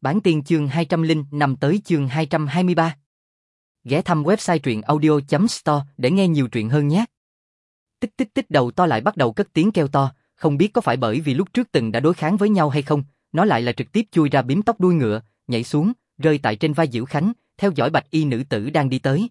Bản tiên chương 205 tới chương 223. Ghé thăm website truyện audio.store để nghe nhiều truyện hơn nhé. Tích tích tích, đầu to lại bắt đầu cất tiếng kêu to, không biết có phải bởi vì lúc trước từng đã đối kháng với nhau hay không, nó lại là trực tiếp chui ra bím tóc đuôi ngựa, nhảy xuống, rơi tại trên vai Diễu Khánh, theo dõi bạch y nữ tử đang đi tới.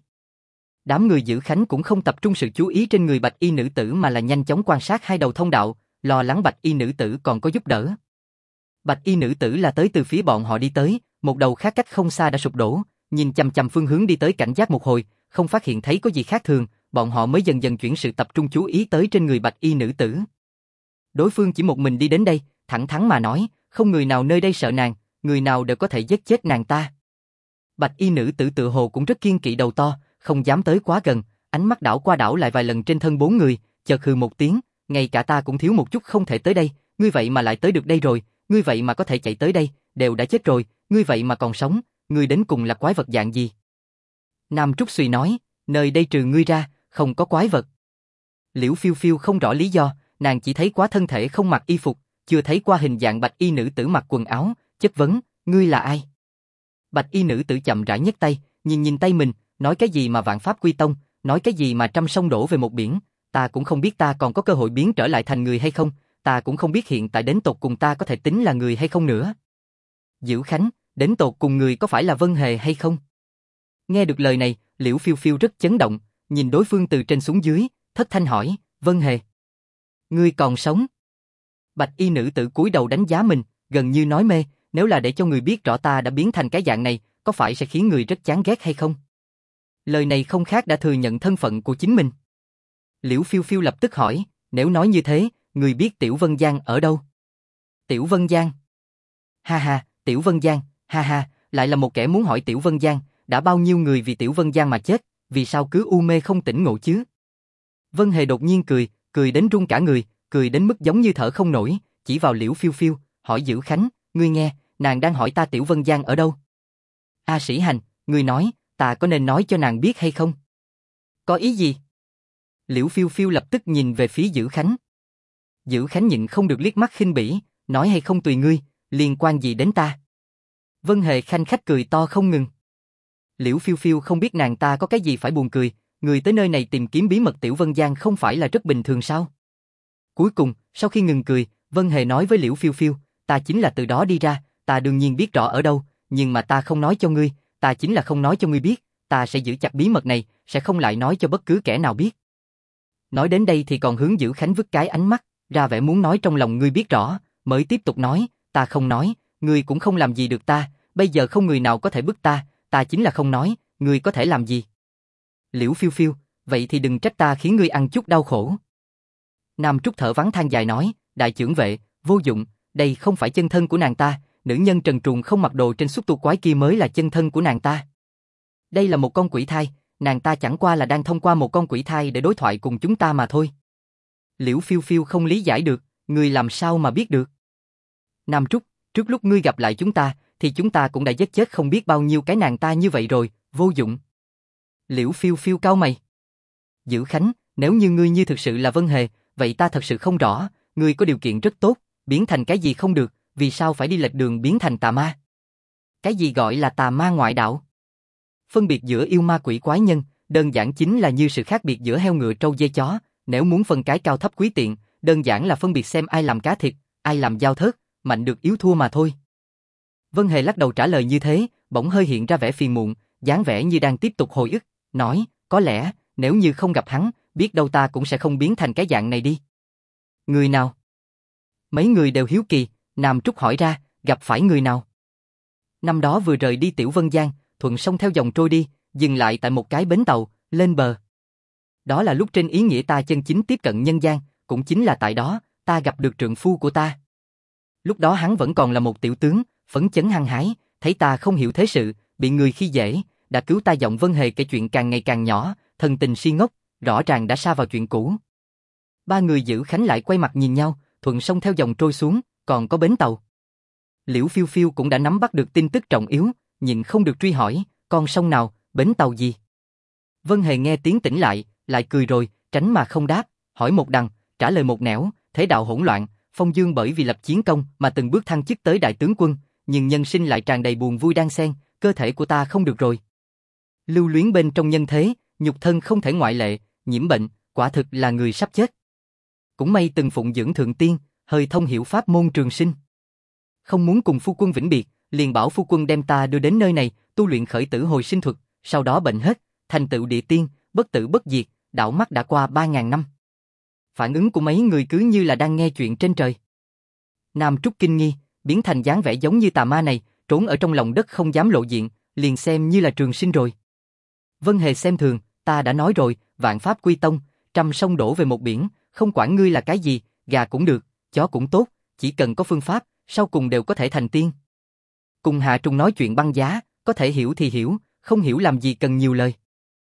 Đám người Diễu Khánh cũng không tập trung sự chú ý trên người bạch y nữ tử mà là nhanh chóng quan sát hai đầu thông đạo, lo lắng bạch y nữ tử còn có giúp đỡ. Bạch y nữ tử là tới từ phía bọn họ đi tới, một đầu khác cách không xa đã sụp đổ, nhìn chằm chằm phương hướng đi tới cảnh giác một hồi, không phát hiện thấy có gì khác thường, bọn họ mới dần dần chuyển sự tập trung chú ý tới trên người bạch y nữ tử. Đối phương chỉ một mình đi đến đây, thẳng thắn mà nói, không người nào nơi đây sợ nàng, người nào đều có thể giết chết nàng ta. Bạch y nữ tử tự hồ cũng rất kiêng kỵ đầu to, không dám tới quá gần, ánh mắt đảo qua đảo lại vài lần trên thân bốn người, chợt hừ một tiếng, ngay cả ta cũng thiếu một chút không thể tới đây, ngươi vậy mà lại tới được đây rồi, ngươi vậy mà có thể chạy tới đây, đều đã chết rồi, ngươi vậy mà còn sống, ngươi đến cùng là quái vật dạng gì? Nam Trúc Xùy nói, nơi đây trừ ngươi ra, không có quái vật. Liễu Phiêu Phiêu không rõ lý do, nàng chỉ thấy quá thân thể không mặc y phục, chưa thấy qua hình dạng bạch y nữ tử mặc quần áo, chất vấn, ngươi là ai? Bạch y nữ tử chậm rãi nhấc tay, nhìn tay mình, nói cái gì mà vạn pháp quy tông, nói cái gì mà trăm sông đổ về một biển, ta cũng không biết ta còn có cơ hội biến trở lại thành người hay không, ta cũng không biết hiện tại đến tột cùng ta có thể tính là người hay không nữa. Diễu Khánh, đến tột cùng người có phải là Vân Hề hay không? Nghe được lời này, Liễu Phiêu Phiêu rất chấn động, nhìn đối phương từ trên xuống dưới, thất thanh hỏi, Vân Hề, ngươi còn sống? Bạch y nữ tử cúi đầu đánh giá mình, gần như nói mê, nếu là để cho người biết rõ ta đã biến thành cái dạng này, có phải sẽ khiến người rất chán ghét hay không? Lời này không khác đã thừa nhận thân phận của chính mình. Liễu Phiêu Phiêu lập tức hỏi, nếu nói như thế, người biết Tiểu Vân Giang ở đâu? Tiểu Vân Giang? Ha ha, Tiểu Vân Giang, ha ha, lại là một kẻ muốn hỏi Tiểu Vân Giang, đã bao nhiêu người vì Tiểu Vân Giang mà chết, vì sao cứ u mê không tỉnh ngộ chứ? Vân Hề đột nhiên cười đến run cả người, cười đến mức giống như thở không nổi, chỉ vào Liễu Phiêu Phiêu, hỏi Diễu Khánh, ngươi nghe, nàng đang hỏi ta Tiểu Vân Giang ở đâu? A Sĩ Hành, ngươi nói, ta có nên nói cho nàng biết hay không? Có ý gì? Liễu Phiêu Phiêu lập tức nhìn về phía Diễu Khánh. Diễu Khánh nhịn không được liếc mắt khinh bỉ, nói hay không tùy ngươi, liên quan gì đến ta? Vân Hề khanh khách cười to không ngừng. Liễu Phiêu Phiêu không biết nàng ta có cái gì phải buồn cười, người tới nơi này tìm kiếm bí mật Tiểu Vân Giang không phải là rất bình thường sao? Cuối cùng, sau khi ngừng cười, Vân Hề nói với Liễu Phiêu Phiêu, ta chính là từ đó đi ra, ta đương nhiên biết rõ ở đâu, nhưng mà ta không nói cho ngươi, ta chính là không nói cho ngươi biết, ta sẽ giữ chặt bí mật này, sẽ không lại nói cho bất cứ kẻ nào biết. Nói đến đây thì còn hướng Diễu Khánh vứt cái ánh mắt, ra vẻ muốn nói trong lòng ngươi biết rõ, mới tiếp tục nói, ta không nói, ngươi cũng không làm gì được ta, bây giờ không người nào có thể bức ta, ta chính là không nói, ngươi có thể làm gì? Liễu Phiêu Phiêu, vậy thì đừng trách ta khiến ngươi ăn chút đau khổ. Nam Trúc thở vắng than dài nói, đại trưởng vệ, vô dụng, đây không phải chân thân của nàng ta, nữ nhân trần truồng không mặc đồ trên xúc tu quái kia mới là chân thân của nàng ta. Đây là một con quỷ thai, nàng ta chẳng qua là đang thông qua một con quỷ thai để đối thoại cùng chúng ta mà thôi. Liễu Phiêu Phiêu không lý giải được, ngươi làm sao mà biết được? Nam Trúc, trước lúc ngươi gặp lại chúng ta, thì chúng ta cũng đã giết chết không biết bao nhiêu cái nàng ta như vậy rồi, vô dụng. Liễu Phiêu Phiêu cau mày. Diễu Khánh, nếu như ngươi như thực sự là Vân Hề, vậy ta thật sự không rõ, ngươi có điều kiện rất tốt, biến thành cái gì không được, vì sao phải đi lệch đường biến thành tà ma? Cái gì gọi là tà ma ngoại đạo? Phân biệt giữa yêu ma quỷ quái nhân, đơn giản chính là như sự khác biệt giữa heo ngựa trâu dê chó, nếu muốn phân cái cao thấp quý tiện, đơn giản là phân biệt xem ai làm cá thịt, ai làm dao thớt, mạnh được yếu thua mà thôi. Vân Hề lắc đầu trả lời như thế, bỗng hơi hiện ra vẻ phiền muộn, dáng vẻ như đang tiếp tục hồi ức, nói, có lẽ, nếu như không gặp hắn, biết đâu ta cũng sẽ không biến thành cái dạng này đi. Người nào? Mấy người đều hiếu kỳ, Nam Trúc hỏi ra, gặp phải người nào? Năm đó vừa rời đi Tiểu Vân Giang, thuận sông theo dòng trôi đi, dừng lại tại một cái bến tàu, lên bờ. Đó là lúc trên ý nghĩa ta chân chính tiếp cận nhân gian, cũng chính là tại đó, ta gặp được trượng phu của ta. Lúc đó hắn vẫn còn là một tiểu tướng, phấn chấn hăng hái, thấy ta không hiểu thế sự, bị người khi dễ, đã cứu ta. Giọng Vân Hề kể chuyện càng ngày càng nhỏ, thần tình si ngốc, rõ ràng đã sa vào chuyện cũ. Ba người Diễu Khánh lại quay mặt nhìn nhau, thuận sông theo dòng trôi xuống, còn có bến tàu. Liễu Phiêu Phiêu cũng đã nắm bắt được tin tức trọng yếu, nhìn không được truy hỏi, con sông nào, bến tàu gì. Vân Hề nghe tiếng tỉnh lại cười rồi, tránh mà không đáp, hỏi một đằng, trả lời một nẻo, thế đạo hỗn loạn, Phong Dương bởi vì lập chiến công mà từng bước thăng chức tới đại tướng quân, nhưng nhân sinh lại tràn đầy buồn vui đan xen, cơ thể của ta không được rồi. Lưu luyến bên trong nhân thế, nhục thân không thể ngoại lệ, nhiễm bệnh, quả thực là người sắp chết. Cũng may từng phụng dưỡng thượng tiên, hơi thông hiểu pháp môn trường sinh. Không muốn cùng phu quân vĩnh biệt, liền bảo phu quân đem ta đưa đến nơi này, tu luyện khởi tử hồi sinh thuật, sau đó bệnh hết, thành tựu địa tiên, bất tử bất diệt, đảo mắt đã qua 3.000 năm. Phản ứng của mấy người cứ như là đang nghe chuyện trên trời. Nam Trúc kinh nghi, biến thành dáng vẻ giống như tà ma này, trốn ở trong lòng đất không dám lộ diện, liền xem như là trường sinh rồi. Vân Hề xem thường, ta đã nói rồi, vạn pháp quy tông, trăm sông đổ về một biển, không quản ngươi là cái gì, gà cũng được, chó cũng tốt, chỉ cần có phương pháp, sau cùng đều có thể thành tiên. Cùng Hạ Trùng nói chuyện băng giá, có thể hiểu thì hiểu, không hiểu làm gì cần nhiều lời.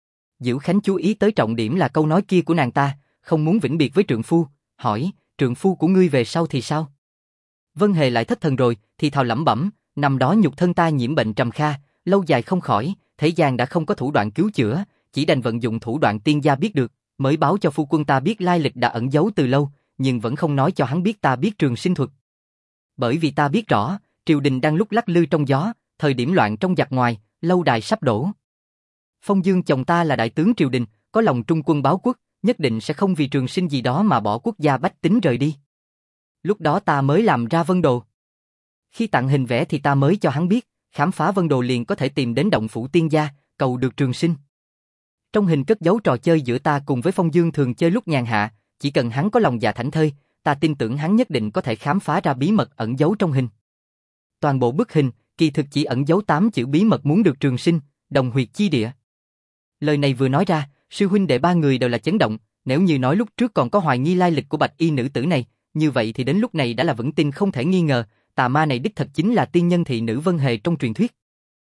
Dữ Khánh chú ý tới trọng điểm là câu nói kia của nàng ta, không muốn vĩnh biệt với trượng phu, hỏi, trượng phu của ngươi về sau thì sao? Vân Hề lại thất thần rồi, thì thào lẩm bẩm, năm đó nhục thân ta nhiễm bệnh trầm kha, lâu dài không khỏi, thế gian đã không có thủ đoạn cứu chữa, chỉ đành vận dụng thủ đoạn tiên gia biết được, mới báo cho phu quân ta biết lai lịch đã ẩn giấu từ lâu, nhưng vẫn không nói cho hắn biết ta biết trường sinh thuật. Bởi vì ta biết rõ, triều đình đang lúc lắc lư trong gió, thời điểm loạn trong giặc ngoài, lâu đài sắp đổ. Phong Dương chồng ta là đại tướng triều đình, có lòng trung quân báo quốc, nhất định sẽ không vì trường sinh gì đó mà bỏ quốc gia bách tính rời đi. Lúc đó ta mới làm ra vân đồ. Khi tặng hình vẽ thì ta mới cho hắn biết, khám phá vân đồ liền có thể tìm đến động phủ tiên gia, cầu được trường sinh. Trong hình cất giấu trò chơi giữa ta cùng với Phong Dương thường chơi lúc nhàn hạ, chỉ cần hắn có lòng dạ thảnh thơi, ta tin tưởng hắn nhất định có thể khám phá ra bí mật ẩn giấu trong hình. Toàn bộ bức hình, kỳ thực chỉ ẩn giấu 8 chữ bí mật muốn được trường sinh, đồng huyệt chi địa. Lời này vừa nói ra, sư huynh đệ ba người đều là chấn động, nếu như nói lúc trước còn có hoài nghi lai lịch của bạch y nữ tử này, như vậy thì đến lúc này đã là vững tin không thể nghi ngờ, tà ma này đích thật chính là tiên nhân thị nữ Vân Hề trong truyền thuyết.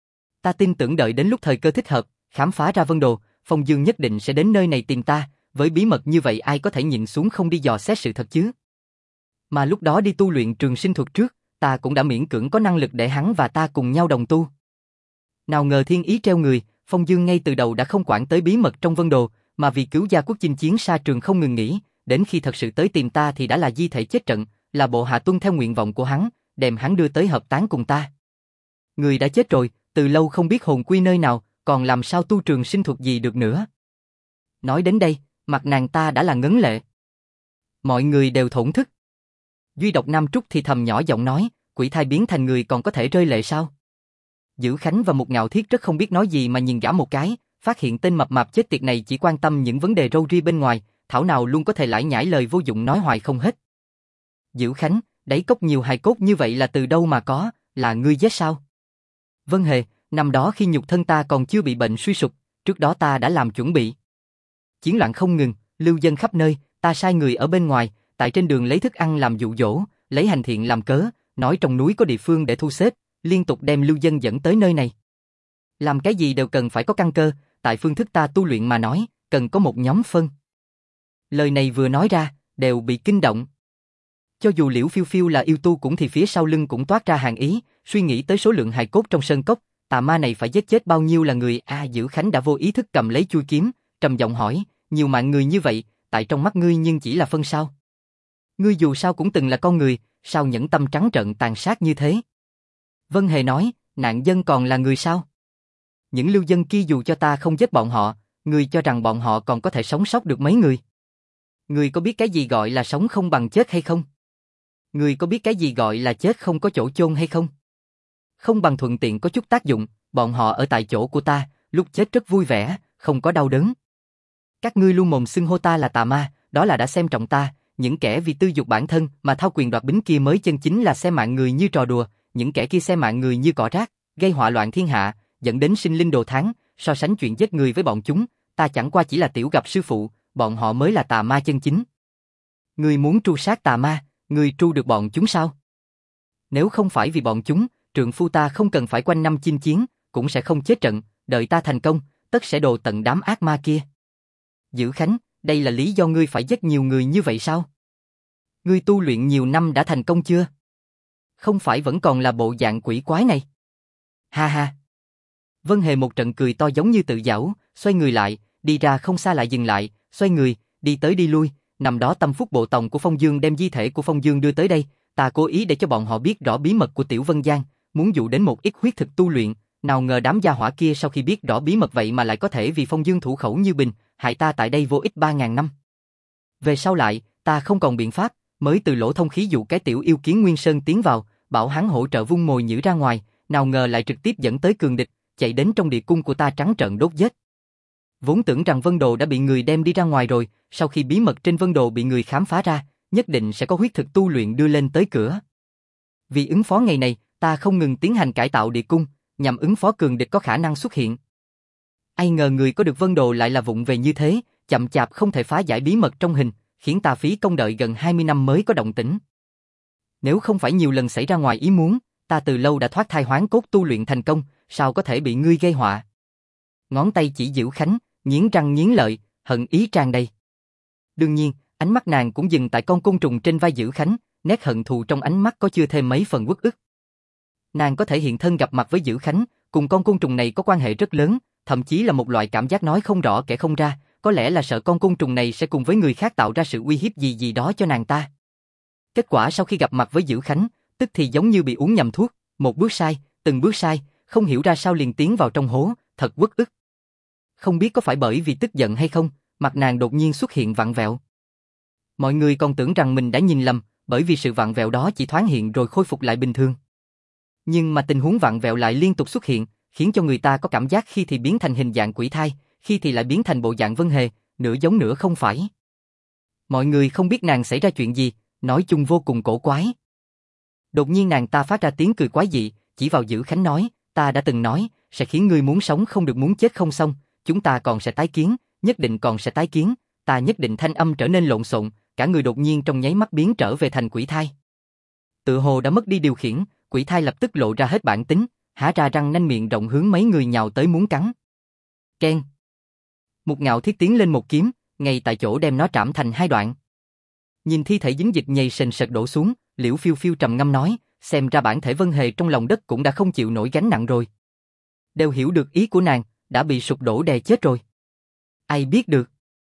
Ta tin tưởng đợi đến lúc thời cơ thích hợp, khám phá ra vân đồ, Phong Dương nhất định sẽ đến nơi này tìm ta, với bí mật như vậy ai có thể nhịn xuống không đi dò xét sự thật chứ. Mà lúc đó đi tu luyện trường sinh thuật trước, ta cũng đã miễn cưỡng có năng lực để hắn và ta cùng nhau đồng tu. Nào ngờ thiên ý treo người, Phong Dương ngay từ đầu đã không quản tới bí mật trong vân đồ, mà vì cứu gia quốc chinh chiến xa trường không ngừng nghỉ, đến khi thật sự tới tìm ta thì đã là di thể chết trận, là bộ hạ tuân theo nguyện vọng của hắn, đem hắn đưa tới hợp táng cùng ta. Người đã chết rồi, từ lâu không biết hồn quy nơi nào, còn làm sao tu trường sinh thuật gì được nữa. Nói đến đây, mặt nàng ta đã là ngấn lệ. Mọi người đều thổn thức. Duy độc Nam Trúc thì thầm nhỏ giọng nói, quỷ thai biến thành người còn có thể rơi lệ sao? Dữ Khánh và Mục Ngạo Thiết rất không biết nói gì mà nhìn gã một cái, phát hiện tên mập mạp chết tiệt này chỉ quan tâm những vấn đề râu ria bên ngoài, thảo nào luôn có thể lải nhải lời vô dụng nói hoài không hết. Dữ Khánh, đáy cốc nhiều hài cốt như vậy là từ đâu mà có, là ngươi giết sao? Vân Hề, năm đó khi nhục thân ta còn chưa bị bệnh suy sụp, trước đó ta đã làm chuẩn bị. Chiến loạn không ngừng, lưu dân khắp nơi, ta sai người ở bên ngoài, tại trên đường lấy thức ăn làm dụ dỗ, lấy hành thiện làm cớ, nói trong núi có địa phương để thu xếp, liên tục đem lưu dân dẫn tới nơi này. Làm cái gì đều cần phải có căn cơ, tại phương thức ta tu luyện mà nói, cần có một nhóm phân. Lời này vừa nói ra, đều bị kinh động. Cho dù Liễu Phiêu Phiêu là yêu tu cũng thì phía sau lưng cũng toát ra hàng ý, suy nghĩ tới số lượng hài cốt trong sơn cốc, tà ma này phải giết chết bao nhiêu là người. Dữ Khánh đã vô ý thức cầm lấy chuôi kiếm, trầm giọng hỏi, nhiều mạng người như vậy, tại trong mắt ngươi nhưng chỉ là phân sao? Ngươi dù sao cũng từng là con người, sao nhẫn tâm trắng trợn tàn sát như thế? Vân Hề nói, nạn dân còn là người sao? Những lưu dân kia dù cho ta không giết bọn họ, ngươi cho rằng bọn họ còn có thể sống sót được mấy người? Ngươi có biết cái gì gọi là sống không bằng chết hay không? Ngươi có biết cái gì gọi là chết không có chỗ chôn hay không? Không bằng thuận tiện có chút tác dụng, bọn họ ở tại chỗ của ta, lúc chết rất vui vẻ, không có đau đớn. Các ngươi luôn mồm xưng hô ta là tà ma, đó là đã xem trọng ta, những kẻ vì tư dục bản thân mà thao quyền đoạt bính kia mới chân chính là xem mạng người như trò đùa, những kẻ kia xem mạng người như cỏ rác, gây họa loạn thiên hạ, dẫn đến sinh linh đồ thán, so sánh chuyện giết người với bọn chúng, ta chẳng qua chỉ là tiểu gặp sư phụ, bọn họ mới là tà ma chân chính. Ngươi muốn tru sát tà ma, ngươi tru được bọn chúng sao? Nếu không phải vì bọn chúng, trượng phu ta không cần phải quanh năm chinh chiến, cũng sẽ không chết trận, đợi ta thành công, tất sẽ đồ tận đám ác ma kia. Dữ Khánh, đây là lý do ngươi phải giết nhiều người như vậy sao? Ngươi tu luyện nhiều năm đã thành công chưa? Không phải vẫn còn là bộ dạng quỷ quái này? Ha ha. Vân Hề một trận cười to giống như tự giảo, xoay người lại, đi ra không xa lại dừng lại, xoay người, đi tới đi lui, nằm đó tâm phúc bộ tòng của Phong Dương đem di thể của Phong Dương đưa tới đây, ta cố ý để cho bọn họ biết rõ bí mật của Tiểu Vân Giang, muốn dụ đến một ít huyết thực tu luyện, nào ngờ đám gia hỏa kia sau khi biết rõ bí mật vậy mà lại có thể vì Phong Dương thủ khẩu như bình, hại ta tại đây vô ích 3.000 năm. Về sau lại, ta không còn biện pháp, mới từ lỗ thông khí dụ cái tiểu yêu kiến Nguyên Sơn tiến vào, bảo hắn hỗ trợ vung mồi nhử ra ngoài, nào ngờ lại trực tiếp dẫn tới cường địch, chạy đến trong địa cung của ta trắng trợn đốt giết. Vốn tưởng rằng Vân Đồ đã bị người đem đi ra ngoài rồi, sau khi bí mật trên Vân Đồ bị người khám phá ra, nhất định sẽ có huyết thực tu luyện đưa lên tới cửa. Vì ứng phó ngày này, ta không ngừng tiến hành cải tạo địa cung, nhằm ứng phó cường địch có khả năng xuất hiện. Ai ngờ người có được Vân Đồ lại là vụng về như thế, chậm chạp không thể phá giải bí mật trong hình, khiến ta phí công đợi gần 20 năm mới có động tĩnh. Nếu không phải nhiều lần xảy ra ngoài ý muốn, ta từ lâu đã thoát thai hoán cốt tu luyện thành công, sao có thể bị ngươi gây họa. Ngón tay chỉ Dữ Khánh, nghiến răng nghiến lợi, hận ý tràn đầy. Đương nhiên, ánh mắt nàng cũng dừng tại con côn trùng trên vai Dữ Khánh, nét hận thù trong ánh mắt có chưa thêm mấy phần uất ức. Nàng có thể hiện thân gặp mặt với Dữ Khánh, cùng con côn trùng này có quan hệ rất lớn, thậm chí là một loại cảm giác nói không rõ kể không ra, có lẽ là sợ con côn trùng này sẽ cùng với người khác tạo ra sự uy hiếp gì gì đó cho nàng ta. Kết quả sau khi gặp mặt với Dữ Khánh, tức thì giống như bị uống nhầm thuốc, một bước sai, từng bước sai, không hiểu ra sao liền tiến vào trong hố, thật uất ức. Không biết có phải bởi vì tức giận hay không, mặt nàng đột nhiên xuất hiện vặn vẹo. Mọi người còn tưởng rằng mình đã nhìn lầm, bởi vì sự vặn vẹo đó chỉ thoáng hiện rồi khôi phục lại bình thường. Nhưng mà tình huống vặn vẹo lại liên tục xuất hiện, khiến cho người ta có cảm giác khi thì biến thành hình dạng quỷ thai, khi thì lại biến thành bộ dạng Vân Hề, nửa giống nửa không phải. Mọi người không biết nàng xảy ra chuyện gì, nói chung vô cùng cổ quái. Đột nhiên nàng ta phát ra tiếng cười quái dị, chỉ vào Dữ Khánh nói, ta đã từng nói, sẽ khiến ngươi muốn sống không được muốn chết không xong, chúng ta còn sẽ tái kiến, nhất định còn sẽ tái kiến, ta nhất định. Thanh âm trở nên lộn xộn, cả người đột nhiên trong nháy mắt biến trở về thành quỷ thai. Tự hồ đã mất đi điều khiển, quỷ thai lập tức lộ ra hết bản tính, há ra răng nanh miệng rộng hướng mấy người nhào tới muốn cắn. Keng. Một Ngạo Thiết tiến lên một kiếm, ngay tại chỗ đem nó trảm thành hai đoạn. Nhìn thi thể dính dịch nhầy sền sệt đổ xuống, Liễu Phiêu Phiêu trầm ngâm nói, xem ra bản thể Vân Hề trong lòng đất cũng đã không chịu nổi gánh nặng rồi. Đều hiểu được ý của nàng, đã bị sụp đổ đè chết rồi. Ai biết được.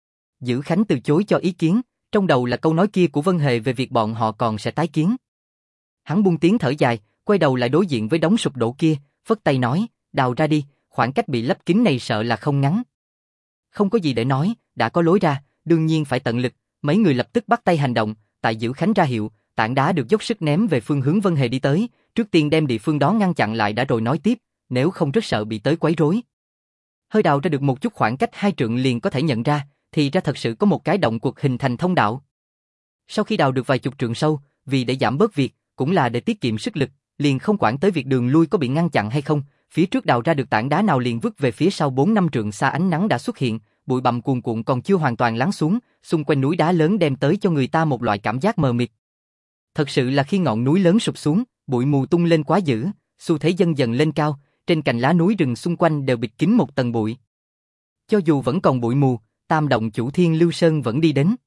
Dữ Khánh từ chối cho ý kiến, trong đầu là câu nói kia của Vân Hề về việc bọn họ còn sẽ tái kiến. Hắn buông tiếng thở dài, quay đầu lại đối diện với đống sụp đổ kia, phất tay nói, đào ra đi, khoảng cách bị lấp kín này sợ là không ngắn. Không có gì để nói, đã có lối ra, đương nhiên phải tận lực, mấy người lập tức bắt tay hành động, tại Dữ Khánh ra hiệu, tảng đá được dốc sức ném về phương hướng Vân Hề đi tới, trước tiên đem địa phương đó ngăn chặn lại đã rồi nói tiếp, nếu không rất sợ bị tới quấy rối. Hơi đào ra được một chút khoảng cách 2 trượng liền có thể nhận ra, thì ra thật sự có một cái động quật hình thành thông đạo. Sau khi đào được vài chục trượng sâu, vì để giảm bớt việc, cũng là để tiết kiệm sức lực, liền không quản tới việc đường lui có bị ngăn chặn hay không, phía trước đào ra được tảng đá nào liền vứt về phía sau 4-5 trượng xa. Ánh nắng đã xuất hiện, bụi bặm cuồn cuộn còn chưa hoàn toàn lắng xuống, xung quanh núi đá lớn đem tới cho người ta một loại cảm giác mờ mịt. Thật sự là khi ngọn núi lớn sụp xuống, bụi mù tung lên quá dữ, xu thế dần dần lên cao, trên cành lá núi rừng xung quanh đều bịt kín một tầng bụi. Cho dù vẫn còn bụi mù, Tam động chủ Thiên Lưu Sơn vẫn đi đến.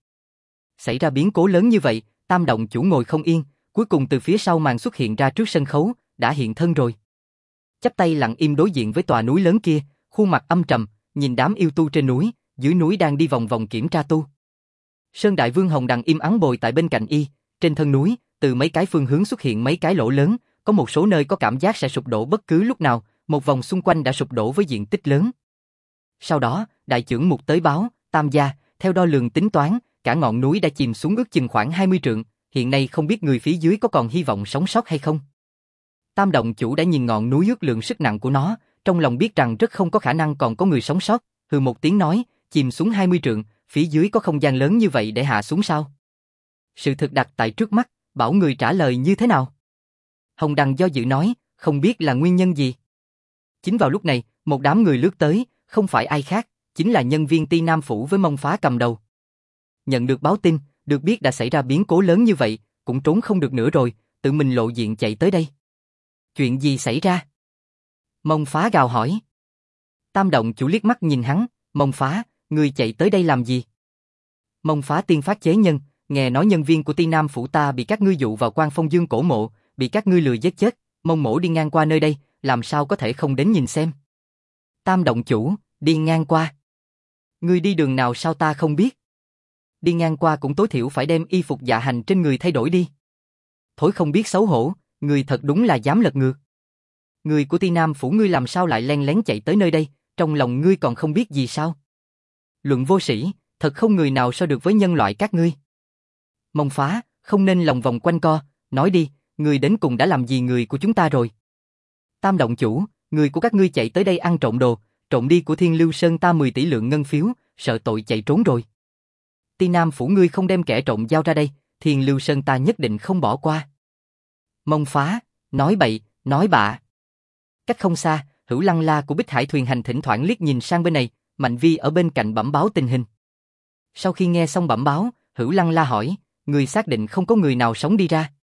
Xảy ra biến cố lớn như vậy, Tam động chủ ngồi không yên, cuối cùng từ phía sau màn xuất hiện ra trước sân khấu, đã hiện thân rồi. Chắp tay lặng im đối diện với tòa núi lớn kia, khuôn mặt âm trầm, nhìn đám yêu tu trên núi, dưới núi đang đi vòng vòng kiểm tra tu. Sơn Đại Vương Hồng Đằng im ắng bồi tại bên cạnh y, trên thân núi, từ mấy cái phương hướng xuất hiện mấy cái lỗ lớn, có một số nơi có cảm giác sẽ sụp đổ bất cứ lúc nào, một vòng xung quanh đã sụp đổ với diện tích lớn. Sau đó, đại trưởng Mục tới báo, Tam gia, theo đo lường tính toán, cả ngọn núi đã chìm xuống ước chừng khoảng 20 trượng, hiện nay không biết người phía dưới có còn hy vọng sống sót hay không. Tam động chủ đã nhìn ngọn núi ước lượng sức nặng của nó, trong lòng biết rằng rất không có khả năng còn có người sống sót, hừ một tiếng nói, chìm xuống 20 trượng, phía dưới có không gian lớn như vậy để hạ xuống sao? Sự thực đặt tại trước mắt, bảo người trả lời như thế nào? Hồng Đằng do dự nói, không biết là nguyên nhân gì. Chính vào lúc này, một đám người lướt tới, không phải ai khác, chính là nhân viên Ti Nam Phủ với Mông Phá cầm đầu. Nhận được báo tin, được biết đã xảy ra biến cố lớn như vậy, cũng trốn không được nữa rồi, tự mình lộ diện chạy tới đây. Chuyện gì xảy ra? Mông Phá gào hỏi. Tam động chủ liếc mắt nhìn hắn, Mông Phá, ngươi chạy tới đây làm gì? Mông Phá tiên phát chế nhân, nghe nói nhân viên của Ti Nam Phủ ta bị các ngươi dụ vào Quan Phong Dương cổ mộ, bị các ngươi lừa giết chết, Mông mỗ đi ngang qua nơi đây, làm sao có thể không đến nhìn xem? Tam động chủ, đi ngang qua. Ngươi đi đường nào sao ta không biết? Đi ngang qua cũng tối thiểu phải đem y phục dạ hành trên người thay đổi đi. Thối không biết xấu hổ, ngươi thật đúng là dám lật ngược. người của Ti Nam phủ ngươi làm sao lại len lén chạy tới nơi đây, trong lòng ngươi còn không biết gì sao? Luận vô sĩ, thật không người nào so được với nhân loại các ngươi. Mông Phá, không nên lòng vòng quanh co, nói đi, ngươi đến cùng đã làm gì người của chúng ta rồi? Tam động chủ, người của các ngươi chạy tới đây ăn trộm đồ, trộm đi của Thiên Lưu Sơn ta 10 tỷ lượng ngân phiếu, sợ tội chạy trốn rồi. Ti Nam phủ ngươi không đem kẻ trộm giao ra đây, Thiên Lưu Sơn ta nhất định không bỏ qua. Mông Phá, nói bậy, nói bạ. Cách không xa, Hữu Lăng La của Bích Hải Thuyền Hành thỉnh thoảng liếc nhìn sang bên này, Mạnh Vi ở bên cạnh bẩm báo tình hình. Sau khi nghe xong bẩm báo, Hữu Lăng La hỏi, người xác định không có người nào sống đi ra.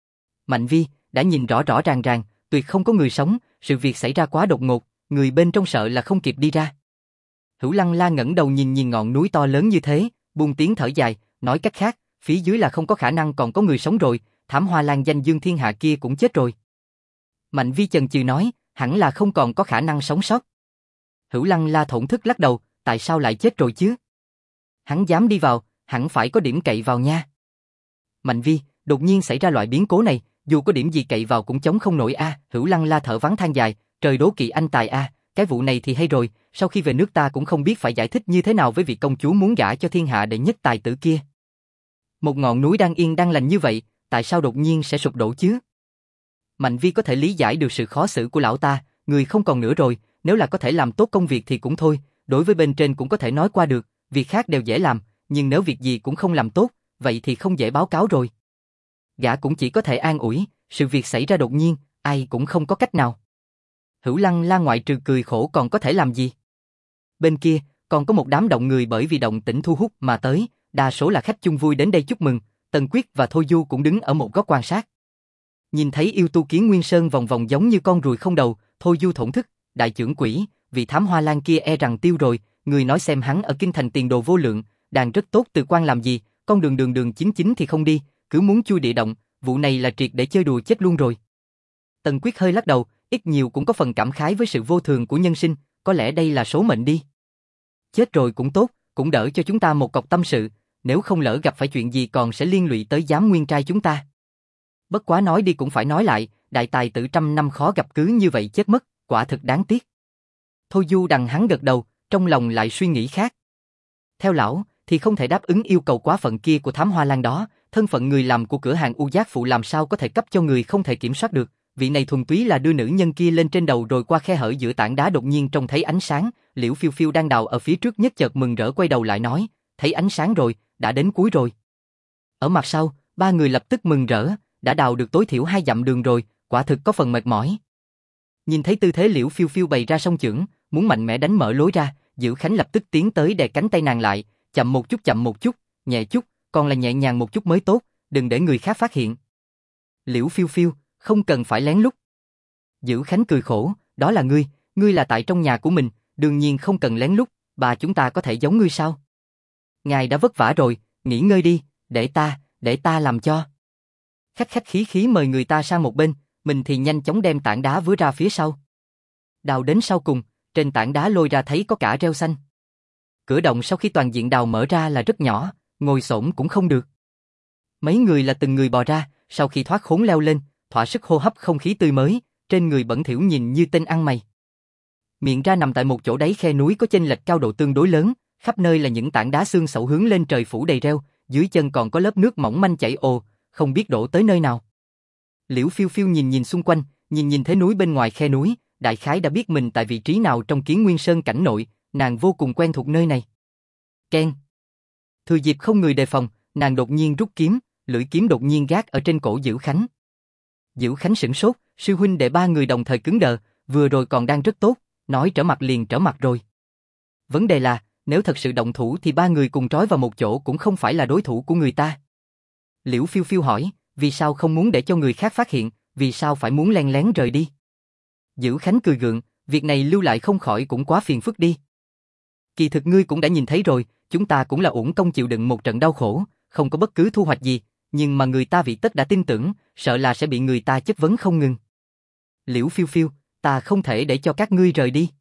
Mạnh Vi, đã nhìn rõ rõ ràng ràng, tuyệt không có người sống, sự việc xảy ra quá đột ngột, người bên trong sợ là không kịp đi ra. Hữu Lăng La ngẩng đầu nhìn nhìn ngọn núi to lớn như thế, buông tiếng thở dài, nói cách khác, phía dưới là không có khả năng còn có người sống rồi, Thám Hoa Lan danh dương thiên hạ kia cũng chết rồi. Mạnh Vi chần chừ nói, hẳn là không còn có khả năng sống sót. Hữu Lăng La thổn thức lắc đầu, tại sao lại chết rồi chứ? Hắn dám đi vào, hẳn phải có điểm cậy vào nha. Mạnh Vi, đột nhiên xảy ra loại biến cố này, dù có điểm gì cậy vào cũng chống không nổi a. Hữu Lăng La thở vắng than dài, trời đố kỵ anh tài a, cái vụ này thì hay rồi, sau khi về nước ta cũng không biết phải giải thích như thế nào với vị công chúa muốn gả cho thiên hạ đệ nhất tài tử kia. Một ngọn núi đang yên đang lành như vậy, tại sao đột nhiên sẽ sụp đổ chứ? Mạnh Vi có thể lý giải được sự khó xử của lão ta, người không còn nữa rồi, nếu là có thể làm tốt công việc thì cũng thôi, đối với bên trên cũng có thể nói qua được, việc khác đều dễ làm, nhưng nếu việc gì cũng không làm tốt, vậy thì không dễ báo cáo rồi. Gã cũng chỉ có thể an ủi, sự việc xảy ra đột nhiên, ai cũng không có cách nào. Hữu Lăng La ngoại trừ cười khổ còn có thể làm gì? Bên kia, còn có một đám động người bởi vì động tĩnh thu hút mà tới, đa số là khách chung vui đến đây chúc mừng, Tần Quyết và Thôi Du cũng đứng ở một góc quan sát. Nhìn thấy yêu tu Kiến Nguyên Sơn vòng vòng giống như con ruồi không đầu, Thôi Du thổn thức, đại trưởng quỷ, vị Thám Hoa Lan kia e rằng tiêu rồi, người nói xem hắn ở kinh thành tiền đồ vô lượng, đàn rất tốt từ quan làm gì, con đường chính chính thì không đi, cứ muốn chui địa động, vụ này là triệt để chơi đùa chết luôn rồi. Tần Quyết hơi lắc đầu, ít nhiều cũng có phần cảm khái với sự vô thường của nhân sinh, có lẽ đây là số mệnh đi. Chết rồi cũng tốt, cũng đỡ cho chúng ta một cọc tâm sự, nếu không lỡ gặp phải chuyện gì còn sẽ liên lụy tới giám nguyên trai chúng ta. Bất quá nói đi cũng phải nói lại, đại tài tử trăm năm khó gặp cứ như vậy chết mất, quả thực đáng tiếc. Thôi Du đằng hắn gật đầu, trong lòng lại suy nghĩ khác. Theo lão, thì không thể đáp ứng yêu cầu quá phận kia của Thám Hoa Lan đó, thân phận người làm của cửa hàng U Giác Phụ làm sao có thể cấp cho người không thể kiểm soát được, vị này thuần túy là đưa nữ nhân kia lên trên đầu rồi qua khe hở giữa tảng đá đột nhiên trông thấy ánh sáng, Liễu Phiêu Phiêu đang đào ở phía trước nhất chợt mừng rỡ quay đầu lại nói, thấy ánh sáng rồi, đã đến cuối rồi. Ở mặt sau, ba người lập tức mừng rỡ, đã đào được tối thiểu 2 dặm đường rồi, quả thực có phần mệt mỏi. Nhìn thấy tư thế Liễu Phiêu Phiêu bày ra song chưởng, muốn mạnh mẽ đánh mở lối ra, Dữ Khánh lập tức tiến tới đè cánh tay nàng lại, chậm một chút, nhẹ chút, còn là nhẹ nhàng một chút mới tốt, đừng để người khác phát hiện. Liễu Phiêu Phiêu, không cần phải lén lút. Dữ Khánh cười khổ, đó là ngươi là tại trong nhà của mình, đương nhiên không cần lén lút, bà chúng ta có thể giống ngươi sao? Ngài đã vất vả rồi, nghỉ ngơi đi, để ta làm cho. Khách khách khí khí mời người ta sang một bên, mình thì nhanh chóng đem tảng đá vứa ra phía sau. Đào đến sau cùng, trên tảng đá lôi ra thấy có cả rêu xanh. Cửa động sau khi toàn diện đào mở ra là rất nhỏ, ngồi xổm cũng không được. Mấy người là từng người bò ra, sau khi thoát khốn leo lên, thỏa sức hô hấp không khí tươi mới, trên người bẩn thỉu nhìn như tên ăn mày. Miệng ra nằm tại một chỗ đáy khe núi có chênh lệch cao độ tương đối lớn, khắp nơi là những tảng đá xương sẩu hướng lên trời phủ đầy rêu, dưới chân còn có lớp nước mỏng manh chảy ồ, không biết đổ tới nơi nào. Liễu Phiêu Phiêu nhìn xung quanh, nhìn thế núi bên ngoài khe núi, đại khái đã biết mình tại vị trí nào trong Kiến Nguyên Sơn cảnh nội, nàng vô cùng quen thuộc nơi này. Keng. Thừa dịp không người đề phòng, nàng đột nhiên rút kiếm, lưỡi kiếm đột nhiên gác ở trên cổ Dữ Khánh. Dữ Khánh sửng sốt, sư huynh đệ ba người đồng thời cứng đờ, vừa rồi còn đang rất tốt, nói trở mặt liền trở mặt rồi. Vấn đề là, nếu thật sự động thủ thì ba người cùng trói vào một chỗ cũng không phải là đối thủ của người ta. Liễu Phiêu Phiêu hỏi, vì sao không muốn để cho người khác phát hiện, vì sao phải muốn len lén rời đi? Dữ Khánh cười gượng, việc này lưu lại không khỏi cũng quá phiền phức đi. Kỳ thực ngươi cũng đã nhìn thấy rồi, chúng ta cũng là uổng công chịu đựng một trận đau khổ, không có bất cứ thu hoạch gì, nhưng mà người ta vị tất đã tin tưởng, sợ là sẽ bị người ta chất vấn không ngừng. Liễu Phiêu Phiêu, ta không thể để cho các ngươi rời đi.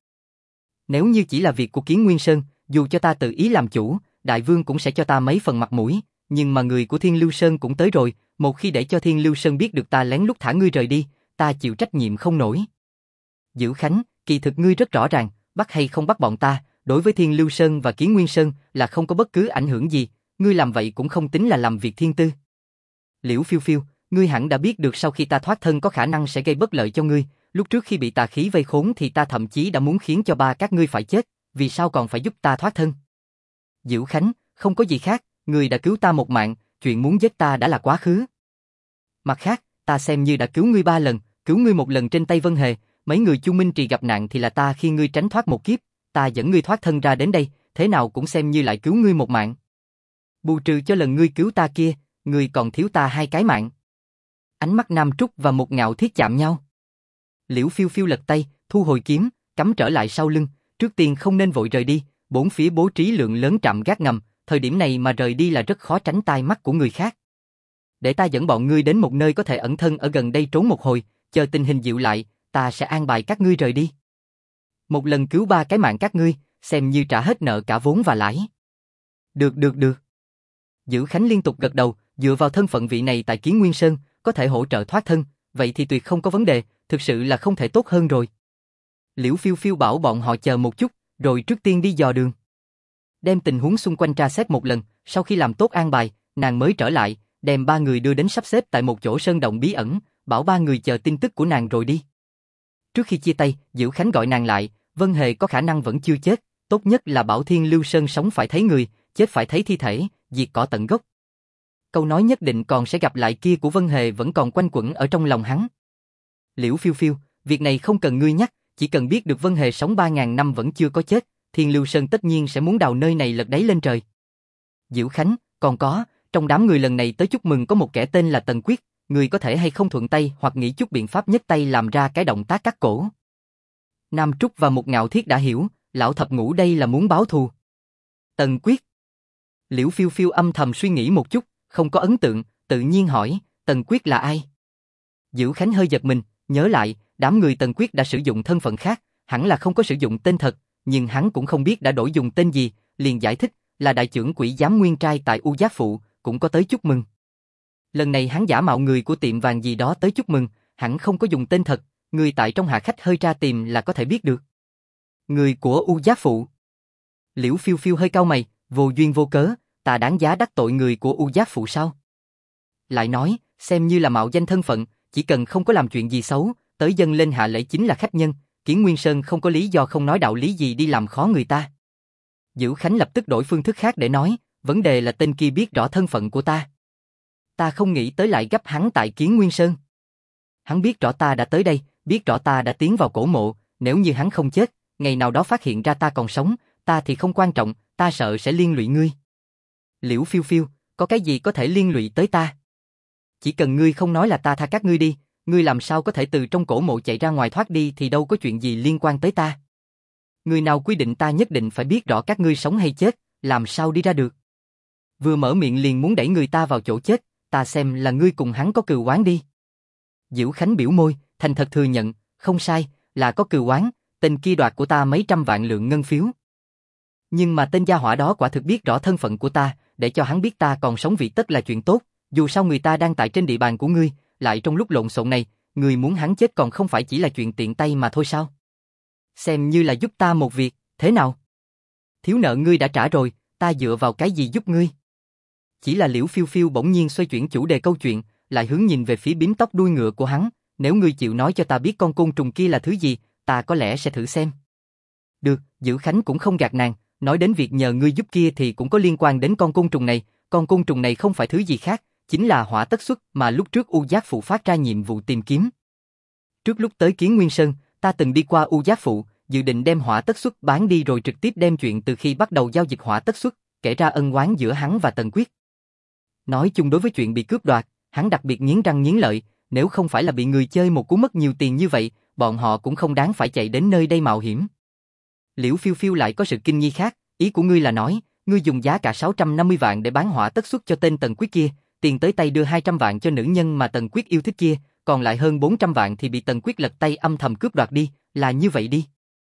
Nếu như chỉ là việc của Kiến Nguyên Sơn, dù cho ta tự ý làm chủ, đại vương cũng sẽ cho ta mấy phần mặt mũi, nhưng mà người của Thiên Lưu Sơn cũng tới rồi, một khi để cho Thiên Lưu Sơn biết được ta lén lút thả ngươi rời đi, ta chịu trách nhiệm không nổi. Dữ Khánh, kỳ thực ngươi rất rõ ràng, bắt hay không bắt bọn ta, đối với Thiên Lưu Sơn và Kiến Nguyên Sơn là không có bất cứ ảnh hưởng gì, ngươi làm vậy cũng không tính là làm việc thiên tư. Liễu Phiêu Phiêu, ngươi hẳn đã biết được sau khi ta thoát thân có khả năng sẽ gây bất lợi cho ngươi, lúc trước khi bị tà khí vây khốn thì ta thậm chí đã muốn khiến cho ba các ngươi phải chết, vì sao còn phải giúp ta thoát thân? Dữ Khánh, không có gì khác, ngươi đã cứu ta một mạng, chuyện muốn giết ta đã là quá khứ. Mặt khác, ta xem như đã cứu ngươi 3 lần, cứu ngươi một lần trên tay Vân Hề, mấy người Chu Minh Trì gặp nạn thì là ta khi ngươi tránh thoát một kiếp, ta dẫn ngươi thoát thân ra đến đây, thế nào cũng xem như lại cứu ngươi một mạng. Bù trừ cho lần ngươi cứu ta kia, ngươi còn thiếu ta 2 cái mạng. Ánh mắt Nam Trúc và Một Ngạo Thiết chạm nhau. Liễu Phiêu Phiêu lật tay, thu hồi kiếm, cắm trở lại sau lưng, trước tiên không nên vội rời đi, bốn phía bố trí lượng lớn trạm gác ngầm, thời điểm này mà rời đi là rất khó tránh tai mắt của người khác. Để ta dẫn bọn ngươi đến một nơi có thể ẩn thân ở gần đây trốn một hồi, chờ tình hình dịu lại, ta sẽ an bài các ngươi rời đi. Một lần cứu 3 cái mạng các ngươi, xem như trả hết nợ cả vốn và lãi. Được. Dữ Khánh liên tục gật đầu, dựa vào thân phận vị này tại Kiến Nguyên Sơn, có thể hỗ trợ thoát thân, vậy thì tuyệt không có vấn đề, thực sự là không thể tốt hơn rồi. Liễu Phiêu Phiêu bảo bọn họ chờ một chút, rồi trước tiên đi dò đường. Đem tình huống xung quanh tra xét một lần, sau khi làm tốt an bài, nàng mới trở lại, đem 3 người đưa đến sắp xếp tại một chỗ sơn động bí ẩn, bảo 3 người chờ tin tức của nàng rồi đi. Trước khi chia tay, Dữ Khánh gọi nàng lại, Vân Hề có khả năng vẫn chưa chết, tốt nhất là bảo Thiên Lưu Sơn sống phải thấy người, chết phải thấy thi thể, diệt cỏ tận gốc. Câu nói nhất định còn sẽ gặp lại kia của Vân Hề vẫn còn quanh quẩn ở trong lòng hắn. Liễu Phiêu Phiêu, việc này không cần ngươi nhắc, chỉ cần biết được Vân Hề sống 3.000 năm vẫn chưa có chết, Thiên Lưu Sơn tất nhiên sẽ muốn đào nơi này lật đáy lên trời. Dữ Khánh, còn có, trong đám người lần này tới chúc mừng có một kẻ tên là Tần Quyết, người có thể hay không thuận tay hoặc nghĩ chút biện pháp nhất tay làm ra cái động tác cắt cổ. Nam Trúc và Một Ngạo Thiết đã hiểu, lão thập ngũ đây là muốn báo thù. Tần Quyết. Liễu Phiêu Phiêu âm thầm suy nghĩ một chút, không có ấn tượng, tự nhiên hỏi, Tần Quyết là ai? Dữ Khánh hơi giật mình, nhớ lại, đám người Tần Quyết đã sử dụng thân phận khác, hẳn là không có sử dụng tên thật, nhưng hắn cũng không biết đã đổi dùng tên gì, liền giải thích, là đại trưởng quỷ giám nguyên trai tại U Giác Phụ, cũng có tới chúc mừng. Lần này hắn giả mạo người của tiệm vàng gì đó tới chúc mừng, hẳn không có dùng tên thật, người tại trong hạ khách hơi tra tìm là có thể biết được. Người của U Giác Phụ. Liễu Phiêu Phiêu hơi cau mày, vô duyên vô cớ, ta đáng giá đắc tội người của U Giác Phụ sao? Lại nói, xem như là mạo danh thân phận, chỉ cần không có làm chuyện gì xấu, tới dâng lên hạ lễ chính là khách nhân, Kiến Nguyên Sơn không có lý do không nói đạo lý gì đi làm khó người ta. Dữ Khánh lập tức đổi phương thức khác để nói, vấn đề là tên kia biết rõ thân phận của ta. Ta không nghĩ tới lại gấp hắn tại Kiến Nguyên Sơn. Hắn biết rõ ta đã tới đây, biết rõ ta đã tiến vào cổ mộ, nếu như hắn không chết, ngày nào đó phát hiện ra ta còn sống, ta thì không quan trọng, ta sợ sẽ liên lụy ngươi. Liễu Phiêu Phiêu, có cái gì có thể liên lụy tới ta? Chỉ cần ngươi không nói là ta tha các ngươi đi, ngươi làm sao có thể từ trong cổ mộ chạy ra ngoài thoát đi thì đâu có chuyện gì liên quan tới ta. Người nào quy định ta nhất định phải biết rõ các ngươi sống hay chết, làm sao đi ra được. Vừa mở miệng liền muốn đẩy người ta vào chỗ chết, ta xem là ngươi cùng hắn có cừu oán đi. Dữ Khánh biểu môi, thành thật thừa nhận, không sai, là có cừu oán, tên kia đoạt của ta mấy trăm vạn lượng ngân phiếu. Nhưng mà tên gia hỏa đó quả thực biết rõ thân phận của ta, để cho hắn biết ta còn sống vị tất là chuyện tốt, dù sao người ta đang tại trên địa bàn của ngươi, lại trong lúc lộn xộn này, ngươi muốn hắn chết còn không phải chỉ là chuyện tiện tay mà thôi sao? Xem như là giúp ta một việc, thế nào? Thiếu nợ ngươi đã trả rồi, ta dựa vào cái gì giúp ngươi? Chỉ là Liễu Phiêu Phiêu bỗng nhiên xoay chuyển chủ đề câu chuyện, lại hướng nhìn về phía bím tóc đuôi ngựa của hắn, nếu ngươi chịu nói cho ta biết con côn trùng kia là thứ gì, ta có lẽ sẽ thử xem. Được, Dữ Khánh cũng không gạt nàng, nói đến việc nhờ ngươi giúp kia thì cũng có liên quan đến con côn trùng này, con côn trùng này không phải thứ gì khác, chính là hỏa tất xuất mà lúc trước U Giác Phụ phát ra nhiệm vụ tìm kiếm. Trước lúc tới Kiến Nguyên Sơn, ta từng đi qua U Giác Phụ, dự định đem hỏa tất xuất bán đi rồi trực tiếp đem chuyện từ khi bắt đầu giao dịch hỏa tất xuất, kể ra ân oán giữa hắn và Tần Quyết. Nói chung đối với chuyện bị cướp đoạt, hắn đặc biệt nghiến răng nghiến lợi, nếu không phải là bị người chơi một cú mất nhiều tiền như vậy, bọn họ cũng không đáng phải chạy đến nơi đây mạo hiểm. Liễu Phiêu Phiêu lại có sự kinh nghi khác, ý của ngươi là nói, ngươi dùng giá cả 650 vạn để bán hỏa tất xuất cho tên Tần Quyết kia, tiền tới tay đưa 200 vạn cho nữ nhân mà Tần Quyết yêu thích kia, còn lại hơn 400 vạn thì bị Tần Quyết lật tay âm thầm cướp đoạt đi, là như vậy đi.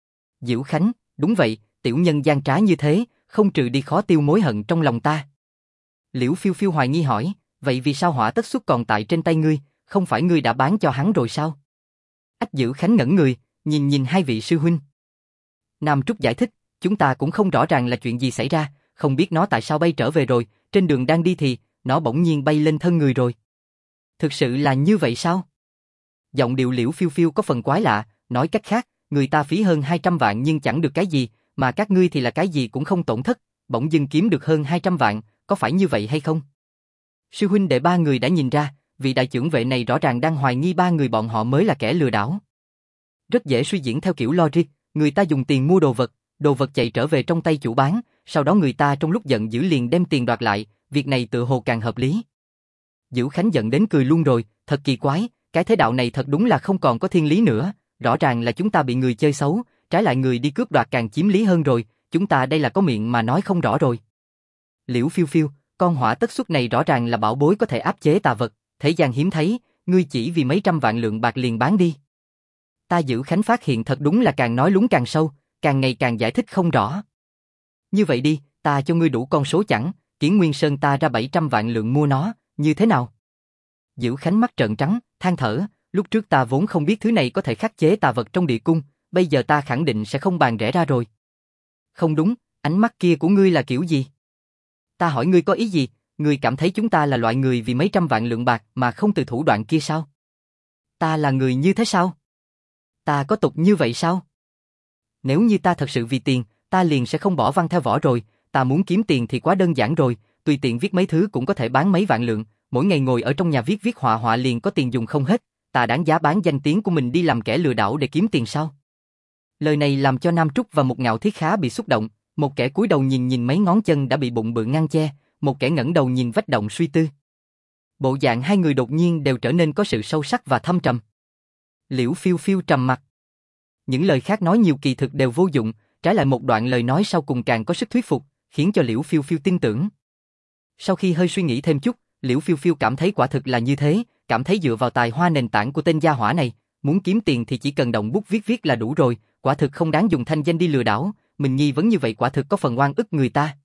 Dữ Khánh, đúng vậy, tiểu nhân gian trá như thế, không trừ đi khó tiêu mối hận trong lòng ta. Liễu Phiêu Phiêu hoài nghi hỏi, vậy vì sao hỏa tất xuất còn tại trên tay ngươi, không phải ngươi đã bán cho hắn rồi sao? Ách Dữ Khánh ngẩn người, nhìn hai vị sư huynh. Nam Trúc giải thích, chúng ta cũng không rõ ràng là chuyện gì xảy ra, không biết nó tại sao bay trở về rồi, trên đường đang đi thì, nó bỗng nhiên bay lên thân người rồi. Thực sự là như vậy sao? Giọng điệu Liễu Phiêu Phiêu có phần quái lạ, nói cách khác, người ta phí hơn 200 vạn nhưng chẳng được cái gì, mà các ngươi thì là cái gì cũng không tổn thất, bỗng dưng kiếm được hơn 200 vạn, có phải như vậy hay không? Sư huynh đệ ba người đã nhìn ra, vị đại trưởng vệ này rõ ràng đang hoài nghi ba người bọn họ mới là kẻ lừa đảo. Rất dễ suy diễn theo kiểu logic, người ta dùng tiền mua đồ vật chạy trở về trong tay chủ bán, sau đó người ta trong lúc giận dữ liền đem tiền đoạt lại, việc này tự hồ càng hợp lý. Dữ Khánh giận đến cười luôn rồi, thật kỳ quái, cái thế đạo này thật đúng là không còn có thiên lý nữa, rõ ràng là chúng ta bị người chơi xấu, trái lại người đi cướp đoạt càng chiếm lý hơn rồi, chúng ta đây là có miệng mà nói không rõ rồi. Liễu Phiêu Phiêu, con hỏa tất xuất này rõ ràng là bảo bối có thể áp chế tà vật, thế gian hiếm thấy, ngươi chỉ vì mấy trăm vạn lượng bạc liền bán đi. Ta Dữ Khánh phát hiện thật đúng là càng nói lúng càng sâu, càng ngày càng giải thích không rõ. Như vậy đi, ta cho ngươi đủ con số chẳng, Kiến Nguyên Sơn ta ra 700 vạn lượng mua nó, như thế nào? Dữ Khánh mắt trợn trắng, than thở, lúc trước ta vốn không biết thứ này có thể khắc chế tà vật trong địa cung, bây giờ ta khẳng định sẽ không bàn rẻ ra rồi. Không đúng, ánh mắt kia của ngươi là kiểu gì? Ta hỏi ngươi có ý gì, ngươi cảm thấy chúng ta là loại người vì mấy trăm vạn lượng bạc mà không từ thủ đoạn kia sao? Ta là người như thế sao? Ta có tục như vậy sao? Nếu như ta thật sự vì tiền, ta liền sẽ không bỏ văn theo vỏ rồi, ta muốn kiếm tiền thì quá đơn giản rồi, tùy tiện viết mấy thứ cũng có thể bán mấy vạn lượng, mỗi ngày ngồi ở trong nhà viết họa họa liền có tiền dùng không hết, ta đáng giá bán danh tiếng của mình đi làm kẻ lừa đảo để kiếm tiền sao? Lời này làm cho Nam Trúc và một Ngạo Thiết khá bị xúc động, một kẻ cúi đầu nhìn mấy ngón chân đã bị bụng bự ngăn che, một kẻ ngẩng đầu nhìn vách động suy tư. Bộ dạng hai người đột nhiên đều trở nên có sự sâu sắc và thâm trầm. Liễu Phiêu Phiêu trầm mặt. Những lời khác nói nhiều kỳ thực đều vô dụng, trái lại một đoạn lời nói sau cùng càng có sức thuyết phục, khiến cho Liễu Phiêu Phiêu tin tưởng. Sau khi hơi suy nghĩ thêm chút, Liễu Phiêu Phiêu cảm thấy quả thực là như thế, cảm thấy dựa vào tài hoa nền tảng của tên gia hỏa này, muốn kiếm tiền thì chỉ cần động bút viết là đủ rồi, quả thực không đáng dùng thanh danh đi lừa đảo, mình nghi vấn như vậy quả thực có phần oan ức người ta.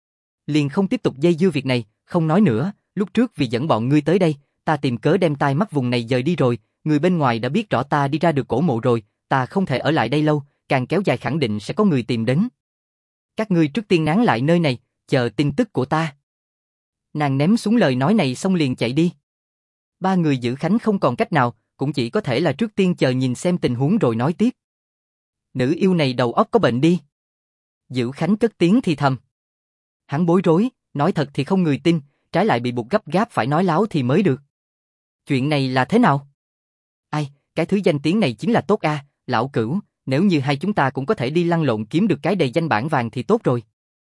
Liền không tiếp tục dây dưa việc này, không nói nữa, lúc trước vì dẫn bọn ngươi tới đây, ta tìm cớ đem tai mắt vùng này dời đi rồi, người bên ngoài đã biết rõ ta đi ra được cổ mộ rồi, ta không thể ở lại đây lâu, càng kéo dài khẳng định sẽ có người tìm đến. Các ngươi trước tiên nán lại nơi này, chờ tin tức của ta. Nàng ném xuống lời nói này xong liền chạy đi. Ba người Dữ Khánh không còn cách nào, cũng chỉ có thể là trước tiên chờ nhìn xem tình huống rồi nói tiếp. Nữ yêu này đầu óc có bệnh đi. Dữ Khánh cất tiếng thì thầm. Hắn bối rối, nói thật thì không người tin, trái lại bị buộc gấp gáp phải nói láo thì mới được. Chuyện này là thế nào? Ai, cái thứ danh tiếng này chính là tốt a, lão Cửu, nếu như hai chúng ta cũng có thể đi lăn lộn kiếm được cái đầy danh bản vàng thì tốt rồi.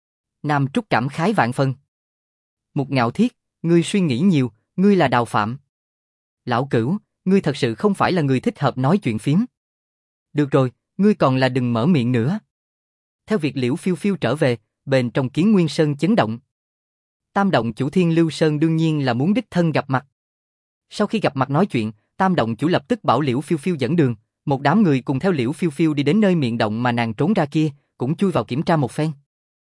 Nam Trúc cảm khái vạn phần. Một Ngạo Thiết, ngươi suy nghĩ nhiều, ngươi là Đào Phạm. Lão Cửu, ngươi thật sự không phải là người thích hợp nói chuyện phiếm. Được rồi, ngươi còn là đừng mở miệng nữa. Theo việc Liễu Phiêu Phiêu trở về, bên trong Kiến Nguyên Sơn chấn động. Tam động chủ Thiên Lưu Sơn đương nhiên là muốn đích thân gặp mặt. Sau khi gặp mặt nói chuyện, Tam động chủ lập tức bảo Liễu Phiêu Phiêu dẫn đường, một đám người cùng theo Liễu Phiêu Phiêu đi đến nơi miệng động mà nàng trốn ra kia, cũng chui vào kiểm tra một phen.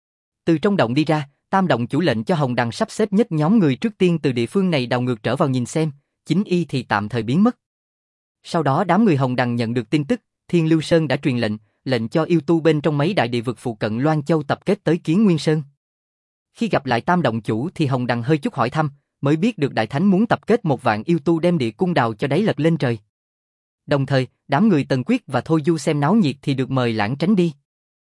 Từ trong động đi ra, Tam động chủ lệnh cho Hồng Đằng sắp xếp nhất nhóm người trước tiên từ địa phương này đào ngược trở vào nhìn xem, chính y thì tạm thời biến mất. Sau đó đám người Hồng Đằng nhận được tin tức, Thiên Lưu Sơn đã truyền lệnh cho yêu tu bên trong mấy đại địa vực phụ cận Loan Châu tập kết tới Kiến Nguyên Sơn. Khi gặp lại Tam động chủ thì Hồng Đằng hơi chút hỏi thăm, mới biết được đại thánh muốn tập kết 1 vạn yêu tu đem địa cung đào cho đáy lật lên trời. Đồng thời, đám người Tần Quyết và Thôi Du xem náo nhiệt thì được mời lãng tránh đi.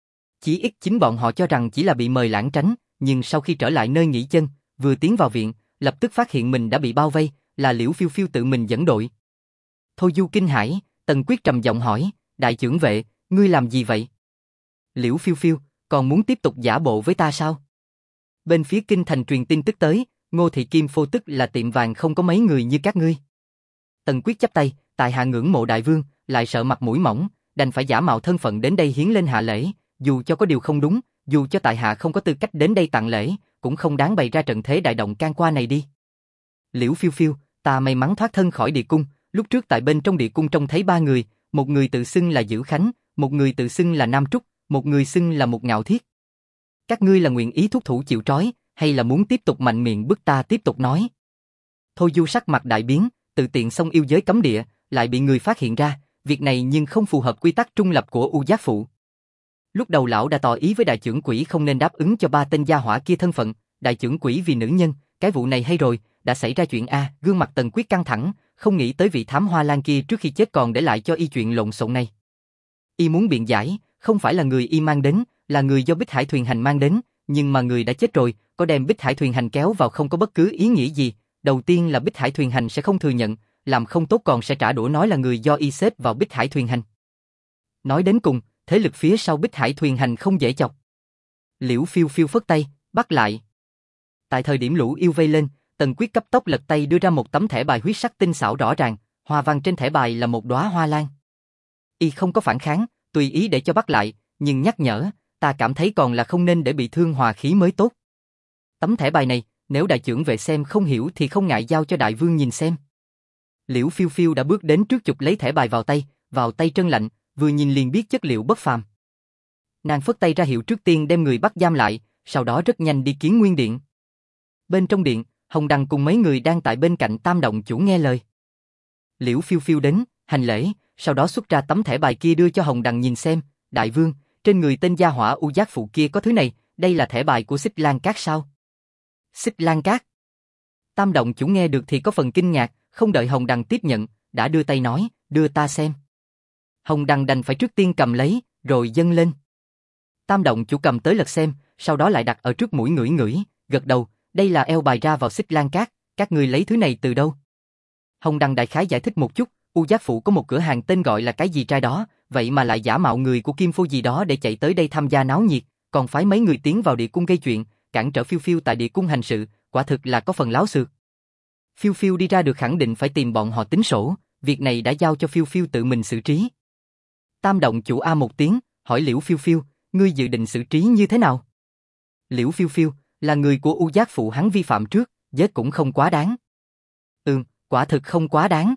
Chỉ ít chính bọn họ cho rằng chỉ là bị mời lãng tránh, nhưng sau khi trở lại nơi nghỉ chân, vừa tiến vào viện, lập tức phát hiện mình đã bị bao vây, là Liễu Phiêu Phiêu tự mình dẫn đội. Thôi Du kinh hãi, Tần Quyết trầm giọng hỏi, đại trưởng vệ, ngươi làm gì vậy? Liễu Phiêu Phiêu, còn muốn tiếp tục giả bộ với ta sao? Bên phía kinh thành truyền tin tức tới, Ngô Thị Kim Phô tức là tiệm vàng không có mấy người như các ngươi. Tần Quyết chắp tay, tại hạ ngưỡng mộ đại vương, lại sợ mặt mũi mỏng, đành phải giả mạo thân phận đến đây hiến lên hạ lễ, dù cho có điều không đúng, dù cho tại hạ không có tư cách đến đây tặng lễ, cũng không đáng bày ra trận thế đại động can qua này đi. Liễu Phiêu Phiêu, ta may mắn thoát thân khỏi địa cung, lúc trước tại bên trong địa cung trông thấy 3 người, một người tự xưng là Dữ Khánh, một người tự xưng là Nam Trúc, một người xưng là một Ngạo Thiết. Các ngươi là nguyện ý thúc thủ chịu trói, hay là muốn tiếp tục mạnh miệng bức ta tiếp tục nói? Thôi Du sắc mặt đại biến, tự tiện xông yêu giới cấm địa, lại bị người phát hiện ra, việc này nhưng không phù hợp quy tắc trung lập của U Giác Phụ. Lúc đầu lão đã tỏ ý với đại trưởng quỹ không nên đáp ứng cho ba tên gia hỏa kia thân phận, đại trưởng quỹ vì nữ nhân, cái vụ này hay rồi, đã xảy ra chuyện a, gương mặt Tần Quyết căng thẳng, không nghĩ tới vị thám hoa lan kia trước khi chết còn để lại cho y chuyện lộn xộn này. Y muốn biện giải, không phải là người y mang đến, là người do Bích Hải Thuyền Hành mang đến, nhưng mà người đã chết rồi, có đem Bích Hải Thuyền Hành kéo vào không có bất cứ ý nghĩa gì. Đầu tiên là Bích Hải Thuyền Hành sẽ không thừa nhận, làm không tốt còn sẽ trả đũa nói là người do y xếp vào Bích Hải Thuyền Hành. Nói đến cùng, thế lực phía sau Bích Hải Thuyền Hành không dễ chọc. Liễu Phiêu Phiêu phất tay, bắt lại. Tại thời điểm lũ yêu vây lên, Tần Quyết cấp tốc lật tay đưa ra một tấm thẻ bài huyết sắc tinh xảo rõ ràng, hoa văn trên thẻ bài là một đóa hoa lan. Y không có phản kháng, tùy ý để cho bắt lại, nhưng nhắc nhở, ta cảm thấy còn là không nên để bị thương hòa khí mới tốt. Tấm thẻ bài này, nếu đại trưởng vệ xem không hiểu thì không ngại giao cho đại vương nhìn xem. Liễu Phiêu Phiêu đã bước đến trước chụp lấy thẻ bài vào tay trơn lạnh, vừa nhìn liền biết chất liệu bất phàm. Nàng phất tay ra hiệu trước tiên đem người bắt giam lại, sau đó rất nhanh đi Kiến Nguyên Điện. Bên trong điện, Hồng Đằng cùng mấy người đang tại bên cạnh Tam Động chủ nghe lời. Liễu Phiêu Phiêu đến, hành lễ, sau đó xuất ra tấm thẻ bài kia đưa cho Hồng Đằng nhìn xem, đại vương, trên người tên gia hỏa U Giác Phụ kia có thứ này, đây là thẻ bài của Xích Lan Cát sao? Xích Lan Cát. Tam Động chủ nghe được thì có phần kinh ngạc, không đợi Hồng Đằng tiếp nhận, đã đưa tay nói, đưa ta xem. Hồng Đằng đành phải trước tiên cầm lấy, rồi dâng lên. Tam Động chủ cầm tới lật xem, sau đó lại đặt ở trước mũi ngửi ngửi, gật đầu, đây là eo bài ra vào Xích Lan Cát, các ngươi lấy thứ này từ đâu? Hồng Đằng đại khái giải thích một chút, U Giác Phụ có một cửa hàng tên gọi là cái gì trai đó, vậy mà lại giả mạo người của Kim Phô gì đó để chạy tới đây tham gia náo nhiệt, còn phái mấy người tiến vào địa cung gây chuyện, cản trở Phiêu Phiêu tại địa cung hành sự, quả thực là có phần láo xược. Phiêu Phiêu đi ra được khẳng định phải tìm bọn họ tính sổ, việc này đã giao cho Phiêu Phiêu tự mình xử trí. Tam Động chủ a một tiếng, hỏi Liễu Phiêu Phiêu, ngươi dự định xử trí như thế nào? Liễu Phiêu Phiêu, là người của U Giác Phụ hắn vi phạm trước, giết cũng không quá đáng. Quả thực không quá đáng.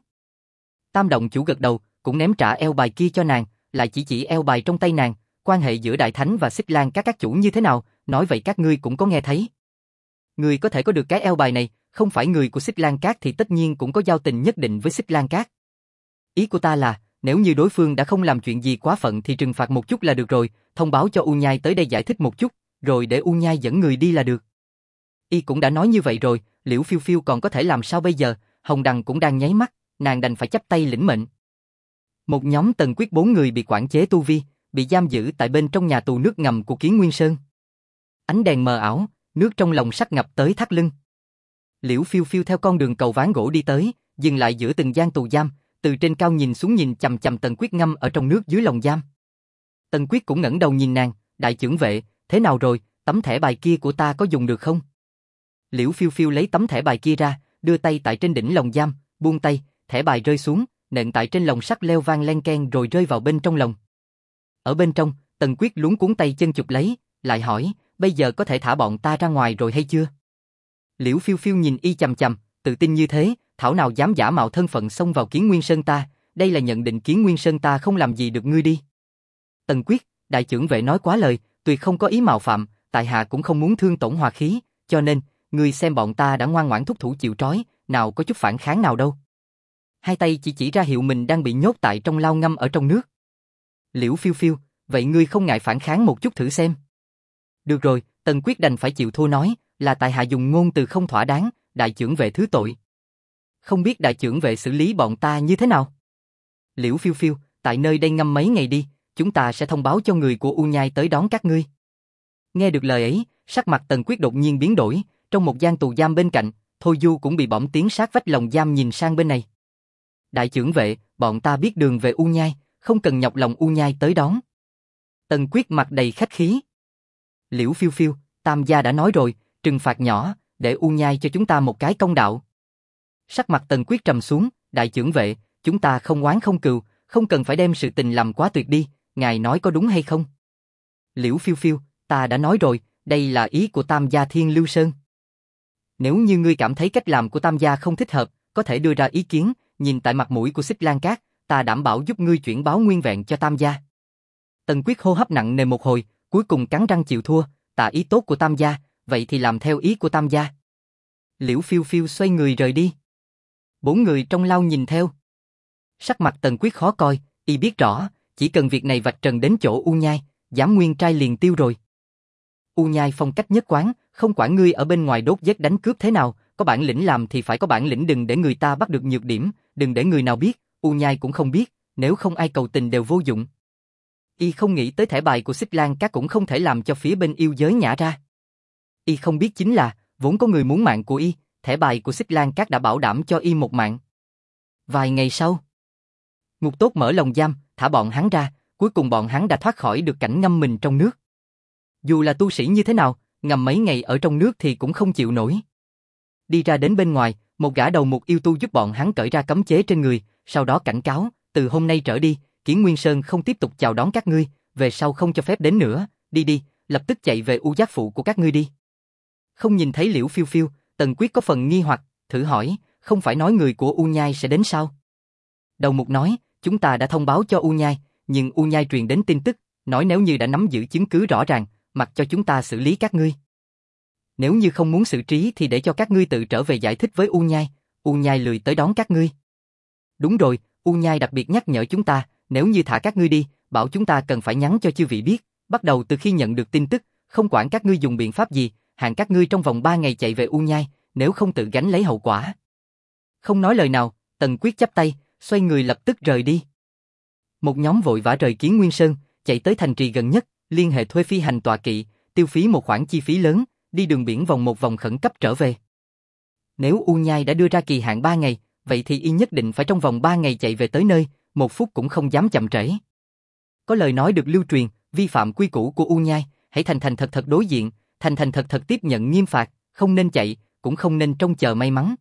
Tam Động chủ gật đầu, cũng ném trả eo bài kia cho nàng, lại chỉ eo bài trong tay nàng, quan hệ giữa Đại Thánh và Xích Lan các chủ như thế nào, nói vậy các ngươi cũng có nghe thấy. Người có thể có được cái eo bài này, không phải người của Xích Lan Cát thì tất nhiên cũng có giao tình nhất định với Xích Lan Cát. Ý của ta là, nếu như đối phương đã không làm chuyện gì quá phận thì trừng phạt một chút là được rồi, thông báo cho U Nhai tới đây giải thích một chút, rồi để U Nhai dẫn người đi là được. Y cũng đã nói như vậy rồi, Liễu Phiêu Phiêu còn có thể làm sao bây giờ, Hồng Đằng cũng đang nháy mắt, nàng đành phải chắp tay lĩnh mệnh. Một nhóm Tần Quyết 4 người bị quản chế tu vi, bị giam giữ tại bên trong nhà tù nước ngầm của Kiến Nguyên Sơn. Ánh đèn mờ ảo, nước trong lồng sắt ngập tới thắt lưng. Liễu Phiêu Phiêu theo con đường cầu ván gỗ đi tới, dừng lại giữa từng gian tù giam, từ trên cao nhìn xuống nhìn chằm chằm Tần Quyết ngâm ở trong nước dưới lồng giam. Tần Quyết cũng ngẩng đầu nhìn nàng, đại trưởng vệ, thế nào rồi, tấm thẻ bài kia của ta có dùng được không? Liễu Phiêu Phiêu lấy tấm thẻ bài kia ra, đưa tay tại trên đỉnh lồng giam, buông tay, thẻ bài rơi xuống, nện tại trên lồng sắt leo vang len keng rồi rơi vào bên trong lồng. Ở bên trong, Tần Quyết luống cuống tay chân chụp lấy, lại hỏi, bây giờ có thể thả bọn ta ra ngoài rồi hay chưa? Liễu Phiêu Phiêu nhìn y chằm chằm, tự tin như thế, thảo nào dám giả mạo thân phận xông vào Kiến Nguyên Sơn ta, đây là nhận định Kiến Nguyên Sơn ta không làm gì được ngươi đi. Tần Quyết, đại trưởng vệ nói quá lời, tuyệt không có ý mạo phạm, tại hạ cũng không muốn thương tổn hòa khí, cho nên, ngươi xem bọn ta đã ngoan ngoãn thúc thủ chịu trói, nào có chút phản kháng nào đâu. Hai tay chỉ ra hiệu mình đang bị nhốt tại trong lao ngâm ở trong nước. Liễu Phiêu Phiêu, vậy ngươi không ngại phản kháng một chút thử xem. Được rồi, Tần Quyết đành phải chịu thua nói, là tại hạ dùng ngôn từ không thỏa đáng, đại trưởng vệ thứ tội. Không biết đại trưởng vệ xử lý bọn ta như thế nào? Liễu Phiêu Phiêu, tại nơi đây ngâm mấy ngày đi, chúng ta sẽ thông báo cho người của U Nhai tới đón các ngươi. Nghe được lời ấy, sắc mặt Tần Quyết đột nhiên biến đổi, trong một gian tù giam bên cạnh, Thôi Du cũng bị bỏng tiến sát vách lồng giam nhìn sang bên này. Đại trưởng vệ, bọn ta biết đường về U Nhai, không cần nhọc lòng U Nhai tới đón. Tần Quyết mặt đầy khách khí. Liễu Phiêu Phiêu, Tam gia đã nói rồi, trừng phạt nhỏ, để U Nhai cho chúng ta một cái công đạo. Sắc mặt Tần Quyết trầm xuống, đại trưởng vệ, chúng ta không oán không cừu, không cần phải đem sự tình làm quá tuyệt đi, ngài nói có đúng hay không? Liễu Phiêu Phiêu, ta đã nói rồi, đây là ý của Tam gia Thiên Lưu Sơn. Nếu như ngươi cảm thấy cách làm của Tam gia không thích hợp, có thể đưa ra ý kiến, nhìn tại mặt mũi của Xích Lan Cát, ta đảm bảo giúp ngươi chuyển báo nguyên vẹn cho Tam gia. Tần Quyết hô hấp nặng nề một hồi, cuối cùng cắn răng chịu thua, tạ ý tốt của Tam gia, vậy thì làm theo ý của Tam gia. Liễu Phiêu Phiêu xoay người rời đi. 4 người trong lao nhìn theo. Sắc mặt Tần Quyết khó coi, Y biết rõ, chỉ cần việc này vạch trần đến chỗ U Nhai, Giám Nguyên Trai liền tiêu rồi. U Nhai phong cách nhất quán, không quản ngươi ở bên ngoài đốt giết đánh cướp thế nào, có bản lĩnh làm thì phải có bản lĩnh, đừng để người ta bắt được nhược điểm, đừng để người nào biết, U Nhai cũng không biết, nếu không ai cầu tình đều vô dụng. Y không nghĩ tới thẻ bài của Xích Lan Các cũng không thể làm cho phía bên yêu giới nhả ra. Y không biết chính là, vốn có người muốn mạng của Y, thẻ bài của Xích Lan Các đã bảo đảm cho Y một mạng. Vài ngày sau, Ngục Tốt mở lồng giam, thả bọn hắn ra, cuối cùng bọn hắn đã thoát khỏi được cảnh ngâm mình trong nước. Dù là tu sĩ như thế nào, ngâm mấy ngày ở trong nước thì cũng không chịu nổi. Đi ra đến bên ngoài, một gã đầu mục yêu tu giúp bọn hắn cởi ra cấm chế trên người, sau đó cảnh cáo, từ hôm nay trở đi, Kiến Nguyên Sơn không tiếp tục chào đón các ngươi, về sau không cho phép đến nữa, đi đi, lập tức chạy về U Giác Phụ của các ngươi đi. Không nhìn thấy Liễu Phiêu Phiêu, Tần Quyết có phần nghi hoặc, thử hỏi, không phải nói người của U Nhai sẽ đến sao? Đầu mục nói, chúng ta đã thông báo cho U Nhai, nhưng U Nhai truyền đến tin tức, nói nếu như đã nắm giữ chứng cứ rõ ràng, mặc cho chúng ta xử lý các ngươi. Nếu như không muốn xử trí thì để cho các ngươi tự trở về giải thích với U Nhai, U Nhai lười tới đón các ngươi. Đúng rồi, U Nhai đặc biệt nhắc nhở chúng ta, nếu như thả các ngươi đi, bảo chúng ta cần phải nhắn cho chư vị biết, bắt đầu từ khi nhận được tin tức, không quản các ngươi dùng biện pháp gì, hạn các ngươi trong vòng 3 ngày chạy về U Nhai, nếu không tự gánh lấy hậu quả. Không nói lời nào, Tần Quyết chắp tay, xoay người lập tức rời đi. Một nhóm vội vã rời Kiến Nguyên Sơn, chạy tới thành trì gần nhất, liên hệ thuê phi hành tọa kỵ, tiêu phí một khoản chi phí lớn, đi đường biển vòng một vòng khẩn cấp trở về. Nếu U Nhai đã đưa ra kỳ hạn 3 ngày, vậy thì y nhất định phải trong vòng 3 ngày chạy về tới nơi, 1 phút cũng không dám chậm trễ. Có lời nói được lưu truyền, vi phạm quy củ của U Nhai, hãy thành thành thật thật đối diện, thành thành thật thật tiếp nhận nghiêm phạt, không nên chạy, cũng không nên trông chờ may mắn.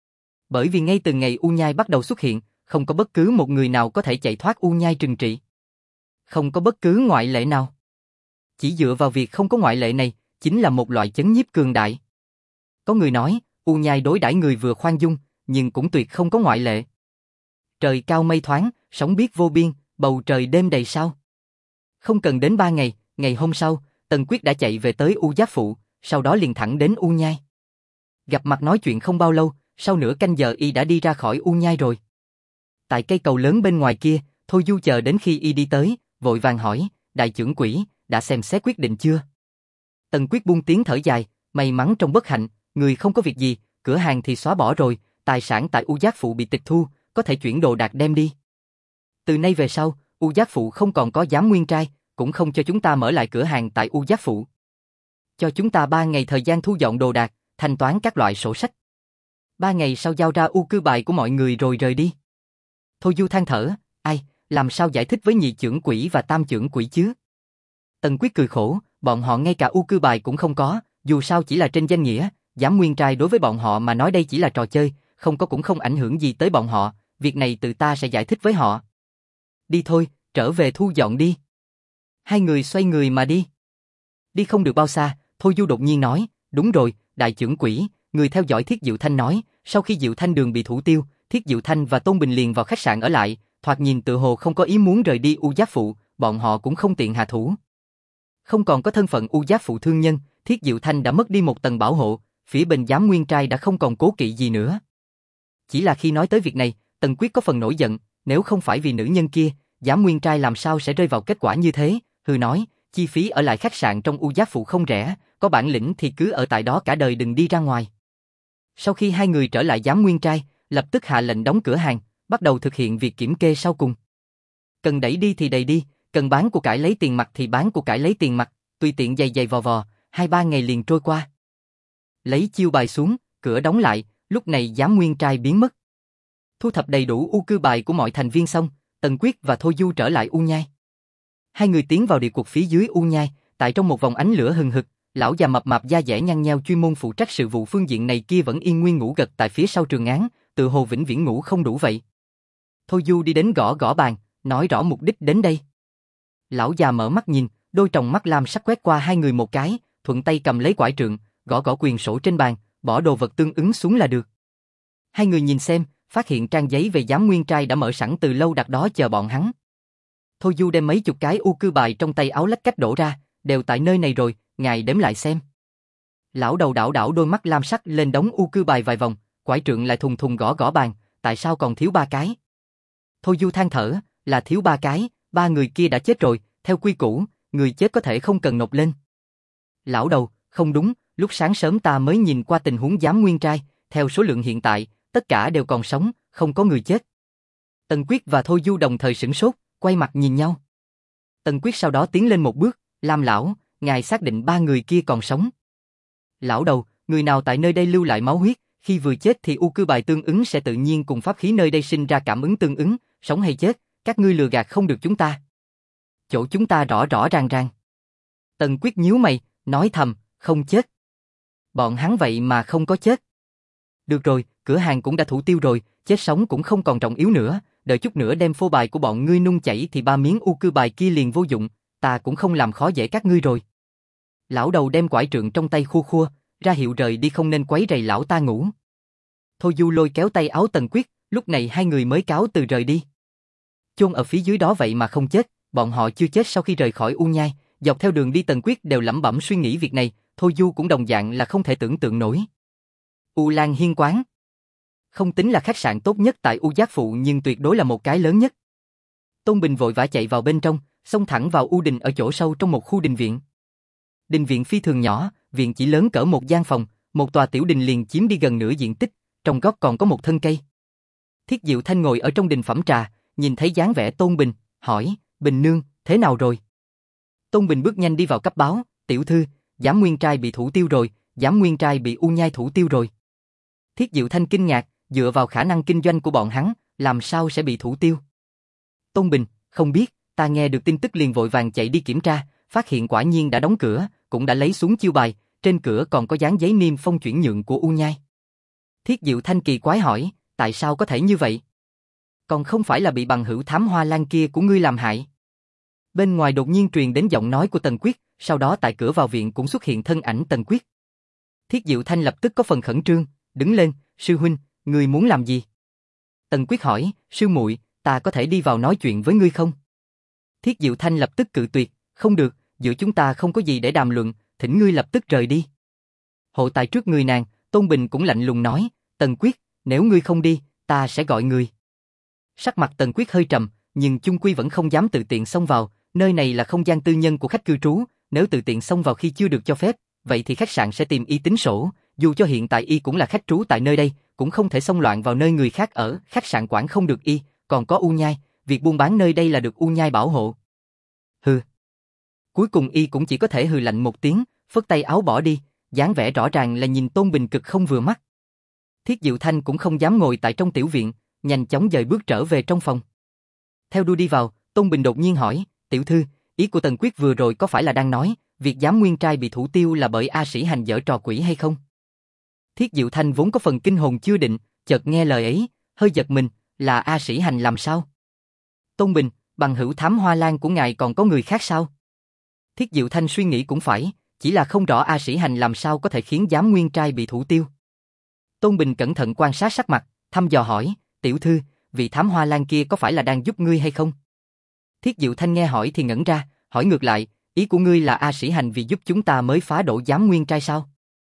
Bởi vì ngay từ ngày U Nhai bắt đầu xuất hiện, không có bất cứ một người nào có thể chạy thoát U Nhai trừng trị. Không có bất cứ ngoại lệ nào. Chỉ dựa vào việc không có ngoại lệ này, chính là một loại chấn nhiếp cường đại. Có người nói, U Nhai đối đãi người vừa khoan dung, nhưng cũng tuyệt không có ngoại lệ. Trời cao mây thoáng, sóng biếc vô biên, bầu trời đêm đầy sao. Không cần đến 3 ngày, ngày hôm sau, Tần Quyết đã chạy về tới U Giác Phụ, sau đó liền thẳng đến U Nhai. Gặp mặt nói chuyện không bao lâu, sau nửa canh giờ y đã đi ra khỏi U Nhai rồi. Tại cây cầu lớn bên ngoài kia, Thôi Du chờ đến khi y đi tới, vội vàng hỏi, đại trưởng quỹ, đã xem xét quyết định chưa? Tần Quyết buông tiếng thở dài, may mắn trong bất hạnh, người không có việc gì, cửa hàng thì xóa bỏ rồi, tài sản tại U Giác Phụ bị tịch thu, có thể chuyển đồ đạc đem đi. Từ nay về sau, U Giác Phụ không còn có Giám Nguyên Trai, cũng không cho chúng ta mở lại cửa hàng tại U Giác Phụ. Cho chúng ta 3 ngày thời gian thu dọn đồ đạc, thanh toán các loại sổ sách. 3 ngày sau giao ra U Cư bài của mọi người rồi rời đi. Thôi Du than thở, ai, làm sao giải thích với nhị trưởng quỹ và tam trưởng quỹ chứ? Tần Quyết cười khổ, bọn họ ngay cả U Cư bài cũng không có, dù sao chỉ là trên danh nghĩa, Giám Nguyên Trai đối với bọn họ mà nói đây chỉ là trò chơi, không có cũng không ảnh hưởng gì tới bọn họ, việc này tự ta sẽ giải thích với họ. Đi thôi, trở về thu dọn đi. Hai người xoay người mà đi. Đi không được bao xa, Thôi Du đột nhiên nói, đúng rồi, đại trưởng quỹ, người theo dõi Thiết Diệu Thanh nói, sau khi Diệu Thanh đường bị thủ tiêu, Thiết Diệu Thanh và Tôn Bình liền vào khách sạn ở lại, thoạt nhìn tự hồ không có ý muốn rời đi U Giác Phụ, bọn họ cũng không tiện hạ thủ. Không còn có thân phận U Giác Phụ thương nhân, Thiết Diệu Thanh đã mất đi một tầng bảo hộ, phía bên Giám Nguyên Trai đã không còn cố kỵ gì nữa. Chỉ là khi nói tới việc này, Tần Quyết có phần nổi giận, nếu không phải vì nữ nhân kia, Giám Nguyên Trai làm sao sẽ rơi vào kết quả như thế, hừ nói, chi phí ở lại khách sạn trong U Giác Phụ không rẻ, có bản lĩnh thì cứ ở tại đó cả đời đừng đi ra ngoài. Sau khi hai người trở lại Giám Nguyên Trai, lập tức hạ lệnh đóng cửa hàng, bắt đầu thực hiện việc kiểm kê sau cùng. Cần đẩy đi thì đẩy đi, cần bán của cải lấy tiền mặt thì bán của cải lấy tiền mặt, tùy tiện giày giày vò vò, 2-3 ngày liền trôi qua. Lấy chiêu bài xuống, cửa đóng lại, lúc này Giám Nguyên Trai biến mất. Thu thập đầy đủ U Cư bài của mọi thành viên xong, Tần Quyết và Thôi Du trở lại U Nhai. Hai người tiến vào địa cuộc phía dưới U Nhai, tại trong một vòng ánh lửa hừng hực, lão già mập mạp da dẻ nhăn nheo chuyên môn phụ trách sự vụ phương diện này kia vẫn yên nguyên ngủ gật tại phía sau trường án, tự hồ vĩnh viễn ngủ không đủ vậy. Thôi Du đi đến gõ gõ bàn, nói rõ mục đích đến đây. Lão già mở mắt nhìn, đôi tròng mắt lam sắc quét qua hai người một cái, thuận tay cầm lấy quải trượng, gõ gõ quyền sổ trên bàn, bỏ đồ vật tương ứng xuống là được. Hai người nhìn xem, phát hiện trang giấy về Giám Nguyên Trai đã mở sẵn từ lâu đặt đó chờ bọn hắn. Thôi Du đem mấy chục cái U Cư bài trong tay áo lách cách đổ ra, đều tại nơi này rồi, ngài đếm lại xem. Lão đầu đảo đảo đôi mắt lam sắc lên đống U Cư bài vài vòng, quải trượng lại thùng thùng gõ gõ bàn, tại sao còn thiếu 3 cái? Thôi Du than thở, là thiếu 3 cái, 3 người kia đã chết rồi, theo quy củ, người chết có thể không cần nộp lên. Lão đầu, không đúng, lúc sáng sớm ta mới nhìn qua tình huống giám nguyên trai, theo số lượng hiện tại, tất cả đều còn sống, không có người chết. Tần Quyết và Thôi Du đồng thời sửng sốt, quay mặt nhìn nhau. Tần Quyết sau đó tiến lên một bước, Lam lão, ngài xác định 3 người kia còn sống. Lão đầu, người nào tại nơi đây lưu lại máu huyết, khi vừa chết thì u cư bài tương ứng sẽ tự nhiên cùng pháp khí nơi đây sinh ra cảm ứng tương ứng, sống hay chết, các ngươi lừa gạt không được chúng ta. Chỗ chúng ta rõ rõ ràng ràng. Tần Quyết nhíu mày, nói thầm, không chết. Bọn hắn vậy mà không có chết. Được rồi, cửa hàng cũng đã thủ tiêu rồi, chết sống cũng không còn trọng yếu nữa, đợi chút nữa đem phô bài của bọn ngươi nung chảy thì 3 miếng u cư bài kia liền vô dụng, ta cũng không làm khó dễ các ngươi rồi. Lão đầu đem quải trượng trong tay khua khua, ra hiệu rời đi không nên quấy rầy lão ta ngủ. Thôi Du lôi kéo tay áo Tần Quyết, lúc này hai người mới cáo từ rời đi. Chôn ở phía dưới đó vậy mà không chết, bọn họ chưa chết sau khi rời khỏi U Nhai, dọc theo đường đi Tần Quyết đều lẩm bẩm suy nghĩ việc này, Thôi Du cũng đồng dạng là không thể tưởng tượng nổi. U Lan Hiên quán. Không tính là khách sạn tốt nhất tại U Giác Phụ nhưng tuyệt đối là một cái lớn nhất. Tôn Bình vội vã chạy vào bên trong, xông thẳng vào U Đình ở chỗ sâu trong một khu đình viện. Đình viện phi thường nhỏ, viện chỉ lớn cỡ một gian phòng, một tòa tiểu đình liền chiếm đi gần nửa diện tích, trong góc còn có một thân cây. Thiết Diệu Thanh ngồi ở trong đình phẩm trà, nhìn thấy dáng vẻ Tôn Bình, hỏi, Bình nương, thế nào rồi? Tôn Bình bước nhanh đi vào cấp báo, tiểu thư, giám nguyên trai bị thủ tiêu rồi, giám nguyên trai bị U Nhai thủ tiêu rồi. Thiết Diệu Thanh kinh ngạc, dựa vào khả năng kinh doanh của bọn hắn, làm sao sẽ bị thủ tiêu? Tôn Bình, không biết, ta nghe được tin tức liền vội vàng chạy đi kiểm tra, phát hiện quả nhiên đã đóng cửa, cũng đã lấy xuống chiêu bài, trên cửa còn có dán giấy niêm phong chuyển nhượng của U Nhai. Thiết Diệu Thanh kỳ quái hỏi, tại sao có thể như vậy? Còn không phải là bị bằng hữu Thám Hoa Lan kia của ngươi làm hại? Bên ngoài đột nhiên truyền đến giọng nói của Tần Quyết, sau đó tại cửa vào viện cũng xuất hiện thân ảnh Tần Quyết. Thiết Diệu Thanh lập tức có phần khẩn trương, đứng lên, sư huynh, ngươi muốn làm gì? Tần Quyết hỏi, sư muội, ta có thể đi vào nói chuyện với ngươi không? Thiết Diệu Thanh lập tức cự tuyệt, không được, giữa chúng ta không có gì để đàm luận, thỉnh ngươi lập tức rời đi. Hộ tại trước người nàng, Tôn Bình cũng lạnh lùng nói, Tần Quyết, nếu ngươi không đi, ta sẽ gọi người. Sắc mặt Tần Quyết hơi trầm, nhưng chung quy vẫn không dám tự tiện xông vào, nơi này là không gian tư nhân của khách cư trú, nếu tự tiện xông vào khi chưa được cho phép, vậy thì khách sạn sẽ tìm y tính sổ, dù cho hiện tại y cũng là khách trú tại nơi đây, cũng không thể xông loạn vào nơi người khác ở, khách sạn quản không được y, còn có U Nhai, việc buôn bán nơi đây là được U Nhai bảo hộ. Hừ. Cuối cùng y cũng chỉ có thể hừ lạnh một tiếng, phất tay áo bỏ đi, dáng vẻ rõ ràng là nhìn Tôn Bình cực không vừa mắt. Thiết Diệu Thanh cũng không dám ngồi tại trong tiểu viện, nhanh chóng dời bước trở về trong phòng. Theo đuôi đi vào, Tôn Bình đột nhiên hỏi, tiểu thư, ý của Tần Quyết vừa rồi có phải là đang nói, việc giám nguyên trai bị thủ tiêu là bởi A Sĩ Hành giở trò quỷ hay không? Thiết Diệu Thanh vốn có phần kinh hồn chưa định, chợt nghe lời ấy, hơi giật mình, là A Sĩ Hành làm sao? Tôn Bình, bằng hữu Thám Hoa Lan của ngài còn có người khác sao? Thiết Diệu Thanh suy nghĩ cũng phải, chỉ là không rõ A Sĩ Hành làm sao có thể khiến giám nguyên trai bị thủ tiêu. Tôn Bình cẩn thận quan sát sắc mặt, thăm dò hỏi, tiểu thư, vị Thám Hoa Lan kia có phải là đang giúp ngươi hay không? Thiết Diệu Thanh nghe hỏi thì ngẩn ra, hỏi ngược lại, ý của ngươi là A Sĩ Hành vì giúp chúng ta mới phá đổ giám nguyên trai sao?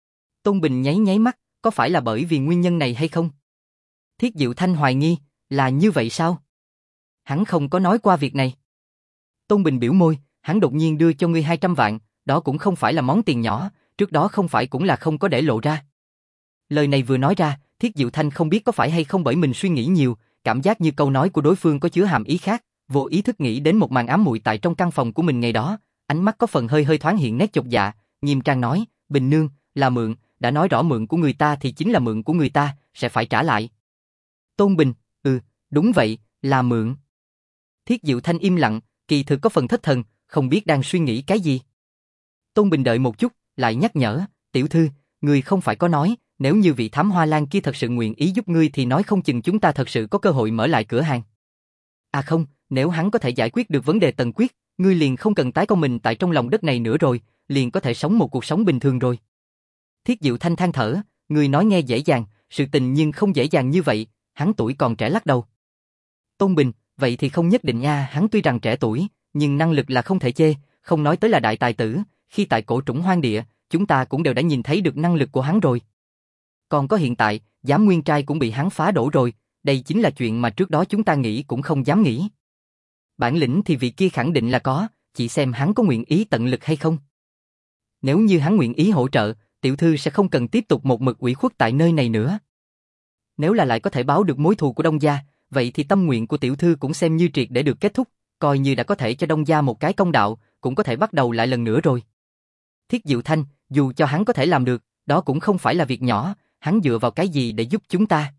Tôn Bình nháy nháy mắt, có phải là bởi vì nguyên nhân này hay không? Thiết Diệu Thanh hoài nghi, là như vậy sao? Hắn không có nói qua việc này. Tôn Bình biểu môi, hắn đột nhiên đưa cho ngươi 200 vạn, đó cũng không phải là món tiền nhỏ, trước đó không phải cũng là không có để lộ ra. Lời này vừa nói ra, Thiết Diệu Thanh không biết có phải hay không bởi mình suy nghĩ nhiều, cảm giác như câu nói của đối phương có chứa hàm ý khác, vô ý thức nghĩ đến một màn ám muội tại trong căn phòng của mình ngày đó, ánh mắt có phần hơi hơi thoáng hiện nét chột dạ, nghiêm trang nói, Bình nương, là mượn, đã nói rõ mượn của người ta thì chính là mượn của người ta, sẽ phải trả lại. Tôn Bình, đúng vậy, là mượn. Thiết Diệu Thanh im lặng, kỳ thực có phần thất thần, không biết đang suy nghĩ cái gì. Tôn Bình đợi một chút, lại nhắc nhở, tiểu thư, ngươi không phải có nói, nếu như vị Thám Hoa Lan kia thật sự nguyện ý giúp ngươi thì nói không chừng chúng ta thật sự có cơ hội mở lại cửa hàng. À không, nếu hắn có thể giải quyết được vấn đề Tần Quyết, ngươi liền không cần tái công mình tại trong lòng đất này nữa rồi, liền có thể sống một cuộc sống bình thường rồi. Thiết Diệu Thanh than thở, ngươi nói nghe dễ dàng, sự tình nhưng không dễ dàng như vậy, hắn tuổi còn trẻ lắc đầu. Tôn Bình, vậy thì không nhất định nha, hắn tuy rằng trẻ tuổi, nhưng năng lực là không thể chê, không nói tới là đại tài tử, khi tại cổ trũng hoang địa, chúng ta cũng đều đã nhìn thấy được năng lực của hắn rồi. Còn có hiện tại, giám nguyên trai cũng bị hắn phá đổ rồi, đây chính là chuyện mà trước đó chúng ta nghĩ cũng không dám nghĩ. Bản lĩnh thì vị kia khẳng định là có, chỉ xem hắn có nguyện ý tận lực hay không. Nếu như hắn nguyện ý hỗ trợ, tiểu thư sẽ không cần tiếp tục một mực ủy khuất tại nơi này nữa. Nếu là lại có thể báo được mối thù của Đông gia, vậy thì tâm nguyện của tiểu thư cũng xem như triệt để được kết thúc, coi như đã có thể cho Đông gia một cái công đạo, cũng có thể bắt đầu lại lần nữa rồi. Thiết Diệu Thanh, dù cho hắn có thể làm được, đó cũng không phải là việc nhỏ, hắn dựa vào cái gì để giúp chúng ta?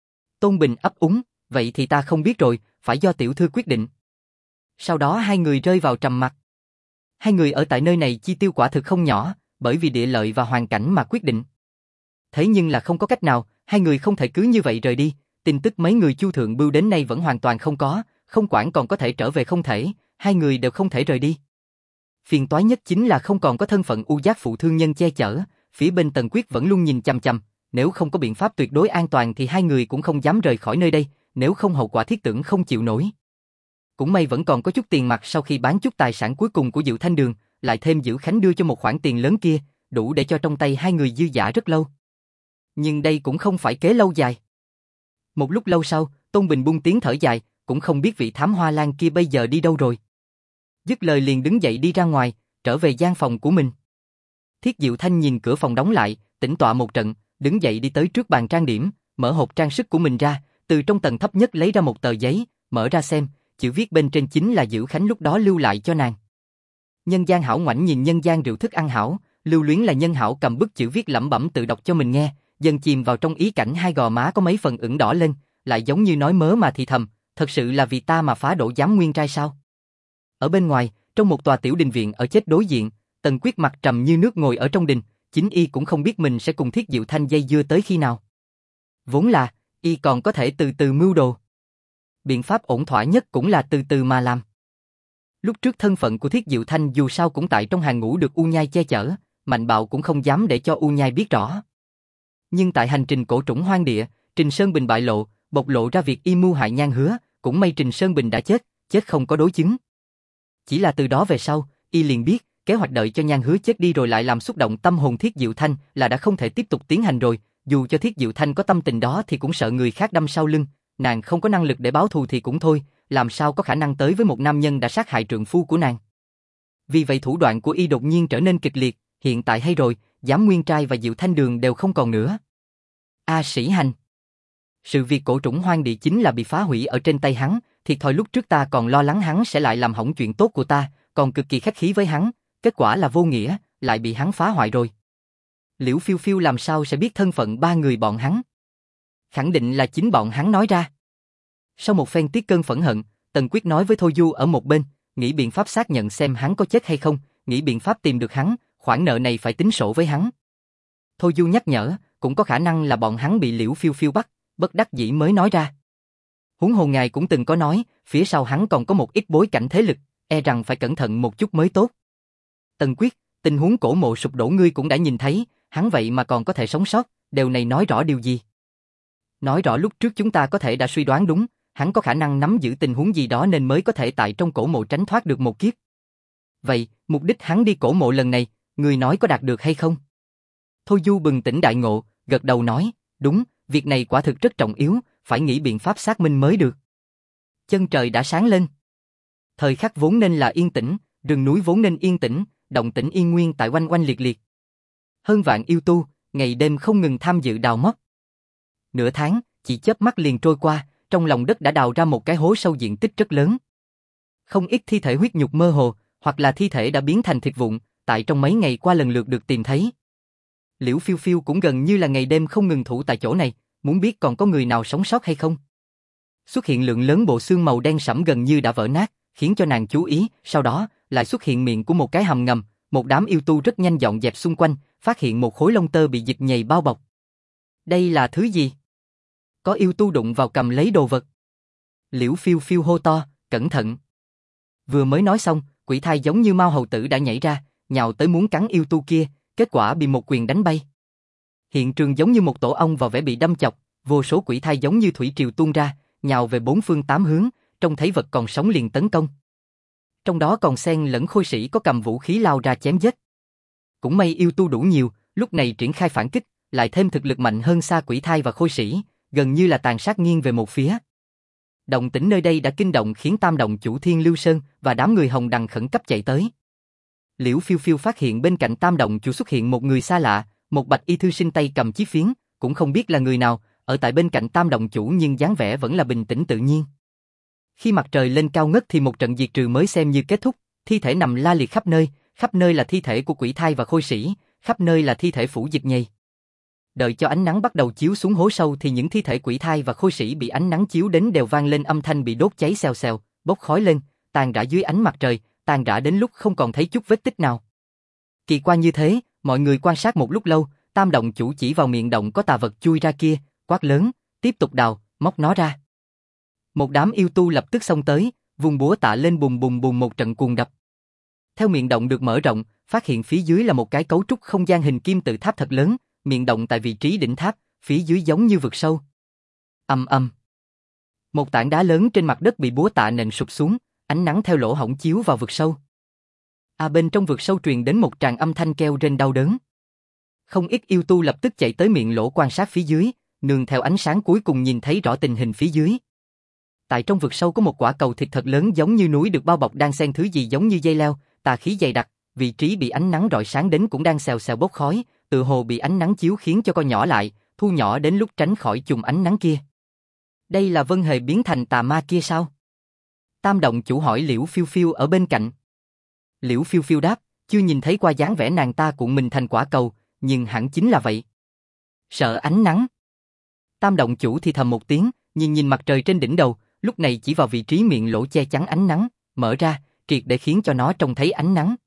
Tôn Bình ấp úng, vậy thì ta không biết rồi, phải do tiểu thư quyết định. Sau đó hai người rơi vào trầm mặc. Hai người ở tại nơi này chi tiêu quả thực không nhỏ, bởi vì địa lợi và hoàn cảnh mà quyết định. Thế nhưng là không có cách nào, hai người không thể cứ như vậy rời đi, tin tức mấy người Chu Thượng Bưu đến nay vẫn hoàn toàn không có, không quản còn có thể trở về không thể, hai người đều không thể rời đi. Phiền toái nhất chính là không còn có thân phận U Giác phụ thương nhân che chở, phía bên Tần Quyết vẫn luôn nhìn chằm chằm, nếu không có biện pháp tuyệt đối an toàn thì hai người cũng không dám rời khỏi nơi đây, nếu không hậu quả thiết tưởng không chịu nổi. Cũng may vẫn còn có chút tiền mặt sau khi bán chút tài sản cuối cùng của Diệu Thanh Đường, lại thêm Diệu Khánh đưa cho một khoản tiền lớn kia, đủ để cho trong tay hai người dư dả rất lâu. Nhưng đây cũng không phải kế lâu dài. Một lúc lâu sau, Tôn Bình buông tiếng thở dài, cũng không biết vị thám hoa lan kia bây giờ đi đâu rồi. Dứt lời liền đứng dậy đi ra ngoài, trở về gian phòng của mình. Thiết Diệu Thanh nhìn cửa phòng đóng lại, tĩnh tọa một trận, đứng dậy đi tới trước bàn trang điểm, mở hộp trang sức của mình ra, từ trong tầng thấp nhất lấy ra một tờ giấy, mở ra xem, chữ viết bên trên chính là Diệu Khánh lúc đó lưu lại cho nàng. Nhân gian hảo ngoảnh nhìn nhân gian rượu thức ăn hảo, lưu luyến là nhân hảo cầm bức chữ viết lẩm bẩm tự đọc cho mình nghe, dần chìm vào trong ý cảnh hai gò má có mấy phần ửng đỏ lên, lại giống như nói mớ mà thì thầm, thật sự là vì ta mà phá đổ giám nguyên trai sao? Ở bên ngoài, trong một tòa tiểu đình viện ở chết đối diện, Tần Quyết mặt trầm như nước ngồi ở trong đình, chính y cũng không biết mình sẽ cùng Thiết Diệu Thanh dây dưa tới khi nào. Vốn là, y còn có thể từ từ mưu đồ. Biện pháp ổn thỏa nhất cũng là từ từ mà làm. Lúc trước thân phận của Thiết Diệu Thanh dù sao cũng tại trong hàng ngũ được U Nhai che chở, Mạnh Bạo cũng không dám để cho U Nhai biết rõ. Nhưng tại hành trình cổ trũng hoang địa, Trình Sơn Bình bại lộ, bộc lộ ra việc y mưu hại Nhan Hứa, cũng may Trình Sơn Bình đã chết, chết không có đối chứng. Chỉ là từ đó về sau, y liền biết, kế hoạch đợi cho Nhan Hứa chết đi rồi lại làm xúc động tâm hồn Thiết Diệu Thanh là đã không thể tiếp tục tiến hành rồi, dù cho Thiết Diệu Thanh có tâm tình đó thì cũng sợ người khác đâm sau lưng, nàng không có năng lực để báo thù thì cũng thôi, làm sao có khả năng tới với một nam nhân đã sát hại trượng phu của nàng. Vì vậy thủ đoạn của y đột nhiên trở nên kịch liệt, hiện tại hay rồi, Giám Nguyên Trai và Diệu Thanh Đường đều không còn nữa. A Sĩ Hành. Sự việc cổ trũng hoang địa chính là bị phá hủy ở trên tay hắn, thiệt thòi lúc trước ta còn lo lắng hắn sẽ lại làm hỏng chuyện tốt của ta, còn cực kỳ khách khí với hắn, kết quả là vô nghĩa, lại bị hắn phá hoại rồi. Liễu Phiêu Phiêu làm sao sẽ biết thân phận ba người bọn hắn? Khẳng định là chính bọn hắn nói ra. Sau một phen tiết cơn phẫn hận, Tần Quyết nói với Thôi Du ở một bên, nghĩ biện pháp xác nhận xem hắn có chết hay không, nghĩ biện pháp tìm được hắn, khoản nợ này phải tính sổ với hắn. Thôi Du nhắc nhở, cũng có khả năng là bọn hắn bị Liễu Phiêu Phiêu bắt, bất đắc dĩ mới nói ra. Huống hồ ngài cũng từng có nói, phía sau hắn còn có một ít bối cảnh thế lực, e rằng phải cẩn thận một chút mới tốt. Tần Quyết, tình huống cổ mộ sụp đổ ngươi cũng đã nhìn thấy, hắn vậy mà còn có thể sống sót, điều này nói rõ điều gì? Nói rõ lúc trước chúng ta có thể đã suy đoán đúng, hắn có khả năng nắm giữ tình huống gì đó nên mới có thể tại trong cổ mộ tránh thoát được một kiếp. Vậy, mục đích hắn đi cổ mộ lần này, người nói có đạt được hay không? Thôi Du bừng tỉnh đại ngộ, gật đầu nói, đúng, việc này quả thực rất trọng yếu, phải nghĩ biện pháp xác minh mới được. Chân trời đã sáng lên. Thời khắc vốn nên là yên tĩnh, rừng núi vốn nên yên tĩnh, động tĩnh yên nguyên tại oanh oanh liệt liệt. Hơn vạn yêu tu, ngày đêm không ngừng tham dự đào móc. Nửa tháng, chỉ chớp mắt liền trôi qua, trong lòng đất đã đào ra một cái hố sâu diện tích rất lớn. Không ít thi thể huyết nhục mơ hồ, hoặc là thi thể đã biến thành thịt vụn, tại trong mấy ngày qua lần lượt được tìm thấy. Liễu Phiêu Phiêu cũng gần như là ngày đêm không ngừng thủ tại chỗ này, muốn biết còn có người nào sống sót hay không. Xuất hiện lượng lớn bộ xương màu đen sẫm gần như đã vỡ nát, khiến cho nàng chú ý, sau đó lại xuất hiện miệng của một cái hầm ngầm, một đám yêu tu rất nhanh dọn dẹp xung quanh, phát hiện một khối lông tơ bị dịch nhầy bao bọc. Đây là thứ gì? Có yêu tu đụng vào cầm lấy đồ vật. Liễu Phiêu Phiêu hô to, cẩn thận. Vừa mới nói xong, quỷ thai giống như Mao hầu tử đã nhảy ra, nhào tới muốn cắn yêu tu kia, kết quả bị một quyền đánh bay. Hiện trường giống như một tổ ong vào vẻ bị đâm chọc, vô số quỷ thai giống như thủy triều tuôn ra, nhào về bốn phương tám hướng, trông thấy vật còn sống liền tấn công. Trong đó còn xen lẫn khôi sĩ có cầm vũ khí lao ra chém giết. Cũng may yêu tu đủ nhiều, lúc này triển khai phản kích, lại thêm thực lực mạnh hơn xa quỷ thai và khôi sĩ, gần như là tàn sát nghiêng về một phía. Động tĩnh nơi đây đã kinh động khiến Tam động chủ Thiên Lưu Sơn và đám người Hồng Đằng khẩn cấp chạy tới. Liễu Phiêu Phiêu phát hiện bên cạnh Tam động chủ xuất hiện một người xa lạ, một bạch y thư sinh tay cầm chiếc phiến, cũng không biết là người nào, ở tại bên cạnh Tam động chủ nhưng dáng vẻ vẫn là bình tĩnh tự nhiên. Khi mặt trời lên cao ngất thì một trận diệt trừ mới xem như kết thúc, thi thể nằm la liệt khắp nơi là thi thể của quỷ thai và khôi sĩ, khắp nơi là thi thể phủ dịch nhầy. Đợi cho ánh nắng bắt đầu chiếu xuống hố sâu thì những thi thể quỷ thai và khôi sĩ bị ánh nắng chiếu đến đều vang lên âm thanh bị đốt cháy xèo xèo, bốc khói lên, tàn rã dưới ánh mặt trời, tàn rã đến lúc không còn thấy chút vết tích nào. Kỳ quan như thế, mọi người quan sát một lúc lâu, Tam động chủ chỉ vào miệng động có tà vật chui ra kia, quát lớn, tiếp tục đào, móc nó ra. Một đám yêu tu lập tức xông tới, vung búa tạ lên bùm bùm bùm một trận cuồng đập. Theo miệng động được mở rộng, phát hiện phía dưới là một cái cấu trúc không gian hình kim tự tháp thật lớn, miệng động tại vị trí đỉnh tháp, phía dưới giống như vực sâu. Ầm ầm. Một tảng đá lớn trên mặt đất bị búa tạ nện sụp xuống, ánh nắng theo lỗ hổng chiếu vào vực sâu. Bên trong vực sâu truyền đến một tràng âm thanh kêu rên đau đớn. Không ít yêu tu lập tức chạy tới miệng lỗ quan sát phía dưới, nương theo ánh sáng cuối cùng nhìn thấy rõ tình hình phía dưới. Tại trong vực sâu có một quả cầu thịt thật lớn giống như núi được bao bọc đang xen thứ gì giống như dây leo, tà khí dày đặc, vị trí bị ánh nắng rọi sáng đến cũng đang xèo xèo bốc khói, tựa hồ bị ánh nắng chiếu khiến cho co nhỏ lại, thu nhỏ đến lúc tránh khỏi chùm ánh nắng kia. Đây là Vân Hề biến thành tà ma kia sao? Tam động chủ hỏi Liễu Phiêu Phiêu ở bên cạnh. Liễu Phiêu Phiêu đáp, chưa nhìn thấy qua dáng vẻ nàng ta cuộn mình thành quả cầu, nhưng hẳn chính là vậy. Sợ ánh nắng. Tam động chủ thì thầm một tiếng, nhìn mặt trời trên đỉnh đầu, lúc này chỉ vào vị trí miệng lỗ che chắn ánh nắng, mở ra, triệt để khiến cho nó trông thấy ánh nắng.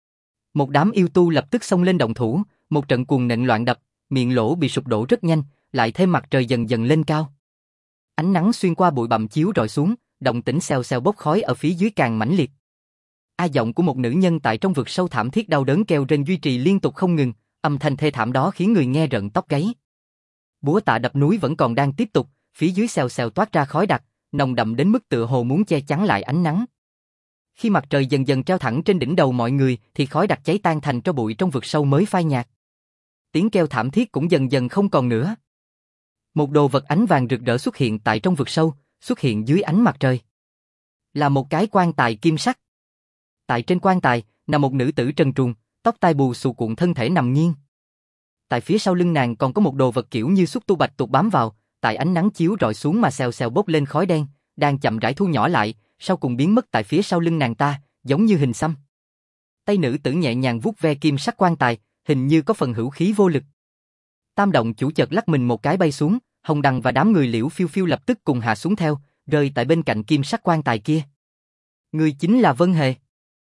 Một đám yêu tu lập tức xông lên động thủ, một trận cuồng nện loạn đập, miệng lỗ bị sụp đổ rất nhanh, lại thêm mặt trời dần dần lên cao. Ánh nắng xuyên qua bụi bặm chiếu rọi xuống, động tĩnh xèo xèo bốc khói ở phía dưới càng mãnh liệt. Giọng của một nữ nhân tại trong vực sâu thảm thiết đau đớn kêu rên duy trì liên tục không ngừng, âm thanh thê thảm đó khiến người nghe rợn tóc gáy. Búa tạ đập núi vẫn còn đang tiếp tục, phía dưới xèo xèo toát ra khói đặc, nồng đậm đến mức tựa hồ muốn che chắn lại ánh nắng. Khi mặt trời dần dần treo thẳng trên đỉnh đầu mọi người thì khói đặc cháy tan thành tro bụi trong vực sâu mới phai nhạt. Tiếng kêu thảm thiết cũng dần dần không còn nữa. Một đồ vật ánh vàng rực rỡ xuất hiện tại trong vực sâu, xuất hiện dưới ánh mặt trời. Là một cái quan tài kim sắc. Tại trên quan tài nằm một nữ tử trần truồng, tóc tai bù xù cuộn thân thể nằm nghiêng. Tại phía sau lưng nàng còn có một đồ vật kiểu như xúc tu bạch tuộc bám vào, tại ánh nắng chiếu rọi xuống mà xèo xèo bốc lên khói đen, đang chậm rãi thu nhỏ lại, sau cùng biến mất tại phía sau lưng nàng ta, giống như hình xăm. Tay nữ tử nhẹ nhàng vuốt ve kim sắc quan tài, hình như có phần hữu khí vô lực. Tam động chủ chợt lắc mình một cái bay xuống, Hồng Đằng và đám người Liễu Phiêu Phiêu lập tức cùng hạ xuống theo, rơi tại bên cạnh kim sắc quan tài kia. Người chính là Vân Hề.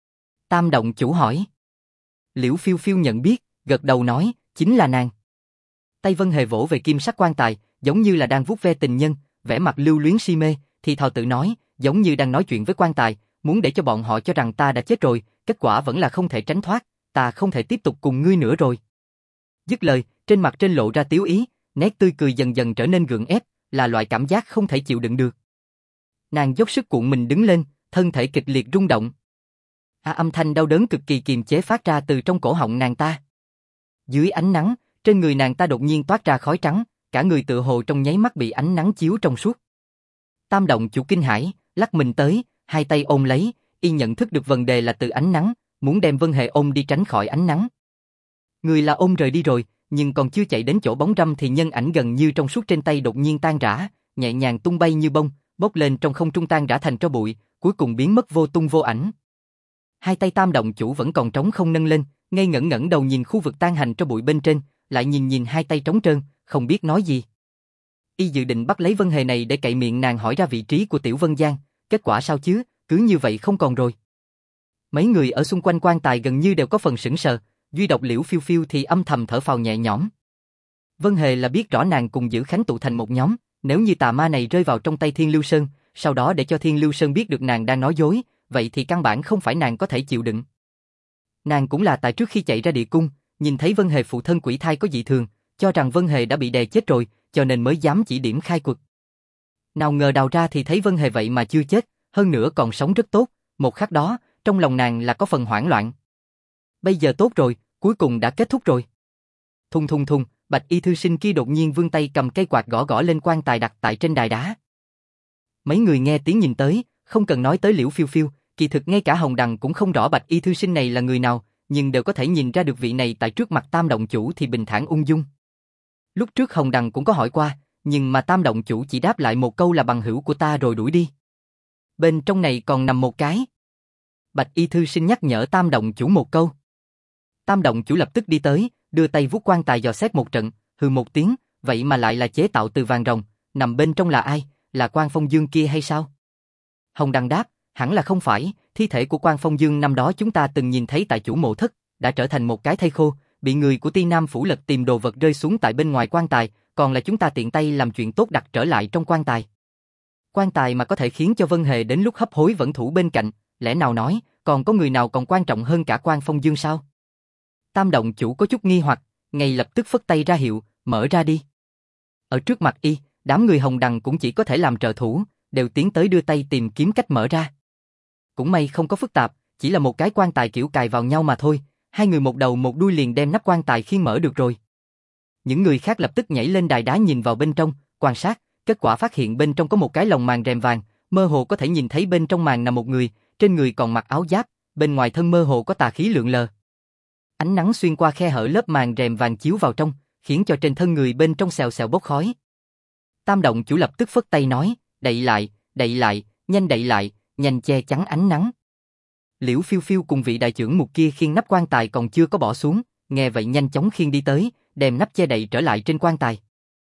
Tam động chủ hỏi. Liễu Phiêu Phiêu nhận biết, gật đầu nói, chính là nàng. Tay Vân Hề vỗ về kim sắc quan tài, giống như là đang vuốt ve tình nhân, vẻ mặt lưu luyến si mê, thì thào tự nói, giống như đang nói chuyện với quan tài, muốn để cho bọn họ cho rằng ta đã chết rồi, kết quả vẫn là không thể tránh thoát, ta không thể tiếp tục cùng ngươi nữa rồi. Dứt lời, trên mặt trên lộ ra tiếu ý, nét tươi cười dần dần trở nên gượng ép, là loại cảm giác không thể chịu đựng được. Nàng dốc sức cuộn mình đứng lên, thân thể kịch liệt rung động. Âm thanh đau đớn cực kỳ kiềm chế phát ra từ trong cổ họng nàng ta. Dưới ánh nắng, trên người nàng ta đột nhiên toát ra khói trắng, cả người tựa hồ trong nháy mắt bị ánh nắng chiếu trong suốt. Tam động chủ kinh hãi, lắc mình tới, hai tay ôm lấy, y nhận thức được vấn đề là từ ánh nắng, muốn đem Vân Hề ôm đi tránh khỏi ánh nắng. Người là ôm rời đi rồi, nhưng còn chưa chạy đến chỗ bóng râm thì nhân ảnh gần như trong suốt trên tay đột nhiên tan rã, nhẹ nhàng tung bay như bông, bốc lên trong không trung tan rã thành tro bụi, cuối cùng biến mất vô tung vô ảnh. Hai tay Tam động chủ vẫn còn trống không nâng lên, ngây ngẩn đầu nhìn khu vực tan hành tro bụi bên trên, lại nhìn hai tay trống trơn, không biết nói gì. Y dự định bắt lấy Vân Hề này để cậy miệng nàng hỏi ra vị trí của Tiểu Vân Giang, kết quả sao chứ, cứ như vậy không còn rồi. Mấy người ở xung quanh quan tài gần như đều có phần sững sờ, duy độc Liễu Phiêu Phiêu thì âm thầm thở phào nhẹ nhõm. Vân Hề là biết rõ nàng cùng Dữ Khánh tụ thành một nhóm, nếu như tà ma này rơi vào trong tay Thiên Lưu Sơn, sau đó để cho Thiên Lưu Sơn biết được nàng đang nói dối, vậy thì căn bản không phải nàng có thể chịu đựng. Nàng cũng là tại trước khi chạy ra địa cung, nhìn thấy Vân Hề phụ thân quỷ thai có dị thường, cho rằng Vân Hề đã bị đè chết rồi, cho nên mới dám chỉ điểm khai quật. Nào ngờ đào ra thì thấy Vân Hề vậy mà chưa chết, hơn nữa còn sống rất tốt, một khắc đó, trong lòng nàng là có phần hoảng loạn. Bây giờ tốt rồi, cuối cùng đã kết thúc rồi. Thùng thùng thùng, bạch y thư sinh kia đột nhiên vươn tay cầm cây quạt gõ gõ lên quan tài đặt tại trên đài đá. Mấy người nghe tiếng nhìn tới, không cần nói tới Liễu Phiêu Phiêu, kỳ thực ngay cả Hồng Đằng cũng không rõ Bạch Y thư sinh này là người nào, nhưng đều có thể nhìn ra được vị này tại trước mặt Tam động chủ thì bình thản ung dung. Lúc trước Hồng Đằng cũng có hỏi qua, nhưng mà Tam động chủ chỉ đáp lại một câu là bằng hữu của ta rồi đuổi đi. Bên trong này còn nằm một cái. Bạch Y thư sinh nhắc nhở Tam động chủ một câu. Tam động chủ lập tức đi tới, đưa tay vuốt quan tài dò xét một trận, hừ một tiếng, vậy mà lại là chế tạo từ vàng rồng, nằm bên trong là ai, là Quan Phong Dương kia hay sao? Hồng Đằng đáp, hẳn là không phải, thi thể của Quan Phong Dương năm đó chúng ta từng nhìn thấy tại chủ mộ thất, đã trở thành một cái thây khô, bị người của Ti Nam phủ lật tìm đồ vật rơi xuống tại bên ngoài quan tài, còn là chúng ta tiện tay làm chuyện tốt đặt trở lại trong quan tài. Quan tài mà có thể khiến cho Vân Hề đến lúc hấp hối vẫn thủ bên cạnh, lẽ nào nói, còn có người nào còn quan trọng hơn cả Quan Phong Dương sao? Tam động chủ có chút nghi hoặc, ngay lập tức phất tay ra hiệu, mở ra đi. Ở trước mặt y, đám người Hồng Đằng cũng chỉ có thể làm trợ thủ, đều tiến tới đưa tay tìm kiếm cách mở ra. Cũng may không có phức tạp, chỉ là một cái quan tài kiểu cài vào nhau mà thôi, hai người một đầu một đuôi liền đem nắp quan tài khiêng mở được rồi. Những người khác lập tức nhảy lên đài đá nhìn vào bên trong, quan sát, kết quả phát hiện bên trong có một cái lồng màn rèm vàng, mơ hồ có thể nhìn thấy bên trong màn nằm một người, trên người còn mặc áo giáp, bên ngoài thân mơ hồ có tà khí lượn lờ. Ánh nắng xuyên qua khe hở lớp màn rèm vàng chiếu vào trong, khiến cho trên thân người bên trong xèo xèo bốc khói. Tam động chủ lập tức phất tay nói, đậy lại, nhanh che chắn ánh nắng. Liễu Phiêu Phiêu cùng vị đại trưởng mục kia khiêng nắp quan tài còn chưa có bỏ xuống, nghe vậy nhanh chóng khiêng đi tới, đem nắp che đậy trở lại trên quan tài.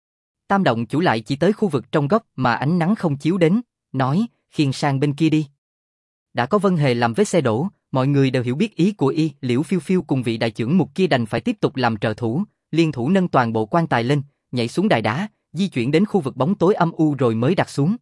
Tam động chủ lại chỉ tới khu vực trong góc mà ánh nắng không chiếu đến, nói, khiêng sang bên kia đi. Đã có Vân Hề làm vết xe đổ, mọi người đều hiểu biết ý của y, Liễu Phiêu Phiêu cùng vị đại trưởng mục kia đành phải tiếp tục làm trợ thủ, liên thủ nâng toàn bộ quan tài lên, nhảy xuống đài đá, di chuyển đến khu vực bóng tối âm u rồi mới đặt xuống.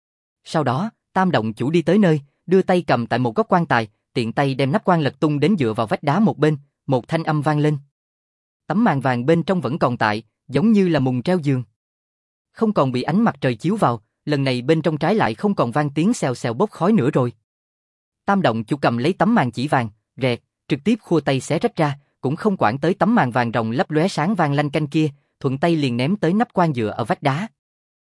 Sau đó, Tam động chủ đi tới nơi, đưa tay cầm tại một góc quan tài, tiện tay đem nắp quan lật tung đến dựa vào vách đá một bên, một thanh âm vang lên. Tấm màn vàng bên trong vẫn còn tại, giống như là mùng treo giường. Không còn bị ánh mặt trời chiếu vào, lần này bên trong trái lại không còn vang tiếng xèo xèo bốc khói nữa rồi. Tam động chủ cầm lấy tấm màn chỉ vàng, rẹt, trực tiếp khua tay xé rách ra, cũng không quản tới tấm màn vàng ròng lấp lóe sáng vàng lanh canh kia, thuận tay liền ném tới nắp quan dựa ở vách đá.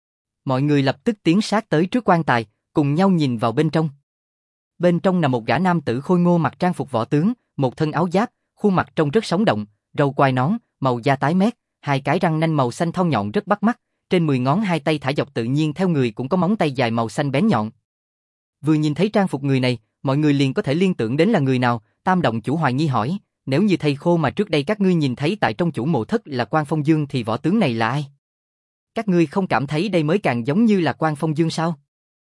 Mọi người lập tức tiến sát tới trước quan tài, cùng nhau nhìn vào bên trong. Bên trong là một gã nam tử khôi ngô mặc trang phục võ tướng, một thân áo giáp, khuôn mặt trông rất sống động, râu quai nón, màu da tái mét, hai cái răng nanh màu xanh thon nhọn rất bắt mắt, trên 10 ngón hai tay thả dọc tự nhiên theo người cũng có móng tay dài màu xanh bén nhọn. Vừa nhìn thấy trang phục người này, mọi người liền có thể liên tưởng đến là người nào. Tam động chủ hoài nghi hỏi, nếu như thầy khô mà trước đây các ngươi nhìn thấy tại trong chủ mộ thất là Quan Phong Dương thì võ tướng này là ai? Các ngươi không cảm thấy đây mới càng giống như là Quan Phong Dương sao?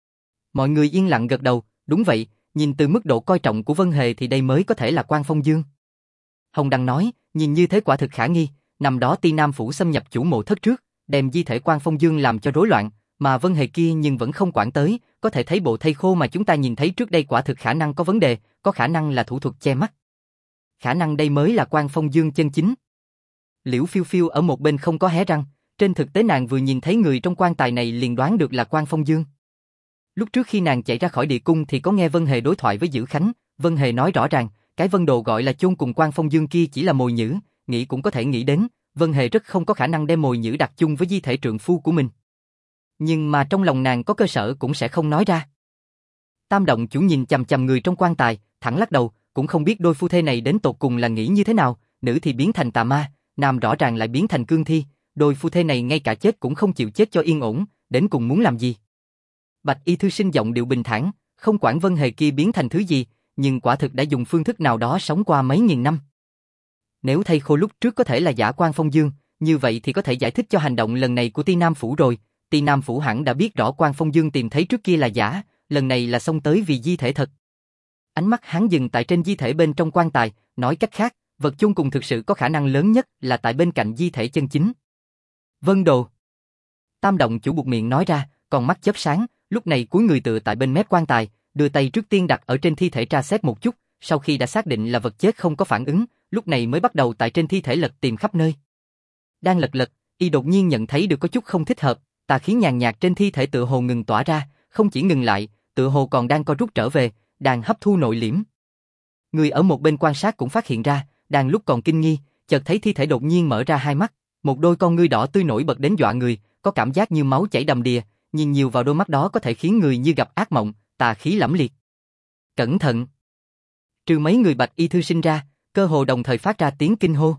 Mọi người yên lặng gật đầu, đúng vậy, nhìn từ mức độ coi trọng của Vân Hề thì đây mới có thể là Quan Phong Dương. Hồng Đằng nói, nhìn như thế quả thực khả nghi, năm đó Ti Nam phủ xâm nhập chủ mộ thất trước, đem di thể Quan Phong Dương làm cho rối loạn, mà Vân Hề kia nhưng vẫn không quản tới, có thể thấy bộ thây khô mà chúng ta nhìn thấy trước đây quả thực khả năng có vấn đề, có khả năng là thủ thuật che mắt. Khả năng đây mới là Quan Phong Dương chân chính. Liễu Phiêu Phiêu ở một bên không có hé răng, trên thực tế nàng vừa nhìn thấy người trong quan tài này liền đoán được là Quan Phong Dương. Lúc trước khi nàng chạy ra khỏi địa cung thì có nghe Vân Hề đối thoại với Dữ Khánh, Vân Hề nói rõ ràng, cái Vân Đồ gọi là chôn cùng Quan Phong Dương kia chỉ là mồi nhử, nghĩ cũng có thể nghĩ đến, Vân Hề rất không có khả năng đem mồi nhử đặt chung với di thể trượng phu của mình. Nhưng mà trong lòng nàng có cơ sở cũng sẽ không nói ra. Tam động chủ nhìn chằm chằm người trong quan tài, thẳng lắc đầu, cũng không biết đôi phu thê này đến tột cùng là nghĩ như thế nào, nữ thì biến thành tà ma, nam rõ ràng lại biến thành cương thi, đôi phu thê này ngay cả chết cũng không chịu chết cho yên ổn, đến cùng muốn làm gì? Bạch Y thư sinh giọng điệu bình thản, không quản Vân Hề kia biến thành thứ gì, nhưng quả thực đã dùng phương thức nào đó sống qua mấy nghìn năm. Nếu thầy khô lúc trước có thể là giả Quan Phong Dương, như vậy thì có thể giải thích cho hành động lần này của Ti Nam phủ rồi. Ti Nam phủ hẳn đã biết rõ Quan Phong Dương tìm thấy trước kia là giả, lần này là xông tới vì di thể thật. Ánh mắt hắn dừng tại trên di thể bên trong quan tài, nói cách khác, vật chôn cùng thực sự có khả năng lớn nhất là tại bên cạnh di thể chân chính. Vân Đồ. Tam động chủ buột miệng nói ra, còn mắt chớp sáng, lúc này cúi người tựa tại bên mép quan tài, đưa tay trước tiên đặt ở trên thi thể tra xét một chút, sau khi đã xác định là vật chết không có phản ứng, lúc này mới bắt đầu tại trên thi thể lật tìm khắp nơi. Đang lật, y đột nhiên nhận thấy được có chút không thích hợp, tà khí nhàn nhạt trên thi thể tựa hồ ngừng tỏa ra, không chỉ ngừng lại, tựa hồ còn đang co rút trở về, đang hấp thu nội liễm. Người ở một bên quan sát cũng phát hiện ra, đang lúc còn kinh nghi, chợt thấy thi thể đột nhiên mở ra hai mắt, một đôi con ngươi đỏ tươi nổi bật đến dọa người, có cảm giác như máu chảy đầm đìa, nhìn nhiều vào đôi mắt đó có thể khiến người như gặp ác mộng, tà khí lẫm liệt. Cẩn thận! Trừ mấy người Bạch Y thư sinh ra, cơ hồ đồng thời phát ra tiếng kinh hô.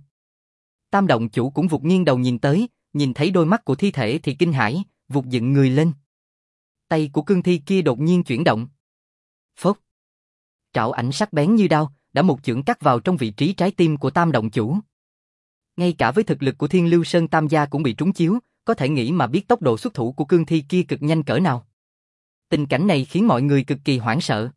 Tam động chủ cũng vụt nghiêng đầu nhìn tới, nhìn thấy đôi mắt của thi thể thì kinh hãi, vụt dựng người lên. Tay của cương thi kia đột nhiên chuyển động. Phốc! Trảo ảnh sắc bén như đao, đã một chưởng cắt vào trong vị trí trái tim của Tam động chủ. Ngay cả với thực lực của Thiên Lưu Sơn Tam gia cũng bị trúng chiếu, có thể nghĩ mà biết tốc độ xuất thủ của cương thi kia cực nhanh cỡ nào. Tình cảnh này khiến mọi người cực kỳ hoảng sợ.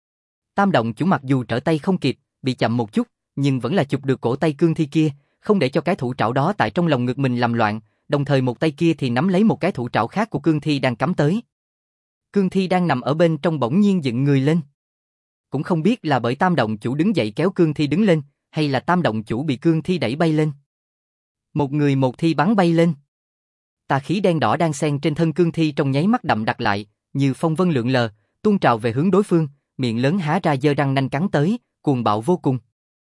Tam động chủ mặc dù trở tay không kịp, bị chậm một chút, nhưng vẫn là chụp được cổ tay cương thi kia, không để cho cái thủ trảo đó tại trong lòng ngực mình làm loạn, đồng thời một tay kia thì nắm lấy một cái thủ trảo khác của cương thi đang cắm tới. Cương thi đang nằm ở bên trong bỗng nhiên dựng người lên. Cũng không biết là bởi Tam động chủ đứng dậy kéo cương thi đứng lên, hay là Tam động chủ bị cương thi đẩy bay lên. Một người một thi bắn bay lên. Tà khí đen đỏ đang xen trên thân cương thi trong nháy mắt đậm đặc lại, như phong vân lượn lờ, tuôn trào về hướng đối phương, miệng lớn há ra giơ răng nanh cắn tới, cuồng bạo vô cùng.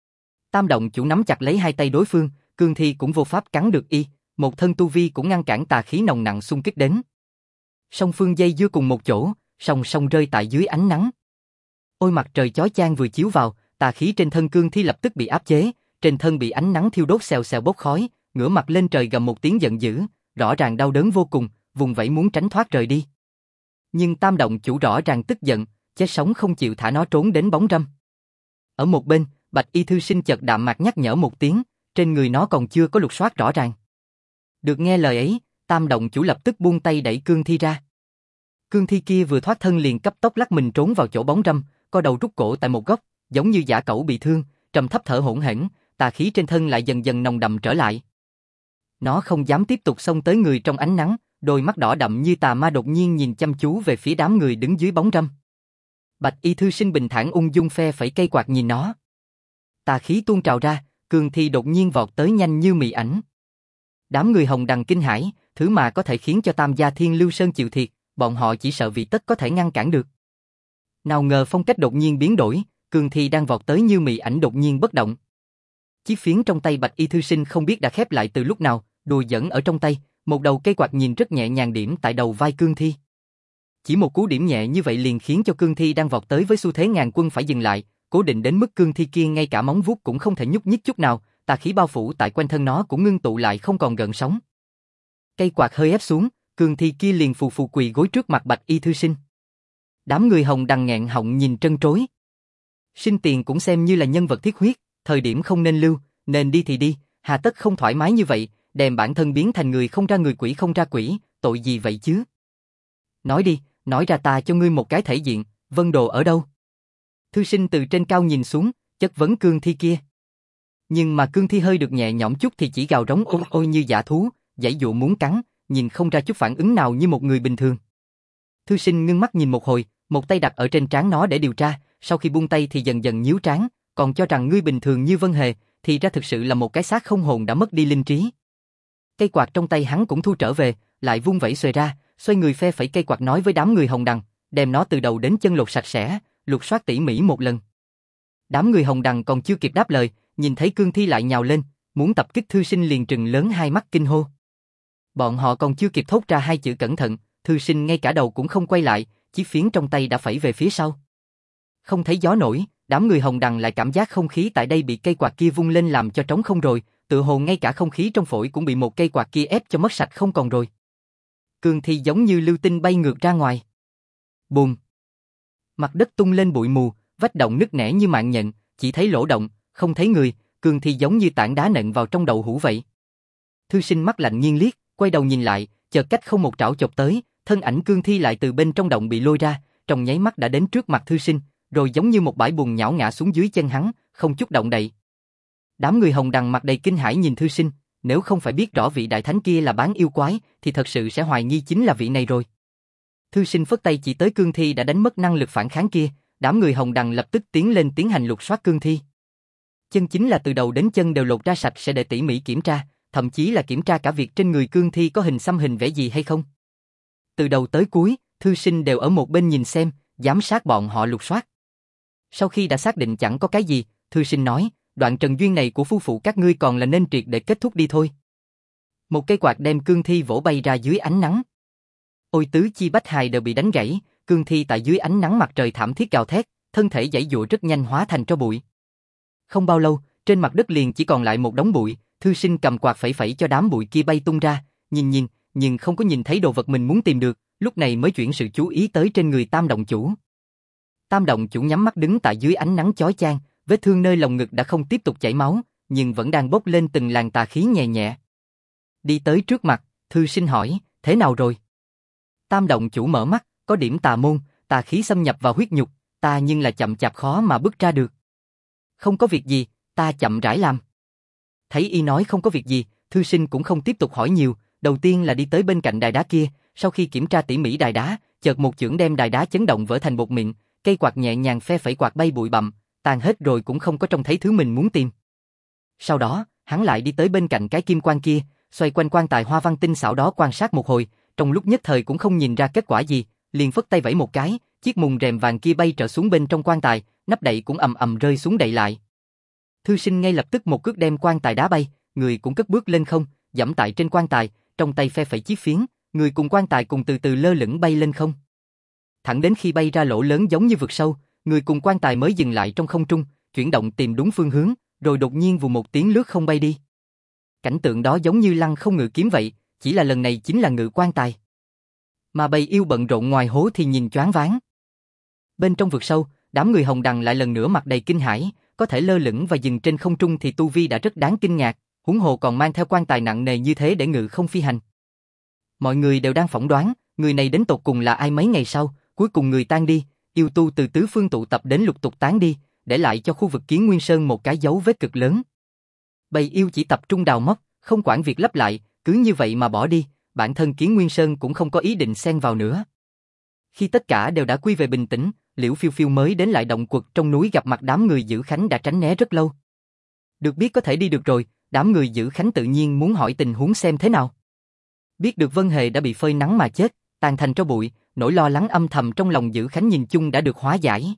Tam động chủ nắm chặt lấy hai tay đối phương, cương thi cũng vô pháp cắn được y, một thân tu vi cũng ngăn cản tà khí nồng nặng xung kích đến. Song phương dây dưa cùng một chỗ, song song rơi tại dưới ánh nắng. Ôi mặt trời chói chang vừa chiếu vào, tà khí trên thân cương thi lập tức bị áp chế, trên thân bị ánh nắng thiêu đốt xèo xèo bốc khói, ngửa mặt lên trời gầm một tiếng giận dữ, rõ ràng đau đớn vô cùng, vùng vẫy muốn tránh thoát rời đi. Nhưng Tam động chủ rõ ràng tức giận, chết sống không chịu thả nó trốn đến bóng râm. Ở một bên, Bạch Y thư sinh chợt đạm mạc nhắc nhở một tiếng, trên người nó còn chưa có lục soát rõ ràng. Được nghe lời ấy, Tam động chủ lập tức buông tay đẩy cương thi ra. Cương thi kia vừa thoát thân liền cấp tốc lắc mình trốn vào chỗ bóng râm, co đầu rút cổ tại một góc, giống như dã cẩu bị thương, trầm thấp thở hổn hển, tà khí trên thân lại dần dần nồng đậm trở lại. Nó không dám tiếp tục xông tới người trong ánh nắng, đôi mắt đỏ đậm như tà ma đột nhiên nhìn chăm chú về phía đám người đứng dưới bóng râm. Bạch Y thư sinh bình thản ung dung phe phẩy cây quạt nhìn nó. Tà khí tuôn trào ra, cương thi đột nhiên vọt tới nhanh như mị ảnh. Đám người Hồng Đằng kinh hãi, thứ mà có thể khiến cho Tam gia Thiên Lưu Sơn chịu thiệt, bọn họ chỉ sợ vì tất có thể ngăn cản được. Nào ngờ phong cách đột nhiên biến đổi, cương thi đang vọt tới như mị ảnh đột nhiên bất động. Chiếc phiến trong tay Bạch Y thư sinh không biết đã khép lại từ lúc nào, đùa giỡn ở trong tay, một đầu cây quạt nhìn rất nhẹ nhàng điểm tại đầu vai cương thi. Chỉ một cú điểm nhẹ như vậy liền khiến cho cương thi đang vọt tới với xu thế ngàn quân phải dừng lại, cố định đến mức cương thi kia ngay cả móng vuốt cũng không thể nhúc nhích chút nào, tà khí bao phủ tại quanh thân nó cũng ngưng tụ lại không còn gợn sóng. Cây quạt hơi ép xuống, cương thi kia liền phù phù quỳ gối trước mặt Bạch Y thư sinh. Đám người Hồng Đằng nghẹn họng nhìn trân trối. Sinh tiền cũng xem như là nhân vật thiết huyết, thời điểm không nên lưu, nên đi thì đi, hà tất không thoải mái như vậy, đem bản thân biến thành người không ra người quỷ không ra quỷ, tội gì vậy chứ? Nói đi, nói ra ta cho ngươi một cái thể diện, Vân Đồ ở đâu? Thư sinh từ trên cao nhìn xuống, chất vấn cương thi kia. Nhưng mà cương thi hơi được nhẹ nhõm chút thì chỉ gào rống ôi ôi như dã thú, giãy giụa muốn cắn, nhìn không ra chút phản ứng nào như một người bình thường. Thư sinh ngưng mắt nhìn một hồi, một tay đặt ở trên trán nó để điều tra, sau khi buông tay thì dần dần nhíu trán, còn cho rằng ngươi bình thường như Vân Hề, thì ra thực sự là một cái xác không hồn đã mất đi linh trí. Cây quạt trong tay hắn cũng thu trở về, lại vung vẩy xuề ra, xoay người phe phẩy cây quạt nói với đám người Hồng Đằng, đem nó từ đầu đến chân lột sạch sẽ, lục soát tỉ mỉ một lần. Đám người Hồng Đằng còn chưa kịp đáp lời, nhìn thấy cương thi lại nhào lên, muốn tập kích thư sinh liền trừng lớn hai mắt kinh hô. Bọn họ còn chưa kịp thốt ra hai chữ cẩn thận, thư sinh ngay cả đầu cũng không quay lại, chiếc phiến trong tay đã phẩy về phía sau. Không thấy gió nổi, đám người Hồng Đằng lại cảm giác không khí tại đây bị cây quạt kia vung lên làm cho trống không rồi, tựa hồ ngay cả không khí trong phổi cũng bị một cây quạt kia ép cho mất sạch không còn rồi. Cương thi giống như lưu tinh bay ngược ra ngoài. Bùm! Mặt đất tung lên bụi mù, vách động nứt nẻ như mạng nhện, chỉ thấy lỗ động, không thấy người, cương thi giống như tảng đá nện vào trong đậu hũ vậy. Thư sinh mắt lạnh nghiêng liếc, quay đầu nhìn lại, chợt cách không một trảo chộp tới, thân ảnh cương thi lại từ bên trong động bị lôi ra, trong nháy mắt đã đến trước mặt thư sinh, rồi giống như một bãi bùn nhão ngã xuống dưới chân hắn, không chút động đậy. Đám người Hồng Đằng mặt đầy kinh hãi nhìn thư sinh, nếu không phải biết rõ vị đại thánh kia là bán yêu quái, thì thật sự sẽ hoài nghi chính là vị này rồi. Thư sinh phất tay chỉ tới cương thi đã đánh mất năng lực phản kháng kia, đám người Hồng Đằng lập tức tiến lên tiến hành lục soát cương thi. Chân chính là từ đầu đến chân đều lột ra sạch sẽ để tỉ mỉ kiểm tra, thậm chí là kiểm tra cả việc trên người cương thi có hình xăm hình vẽ gì hay không. Từ đầu tới cuối, thư sinh đều ở một bên nhìn xem, giám sát bọn họ lục soát. Sau khi đã xác định chẳng có cái gì, thư sinh nói, đoạn trần duyên này của phu phụ các ngươi còn là nên triệt để kết thúc đi thôi. Một cây quạt đem cương thi vỗ bay ra dưới ánh nắng. Ôi tứ chi bách hài đều bị đánh gãy, cương thi tại dưới ánh nắng mặt trời thảm thiết gào thét, thân thể giãy giụa rất nhanh hóa thành tro bụi. Không bao lâu, trên mặt đất liền chỉ còn lại một đống bụi, thư sinh cầm quạt phẩy phẩy cho đám bụi kia bay tung ra, nhìn, nhưng không có nhìn thấy đồ vật mình muốn tìm được, lúc này mới chuyển sự chú ý tới trên người Tam động chủ. Tam động chủ nhắm mắt đứng tại dưới ánh nắng chói chang, vết thương nơi lồng ngực đã không tiếp tục chảy máu, nhưng vẫn đang bốc lên từng làn tà khí nhẹ nhẹ. Đi tới trước mặt, thư sinh hỏi, thế nào rồi? Tam động chủ mở mắt, có điểm tà môn, tà khí xâm nhập vào huyết nhục, ta nhưng là chậm chạp khó mà bước ra được. Không có việc gì, ta chậm rãi làm. Thấy y nói không có việc gì, thư sinh cũng không tiếp tục hỏi nhiều, đầu tiên là đi tới bên cạnh đài đá kia, sau khi kiểm tra tỉ mỉ đài đá, chợt một chưởng đem đài đá chấn động vỡ thành bột mịn, cây quạt nhẹ nhàng phe phẩy quạt bay bụi bặm, tan hết rồi cũng không có trông thấy thứ mình muốn tìm. Sau đó, hắn lại đi tới bên cạnh cái kim quan kia, xoay quanh quan tài hoa văn tinh xảo đó quan sát một hồi, trong lúc nhất thời cũng không nhìn ra kết quả gì, liền phất tay vẫy một cái, chiếc mùng rèm vàng kia bay trở xuống bên trong quan tài, nắp đậy cũng ầm ầm rơi xuống đậy lại. Thư sinh ngay lập tức một cước đem quan tài đá bay, người cũng cất bước lên không, giẫm tại trên quan tài, trong tay phe phẩy chiếc phiến, người cùng quan tài cùng từ từ lơ lửng bay lên không. Thẳng đến khi bay ra lỗ lớn giống như vực sâu, người cùng quan tài mới dừng lại trong không trung, chuyển động tìm đúng phương hướng, rồi đột nhiên vù một tiếng lướt không bay đi. Cảnh tượng đó giống như lăng không ngự kiếm vậy, chỉ là lần này chính là ngự quan tài. Mà bầy yêu bận rộn ngoài hố thì nhìn choáng váng. Bên trong vực sâu, đám người Hồng Đằng lại lần nữa mặt đầy kinh hãi, có thể lơ lửng và dừng trên không trung thì tu vi đã rất đáng kinh ngạc, huống hồ còn mang theo quan tài nặng nề như thế để ngự không phi hành. Mọi người đều đang phỏng đoán, người này đến tột cùng là ai. Mấy ngày sau, cuối cùng người tan đi, yêu tu từ tứ phương tụ tập đến lục tục tán đi, để lại cho khu vực Kiến Nguyên Sơn một cái dấu vết cực lớn. Bầy yêu chỉ tập trung đào móc, không quản việc lấp lại, cứ như vậy mà bỏ đi, bản thân Kiến Nguyên Sơn cũng không có ý định xen vào nữa. Khi tất cả đều đã quy về bình tĩnh, Liễu Phiêu Phiêu mới đến lại động quật trong núi gặp mặt đám người giữ khánh đã tránh né rất lâu. Được biết có thể đi được rồi, đám người giữ khánh tự nhiên muốn hỏi tình huống xem thế nào. Biết được Vân Hề đã bị phơi nắng mà chết, tàn thành tro bụi, nỗi lo lắng âm thầm trong lòng giữ khánh nhìn chung đã được hóa giải.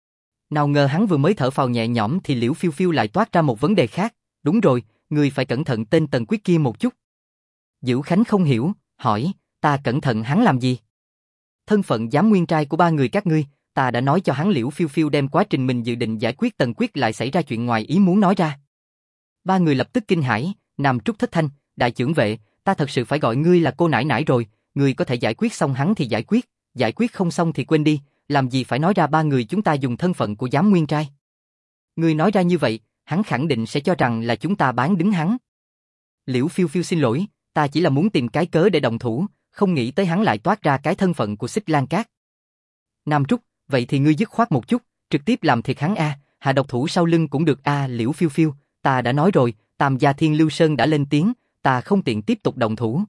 Nào ngờ hắn vừa mới thở phào nhẹ nhõm thì Liễu Phiêu Phiêu lại toát ra một vấn đề khác, đúng rồi, người phải cẩn thận tên Tần Quyết kia một chút. Giữ khánh không hiểu, hỏi, ta cẩn thận hắn làm gì? Thân phận giám nguyên trai của ba người các ngươi, ta đã nói cho hắn. Liễu Phiêu Phiêu đem quá trình mình dự định giải quyết Tần Quyết lại xảy ra chuyện ngoài ý muốn nói ra. Ba người lập tức kinh hãi, Nam Trúc thất thanh, đại trưởng vệ, ta thật sự phải gọi ngươi là cô nãi nãi rồi, ngươi có thể giải quyết xong hắn thì giải quyết không xong thì quên đi, làm gì phải nói ra ba người chúng ta dùng thân phận của giám nguyên trai. Ngươi nói ra như vậy, hắn khẳng định sẽ cho rằng là chúng ta bán đứng hắn. Liễu Phiêu Phiêu xin lỗi, ta chỉ là muốn tìm cái cớ để động thủ, không nghĩ tới hắn lại toát ra cái thân phận của Xích Lan Cát. Nam Trúc, vậy thì ngươi dứt khoát một chút, trực tiếp làm thiệt hắn a, hạ độc thủ sau lưng cũng được a. Liễu Phiêu Phiêu, ta đã nói rồi, Tam gia Thiên Lưu Sơn đã lên tiếng, ta không tiện tiếp tục động thủ.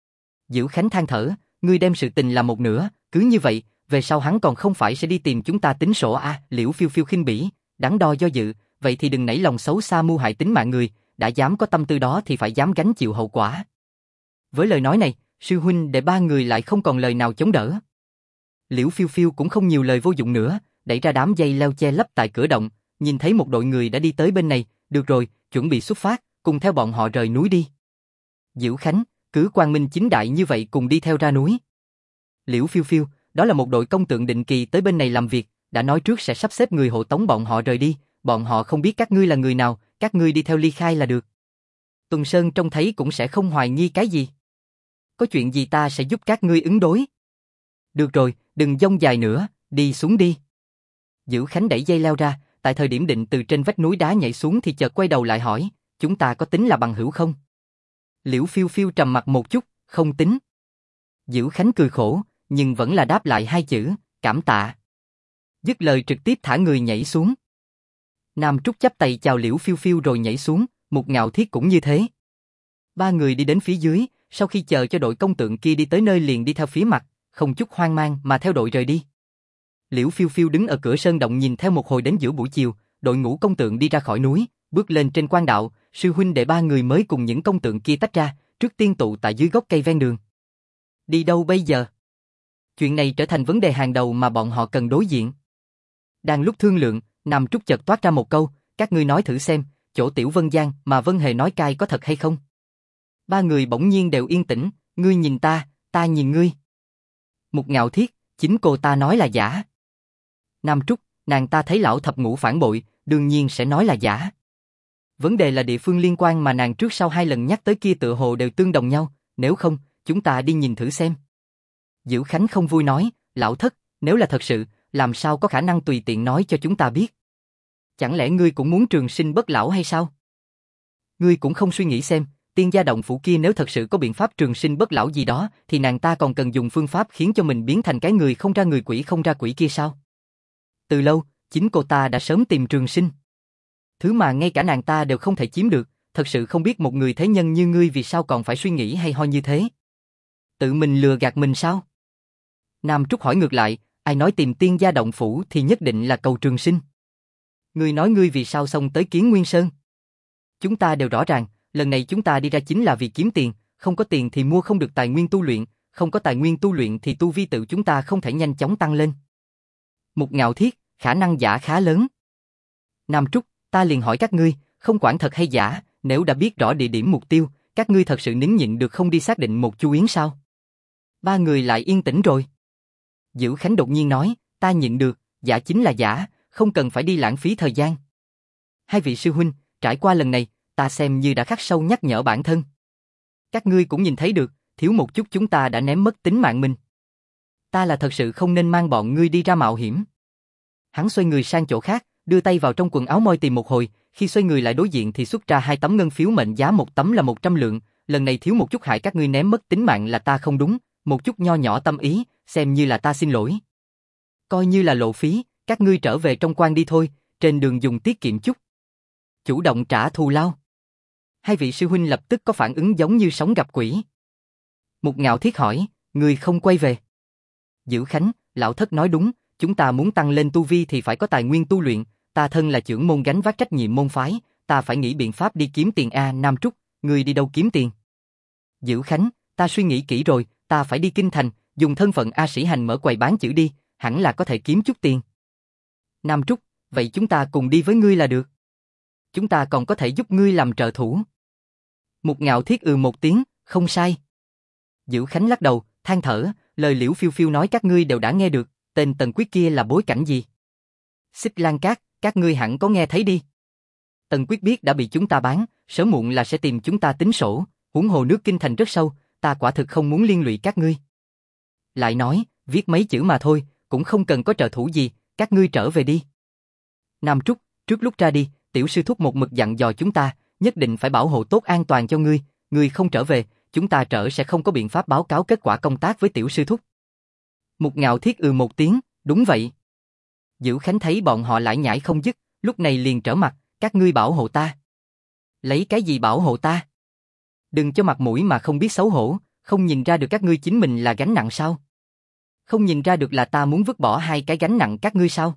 Giữ Khánh than thở, ngươi đem sự tình làm một nửa, cứ như vậy, về sau hắn còn không phải sẽ đi tìm chúng ta tính sổ a. Liễu Phiêu Phiêu khinh bỉ, đắn đo do dự, vậy thì đừng nảy lòng xấu xa mưu hại tính mạng người, đã dám có tâm tư đó thì phải dám gánh chịu hậu quả. Với lời nói này, sư huynh để ba người lại không còn lời nào chống đỡ. Liễu Phiêu Phiêu cũng không nhiều lời vô dụng nữa, đẩy ra đám dây leo che lấp tại cửa động, nhìn thấy một đội người đã đi tới bên này, được rồi, chuẩn bị xuất phát, cùng theo bọn họ rời núi đi. Diệu Khánh, cứ quang minh chính đại như vậy cùng đi theo ra núi. Liễu Phiêu Phiêu, đó là một đội công tượng định kỳ tới bên này làm việc, đã nói trước sẽ sắp xếp người hộ tống bọn họ rời đi, bọn họ không biết các ngươi là người nào, các ngươi đi theo ly khai là được. Tuần Sơn trông thấy cũng sẽ không hoài nghi cái gì. Có chuyện gì ta sẽ giúp các ngươi ứng đối. Được rồi, đừng dông dài nữa, đi xuống đi. Dữ Khánh đẩy dây leo ra, tại thời điểm định từ trên vách núi đá nhảy xuống thì chợt quay đầu lại hỏi, chúng ta có tính là bằng hữu không? Liễu Phiêu Phiêu trầm mặt một chút, không tính. Dữ Khánh cười khổ, nhưng vẫn là đáp lại hai chữ, cảm tạ. Dứt lời trực tiếp thả người nhảy xuống. Nam Trúc chắp tay chào Liễu Phiêu Phiêu rồi nhảy xuống, Mục Ngạo Thiết cũng như thế. Ba người đi đến phía dưới, sau khi chờ cho đội công tượng kia đi tới nơi liền đi theo phía mặt, không chút hoang mang mà theo đội rời đi. Liễu Phiêu Phiêu đứng ở cửa sơn động nhìn theo một hồi đến giữa buổi chiều, đội ngũ công tượng đi ra khỏi núi, bước lên trên quan đạo, sư huynh đệ ba người mới cùng những công tượng kia tách ra, trước tiên tụ tại dưới gốc cây ven đường. Đi đâu bây giờ? Chuyện này trở thành vấn đề hàng đầu mà bọn họ cần đối diện. Đang lúc thương lượng, Nam Trúc chợt toát ra một câu, các ngươi nói thử xem, chỗ Tiểu Vân Giang mà Vân Hề nói cai có thật hay không? Ba người bỗng nhiên đều yên tĩnh, ngươi nhìn ta nhìn ngươi. Một Ngạo Thiết, chính cô ta nói là giả. Nam Trúc, nàng ta thấy lão thập ngũ phản bội, đương nhiên sẽ nói là giả. Vấn đề là địa phương liên quan mà nàng trước sau 2 lần nhắc tới kia tựa hồ đều tương đồng nhau, nếu không, chúng ta đi nhìn thử xem. Dữ Khánh không vui nói, lão thất, nếu là thật sự, làm sao có khả năng tùy tiện nói cho chúng ta biết? Chẳng lẽ ngươi cũng muốn trường sinh bất lão hay sao? Ngươi cũng không suy nghĩ xem, tiên gia động phủ kia nếu thật sự có biện pháp trường sinh bất lão gì đó, thì nàng ta còn cần dùng phương pháp khiến cho mình biến thành cái người không ra người quỷ không ra quỷ kia sao? Từ lâu, chính cô ta đã sớm tìm trường sinh. Thứ mà ngay cả nàng ta đều không thể chiếm được, thật sự không biết một người thế nhân như ngươi vì sao còn phải suy nghĩ hay ho như thế. Tự mình lừa gạt mình sao? Nam Trúc hỏi ngược lại, ai nói tìm tiên gia động phủ thì nhất định là cầu trường sinh? Ngươi nói ngươi vì sao xông tới Kiến Nguyên Sơn? Chúng ta đều rõ ràng, lần này chúng ta đi ra chính là vì kiếm tiền, không có tiền thì mua không được tài nguyên tu luyện, không có tài nguyên tu luyện thì tu vi tự chúng ta không thể nhanh chóng tăng lên. Một Ngạo Thiết, khả năng giả khá lớn. Nam Trúc, ta liền hỏi các ngươi, không quản thật hay giả, nếu đã biết rõ địa điểm mục tiêu, các ngươi thật sự nín nhịn được không đi xác định một chu yến sao? 3 người lại yên tĩnh rồi. Dữ Khánh đột nhiên nói, ta nhịn được, giả chính là giả, không cần phải đi lãng phí thời gian. 2 vị sư huynh, trải qua lần này, ta xem như đã khắc sâu nhắc nhở bản thân. Các ngươi cũng nhìn thấy được, thiếu một chút chúng ta đã ném mất tính mạng mình. Ta là thật sự không nên mang bọn ngươi đi ra mạo hiểm. Hắn xoay người sang chỗ khác, đưa tay vào trong quần áo moi tìm một hồi, khi xoay người lại đối diện thì xuất ra 2 tấm ngân phiếu mệnh giá một tấm là 100 lượng, lần này thiếu một chút hại các ngươi ném mất tính mạng là ta không đúng, một chút nho nhỏ tâm ý, xem như là ta xin lỗi. Coi như là lộ phí, các ngươi trở về trong quan đi thôi, trên đường dùng tiết kiệm chút. Chủ động trả thù lao. 2 vị sư huynh lập tức có phản ứng giống như sóng gặp quỷ. Một Ngạo Thiết hỏi, ngươi không quay về? Dữ Khánh, lão thất nói đúng, chúng ta muốn tăng lên tu vi thì phải có tài nguyên tu luyện, ta thân là trưởng môn gánh vác trách nhiệm môn phái, ta phải nghĩ biện pháp đi kiếm tiền a. Nam Trúc, ngươi đi đâu kiếm tiền? Dữ Khánh, ta suy nghĩ kỹ rồi, ta phải đi kinh thành, dùng thân phận A Sĩ Hành mở quầy bán chữ đi, hẳn là có thể kiếm chút tiền. Nam Trúc, vậy chúng ta cùng đi với ngươi là được. Chúng ta còn có thể giúp ngươi làm trợ thủ. Một Ngạo Thiết một tiếng, không sai. Dữ Khánh lắc đầu, than thở, lời Liễu Phiêu Phiêu nói các ngươi đều đã nghe được, tên Tần Quyết kia là bối cảnh gì? Xích Lan Cát, các ngươi hẳn có nghe thấy đi. Tần Quyết biết đã bị chúng ta bán, sớm muộn là sẽ tìm chúng ta tính sổ, huống hồ nước kinh thành rất sâu, ta quả thực không muốn liên lụy các ngươi. Lại nói, viết mấy chữ mà thôi, cũng không cần có trợ thủ gì, các ngươi trở về đi. Nam Trúc, trước lúc ra đi, tiểu sư thúc một mực dặn dò chúng ta, nhất định phải bảo hộ tốt an toàn cho ngươi không trở về, chúng ta sẽ không có biện pháp báo cáo kết quả công tác với tiểu sư thúc. Một Ngạo Thiết một tiếng, đúng vậy. Dữ Khánh thấy bọn họ lải nhải không dứt, lúc này liền trở mặt, các ngươi bảo hộ ta. Lấy cái gì bảo hộ ta? Đừng cho mặt mũi mà không biết xấu hổ, không nhìn ra được các ngươi chính mình là gánh nặng sao? Không nhìn ra được là ta muốn vứt bỏ 2 cái gánh nặng các ngươi sao?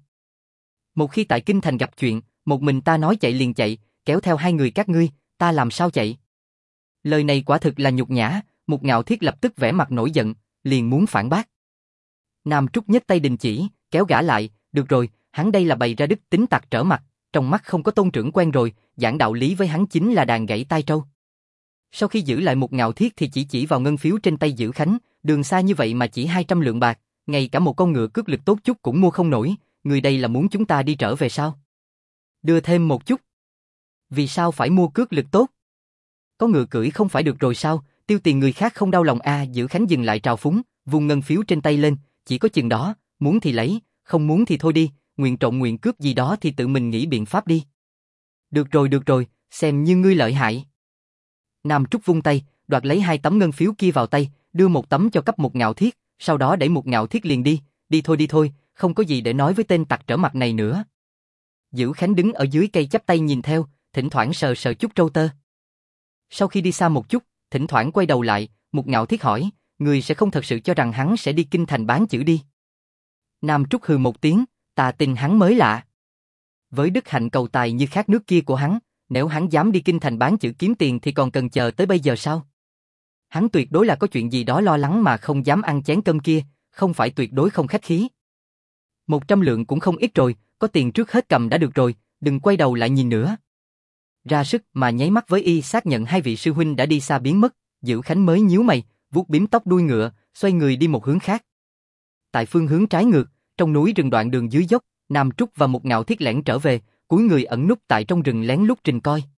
Một khi tại kinh thành gặp chuyện, một mình ta nói chạy liền chạy, kéo theo 2 người các ngươi, ta làm sao chạy? Lời này quả thực là nhục nhã, Một Ngạo Thiết lập tức vẻ mặt nổi giận, liền muốn phản bác. Nam Trúc nhấc tay đình chỉ, kéo gã lại, được rồi, hắn đây là bày ra đức tính tặc trở mặt, trong mắt không có tôn trưởng quen rồi, giảng đạo lý với hắn chính là đàn gãy tai trâu. Sau khi giữ lại Một Ngạo Thiết thì chỉ vào ngân phiếu trên tay Dữ Khánh, đường xa như vậy mà chỉ 200 lượng bạc, ngay cả một con ngựa cước lực tốt chút cũng mua không nổi, người đây là muốn chúng ta đi trở về sao? Đưa thêm một chút. Vì sao phải mua cước lực tốt? Có ngựa cưỡi không phải được rồi sao, tiêu tiền người khác không đau lòng a. Dữ Khánh dừng lại trào phúng, vung ngân phiếu trên tay lên, chỉ có chừng đó, muốn thì lấy, không muốn thì thôi đi, nguyện trộm nguyện cướp gì đó thì tự mình nghĩ biện pháp đi. Được rồi, xem như ngươi lợi hại. Nam Trúc vung tay, đoạt lấy 2 tấm ngân phiếu kia vào tay, đưa một tấm cho cấp Một Ngạo Thiết, sau đó đẩy Một Ngạo Thiết liền đi thôi, không có gì để nói với tên tặc trở mặt này nữa. Dữ Khánh đứng ở dưới cây chắp tay nhìn theo, thỉnh thoảng sờ chút râu tơ. Sau khi đi xa một chút, thỉnh thoảng quay đầu lại, Một Ngạo Thiết hỏi, người sẽ không thật sự cho rằng hắn sẽ đi kinh thành bán chữ đi? Nam Trúc hừ một tiếng, ta tin hắn mới lạ. Với đức hạnh cầu tài như khát nước kia của hắn, nếu hắn dám đi kinh thành bán chữ kiếm tiền thì còn cần chờ tới bây giờ sao? Hắn tuyệt đối là có chuyện gì đó lo lắng mà không dám ăn chén cơm kia, không phải tuyệt đối không khách khí. 100 lượng cũng không ít rồi, có tiền trước hết cầm đã được rồi, đừng quay đầu lại nhìn nữa. Ra sức mà nháy mắt với y xác nhận 2 vị sư huynh đã đi xa biến mất, Dữ Khánh mới nhíu mày, vuốt bím tóc đuôi ngựa, xoay người đi một hướng khác. Tại phương hướng trái ngược, trong núi rừng đoạn đường dưới dốc, Nam Trúc và Mục Ngạo Thiết lẻn trở về, cúi người ẩn núp tại trong rừng lén lút trình coi.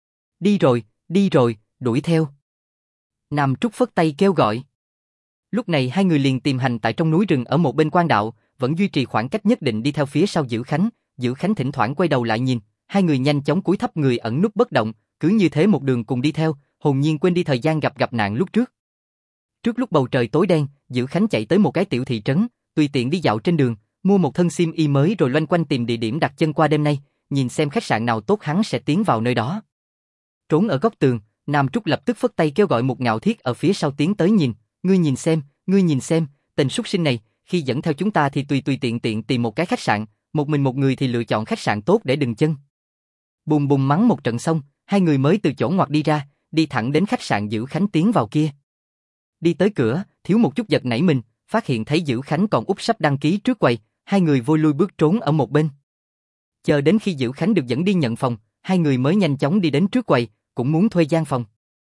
Đi rồi, đuổi theo. Nam Trúc phất tay kêu gọi. Lúc này hai người liền tìm hành tại trong núi rừng ở một bên quan đạo, vẫn duy trì khoảng cách nhất định đi theo phía sau Dữ Khánh. Dữ Khánh thỉnh thoảng quay đầu lại nhìn, hai người nhanh chóng cúi thấp người ẩn núp bất động, cứ như thế một đường cùng đi theo, hồn nhiên quên đi thời gian gặp nạn lúc trước. Trước lúc bầu trời tối đen, Dữ Khánh chạy tới một cái tiểu thị trấn, tùy tiện đi dạo trên đường, mua một thân xiêm y mới rồi loanh quanh tìm địa điểm đặt chân qua đêm nay, nhìn xem khách sạn nào tốt hắn sẽ tiến vào nơi đó. Trốn ở góc tường, Nam Trúc lập tức phất tay kêu gọi Mục Ngạo Thiết ở phía sau tiến tới nhìn, ngươi nhìn xem, tên súc sinh này, khi dẫn theo chúng ta thì tùy tiện tìm một cái khách sạn, một mình một người thì lựa chọn khách sạn tốt để đừng chân. Bùm bùm mắng một trận xong, hai người mới từ chỗ ngoặt đi ra, đi thẳng đến khách sạn Dữ Khánh tiến vào kia. Đi tới cửa, thiếu một chút giật nảy mình, phát hiện thấy Dữ Khánh còn úp sắp đăng ký trước quầy, hai người vội lui bước trốn ở một bên. Chờ đến khi Dữ Khánh được dẫn đi nhận phòng, hai người mới nhanh chóng đi đến trước quầy, cũng muốn thuê gian phòng.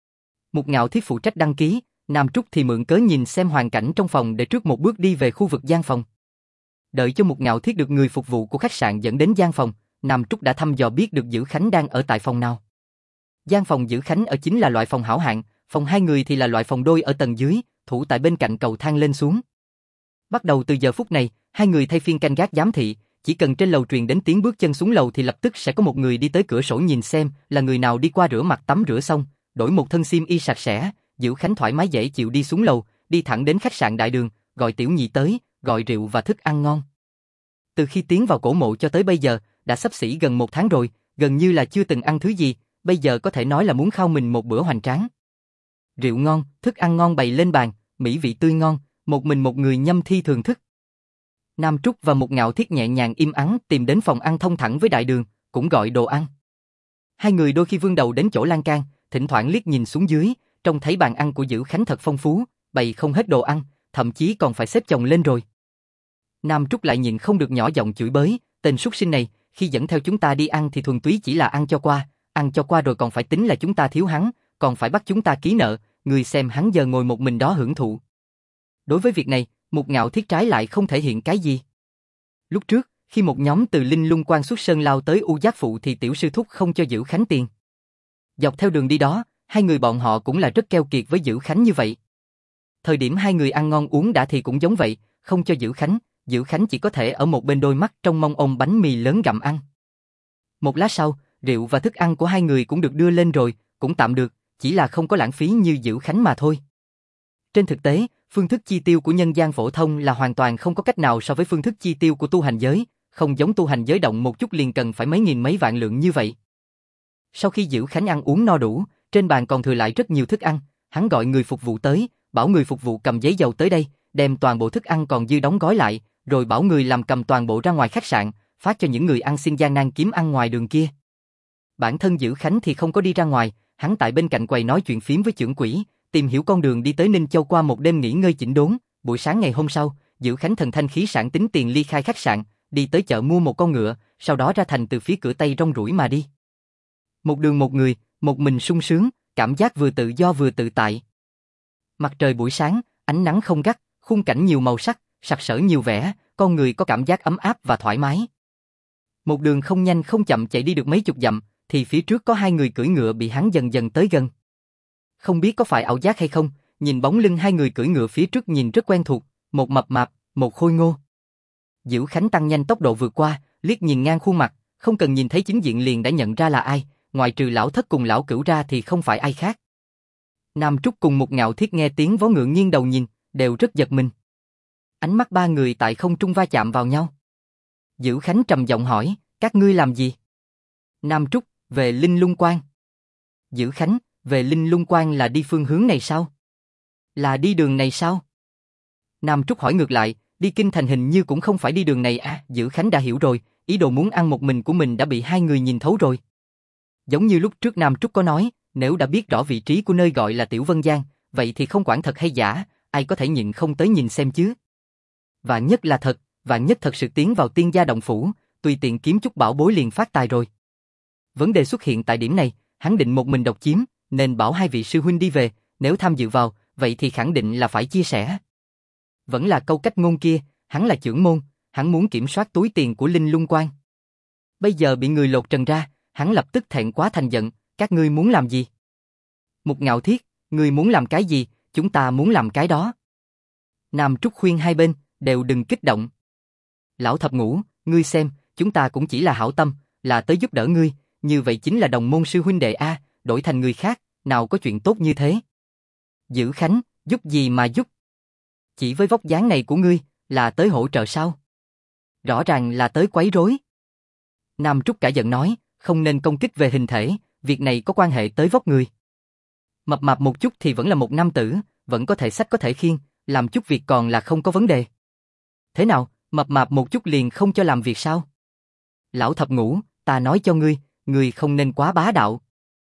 Mục Ngạo Thiết phụ trách đăng ký, Nam Trúc thì mượn cớ nhìn xem hoàn cảnh trong phòng để trước một bước đi về khu vực gian phòng. Đợi cho Mục Ngạo Thiết được người phục vụ của khách sạn dẫn đến gian phòng, Nam Trúc đã thăm dò biết được Dữ Khánh đang ở tại phòng nào. Gian phòng Dữ Khánh ở chính là loại phòng hảo hạng, phòng hai người thì là loại phòng đôi ở tầng dưới, thủ tại bên cạnh cầu thang lên xuống. Bắt đầu từ giờ phút này, hai người thay phiên canh gác giám thị, chỉ cần trên lầu truyền đến tiếng bước chân xuống lầu thì lập tức sẽ có một người đi tới cửa sổ nhìn xem là người nào đi qua rửa mặt tắm rửa xong, đổi một thân xiêm y sạch sẽ, Dữ Khánh thoải mái dễ chịu đi xuống lầu, đi thẳng đến khách sạn Đại Đường, gọi tiểu nhị tới, gọi rượu và thức ăn ngon. Từ khi tiến vào cổ mộ cho tới bây giờ, đã xấp xỉ gần 1 tháng rồi, gần như là chưa từng ăn thứ gì, bây giờ có thể nói là muốn khao mình một bữa hoành tráng. Rượu ngon, thức ăn ngon bày lên bàn, mỹ vị tươi ngon, một mình một người nhâm thi thưởng thức. Nam Trúc và Mục Ngạo Thiết nhẹ nhàng im ắng tìm đến phòng ăn thông thẳng với Đại Đường, cũng gọi đồ ăn. Hai người đôi khi vươn đầu đến chỗ lan can, thỉnh thoảng liếc nhìn xuống dưới, trông thấy bàn ăn của Dữ Khánh thật phong phú, bày không hết đồ ăn, thậm chí còn phải xếp chồng lên rồi. Nam Trúc lại nhịn không được nhỏ giọng chửi bới, tên súc sinh này, khi dẫn theo chúng ta đi ăn thì thuần túy chỉ là ăn cho qua rồi còn phải tính là chúng ta thiếu hắn, còn phải bắt chúng ta ký nợ, người xem hắn giờ ngồi một mình đó hưởng thụ. Đối với việc này, Mục Ngạo Thiết trái lại không thể hiện cái gì. Lúc trước, khi một nhóm từ Linh Lung Quan xuất sơn lao tới U Giác Phụ thì tiểu sư thúc không cho Dữ Khánh tiền. Dọc theo đường đi đó, hai người bọn họ cũng là rất keo kiệt với Dữ Khánh như vậy. Thời điểm hai người ăn ngon uống đã thì cũng giống vậy, không cho Dữ Khánh chỉ có thể ở một bên đôi mắt trông mong ôm bánh mì lớn gặm ăn. Một lát sau, rượu và thức ăn của hai người cũng được đưa lên rồi, cũng tạm được, chỉ là không có lãng phí như Dữ Khánh mà thôi. Trên thực tế, phương thức chi tiêu của nhân gian phổ thông là hoàn toàn không có cách nào so với phương thức chi tiêu của tu hành giới, không giống tu hành giới động một chút liền cần phải mấy nghìn mấy vạn lượng như vậy. Sau khi Dữ Khánh ăn uống no đủ, trên bàn còn thừa lại rất nhiều thức ăn, hắn gọi người phục vụ tới, bảo người phục vụ cầm giấy dầu tới đây, đem toàn bộ thức ăn còn dư đóng gói lại, rồi bảo người làm cầm toàn bộ ra ngoài khách sạn, phát cho những người ăn xin gian nan kiếm ăn ngoài đường kia. Bản thân Dữ Khánh thì không có đi ra ngoài, hắn tại bên cạnh quầy nói chuyện phím với trưởng quỹ, tìm hiểu con đường đi tới Ninh Châu qua một đêm nghỉ ngơi chỉnh đốn. Buổi sáng ngày hôm sau, Dữ Khánh thần thanh khí sảng tính tiền ly khai khách sạn, đi tới chợ mua một con ngựa, sau đó ra thành từ phía cửa Tây rong ruổi mà đi. Một đường một người, một mình sung sướng, cảm giác vừa tự do vừa tự tại. Mặt trời buổi sáng, ánh nắng không gắt, khung cảnh nhiều màu sắc, sặc sỡ nhiều vẻ, con người có cảm giác ấm áp và thoải mái. Một đường không nhanh không chậm chạy đi được mấy chục dặm, thì phía trước có hai người cưỡi ngựa bị hắn dần dần tới gần. Không biết có phải ảo giác hay không, nhìn bóng lưng hai người cưỡi ngựa phía trước nhìn rất quen thuộc, một mập mạp, một khôi ngô. Dữ Khánh tăng nhanh tốc độ vượt qua, liếc nhìn ngang khuôn mặt, không cần nhìn thấy chính diện liền đã nhận ra là ai, ngoài trừ lão thất cùng lão cửu ra thì không phải ai khác. Nam Trúc cùng Mục Ngạo Thiết nghe tiếng vó ngựa nghiêng đầu nhìn, đều rất giật mình. Ánh mắt ba người tại không trung va chạm vào nhau. Dữ Khánh trầm giọng hỏi, các ngươi làm gì? Nam Trúc, về Linh Lung Quan. Dữ Khánh, về Linh Lung Quan là đi phương hướng này sao? Là đi đường này sao? Nam Trúc hỏi ngược lại, đi kinh thành hình như cũng không phải đi đường này à? Dữ Khánh đã hiểu rồi, ý đồ muốn ăn một mình của mình đã bị hai người nhìn thấu rồi. Giống như lúc trước Nam Trúc có nói, nếu đã biết rõ vị trí của nơi gọi là Tiểu Vân Giang, vậy thì không quản thật hay giả, ai có thể nhịn không tới nhìn xem chứ? Vạn nhất là thật, vạn nhất thật sự tiến vào tiên gia động phủ, tùy tiện kiếm chút bảo bối liền phát tài rồi. Vấn đề xuất hiện tại điểm này, hắn định một mình độc chiếm, nên bảo hai vị sư huynh đi về, nếu tham dự vào, vậy thì khẳng định là phải chia sẻ. Vẫn là câu cách ngôn kia, hắn là chưởng môn, hắn muốn kiểm soát túi tiền của Linh Lung Quan. Bây giờ bị người lột trần ra, hắn lập tức thẹn quá thành giận, các ngươi muốn làm gì? Mục Ngạo Thiết, ngươi muốn làm cái gì, chúng ta muốn làm cái đó. Nam Trúc khuyên hai bên, đều đừng kích động. Lão Thập Ngũ, ngươi xem, chúng ta cũng chỉ là hảo tâm, là tới giúp đỡ ngươi, như vậy chính là đồng môn sư huynh đệ a, đổi thành người khác, nào có chuyện tốt như thế. Dữ Khánh, giúp gì mà giúp? Chỉ với vóc dáng này của ngươi, là tới hỗ trợ sao? Rõ ràng là tới quấy rối. Nam Trúc cả giận nói, không nên công kích về hình thể, việc này có quan hệ tới vóc người. Mập mạp một chút thì vẫn là một nam tử, vẫn có thể xách có thể khiêng, làm chút việc còn là không có vấn đề. Thế nào, mập mạp một chút liền không cho làm việc sao? Lão Thập Ngũ, ta nói cho ngươi không nên quá bá đạo.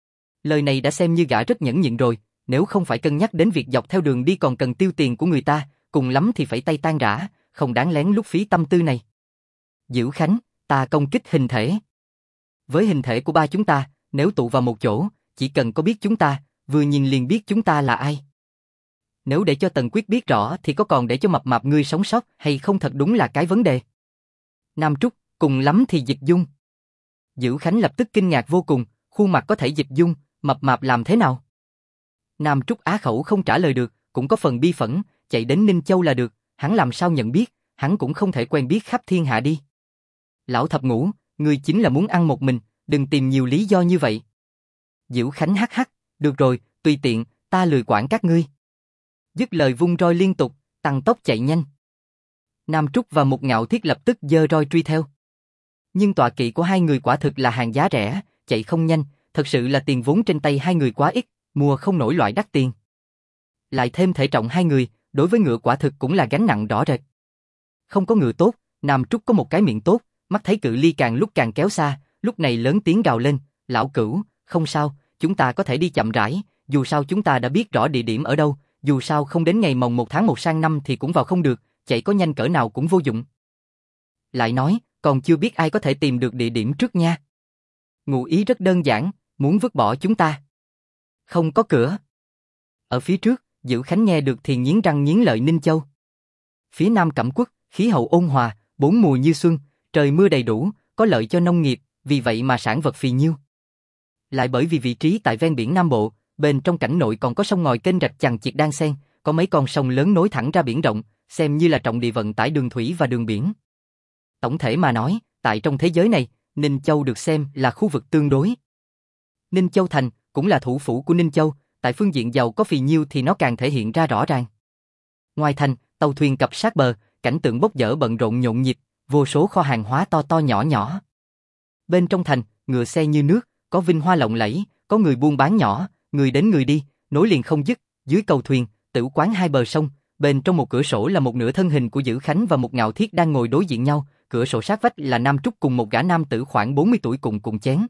Lời này đã xem như gã rất nhẫn nhịn rồi, nếu không phải cân nhắc đến việc dọc theo đường đi còn cần tiêu tiền của người ta, cùng lắm thì phải tay tan rã, không đáng lén lút phí tâm tư này. Dữ Khánh, ta công kích hình thể. Với hình thể của ba chúng ta, nếu tụ vào một chỗ, chỉ cần có biết chúng ta, vừa nhìn liền biết chúng ta là ai. Nếu để cho Tần Quyết biết rõ thì có còn để cho mập mạp ngươi sống sót hay không thật đúng là cái vấn đề. Nam Trúc, cùng lắm thì dịch dung. Dữ Khánh lập tức kinh ngạc vô cùng, khuôn mặt có thể dịch dung, mập mạp làm thế nào? Nam Trúc á khẩu không trả lời được, cũng có phần bi phẫn, chạy đến Ninh Châu là được, hắn làm sao nhận biết, hắn cũng không thể quen biết khắp thiên hạ đi. Lão Thập Ngũ, ngươi chính là muốn ăn một mình, đừng tìm nhiều lý do như vậy. Dữ Khánh hắc hắc, được rồi, tùy tiện, ta lười quản các ngươi. Dứt lời vung roi liên tục, tăng tốc chạy nhanh. Nam Trúc và Mục Ngạo Thiết lập tức giơ roi truy theo. Nhưng tọa kỵ của hai người quả thực là hàng giá rẻ, chạy không nhanh, thật sự là tiền vốn trên tay hai người quá ít, mua không nổi loại đắt tiền. Lại thêm thể trọng hai người, đối với ngựa quả thực cũng là gánh nặng rõ rệt. Không có ngựa tốt, Nam Trúc có một cái miệng tốt, mắt thấy cự ly càng lúc càng kéo xa, lúc này lớn tiếng gào lên, lão Cửu, không sao, chúng ta có thể đi chậm rãi, dù sao chúng ta đã biết rõ địa điểm ở đâu, dù sao không đến ngày mồng 1 tháng 1 sang năm thì cũng vào không được, chạy có nhanh cỡ nào cũng vô dụng. Lại nói, còn chưa biết ai có thể tìm được địa điểm trước nha. Ngụ ý rất đơn giản, muốn vứt bỏ chúng ta. Không có cửa. Ở phía trước, Dữ Khánh nghe được thì nghiến răng nghiến lợi Ninh Châu. Phía Nam Cẩm Quốc, khí hậu ôn hòa, bốn mùa như xuân, trời mưa đầy đủ, có lợi cho nông nghiệp, vì vậy mà sản vật phì nhiêu. Lại bởi vì vị trí tại ven biển Nam Bộ, bên trong cảnh nội còn có sông ngòi kênh rạch chằng chịt đan xen, có mấy con sông lớn nối thẳng ra biển rộng, xem như là trọng địa vận tải đường thủy và đường biển. Tổng thể mà nói, tại trong thế giới này, Ninh Châu được xem là khu vực tương đối. Ninh Châu thành cũng là thủ phủ của Ninh Châu, tại phương diện giàu có phì nhiêu thì nó càng thể hiện ra rõ ràng. Ngoài thành, tàu thuyền cập sát bờ, cảnh tượng bốc dỡ bận rộn nhộn nhịp, vô số kho hàng hóa to to nhỏ nhỏ. Bên trong thành, ngựa xe như nước, có vinh hoa lộng lẫy, có người buôn bán nhỏ, người đến người đi, nối liền không dứt, dưới cầu thuyền, tửu quán hai bờ sông, bên trong một cửa sổ là một nửa thân hình của Dữ Khánh và một Ngạo Thiết đang ngồi đối diện nhau, cửa sổ sát vách là Nam Trúc cùng một gã nam tử khoảng 40 tuổi cùng chén.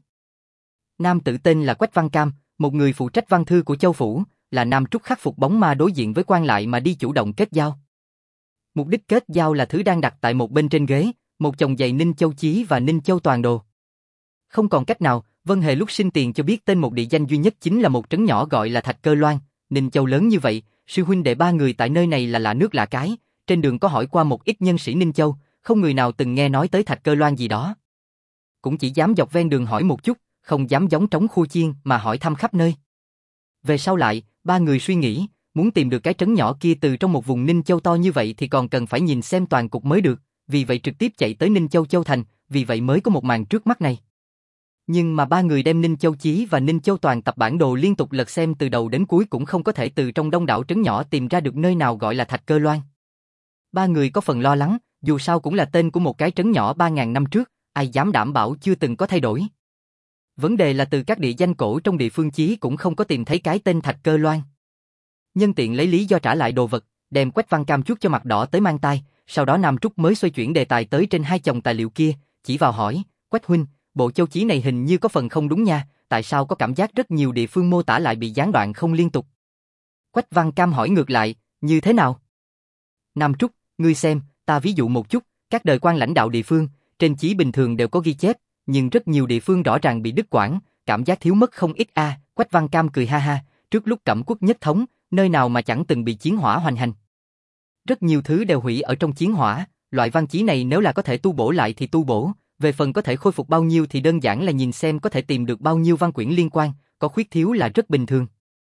Nam tử tên là Quách Văn Cam, một người phụ trách văn thư của Châu phủ, là Nam Trúc khắc phục bóng ma đối diện với quan lại mà đi chủ động kết giao. Mục đích kết giao là thứ đang đặt tại một bên trên ghế, một chồng giày Ninh Châu Chí và Ninh Châu Toàn Đồ. Không còn cách nào, Vân Hề lúc sinh tiền cho biết tên một địa danh duy nhất chính là một trấn nhỏ gọi là Thạch Cơ Loan. Ninh Châu lớn như vậy, sư huynh đệ ba người tại nơi này là lạ nước lạ cái, trên đường có hỏi qua một ít nhân sĩ Ninh Châu, không người nào từng nghe nói tới Thạch Cơ Loan gì đó. Cũng chỉ dám dọc ven đường hỏi một chút, không dám giống trống khu chiên mà hỏi thăm khắp nơi. Về sau lại, ba người suy nghĩ, muốn tìm được cái trấn nhỏ kia từ trong một vùng Ninh Châu to như vậy thì còn cần phải nhìn xem toàn cục mới được, vì vậy trực tiếp chạy tới Ninh Châu Châu thành, vì vậy mới có một màn trước mắt này. Nhưng mà ba người đem Ninh Châu Chí và Ninh Châu Toàn tập bản đồ liên tục lật xem từ đầu đến cuối cũng không có thể từ trong đông đảo trấn nhỏ tìm ra được nơi nào gọi là Thạch Cơ Loan. Ba người có phần lo lắng, dù sao cũng là tên của một cái trấn nhỏ 3.000 năm trước, ai dám đảm bảo chưa từng có thay đổi. Vấn đề là từ các địa danh cổ trong địa phương chí cũng không có tìm thấy cái tên Thạch Cơ Loan. Nhân tiện lấy lý do trả lại đồ vật, đem Quách Văn Cam chuốt cho mặt đỏ tới mang tai, sau đó Nam Trúc mới xoay chuyển đề tài tới trên hai chồng tài liệu kia, chỉ vào hỏi, Quách huynh, bộ châu chí này hình như có phần không đúng nha, tại sao có cảm giác rất nhiều địa phương mô tả lại bị gián đoạn không liên tục. Quách Văn Cam hỏi ngược lại, như thế nào? Nam Trúc, ngươi xem, ta ví dụ một chút, các đời quan lãnh đạo địa phương, trên chí bình thường đều có ghi chép, nhưng rất nhiều địa phương rõ ràng bị đứt quãng, cảm giác thiếu mất không ít a. Quách Văn Cam cười ha ha, trước lúc Cẩm Quốc nhất thống, nơi nào mà chẳng từng bị chiến hỏa hoành hành. Rất nhiều thứ đều hủy ở trong chiến hỏa, Loại văn chí này nếu là có thể tu bổ lại thì tu bổ, về phần có thể khôi phục bao nhiêu thì đơn giản là nhìn xem có thể tìm được bao nhiêu văn quyển liên quan, có khuyết thiếu là rất bình thường.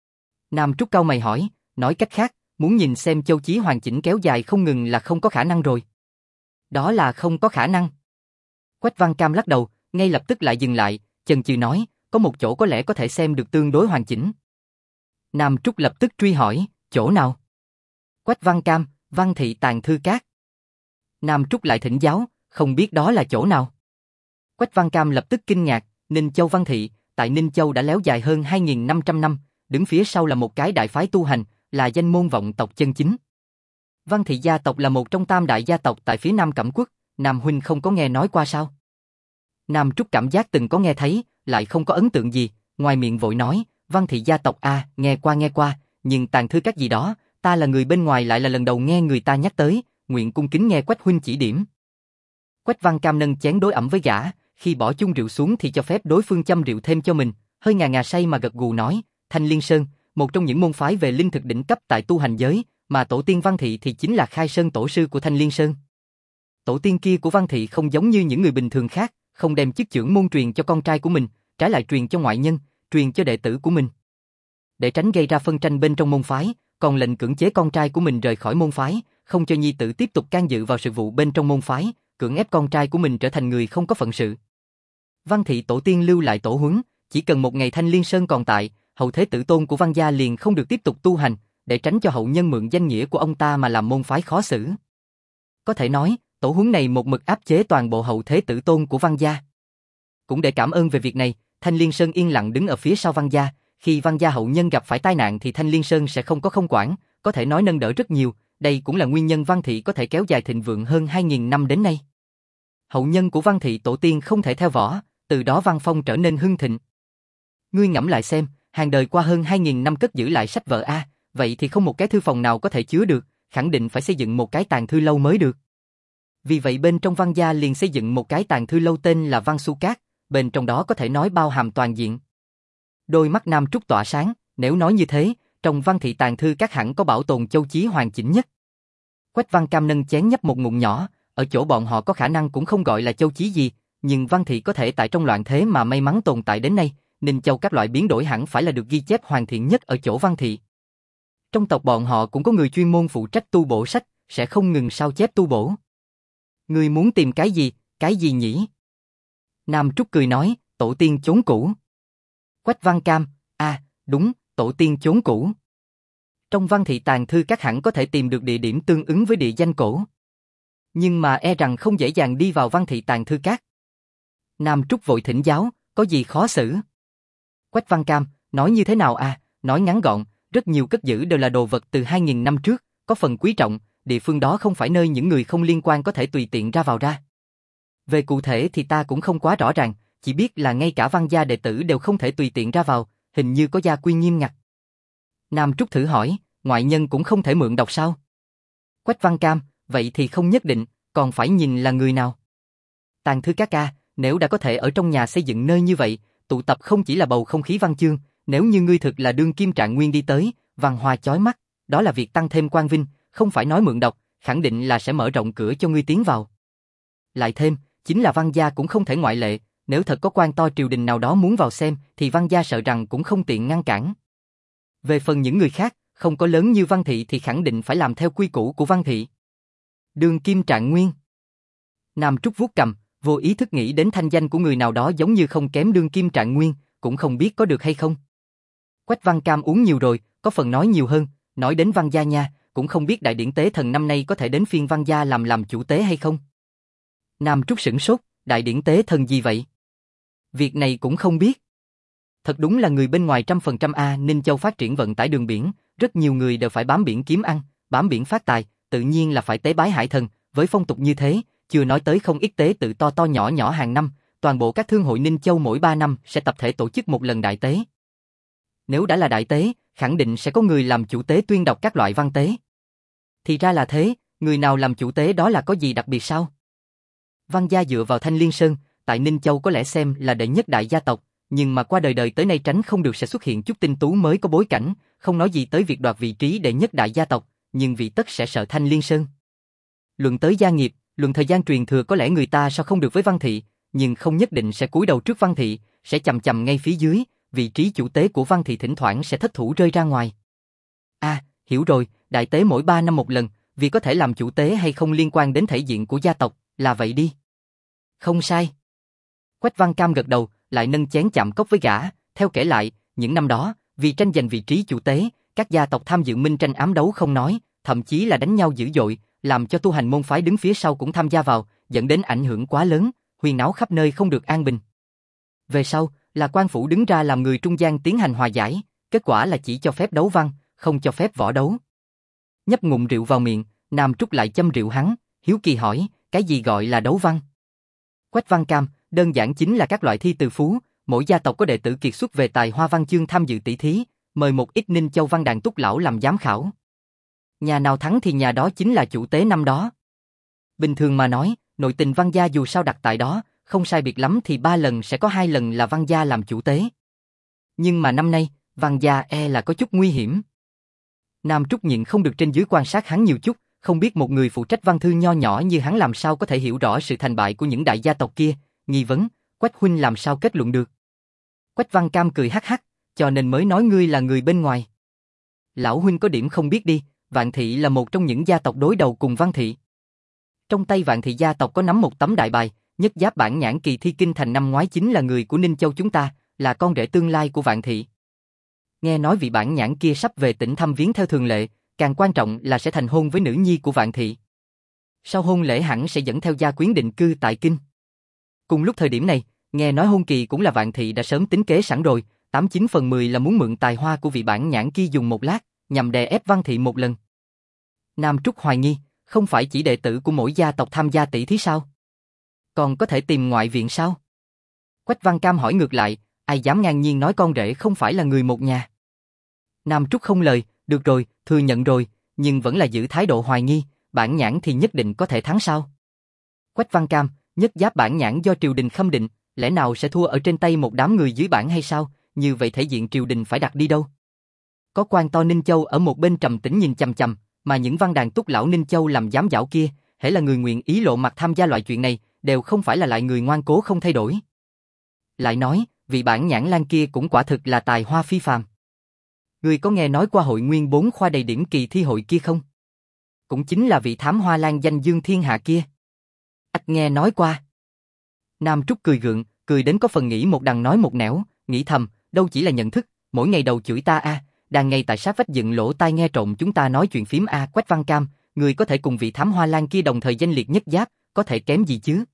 Nam Trúc cau mày hỏi, nói cách khác, muốn nhìn xem châu chí hoàn chỉnh kéo dài không ngừng là không có khả năng rồi. Đó là không có khả năng. Quách Văn Cam lắc đầu, ngay lập tức lại dừng lại, chần chừ nói, có một chỗ có lẽ có thể xem được tương đối hoàn chỉnh. Nam Trúc lập tức truy hỏi, chỗ nào? Quách Văn Cam, Văn Thị Tàng Thư Các. Nam Trúc lại thỉnh giáo, không biết đó là chỗ nào. Quách Văn Cam lập tức kinh ngạc, Ninh Châu Văn Thị, tại Ninh Châu đã léo dài hơn 2.500 năm, đứng phía sau là một cái đại phái tu hành, là danh môn vọng tộc chân chính. Văn Thị gia tộc là một trong tam đại gia tộc tại phía Nam Cẩm Quốc, Nam huynh không có nghe nói qua sao? Nam Trúc cảm giác từng có nghe thấy, lại không có ấn tượng gì, ngoài miệng vội nói, Văn Thị gia tộc nghe qua, nhưng Tàng Thư Các gì đó, ta là người bên ngoài lại là lần đầu nghe người ta nhắc tới, nguyện cung kính nghe Quách huynh chỉ điểm. Quách Văn Cam nâng chén đối ẩm với gã, khi bỏ chung rượu xuống thì cho phép đối phương châm rượu thêm cho mình, hơi ngà ngà say mà gật gù nói, Thanh Liên Sơn, một trong những môn phái về linh thực đỉnh cấp tại tu hành giới, mà tổ tiên Văn Thị thì chính là Khai Sơn tổ sư của Thanh Liên Sơn. Tổ tiên kia của Văn Thị không giống như những người bình thường khác, không đem chức trưởng môn truyền cho con trai của mình, trái lại truyền cho ngoại nhân, truyền cho đệ tử của mình. Để tránh gây ra phân tranh bên trong môn phái, còn lệnh cưỡng chế con trai của mình rời khỏi môn phái, không cho nhi tử tiếp tục can dự vào sự vụ bên trong môn phái, cưỡng ép con trai của mình trở thành người không có phận sự. Văn Thị tổ tiên lưu lại tổ huấn, chỉ cần một ngày Thanh Liên Sơn còn tại, hậu thế tử tôn của Văn gia liền không được tiếp tục tu hành, để tránh cho hậu nhân mượn danh nghĩa của ông ta mà làm môn phái khó xử. Có thể nói, tổ huấn này một mực áp chế toàn bộ hậu thế tử tôn của Văn gia. Cũng để cảm ơn về việc này, Thanh Liên Sơn yên lặng đứng ở phía sau Văn gia, khi Văn gia hậu nhân gặp phải tai nạn thì Thanh Liên Sơn sẽ không quản, có thể nói nâng đỡ rất nhiều, đây cũng là nguyên nhân Văn Thị có thể kéo dài thịnh vượng hơn 2.000 năm đến nay. Hậu nhân của Văn Thị tổ tiên không thể theo võ, từ đó văn phong trở nên hưng thịnh. Ngươi ngẫm lại xem, hàng đời qua hơn 2.000 năm cất giữ lại sách vở vậy thì không một cái thư phòng nào có thể chứa được, khẳng định phải xây dựng một cái tàng thư lâu mới được. Vì vậy bên trong Văn gia liền xây dựng một cái tàng thư lâu tên là Văn Xu Các, bên trong đó có thể nói bao hàm toàn diện. Đôi mắt Nam Trúc tỏa sáng, nếu nói như thế, trong Văn Thị Tàng Thư Các hẳn có bảo tồn châu chí hoàn chỉnh nhất. Quách Văn Cam nâng chén nhấp một ngụm nhỏ, ở chỗ bọn họ có khả năng cũng không gọi là châu chí gì, nhưng Văn Thị có thể tại trong loạn thế mà may mắn tồn tại đến nay, Ninh Châu các loại biến đổi hẳn phải là được ghi chép hoàn thiện nhất ở chỗ Văn Thị. Trong tộc bọn họ cũng có người chuyên môn phụ trách tu bổ sách, sẽ không ngừng sao chép tu bổ. Ngươi muốn tìm cái gì nhỉ? Nam Trúc cười nói, tổ tiên chốn cũ. Quách Văn Cam, đúng, tổ tiên chốn cũ. Trong Văn Thị Tàng Thư Các hẳn có thể tìm được địa điểm tương ứng với địa danh cổ. Nhưng mà e rằng không dễ dàng đi vào Văn Thị Tàng Thư Các. Nam Trúc vội thỉnh giáo, có gì khó xử? Quách Văn Cam, nói như thế nào nói ngắn gọn, rất nhiều cất giữ đều là đồ vật từ 2.000 năm trước, có phần quý trọng, địa phương đó không phải nơi những người không liên quan có thể tùy tiện ra vào ra. Về cụ thể thì ta cũng không quá rõ ràng, chỉ biết là ngay cả Văn gia đệ tử đều không thể tùy tiện ra vào, hình như có gia quy nghiêm ngặt. Nam Trúc thử hỏi, ngoại nhân cũng không thể mượn đọc sao? Quách Văn Cam, vậy thì không nhất định, còn phải nhìn là người nào. Tàng Thư Các nếu đã có thể ở trong nhà xây dựng nơi như vậy, tụ tập không chỉ là bầu không khí văn chương, nếu như ngươi thực là đương kim Trạng Nguyên đi tới, văn hoa chói mắt, đó là việc tăng thêm quang vinh, không phải nói mượn đọc, khẳng định là sẽ mở rộng cửa cho ngươi tiến vào. Lại thêm, chính là Văn gia cũng không thể ngoại lệ, nếu thật có quan to triều đình nào đó muốn vào xem, thì Văn gia sợ rằng cũng không tiện ngăn cản. Về phần những người khác, không có lớn như Văn Thị thì khẳng định phải làm theo quy củ của Văn Thị. Đương kim Trạng Nguyên. Nam Trúc vuốt cầm, vô ý thức nghĩ đến thanh danh của người nào đó giống như không kém đương kim Trạng Nguyên, cũng không biết có được hay không. Quách Văn Cam uống nhiều rồi, có phần nói nhiều hơn, nói đến Văn gia nha, cũng không biết đại điển tế thần năm nay có thể đến phiên Văn gia làm chủ tế hay không. Nam Trúc sửng sốt, đại điển tế thần gì vậy? Việc này cũng không biết. Thật đúng là người bên ngoài 100% Ninh Châu phát triển vận tải đường biển, rất nhiều người đều phải bám biển kiếm ăn, bám biển phát tài, tự nhiên là phải tế bái hải thần, với phong tục như thế, chưa nói tới không ít tế tự to nhỏ hàng năm, toàn bộ các thương hội Ninh Châu mỗi 3 năm sẽ tập thể tổ chức một lần đại tế. Nếu đã là đại tế, khẳng định sẽ có người làm chủ tế tuyên đọc các loại văn tế. Thì ra là thế, người nào làm chủ tế đó là có gì đặc biệt sao? Văn gia dựa vào Thanh Liên Sơn, tại Ninh Châu có lẽ xem là đệ nhất đại gia tộc, nhưng mà qua đời tới nay tránh không được sẽ xuất hiện chút tinh tú mới có bối cảnh, không nói gì tới việc đoạt vị trí đệ nhất đại gia tộc, nhưng vị tất sẽ sợ Thanh Liên Sơn. Luận tới gia nghiệp, Luận thời gian truyền thừa có lẽ người ta so không được với Văn Thị, nhưng không nhất định sẽ cúi đầu trước Văn Thị, sẽ chầm chầm ngay phía dưới, vị trí chủ tế của Văn Thị thỉnh thoảng sẽ thất thủ rơi ra ngoài. Hiểu rồi, đại tế mỗi 3 năm một lần, vì có thể làm chủ tế hay không liên quan đến thể diện của gia tộc, là vậy đi. Không sai. Quách Văn Cam gật đầu, lại nâng chén chạm cốc với gã, theo kể lại, những năm đó, vì tranh giành vị trí chủ tế, các gia tộc tham dự minh tranh ám đấu không nói, thậm chí là đánh nhau dữ dội, làm cho tu hành môn phái đứng phía sau cũng tham gia vào, dẫn đến ảnh hưởng quá lớn, huyên náo khắp nơi không được an bình. Về sau, là quan phủ đứng ra làm người trung gian tiến hành hòa giải, kết quả là chỉ cho phép đấu văn, không cho phép võ đấu. Nhấp ngụm rượu vào miệng, Nam Trúc lại châm rượu hắn, hiếu kỳ hỏi, cái gì gọi là đấu văn? Quách Văn Cam, đơn giản chính là các loại thi từ phú, mỗi gia tộc có đệ tử kiệt xuất về tài hoa văn chương tham dự tỷ thí, mời một ít Ninh Châu văn đàn túc lão làm giám khảo. Nhà nào thắng thì nhà đó chính là chủ tế năm đó. Bình thường mà nói, nội tình văn gia dù sao đặt tại đó, không sai biệt lắm thì 3 lần sẽ có 2 lần là văn gia làm chủ tế. Nhưng mà năm nay, văn gia là có chút nguy hiểm. Nam Trúc nhịn không được trên dưới quan sát hắn nhiều chút, không biết một người phụ trách văn thư nho nhỏ như hắn làm sao có thể hiểu rõ sự thành bại của những đại gia tộc kia, nghi vấn, Quách huynh làm sao kết luận được. Quách Văn Cam cười hắc hắc, cho nên mới nói ngươi là người bên ngoài. Lão huynh có điểm không biết đi, Vạn Thị là một trong những gia tộc đối đầu cùng Văn Thị. Trong tay Vạn Thị gia tộc có nắm một tấm đại bài, Nhất Giáp Bản Nhãn kỳ thi kinh thành năm ngoái chính là người của Ninh Châu chúng ta, là con rể tương lai của Vạn Thị. Nghe nói vị Bản Nhãn kia sắp về tỉnh thăm viếng theo thường lệ, càng quan trọng là sẽ thành hôn với nữ nhi của Vạn Thị. Sau hôn lễ hẳn sẽ dẫn theo gia quyến định cư tại Kinh. Cùng lúc thời điểm này, nghe nói hôn kỳ cũng là Vạn Thị đã sớm tính kế sẵn rồi, 89 phần 10 là muốn mượn tài hoa của vị Bản Nhãn kia dùng một lát, nhằm đè ép Văn Thị một lần. Nam Trúc hoài nghi, không phải chỉ đệ tử của mỗi gia tộc tham gia tỷ thí sao? Còn có thể tìm ngoại viện sao? Quách Văn Cam hỏi ngược lại, ai dám ngang nhiên nói con rể không phải là người một nhà. Nam Trúc không lời, được rồi, thừa nhận rồi, nhưng vẫn là giữ thái độ hoài nghi, Bản Nhãn thì nhất định có thể thắng sao? Quách Văn Cam, Nhất Giáp Bản Nhãn do triều đình khâm định, lẽ nào sẽ thua ở trên tay một đám người dưới bản hay sao? Như vậy thể diện triều đình phải đặt đi đâu? Có quan to Ninh Châu ở một bên trầm tĩnh nhìn chằm chằm, mà những văn đàn túc lão Ninh Châu làm giám giảo kia, hễ là người nguyện ý lộ mặt tham gia loại chuyện này, đều không phải là lại người ngoan cố không thay đổi. Lại nói, vị Bản Nhãn Lan kia cũng quả thực là tài hoa phi phàm. Ngươi có nghe nói qua hội nguyên 4 khoa đầy điểm kỳ thi hội kia không? Cũng chính là vị thám hoa lan danh dương thiên hạ kia. Ách nghe nói qua. Nam Trúc cười gượng, cười đến có phần nghĩ một đằng nói một nẻo, nghĩ thầm, đâu chỉ là nhận thức, mỗi ngày đầu chửi ta đang ngay tại sát vách dựng lỗ tai nghe trộm chúng ta nói chuyện phím Quách Văn Cam, người có thể cùng vị thám hoa lan kia đồng thời danh liệt Nhất Giáp, có thể kém gì chứ?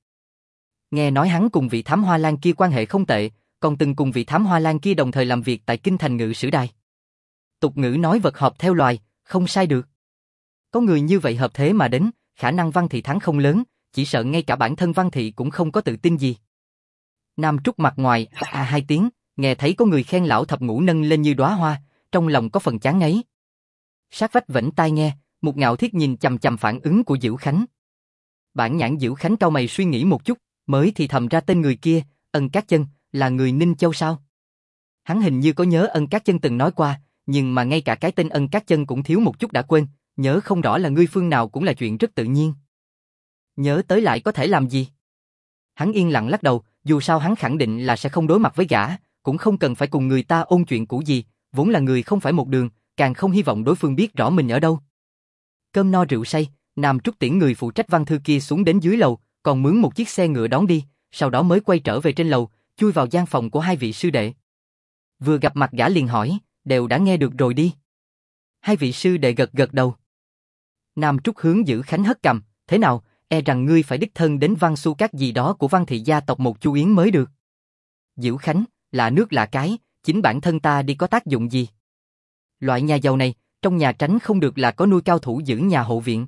Nghe nói hắn cùng vị thám hoa lan kia quan hệ không tệ, còn từng cùng vị thám hoa lan kia đồng thời làm việc tại Kinh Thành Ngự Sử Đài. Tục ngữ nói vật hợp theo loài, không sai được. Có người như vậy hợp thế mà đến, khả năng Văn Thị thắng không lớn, chỉ sợ ngay cả bản thân Văn Thị cũng không có tự tin gì. Nam Trúc mặt ngoài hai tiếng, nghe thấy có người khen lão thập ngũ nâng lên như đóa hoa, trong lòng có phần chán ngấy. Sát vách vểnh tai nghe, một ngạo thiết nhìn chằm chằm phản ứng của Dữu Khánh. Bản Nhãn Dữu Khánh cau mày suy nghĩ một chút, mới thì thầm ra tên người kia, Ân Cát Chân, là người Ninh Châu sao? Hắn hình như có nhớ Ân Cát Chân từng nói qua, nhưng mà ngay cả cái tên Ân Cát Chân cũng thiếu một chút đã quên, nhớ không rõ là ngươi phương nào cũng là chuyện rất tự nhiên. Nhớ tới lại có thể làm gì? Hắn yên lặng lắc đầu, dù sao hắn khẳng định là sẽ không đối mặt với gã, cũng không cần phải cùng người ta ôn chuyện cũ gì, vốn là người không phải một đường, càng không hy vọng đối phương biết rõ mình ở đâu. Cơm no rượu say, Nam Trúc tiễn người phụ trách văn thư kia xuống đến dưới lầu, còn mướn một chiếc xe ngựa đón đi, sau đó mới quay trở về trên lầu, chui vào gian phòng của hai vị sư đệ. Vừa gặp mặt gã liền hỏi, đều đã nghe được rồi đi. Hai vị sư đệ gật gật đầu. Nam Trúc hướng Dữ Khánh hất cằm, thế nào, rằng ngươi phải đích thân đến Văn Xu Các gì đó của Văn Thị gia tộc một chu yến mới được. Dữ Khánh, lạ nước lạ cái, chính bản thân ta đi có tác dụng gì? Loại nhà giàu này, trong nhà tránh không được là có nuôi cao thủ giữ nhà hộ viện.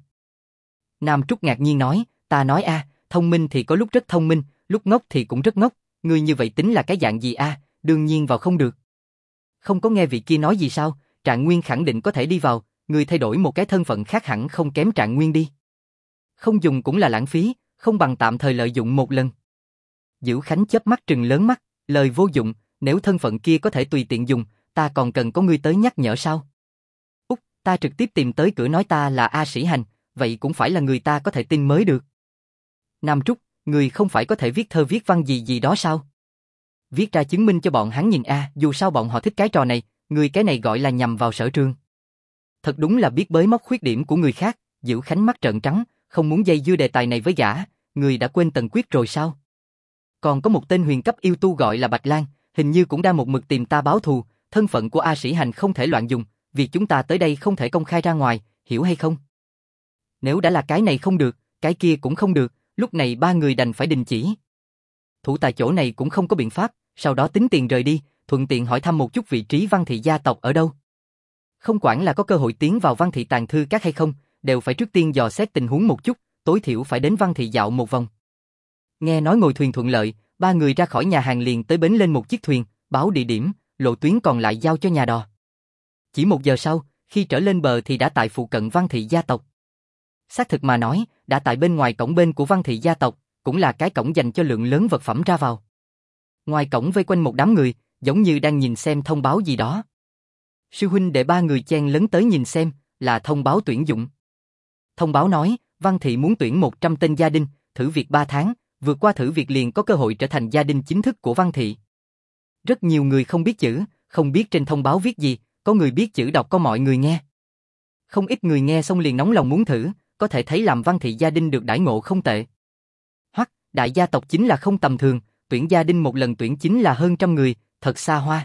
Nam Trúc ngạc nhiên nói, ta nói thông minh thì có lúc rất thông minh, lúc ngốc thì cũng rất ngốc, ngươi như vậy tính là cái dạng gì đương nhiên vào không được. Không có nghe vị kia nói gì sao, Trạng Nguyên khẳng định có thể đi vào, ngươi thay đổi một cái thân phận khác hẳn không kém Trạng Nguyên đi. Không dùng cũng là lãng phí, không bằng tạm thời lợi dụng một lần. Dữ Khánh chớp mắt trừng lớn mắt, lời vô dụng, nếu thân phận kia có thể tùy tiện dùng, ta còn cần có ngươi tới nhắc nhở sao? Ta trực tiếp tìm tới cửa nói ta là A Sĩ Hành, vậy cũng phải là người ta có thể tin mới được. Nam Trúc, người không phải có thể viết thơ viết văn gì gì đó sao? Viết ra chứng minh cho bọn hắn nhìn dù sao bọn họ thích cái trò này, người cái này gọi là nhằm vào Sở Trường. Thật đúng là biết bới móc khuyết điểm của người khác, Dữ Khánh mắt trợn trắng, không muốn dây dưa đề tài này với gã, người đã quên Tần Quyết rồi sao? Còn có một tên huyền cấp yêu tu gọi là Bạch Lan, hình như cũng đang một mực tìm ta báo thù, thân phận của A Sĩ Hành không thể loạn dùng, việc chúng ta tới đây không thể công khai ra ngoài, hiểu hay không? Nếu đã là cái này không được, cái kia cũng không được, lúc này ba người đành phải đình chỉ. Thủ tại chỗ này cũng không có biện pháp, sau đó tính tiền rời đi, thuận tiện hỏi thăm một chút vị trí Văn Thị gia tộc ở đâu. Không quản là có cơ hội tiến vào Văn Thị tàng thư các hay không, đều phải trước tiên dò xét tình huống một chút, tối thiểu phải đến Văn Thị dạo một vòng. Nghe nói ngồi thuyền thuận lợi, ba người ra khỏi nhà hàng liền tới bến lên một chiếc thuyền, báo địa điểm, lộ tuyến còn lại giao cho nhà đò. Chỉ 1 giờ sau, khi trở lên bờ thì đã tại phụ cận Văn Thị gia tộc. Xác thực mà nói, đã tại bên ngoài cổng bên của Văn Thị gia tộc, cũng là cái cổng dành cho lượng lớn vật phẩm ra vào. Ngoài cổng vây quanh một đám người, giống như đang nhìn xem thông báo gì đó. Sư huynh để ba người chen lấn tới nhìn xem, là thông báo tuyển dụng. Thông báo nói, Văn Thị muốn tuyển 100 tên gia đình, thử việc 3 tháng, vượt qua thử việc liền có cơ hội trở thành gia đình chính thức của Văn Thị. Rất nhiều người không biết chữ, không biết trên thông báo viết gì, có người biết chữ đọc có mọi người nghe. Không ít người nghe xong liền nóng lòng muốn thử, có thể thấy làm Văn Thị gia đình được đãi ngộ không tệ. Hoặc, đại gia tộc chính là không tầm thường, tuyển gia đình một lần tuyển chính là hơn 100 người, thật xa hoa.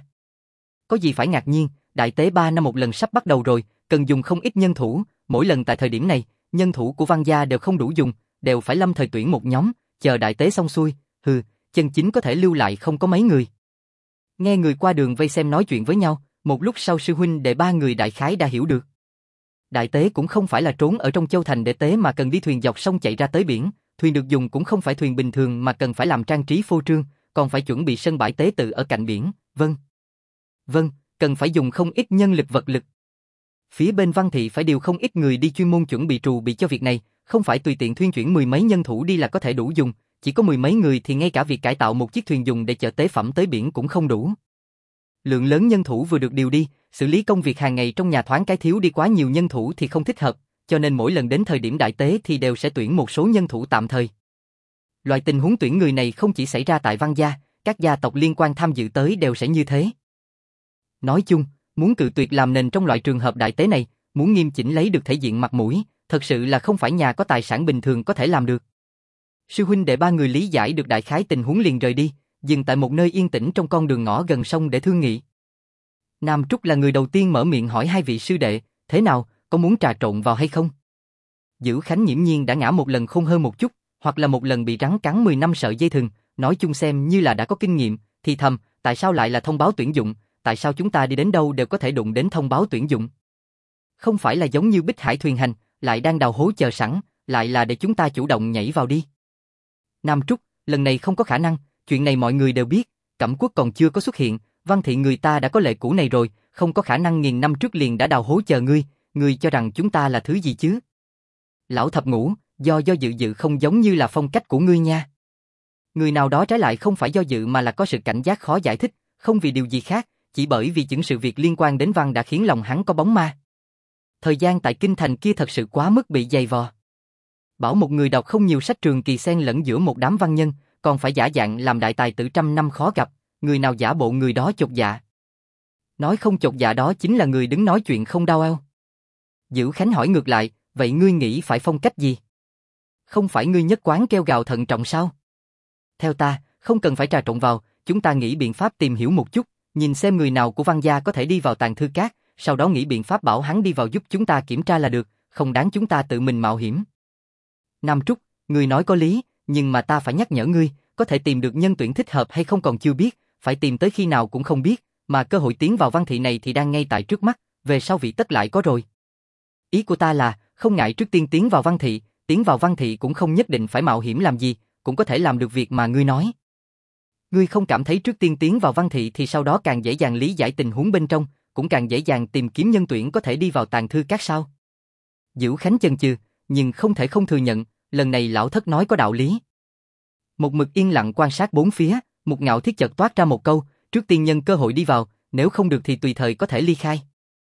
Có gì phải ngạc nhiên, đại tế 3 năm một lần sắp bắt đầu rồi, cần dùng không ít nhân thủ, mỗi lần tại thời điểm này, nhân thủ của Văn gia đều không đủ dùng, đều phải lâm thời tuyển một nhóm, chờ đại tế xong xuôi, chân chính có thể lưu lại không có mấy người. Nghe người qua đường vây xem nói chuyện với nhau, một lúc sau sư huynh đệ ba người đại khái đã hiểu được. Đại tế cũng không phải là trốn ở trong châu thành để tế mà cần đi thuyền dọc sông chạy ra tới biển, thuyền được dùng cũng không phải thuyền bình thường mà cần phải làm trang trí phô trương, còn phải chuẩn bị sân bãi tế tự ở cạnh biển, vâng, cần phải dùng không ít nhân lực vật lực. Phía bên Văn Thị phải điều không ít người đi chuyên môn chuẩn bị trù bị cho việc này, không phải tùy tiện thuyên chuyển 10 mấy nhân thủ đi là có thể đủ dùng, chỉ có 10 mấy người thì ngay cả việc cải tạo một chiếc thuyền dùng để chở tế phẩm tới biển cũng không đủ. Lượng lớn nhân thủ vừa được điều đi, xử lý công việc hàng ngày trong nhà thoáng cái thiếu đi quá nhiều nhân thủ thì không thích hợp, cho nên mỗi lần đến thời điểm đại tế thì đều sẽ tuyển một số nhân thủ tạm thời. Loại tình huống tuyển người này không chỉ xảy ra tại Văn gia, các gia tộc liên quan tham dự tới đều sẽ như thế. Nói chung, muốn cự tuyệt làm nền trong loại trường hợp đại tế này, muốn nghiêm chỉnh lấy được thể diện mặt mũi, thật sự là không phải nhà có tài sản bình thường có thể làm được. Sư huynh đệ ba người lý giải được đại khái tình huống liền rời đi, dừng tại một nơi yên tĩnh trong con đường ngõ gần sông để thương nghị. Nam Trúc là người đầu tiên mở miệng hỏi hai vị sư đệ, thế nào, có muốn trà trộn vào hay không? Dữ Khánh nghiễm nhiên đã ngã một lần khôn hơn một chút, hoặc là một lần bị rắn cắn 10 năm sợi dây thừng, nói chung xem như là đã có kinh nghiệm, thì thầm, tại sao lại là thông báo tuyển dụng, tại sao chúng ta đi đến đâu đều có thể đụng đến thông báo tuyển dụng? Không phải là giống như Bích Hải thuyền hành, lại đang đào hố chờ sẵn, lại là để chúng ta chủ động nhảy vào đi. Nam Trúc, lần này không có khả năng, chuyện này mọi người đều biết, Cẩm Quốc còn chưa có xuất hiện, Văn Thị người ta đã có lệ cũ này rồi, không có khả năng 1000 năm trước liền đã đào hố chờ ngươi cho rằng chúng ta là thứ gì chứ? Lão thập ngũ, do dự không giống như là phong cách của ngươi nha. Người nào đó trái lại không phải do dự mà là có sự cảnh giác khó giải thích, không vì điều gì khác, chỉ bởi vì những sự việc liên quan đến văn đã khiến lòng hắn có bóng ma. Thời gian tại kinh thành kia thật sự quá mức bị dày vò. Bảo một người đọc không nhiều sách trường kỳ xen lẫn giữa một đám văn nhân, còn phải giả dạng làm đại tài tử 100 năm khó gặp, người nào giả bộ người đó chột dạ. Nói không chột dạ đó chính là người đứng nói chuyện không đau eo. Dữ Khánh hỏi ngược lại, vậy ngươi nghĩ phải phong cách gì? Không phải ngươi nhất quán kêu gào thận trọng sao? Theo ta, không cần phải trà trộn vào, chúng ta nghĩ biện pháp tìm hiểu một chút, nhìn xem người nào của Văn gia có thể đi vào tàng thư các, sau đó nghĩ biện pháp bảo hắn đi vào giúp chúng ta kiểm tra là được, không đáng chúng ta tự mình mạo hiểm. Nam Trúc, ngươi nói có lý, nhưng mà ta phải nhắc nhở ngươi, có thể tìm được nhân tuyển thích hợp hay không còn chưa biết, phải tìm tới khi nào cũng không biết, mà cơ hội tiến vào Văn Thị này thì đang ngay tại trước mắt, về sau vị tất lại có rồi. Ý của ta là, không ngại trước tiên tiến vào Văn Thị cũng không nhất định phải mạo hiểm làm gì, cũng có thể làm được việc mà ngươi nói. Ngươi không cảm thấy trước tiên tiến vào Văn Thị thì sau đó càng dễ dàng lý giải tình huống bên trong, cũng càng dễ dàng tìm kiếm nhân tuyển có thể đi vào tàng thư các sao? Dữ Khánh chần chừ, nhưng không thể không thừa nhận, lần này lão thất nói có đạo lý. Một mực yên lặng quan sát bốn phía, Mục Ngạo Thiết chợt toát ra một câu, trước tiên nhân cơ hội đi vào, nếu không được thì tùy thời có thể ly khai.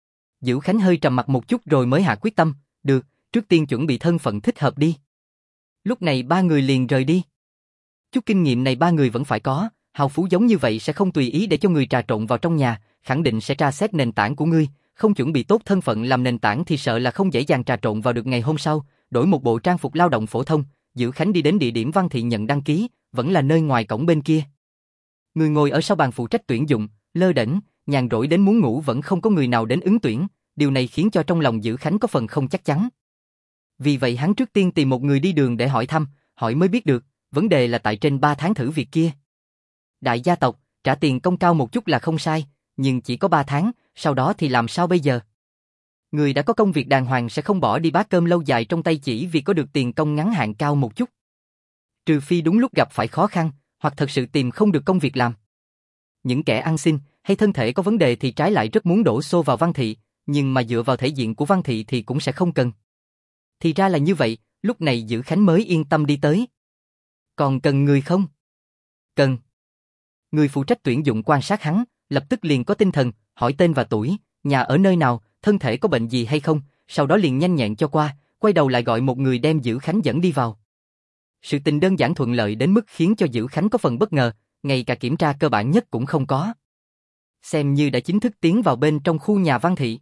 Dữ Khánh hơi trầm mặt một chút rồi mới hạ quyết tâm, được, trước tiên chuẩn bị thân phận thích hợp đi. Lúc này ba người liền rời đi. Chút kinh nghiệm này ba người vẫn phải có, hào phú giống như vậy sẽ không tùy ý để cho người trà trộn vào trong nhà, khẳng định sẽ tra xét nền tảng của ngươi, không chuẩn bị tốt thân phận làm nền tảng thì sợ là không dễ dàng trà trộn vào được. Ngày hôm sau, đổi một bộ trang phục lao động phổ thông, Dữ Khánh đi đến địa điểm Văn Thị nhận đăng ký, vẫn là nơi ngoài cổng bên kia. Người ngồi ở sau bàn phụ trách tuyển dụng, lơ đễnh, nhàn rỗi đến muốn ngủ vẫn không có người nào đến ứng tuyển, điều này khiến cho trong lòng Dữ Khánh có phần không chắc chắn. Vì vậy hắn trước tiên tìm một người đi đường để hỏi thăm, hỏi mới biết được, vấn đề là tại trên 3 tháng thử việc kia. Đại gia tộc, trả tiền công cao một chút là không sai, nhưng chỉ có 3 tháng, sau đó thì làm sao bây giờ? Người đã có công việc đàng hoàng sẽ không bỏ đi bát cơm lâu dài trong tay chỉ vì có được tiền công ngắn hạn cao một chút. Trừ phi đúng lúc gặp phải khó khăn, hoặc thật sự tìm không được công việc làm. Những kẻ ăn xin hay thân thể có vấn đề thì trái lại rất muốn đổ xô vào Văn Thị, nhưng mà dựa vào thể diện của Văn Thị thì cũng sẽ không cần. Thì ra là như vậy, lúc này Dữ Khánh mới yên tâm đi tới. Còn cần người không? Cần. Người phụ trách tuyển dụng quan sát hắn, lập tức liền có tinh thần, hỏi tên và tuổi, nhà ở nơi nào, thân thể có bệnh gì hay không, sau đó liền nhanh nhẹn cho qua, quay đầu lại gọi một người đem Dữ Khánh dẫn đi vào. Sự tình đơn giản thuận lợi đến mức khiến cho Dữ Khánh có phần bất ngờ, ngay cả kiểm tra cơ bản nhất cũng không có. Xem như đã chính thức tiến vào bên trong khu nhà Văn Thị.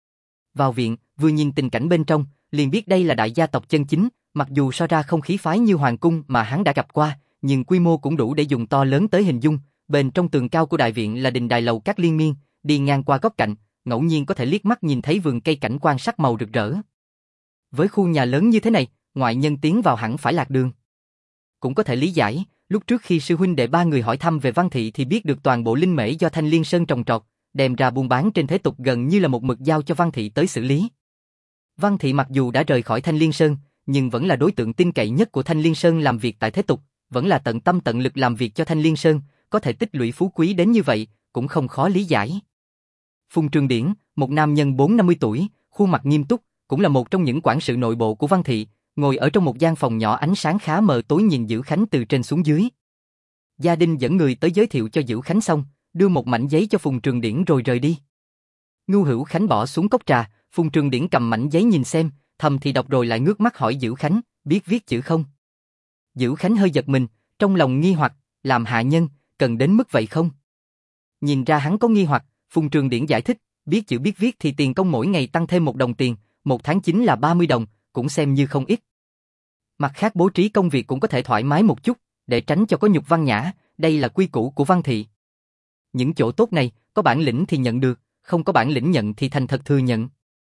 Vào viện, vừa nhìn tình cảnh bên trong, liền biết đây là đại gia tộc chân chính, mặc dù so ra không khí phái như hoàng cung mà hắn đã gặp qua, nhưng quy mô cũng đủ để dùng to lớn tới hình dung. Bên trong tường cao của đại viện là đình đài lầu các liên miên, đi ngang qua góc cạnh, ngẫu nhiên có thể liếc mắt nhìn thấy vườn cây cảnh quan sắc màu rực rỡ. Với khu nhà lớn như thế này, ngoại nhân tiến vào hẳn phải lạc đường. Cũng có thể lý giải, lúc trước khi sư huynh đệ ba người hỏi thăm về Văn Thị thì biết được toàn bộ linh mễ do Thanh Liên Sơn trồng trọt, đem ra buôn bán trên thế tục gần như là một mực giao cho Văn Thị tới xử lý. Văn Thị mặc dù đã rời khỏi Thanh Liên Sơn, nhưng vẫn là đối tượng tin cậy nhất của Thanh Liên Sơn làm việc tại thế tục, vẫn là tận tâm tận lực làm việc cho Thanh Liên Sơn, có thể tích lũy phú quý đến như vậy, cũng không khó lý giải. Phùng Trường Điển, một nam nhân 40-50 tuổi, khuôn mặt nghiêm túc, cũng là một trong những quản sự nội bộ của Văn Thị, ngồi ở trong một gian phòng nhỏ ánh sáng khá mờ tối nhìn Dữ Khánh từ trên xuống dưới. Gia đình dẫn người tới giới thiệu cho Dữ Khánh xong, đưa một mảnh giấy cho Phùng Trường Điển rồi rời đi. Ngưu Hữu Khánh bỏ xuống cốc trà, Phùng Trường Điển cầm mảnh giấy nhìn xem, thầm thì đọc rồi lại ngước mắt hỏi Dữ Khánh, biết viết chữ không? Dữ Khánh hơi giật mình, trong lòng nghi hoặc, làm hạ nhân, cần đến mức vậy không? Nhìn ra hắn có nghi hoặc, Phùng Trường Điển giải thích, biết chữ biết viết thì tiền công mỗi ngày tăng thêm 1 đồng tiền, 1 tháng chính là 30 đồng, cũng xem như không ít. Mặt khác bố trí công việc cũng có thể thoải mái một chút, để tránh cho có nhục văn nhã, đây là quy củ của Văn Thị. Những chỗ tốt này, có bản lĩnh thì nhận được, không có bản lĩnh nhận thì thành thật thừa nhận.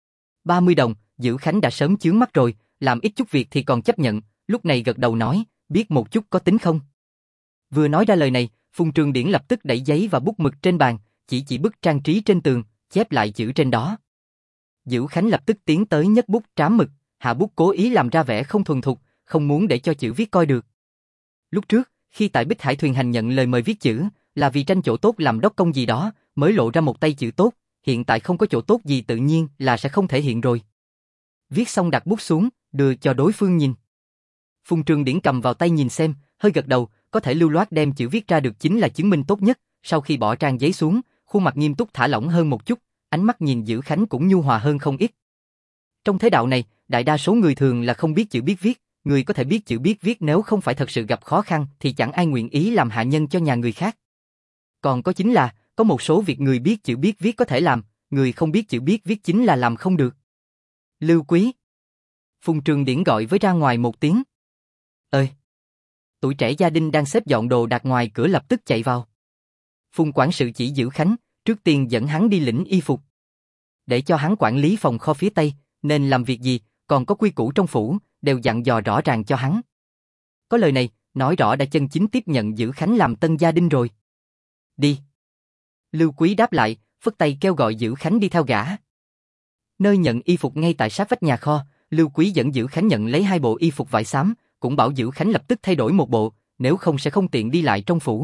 30 đồng, Dữ Khánh đã sớm chướng mắt rồi, làm ít chút việc thì còn chấp nhận, lúc này gật đầu nói, biết một chút có tính không? Vừa nói ra lời này, Phùng Trường Điển lập tức đẩy giấy và bút mực trên bàn, chỉ bức trang trí trên tường, chép lại chữ trên đó. Dữ Khánh lập tức tiến tới nhấc bút trám mực, hạ bút cố ý làm ra vẻ không thuần thục, không muốn để cho chữ viết coi được. Lúc trước, khi tại Bích Hải Thuyền Hành nhận lời mời viết chữ, là vì tranh chỗ tốt làm đốc công gì đó, mới lộ ra một tay chữ tốt, hiện tại không có chỗ tốt gì tự nhiên là sẽ không thể hiện rồi. Viết xong đặt bút xuống, đưa cho đối phương nhìn. Phùng Trường Điển cầm vào tay nhìn xem, hơi gật đầu, có thể lưu loát đem chữ viết ra được chính là chứng minh tốt nhất, sau khi bỏ trang giấy xuống, khuôn mặt nghiêm túc thả lỏng hơn một chút, ánh mắt nhìn Dữ Khánh cũng nhu hòa hơn không ít. Trong thế đạo này, đại đa số người thường là không biết chữ biết viết, người có thể biết chữ biết viết nếu không phải thật sự gặp khó khăn thì chẳng ai nguyện ý làm hạ nhân cho nhà người khác. Còn có chính là, có một số việc người biết chữ biết viết có thể làm, người không biết chữ biết viết chính là làm không được. Lưu Quý. Phùng Trường Điển gọi với ra ngoài một tiếng. Ơi! Tuổi trẻ gia đình đang xếp dọn đồ đạc ngoài cửa lập tức chạy vào. Phùng quản sự chỉ Dữ Khánh, trước tiên dẫn hắn đi lĩnh y phục. Để cho hắn quản lý phòng kho phía Tây, nên làm việc gì, còn có quy củ trong phủ, đều dặn dò rõ ràng cho hắn. Có lời này, nói rõ đã chân chính tiếp nhận Dữ Khánh làm tân gia đình rồi. Đi. Lưu Quý đáp lại, phất tay kêu gọi Dữ Khánh đi theo gã. Nơi nhận y phục ngay tại sát vách nhà kho, Lưu Quý dẫn Dữ Khánh nhận lấy 2 bộ y phục vải xám, cũng bảo Dữ Khánh lập tức thay đổi một bộ, nếu không sẽ không tiện đi lại trong phủ.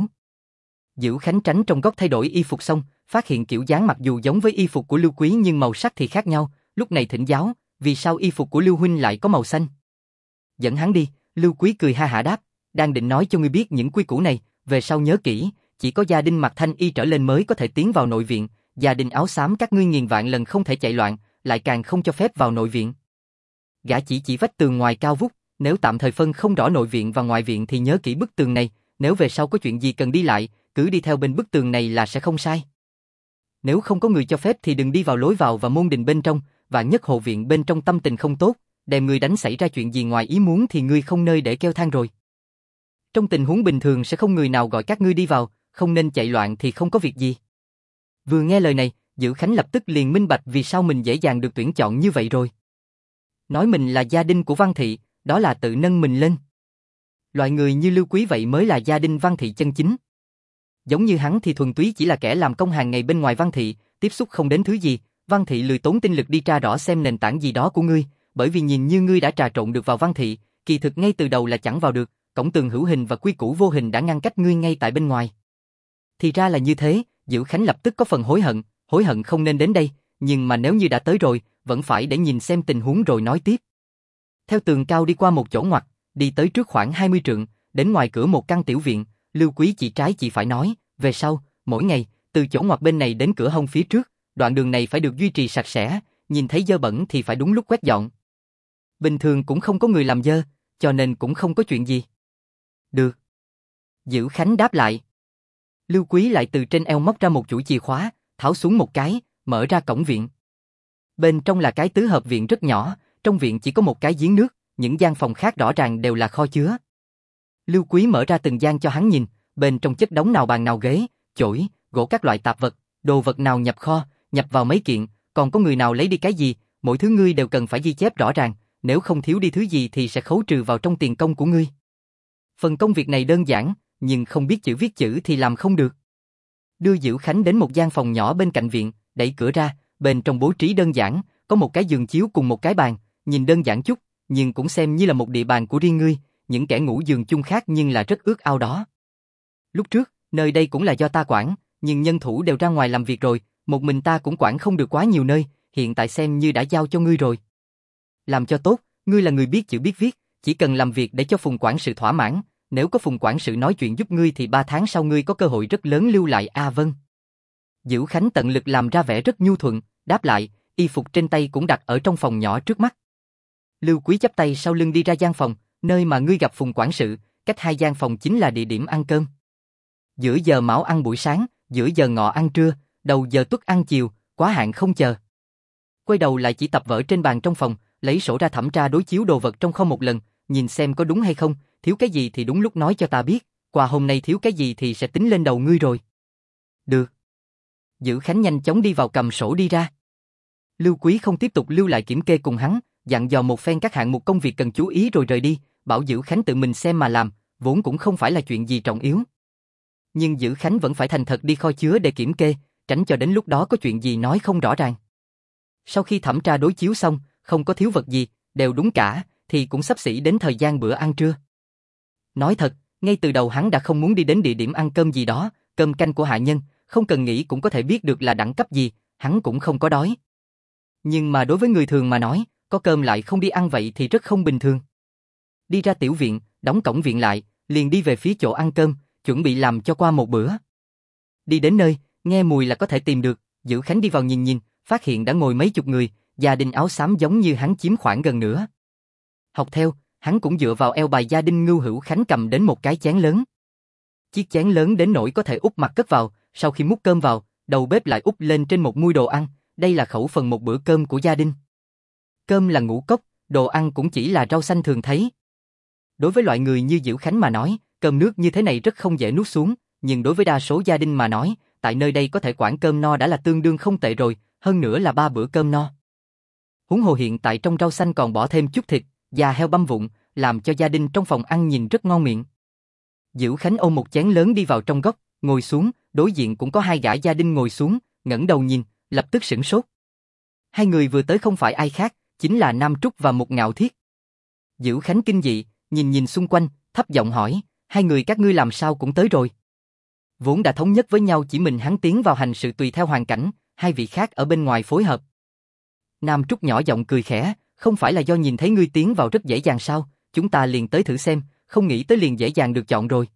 Dữ Khánh tránh trong góc thay đổi y phục xong, phát hiện kiểu dáng mặc dù giống với y phục của Lưu Quý nhưng màu sắc thì khác nhau, lúc này thỉnh giáo, vì sao y phục của Lưu huynh lại có màu xanh? Dẫn hắn đi, Lưu Quý cười ha hả đáp, đang định nói cho ngươi biết những quy củ này, về sau nhớ kỹ, chỉ có gia đình mặc thanh y trở lên mới có thể tiến vào nội viện, gia đình áo xám các ngươi nghìn vạn lần không thể chạy loạn, lại càng không cho phép vào nội viện. Gã chỉ vách tường ngoài cao vút, Nếu tạm thời phân không rõ nội viện và ngoại viện thì nhớ kỹ bức tường này, nếu về sau có chuyện gì cần đi lại, cứ đi theo bên bức tường này là sẽ không sai. Nếu không có người cho phép thì đừng đi vào lối vào và môn đình bên trong, và nhất hộ viện bên trong tâm tình không tốt, đem ngươi đánh xảy ra chuyện gì ngoài ý muốn thì ngươi không nơi để kêu than rồi. Trong tình huống bình thường sẽ không người nào gọi các ngươi đi vào, không nên chạy loạn thì không có việc gì. Vừa nghe lời này, Dữ Khánh lập tức liền minh bạch vì sao mình dễ dàng được tuyển chọn như vậy rồi. Nói mình là gia đình của Văn Thị, đó là tự nâng mình lên. Loại người như Lưu Quý vậy mới là gia đình Văn Thị chân chính. Giống như hắn thì thuần túy chỉ là kẻ làm công hàng ngày bên ngoài Văn Thị, tiếp xúc không đến thứ gì, Văn Thị lười tốn tinh lực đi tra rõ xem nền tảng gì đó của ngươi, bởi vì nhìn như ngươi đã trà trộn được vào Văn Thị, kỳ thực ngay từ đầu là chẳng vào được, cổng tường hữu hình và quy củ vô hình đã ngăn cách ngươi ngay tại bên ngoài. Thì ra là như thế, Dữ Khánh lập tức có phần hối hận không nên đến đây, nhưng mà nếu như đã tới rồi, vẫn phải để nhìn xem tình huống rồi nói tiếp. Theo tường cao đi qua một chỗ ngoặt, đi tới trước khoảng 20 trượng, đến ngoài cửa một căn tiểu viện, Lưu Quý chị trái chị phải nói, về sau, mỗi ngày, từ chỗ ngoặt bên này đến cửa hông phía trước, đoạn đường này phải được duy trì sạch sẽ, nhìn thấy dơ bẩn thì phải đúng lúc quét dọn. Bình thường cũng không có người làm dơ, cho nên cũng không có chuyện gì. Được. Dữ Khánh đáp lại. Lưu Quý lại từ trên eo móc ra một chuỗi chìa khóa, tháo xuống một cái, mở ra cổng viện. Bên trong là cái tứ hợp viện rất nhỏ, trong viện chỉ có một cái giếng nước, những gian phòng khác rõ ràng đều là kho chứa. Lưu Quý mở ra từng gian cho hắn nhìn, bên trong chất đống nào bàn nào ghế, chổi, gỗ các loại tạp vật, đồ vật nào nhập kho, nhập vào mấy kiện, còn có người nào lấy đi cái gì, mỗi thứ ngươi đều cần phải ghi chép rõ ràng, nếu không thiếu đi thứ gì thì sẽ khấu trừ vào trong tiền công của ngươi. Phần công việc này đơn giản, nhưng không biết chữ viết chữ thì làm không được. Đưa Dữ Khánh đến một gian phòng nhỏ bên cạnh viện, đẩy cửa ra, bên trong bố trí đơn giản, có một cái giường chiếu cùng một cái bàn, nhìn đơn giản chút, nhưng cũng xem như là một địa bàn của riêng ngươi, những kẻ ngủ giường chung khác nhưng là rất ước ao đó. Lúc trước, nơi đây cũng là do ta quản, nhưng nhân thủ đều ra ngoài làm việc rồi, một mình ta cũng quản không được quá nhiều nơi, hiện tại xem như đã giao cho ngươi rồi. Làm cho tốt, ngươi là người biết chữ biết viết, chỉ cần làm việc để cho Phùng quản sự thỏa mãn, nếu có Phùng quản sự nói chuyện giúp ngươi thì 3 tháng sau ngươi có cơ hội rất lớn lưu lại. Vâng. Dữ Khánh tận lực làm ra vẻ rất nhu thuận, đáp lại, y phục trên tay cũng đặt ở trong phòng nhỏ trước mắt. Lưu Quý chắp tay sau lưng đi ra gian phòng, nơi mà ngươi gặp Phùng quản sự, cách 2 gian phòng chính là địa điểm ăn cơm. Giữa giờ mão ăn buổi sáng, giữa giờ ngọ ăn trưa, đầu giờ tuất ăn chiều, quá hạn không chờ. Quay đầu lại chỉ tập vở trên bàn trong phòng, lấy sổ ra thẩm tra đối chiếu đồ vật trong kho một lần, nhìn xem có đúng hay không, thiếu cái gì thì đúng lúc nói cho ta biết, qua hôm nay thiếu cái gì thì sẽ tính lên đầu ngươi rồi. Được. Dữ Khánh nhanh chóng đi vào cầm sổ đi ra. Lưu Quý không tiếp tục lưu lại kiểm kê cùng hắn, dặn dò một phen các hạng mục công việc cần chú ý rồi rời đi, bảo Dữ Khánh tự mình xem mà làm, vốn cũng không phải là chuyện gì trọng yếu. Nhưng Dữ Khánh vẫn phải thành thật đi kho chứa để kiểm kê, tránh cho đến lúc đó có chuyện gì nói không rõ ràng. Sau khi thẩm tra đối chiếu xong, không có thiếu vật gì, đều đúng cả, thì cũng xấp xỉ đến thời gian bữa ăn trưa. Nói thật, ngay từ đầu hắn đã không muốn đi đến địa điểm ăn cơm gì đó, cơm canh của hạ nhân, không cần nghĩ cũng có thể biết được là đẳng cấp gì, hắn cũng không có đói. Nhưng mà đối với người thường mà nói, có cơm lại không đi ăn vậy thì rất không bình thường. Đi ra tiểu viện, đóng cổng viện lại, liền đi về phía chỗ ăn cơm, chuẩn bị làm cho qua một bữa. Đi đến nơi, nghe mùi là có thể tìm được, Dữ Khánh đi vào nhìn, phát hiện đã ngồi mấy chục người, gia đình áo xám giống như hắn chiếm khoảng gần nửa. Học theo, hắn cũng dựa vào eo bài gia đình Ngưu Hữu Khánh cầm đến một cái chén lớn. Chiếc chén lớn đến nỗi có thể úp mặt cất vào, sau khi múc cơm vào, đầu bếp lại úp lên trên một muôi đồ ăn, đây là khẩu phần một bữa cơm của gia đình. Cơm là ngũ cốc, đồ ăn cũng chỉ là rau xanh thường thấy. Đối với loại người như Dữ Khánh mà nói, cơm nước như thế này rất không dễ nuốt xuống, nhưng đối với đa số gia đình mà nói, tại nơi đây có thể quản cơm no đã là tương đương không tệ rồi, hơn nữa là 3 bữa cơm no. Huống hồ hiện tại trong rau xanh còn bỏ thêm chút thịt, da heo băm vụn, làm cho gia đình trong phòng ăn nhìn rất ngon miệng. Dữ Khánh ôm một chén lớn đi vào trong góc, ngồi xuống, đối diện cũng có 2 gã gia đình ngồi xuống, ngẩng đầu nhìn, lập tức sửng sốt. 2 người vừa tới không phải ai khác, chính là Nam Trúc và Mục Ngạo Thiết. Dữ Khánh kinh dị, nhìn xung quanh, thấp giọng hỏi, 2 người các ngươi làm sao cũng tới rồi? Vốn đã thống nhất với nhau chỉ mình hắn tiến vào hành sự tùy theo hoàn cảnh, 2 vị khác ở bên ngoài phối hợp. Nam Trúc nhỏ giọng cười khẽ, không phải là do nhìn thấy ngươi tiến vào rất dễ dàng sao, chúng ta liền tới thử xem, không nghĩ tới liền dễ dàng được chọn rồi.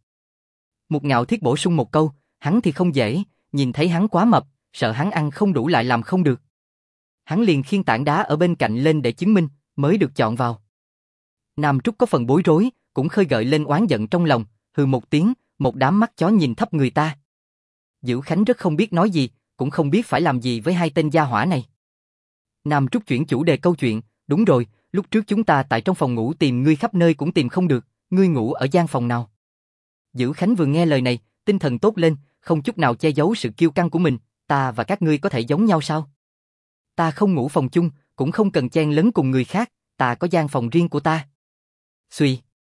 Mục Ngạo Thiết bổ sung một câu, hắn thì không dễ, nhìn thấy hắn quá mập, sợ hắn ăn không đủ lại làm không được. Hắn liền khiêng tảng đá ở bên cạnh lên để chứng minh, mới được chọn vào. Nam Trúc có phần bối rối, cũng khơi gợi lên oán giận trong lòng, hừ một tiếng, một đám mắt chó nhìn thấp người ta. Dữ Khánh rất không biết nói gì, cũng không biết phải làm gì với hai tên gia hỏa này. Nam Trúc chuyển chủ đề câu chuyện, đúng rồi, lúc trước chúng ta tại trong phòng ngủ tìm ngươi khắp nơi cũng tìm không được, ngươi ngủ ở gian phòng nào? Dữ Khánh vừa nghe lời này, tinh thần tốt lên, không chút nào che giấu sự kiêu căng của mình, ta và các ngươi có thể giống nhau sao? Ta không ngủ phòng chung, cũng không cần chen lấn cùng người khác, ta có gian phòng riêng của ta. Xuy.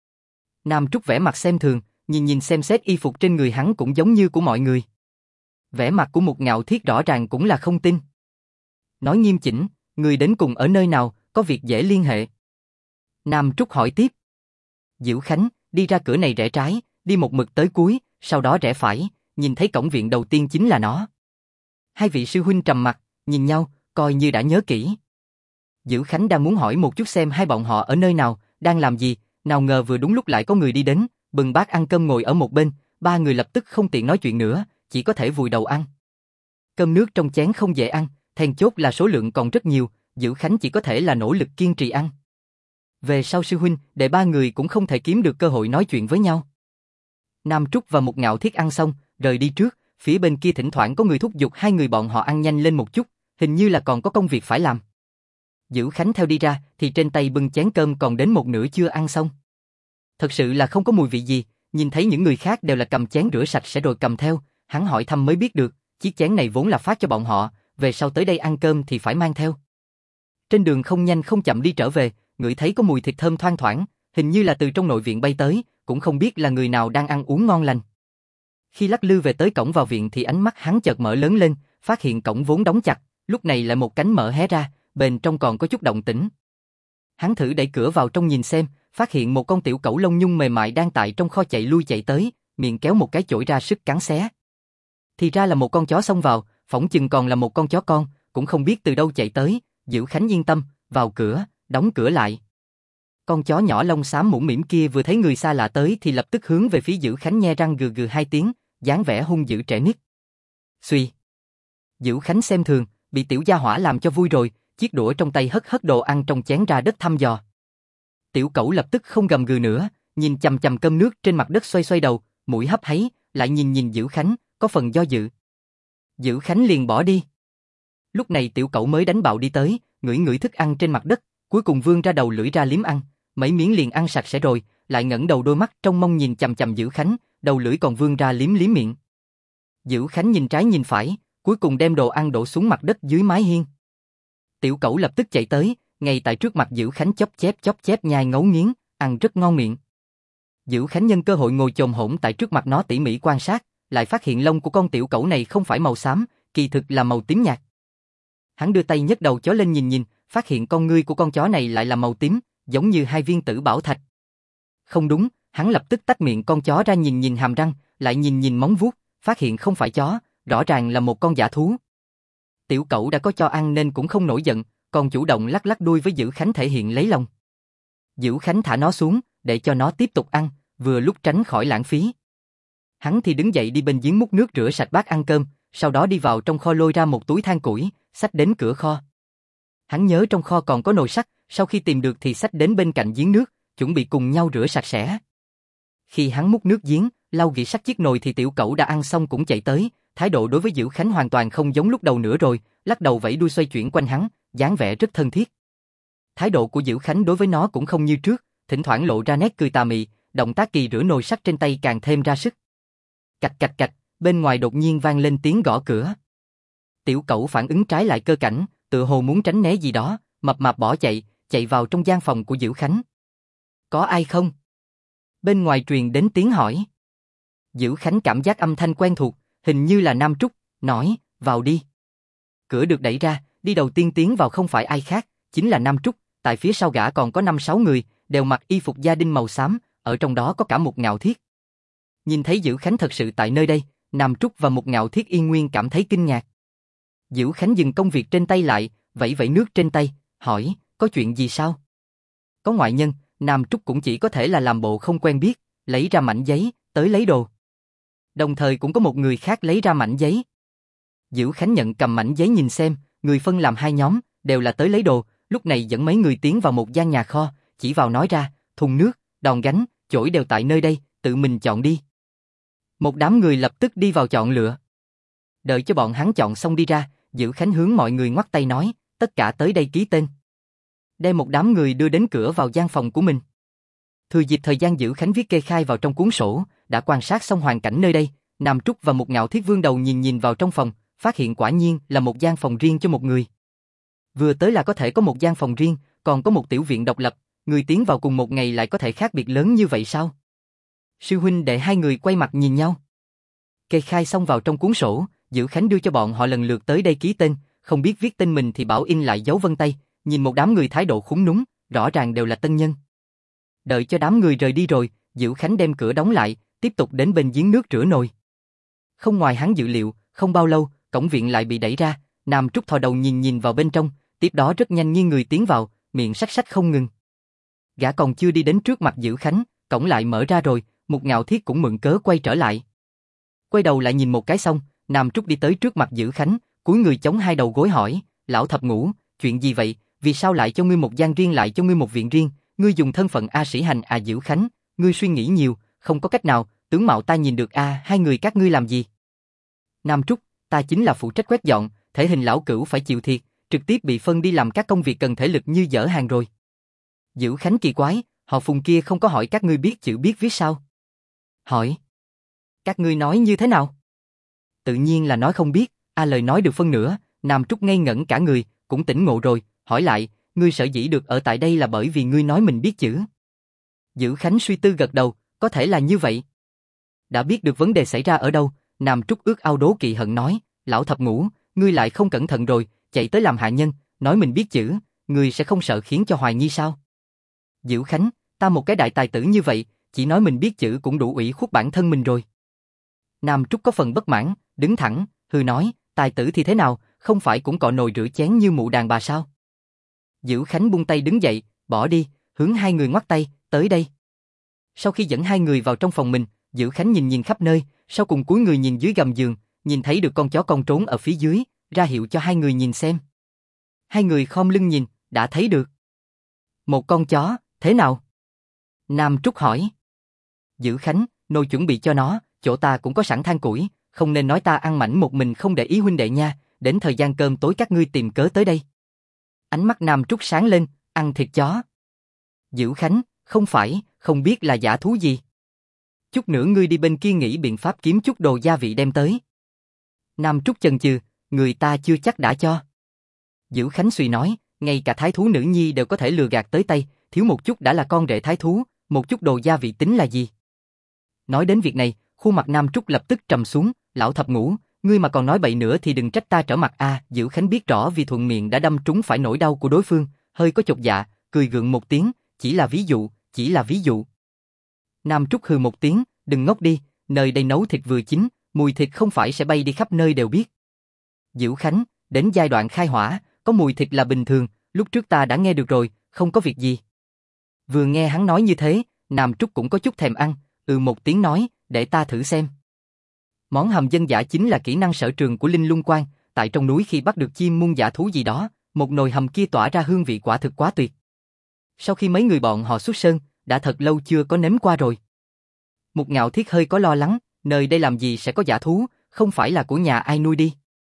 Nam Trúc vẻ mặt xem thường, nhìn xem xét y phục trên người hắn cũng giống như của mọi người. Vẻ mặt của một Ngạo Thiết rõ ràng cũng là không tin. Nói nghiêm chỉnh, người đến cùng ở nơi nào, có việc dễ liên hệ. Nam Trúc hỏi tiếp. Dữ Khánh, đi ra cửa này rẽ trái, đi một mực tới cuối, sau đó rẽ phải, nhìn thấy cổng viện đầu tiên chính là nó. Hai vị sư huynh trầm mặt, nhìn nhau, coi như đã nhớ kỹ. Dữ Khánh đang muốn hỏi một chút xem hai bọn họ ở nơi nào, đang làm gì, nào ngờ vừa đúng lúc lại có người đi đến, bưng bát ăn cơm ngồi ở một bên, ba người lập tức không tiện nói chuyện nữa, chỉ có thể vùi đầu ăn. Cơm nước trong chén không dễ ăn, then chốt là số lượng còn rất nhiều, Dữ Khánh chỉ có thể là nỗ lực kiên trì ăn. Về sau sư huynh, để ba người cũng không thể kiếm được cơ hội nói chuyện với nhau. Nam Trúc và một Ngạo Thiết ăn xong, rời đi trước, phía bên kia thỉnh thoảng có người thúc giục hai người bọn họ ăn nhanh lên một chút, hình như là còn có công việc phải làm. Dữ Khánh theo đi ra, thì trên tay bưng chén cơm còn đến một nửa chưa ăn xong. Thật sự là không có mùi vị gì, nhìn thấy những người khác đều là cầm chén rửa sạch sẽ rồi cầm theo, hắn hỏi thăm mới biết được, chiếc chén này vốn là phát cho bọn họ, về sau tới đây ăn cơm thì phải mang theo. Trên đường không nhanh không chậm đi trở về, ngửi thấy có mùi thịt thơm thoang thoảng, hình như là từ trong nội viện bay tới, cũng không biết là người nào đang ăn uống ngon lành. Khi lắc lư về tới cổng vào viện thì ánh mắt hắn chợt mở lớn lên, phát hiện cổng vốn đóng chặt, lúc này lại một cánh mở hé ra, bên trong còn có chút động tĩnh. Hắn thử đẩy cửa vào trong nhìn xem, phát hiện một con tiểu cẩu lông nhung mềm mại đang tại trong kho chạy lui chạy tới, miệng kéo một cái chổi ra sức cắn xé. Thì ra là một con chó xông vào, phỏng chừng còn là một con chó con, cũng không biết từ đâu chạy tới. Dữ Khánh yên tâm, vào cửa, đóng cửa lại. Con chó nhỏ lông xám mũm mĩm kia vừa thấy người xa lạ tới thì lập tức hướng về phía Dữ Khánh nhe răng gừ gừ hai tiếng, dáng vẻ hung dữ trẻ nít. Xuy. Dữ Khánh xem thường, bị tiểu gia hỏa làm cho vui rồi, chiếc đũa trong tay hất hất đồ ăn trong chén ra đất thăm dò. Tiểu cẩu lập tức không gầm gừ nữa, nhìn chằm chằm cơm nước trên mặt đất xoay xoay đầu, mũi hấp háy, lại nhìn Dữ Khánh, có phần do dự. Dữ Khánh liền bỏ đi. Lúc này tiểu cẩu mới đánh bạo đi tới, ngửi ngửi thức ăn trên mặt đất, cuối cùng vươn ra đầu lưỡi ra liếm ăn, mấy miếng liền ăn sạch sẽ rồi, lại ngẩng đầu đôi mắt trong mong nhìn chằm chằm Dữ Khánh, đầu lưỡi còn vươn ra liếm liếm miệng. Dữ Khánh nhìn trái nhìn phải, cuối cùng đem đồ ăn đổ xuống mặt đất dưới mái hiên. Tiểu cẩu lập tức chạy tới, ngay tại trước mặt Dữ Khánh chóp chép nhai ngấu nghiến, ăn rất ngon miệng. Dữ Khánh nhân cơ hội ngồi chồm hổm tại trước mặt nó tỉ mỉ quan sát, lại phát hiện lông của con tiểu cẩu này không phải màu xám, kỳ thực là màu tím nhạt. Hắn đưa tay nhấc đầu chó lên nhìn, phát hiện con ngươi của con chó này lại là màu tím, giống như hai viên tử bảo thạch. Không đúng, hắn lập tức tách miệng con chó ra nhìn hàm răng, lại nhìn móng vuốt, phát hiện không phải chó, rõ ràng là một con dã thú. Tiểu cẩu đã có cho ăn nên cũng không nổi giận, còn chủ động lắc lắc đuôi với Dữ Khánh thể hiện lấy lòng. Dữ Khánh thả nó xuống, để cho nó tiếp tục ăn, vừa lúc tránh khỏi lãng phí. Hắn thì đứng dậy đi bên giếng múc nước rửa sạch bát ăn cơm, sau đó đi vào trong kho lôi ra một túi than củi, xách đến cửa kho. Hắn nhớ trong kho còn có nồi sắt, sau khi tìm được thì xách đến bên cạnh giếng nước, chuẩn bị cùng nhau rửa sạch sẽ. Khi hắn múc nước giếng, lau gỉ sắt chiếc nồi thì tiểu cẩu đã ăn xong cũng chạy tới, thái độ đối với Dữ Khánh hoàn toàn không giống lúc đầu nữa rồi, lắc đầu vẫy đuôi xoay chuyển quanh hắn, dáng vẻ rất thân thiết. Thái độ của Dữ Khánh đối với nó cũng không như trước, thỉnh thoảng lộ ra nét cười tà mị, động tác kỳ rửa nồi sắt trên tay càng thêm ra sức. Cạch cạch cạch, bên ngoài đột nhiên vang lên tiếng gõ cửa. Tiểu cẩu phản ứng trái lại cơ cảnh, tựa hồ muốn tránh né gì đó, mập mạp bỏ chạy vào trong gian phòng của Dữ Khánh. Có ai không? Bên ngoài truyền đến tiếng hỏi. Dữ Khánh cảm giác âm thanh quen thuộc, hình như là Nam Trúc, nói, vào đi. Cửa được đẩy ra, đi đầu tiên tiến vào không phải ai khác, chính là Nam Trúc, tại phía sau gã còn có 5-6 người, đều mặc y phục gia đình màu xám, ở trong đó có cả một Ngạo Thiết. Nhìn thấy Dữ Khánh thật sự tại nơi đây, Nam Trúc và một Ngạo Thiết yên nguyên cảm thấy kinh ngạc. Dữ Khánh dừng công việc trên tay lại, vẫy vẫy nước trên tay, hỏi, có chuyện gì sao? Có ngoại nhân, Nam Trúc cũng chỉ có thể là làm bộ không quen biết, lấy ra mảnh giấy, tới lấy đồ. Đồng thời cũng có một người khác lấy ra mảnh giấy. Dữ Khánh nhận cầm mảnh giấy nhìn xem, người phân làm hai nhóm, đều là tới lấy đồ, lúc này dẫn mấy người tiến vào một gian nhà kho, chỉ vào nói ra, thùng nước, đòn gánh, chổi đều tại nơi đây, tự mình chọn đi. Một đám người lập tức đi vào chọn lựa. Đợi cho bọn hắn chọn xong đi ra, Dữ Khánh hướng mọi người ngoắc tay nói, tất cả tới đây ký tên. Đem một đám người đưa đến cửa vào gian phòng của mình. Thừa dịp thời gian Dữ Khánh viết kê khai vào trong cuốn sổ, đã quan sát xong hoàn cảnh nơi đây, Nam Trúc và một Ngạo Thiết vương đầu nhìn vào trong phòng, phát hiện quả nhiên là một gian phòng riêng cho một người. Vừa tới là có thể có một gian phòng riêng, còn có một tiểu viện độc lập, người tiến vào cùng một ngày lại có thể khác biệt lớn như vậy sao? Sư huynh đệ hai người quay mặt nhìn nhau. Kê khai xong vào trong cuốn sổ, Dữ Khánh đưa cho bọn họ lần lượt tới đây ký tên, không biết viết tên mình thì bảo in lại dấu vân tay, nhìn một đám người thái độ khúm núm, rõ ràng đều là tân nhân. Đợi cho đám người rời đi rồi, Dữ Khánh đem cửa đóng lại, tiếp tục đến bên giếng nước rửa nồi. Không ngoài hắn dự liệu, không bao lâu, cổng viện lại bị đẩy ra, Nam Trúc thò đầu nhìn vào bên trong, tiếp đó rất nhanh nghiêng người tiến vào, miệng xách xách không ngừng. Gã còn chưa đi đến trước mặt Dữ Khánh, cổng lại mở ra rồi, một Ngạo Thiết cũng mượn cớ quay trở lại. Quay đầu lại nhìn một cái xong, Nam Trúc đi tới trước mặt Dữ Khánh, cúi người chống hai đầu gối hỏi, lão thập ngũ, chuyện gì vậy, vì sao lại cho ngươi một gian riêng lại cho ngươi một viện riêng, ngươi dùng thân phận A Sĩ Hành à Dữ Khánh, ngươi suy nghĩ nhiều, không có cách nào, tướng mạo ta nhìn được a, hai người các ngươi làm gì? Nam Trúc, ta chính là phụ trách quét dọn, thể hình lão cửu phải chịu thiệt, trực tiếp bị phân đi làm các công việc cần thể lực như dỡ hàng rồi. Dữ Khánh kỳ quái, họ Phùng kia không có hỏi các ngươi biết chữ biết viết sao? Hỏi. Các ngươi nói như thế nào? Tự nhiên là nói không biết, lời nói được phân nửa, Nam Trúc ngây ngẩn cả người, cũng tỉnh ngộ rồi, hỏi lại, ngươi sở dĩ được ở tại đây là bởi vì ngươi nói mình biết chữ. Dữ Khánh suy tư gật đầu, có thể là như vậy. Đã biết được vấn đề xảy ra ở đâu, Nam Trúc ước ao đố kỵ hận nói, lão thập ngũ, ngươi lại không cẩn thận rồi, chạy tới làm hạ nhân, nói mình biết chữ, ngươi sẽ không sợ khiến cho hoài nghi sao? Dữ Khánh, ta một cái đại tài tử như vậy, chỉ nói mình biết chữ cũng đủ ủy khuất bản thân mình rồi. Nam Trúc có phần bất mãn, đứng thẳng, hừ nói, tài tử thì thế nào, không phải cũng cọ nồi rửa chén như mụ đàn bà sao? Dữ Khánh buông tay đứng dậy, bỏ đi, hướng hai người ngoắc tay, tới đây. Sau khi dẫn hai người vào trong phòng mình, Dữ Khánh nhìn khắp nơi, sau cùng cúi người nhìn dưới gầm giường, nhìn thấy được con chó con trốn ở phía dưới, ra hiệu cho hai người nhìn xem. Hai người khom lưng nhìn, đã thấy được. Một con chó, thế nào? Nam Trúc hỏi. Dữ Khánh, nồi chuẩn bị cho nó, chỗ ta cũng có sẵn than củi, không nên nói ta ăn mảnh một mình không để ý huynh đệ nha, đến thời gian cơm tối các ngươi tìm cớ tới đây. Ánh mắt Nam Trúc sáng lên, ăn thịt chó. Dữ Khánh, không phải, không biết là dã thú gì. Chút nữa ngươi đi bên kia nghĩ biện pháp kiếm chút đồ gia vị đem tới. Nam Trúc chần chừ, người ta chưa chắc đã cho. Dữ Khánh suy nói, ngay cả thái thú nữ nhi đều có thể lừa gạt tới tay, thiếu một chút đã là con rể thái thú, một chút đồ gia vị tính là gì? Nói đến việc này, khuôn mặt Nam Trúc lập tức trầm xuống, lão thập ngũ, ngươi mà còn nói bậy nữa thì đừng trách ta trở mặt a. Dữ Khánh biết rõ vì thuận miệng đã đâm trúng phải nỗi đau của đối phương, hơi có chột dạ, cười gượng một tiếng, chỉ là ví dụ, chỉ là ví dụ. Nam Trúc hừ một tiếng, đừng ngốc đi, nơi đây nấu thịt vừa chín, mùi thịt không phải sẽ bay đi khắp nơi đều biết. Dữ Khánh, đến giai đoạn khai hỏa, có mùi thịt là bình thường, lúc trước ta đã nghe được rồi, không có việc gì. Vừa nghe hắn nói như thế, Nam Trúc cũng có chút thèm ăn, một tiếng nói, để ta thử xem. Món hầm dân dã chính là kỹ năng sở trường của Linh Lung Quan, tại trong núi khi bắt được chim muôn dã thú gì đó, một nồi hầm kia tỏa ra hương vị quả thực quá tuyệt. Sau khi mấy người bọn họ xuất sơn, đã thật lâu chưa có nếm qua rồi. Một Ngạo Thiết hơi có lo lắng, nơi đây làm gì sẽ có dã thú, không phải là của nhà ai nuôi đi.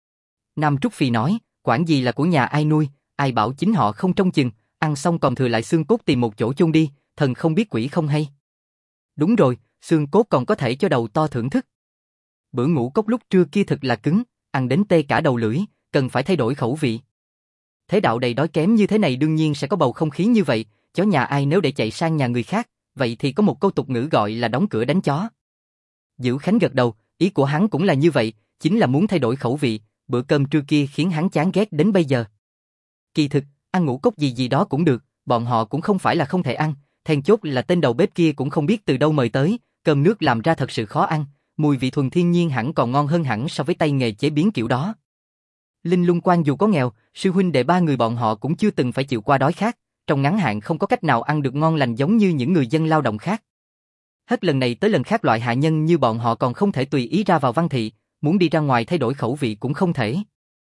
Nam Trúc Phi nói, quản gì là của nhà ai nuôi, ai bảo chính họ không trông chừng, ăn xong còn thừa lại xương cốt tìm một chỗ chôn đi, thần không biết quỷ không hay. Đúng rồi, xương cốt còn có thể cho đầu to thưởng thức. Bữa ngũ cốc lúc trưa kia thật là cứng, ăn đến tê cả đầu lưỡi, cần phải thay đổi khẩu vị. Thế đạo đầy đói kém như thế này đương nhiên sẽ có bầu không khí như vậy, chó nhà ai nếu để chạy sang nhà người khác, vậy thì có một câu tục ngữ gọi là đóng cửa đánh chó. Dữ Khánh gật đầu, ý của hắn cũng là như vậy, chính là muốn thay đổi khẩu vị, bữa cơm trưa kia khiến hắn chán ghét đến bây giờ. Kỳ thực, ăn ngũ cốc gì đó cũng được, bọn họ cũng không phải là không thể ăn, then chốt là tên đầu bếp kia cũng không biết từ đâu mời tới, cơm nước làm ra thật sự khó ăn, mùi vị thuần thiên nhiên hẳn còn ngon hơn hẳn so với tay nghề chế biến kiểu đó. Linh Lung Quan dù có nghèo, sư huynh đệ ba người bọn họ cũng chưa từng phải chịu qua đói khát, trong ngắn hạn không có cách nào ăn được ngon lành giống như những người dân lao động khác. Hết lần này tới lần khác loại hạ nhân như bọn họ còn không thể tùy ý ra vào văn thị, muốn đi ra ngoài thay đổi khẩu vị cũng không thể.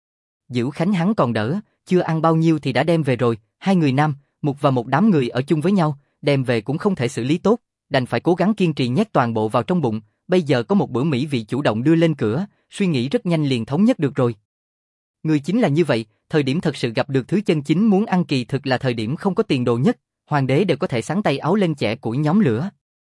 Dữ Khánh hắn còn đỡ, chưa ăn bao nhiêu thì đã đem về rồi, hai người nam, một và một đám người ở chung với nhau, đem về cũng không thể xử lý tốt, đành phải cố gắng kiên trì nhét toàn bộ vào trong bụng, bây giờ có một bữa mỹ vị chủ động đưa lên cửa, suy nghĩ rất nhanh liền thống nhất được rồi. Người chính là như vậy, thời điểm thật sự gặp được thứ chân chính muốn ăn kỳ thực là thời điểm không có tiền đồ nhất, hoàng đế đều có thể xắn tay áo lên chẻ củi nhóm lửa.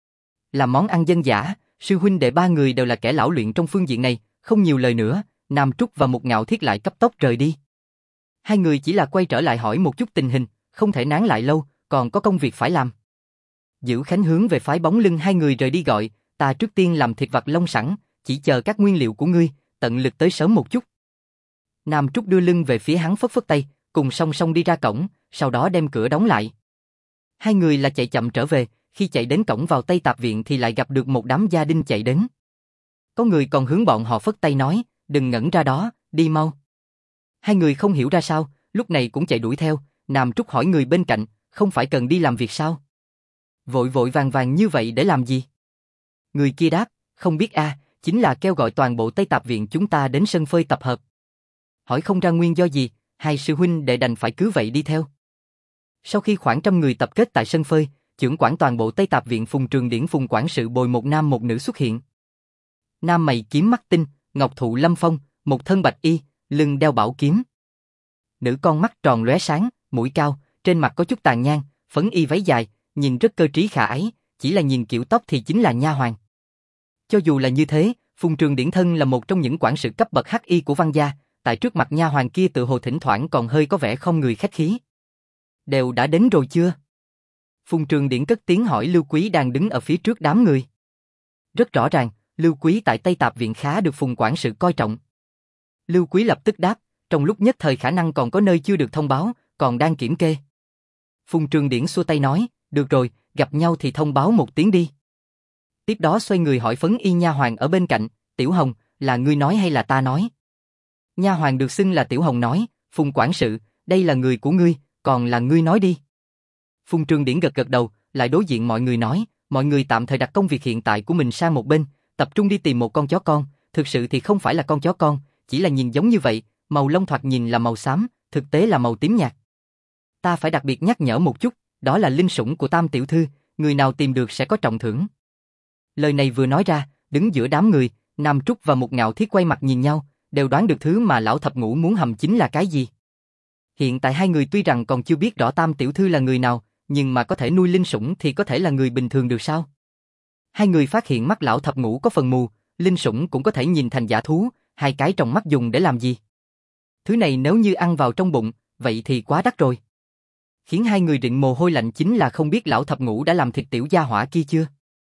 Làm món ăn dân dã, sư huynh đệ ba người đều là kẻ lão luyện trong phương diện này, không nhiều lời nữa, Nam Trúc và Mục Ngạo Thiết lại cấp tốc rời đi. Hai người chỉ là quay trở lại hỏi một chút tình hình, không thể nán lại lâu, còn có công việc phải làm. Dữ Khánh hướng về phái bóng lưng hai người rời đi gọi, ta trước tiên làm thịt vặt lông sẵn, chỉ chờ các nguyên liệu của ngươi, tận lực tới sớm một chút. Nam Trúc đưa lưng về phía hắn phất phất tay, cùng song song đi ra cổng, sau đó đem cửa đóng lại. Hai người là chạy chậm trở về, khi chạy đến cổng vào Tây Tạp Viện thì lại gặp được một đám gia đình chạy đến. Có người còn hướng bọn họ phất tay nói, đừng ngẩn ra đó, đi mau. Hai người không hiểu ra sao, lúc này cũng chạy đuổi theo, Nam Trúc hỏi người bên cạnh, không phải cần đi làm việc sao? Vội vội vàng vàng như vậy để làm gì? Người kia đáp, không biết chính là kêu gọi toàn bộ Tây Tạp Viện chúng ta đến sân phơi tập hợp. Hỏi không ra nguyên do gì, hai sư huynh đệ đành phải cứ vậy đi theo. Sau khi khoảng 100 người tập kết tại sân phơi, trưởng quản toàn bộ Tây Tạp Viện Phùng Trường Điển Phùng quản sự bồi một nam một nữ xuất hiện. Nam mày kiếm mắt tinh, ngọc thụ lâm phong, một thân bạch y, lưng đeo bảo kiếm. Nữ con mắt tròn lóe sáng, mũi cao, trên mặt có chút tàn nhang, phấn y váy dài, nhìn rất cơ trí khả ái, chỉ là nhìn kiểu tóc thì chính là nha hoàn. Cho dù là như thế, Phùng Trường Điển thân là một trong những quản sự cấp bậc hắc y của Văn gia, tại trước mặt nha hoàn kia tự hồ thỉnh thoảng còn hơi có vẻ không người khách khí. Đều đã đến rồi chưa? Phùng Trường Điển cất tiếng hỏi Lưu Quý đang đứng ở phía trước đám người. Rất rõ ràng, Lưu Quý tại Tây Tạp Viện khá được Phùng quản sự coi trọng. Lưu Quý lập tức đáp, trong lúc nhất thời khả năng còn có nơi chưa được thông báo, còn đang kiểm kê. Phùng Trường Điển xua tay nói, được rồi, gặp nhau thì thông báo một tiếng đi. Tiếp đó xoay người hỏi phấn y nha hoàn ở bên cạnh, Tiểu Hồng, là ngươi nói hay là ta nói? Nha hoàn được xưng là Tiểu Hồng nói, Phùng quản sự, đây là người của ngươi, còn là ngươi nói đi. Phùng Trường Điển gật gật đầu, lại đối diện mọi người nói, mọi người tạm thời đặt công việc hiện tại của mình sang một bên, tập trung đi tìm một con chó con, thực sự thì không phải là con chó con, chỉ là nhìn giống như vậy, màu lông thoạt nhìn là màu xám, thực tế là màu tím nhạt. Ta phải đặc biệt nhắc nhở một chút, đó là linh sủng của Tam tiểu thư, người nào tìm được sẽ có trọng thưởng. Lời này vừa nói ra, đứng giữa đám người, Nam Trúc và Mục Ngạo Thiết quay mặt nhìn nhau, đều đoán được thứ mà lão thập ngũ muốn hầm chính là cái gì. Hiện tại hai người tuy rằng còn chưa biết rõ Tam tiểu thư là người nào, nhưng mà có thể nuôi linh sủng thì có thể là người bình thường được sao? Hai người phát hiện mắt lão thập ngũ có phần mù, linh sủng cũng có thể nhìn thành giả thú, hai cái trong mắt dùng để làm gì? Thứ này nếu như ăn vào trong bụng, vậy thì quá đắt rồi. Khiến hai người rịn mồ hôi lạnh chính là không biết lão thập ngũ đã làm thịt tiểu gia hỏa kia chưa?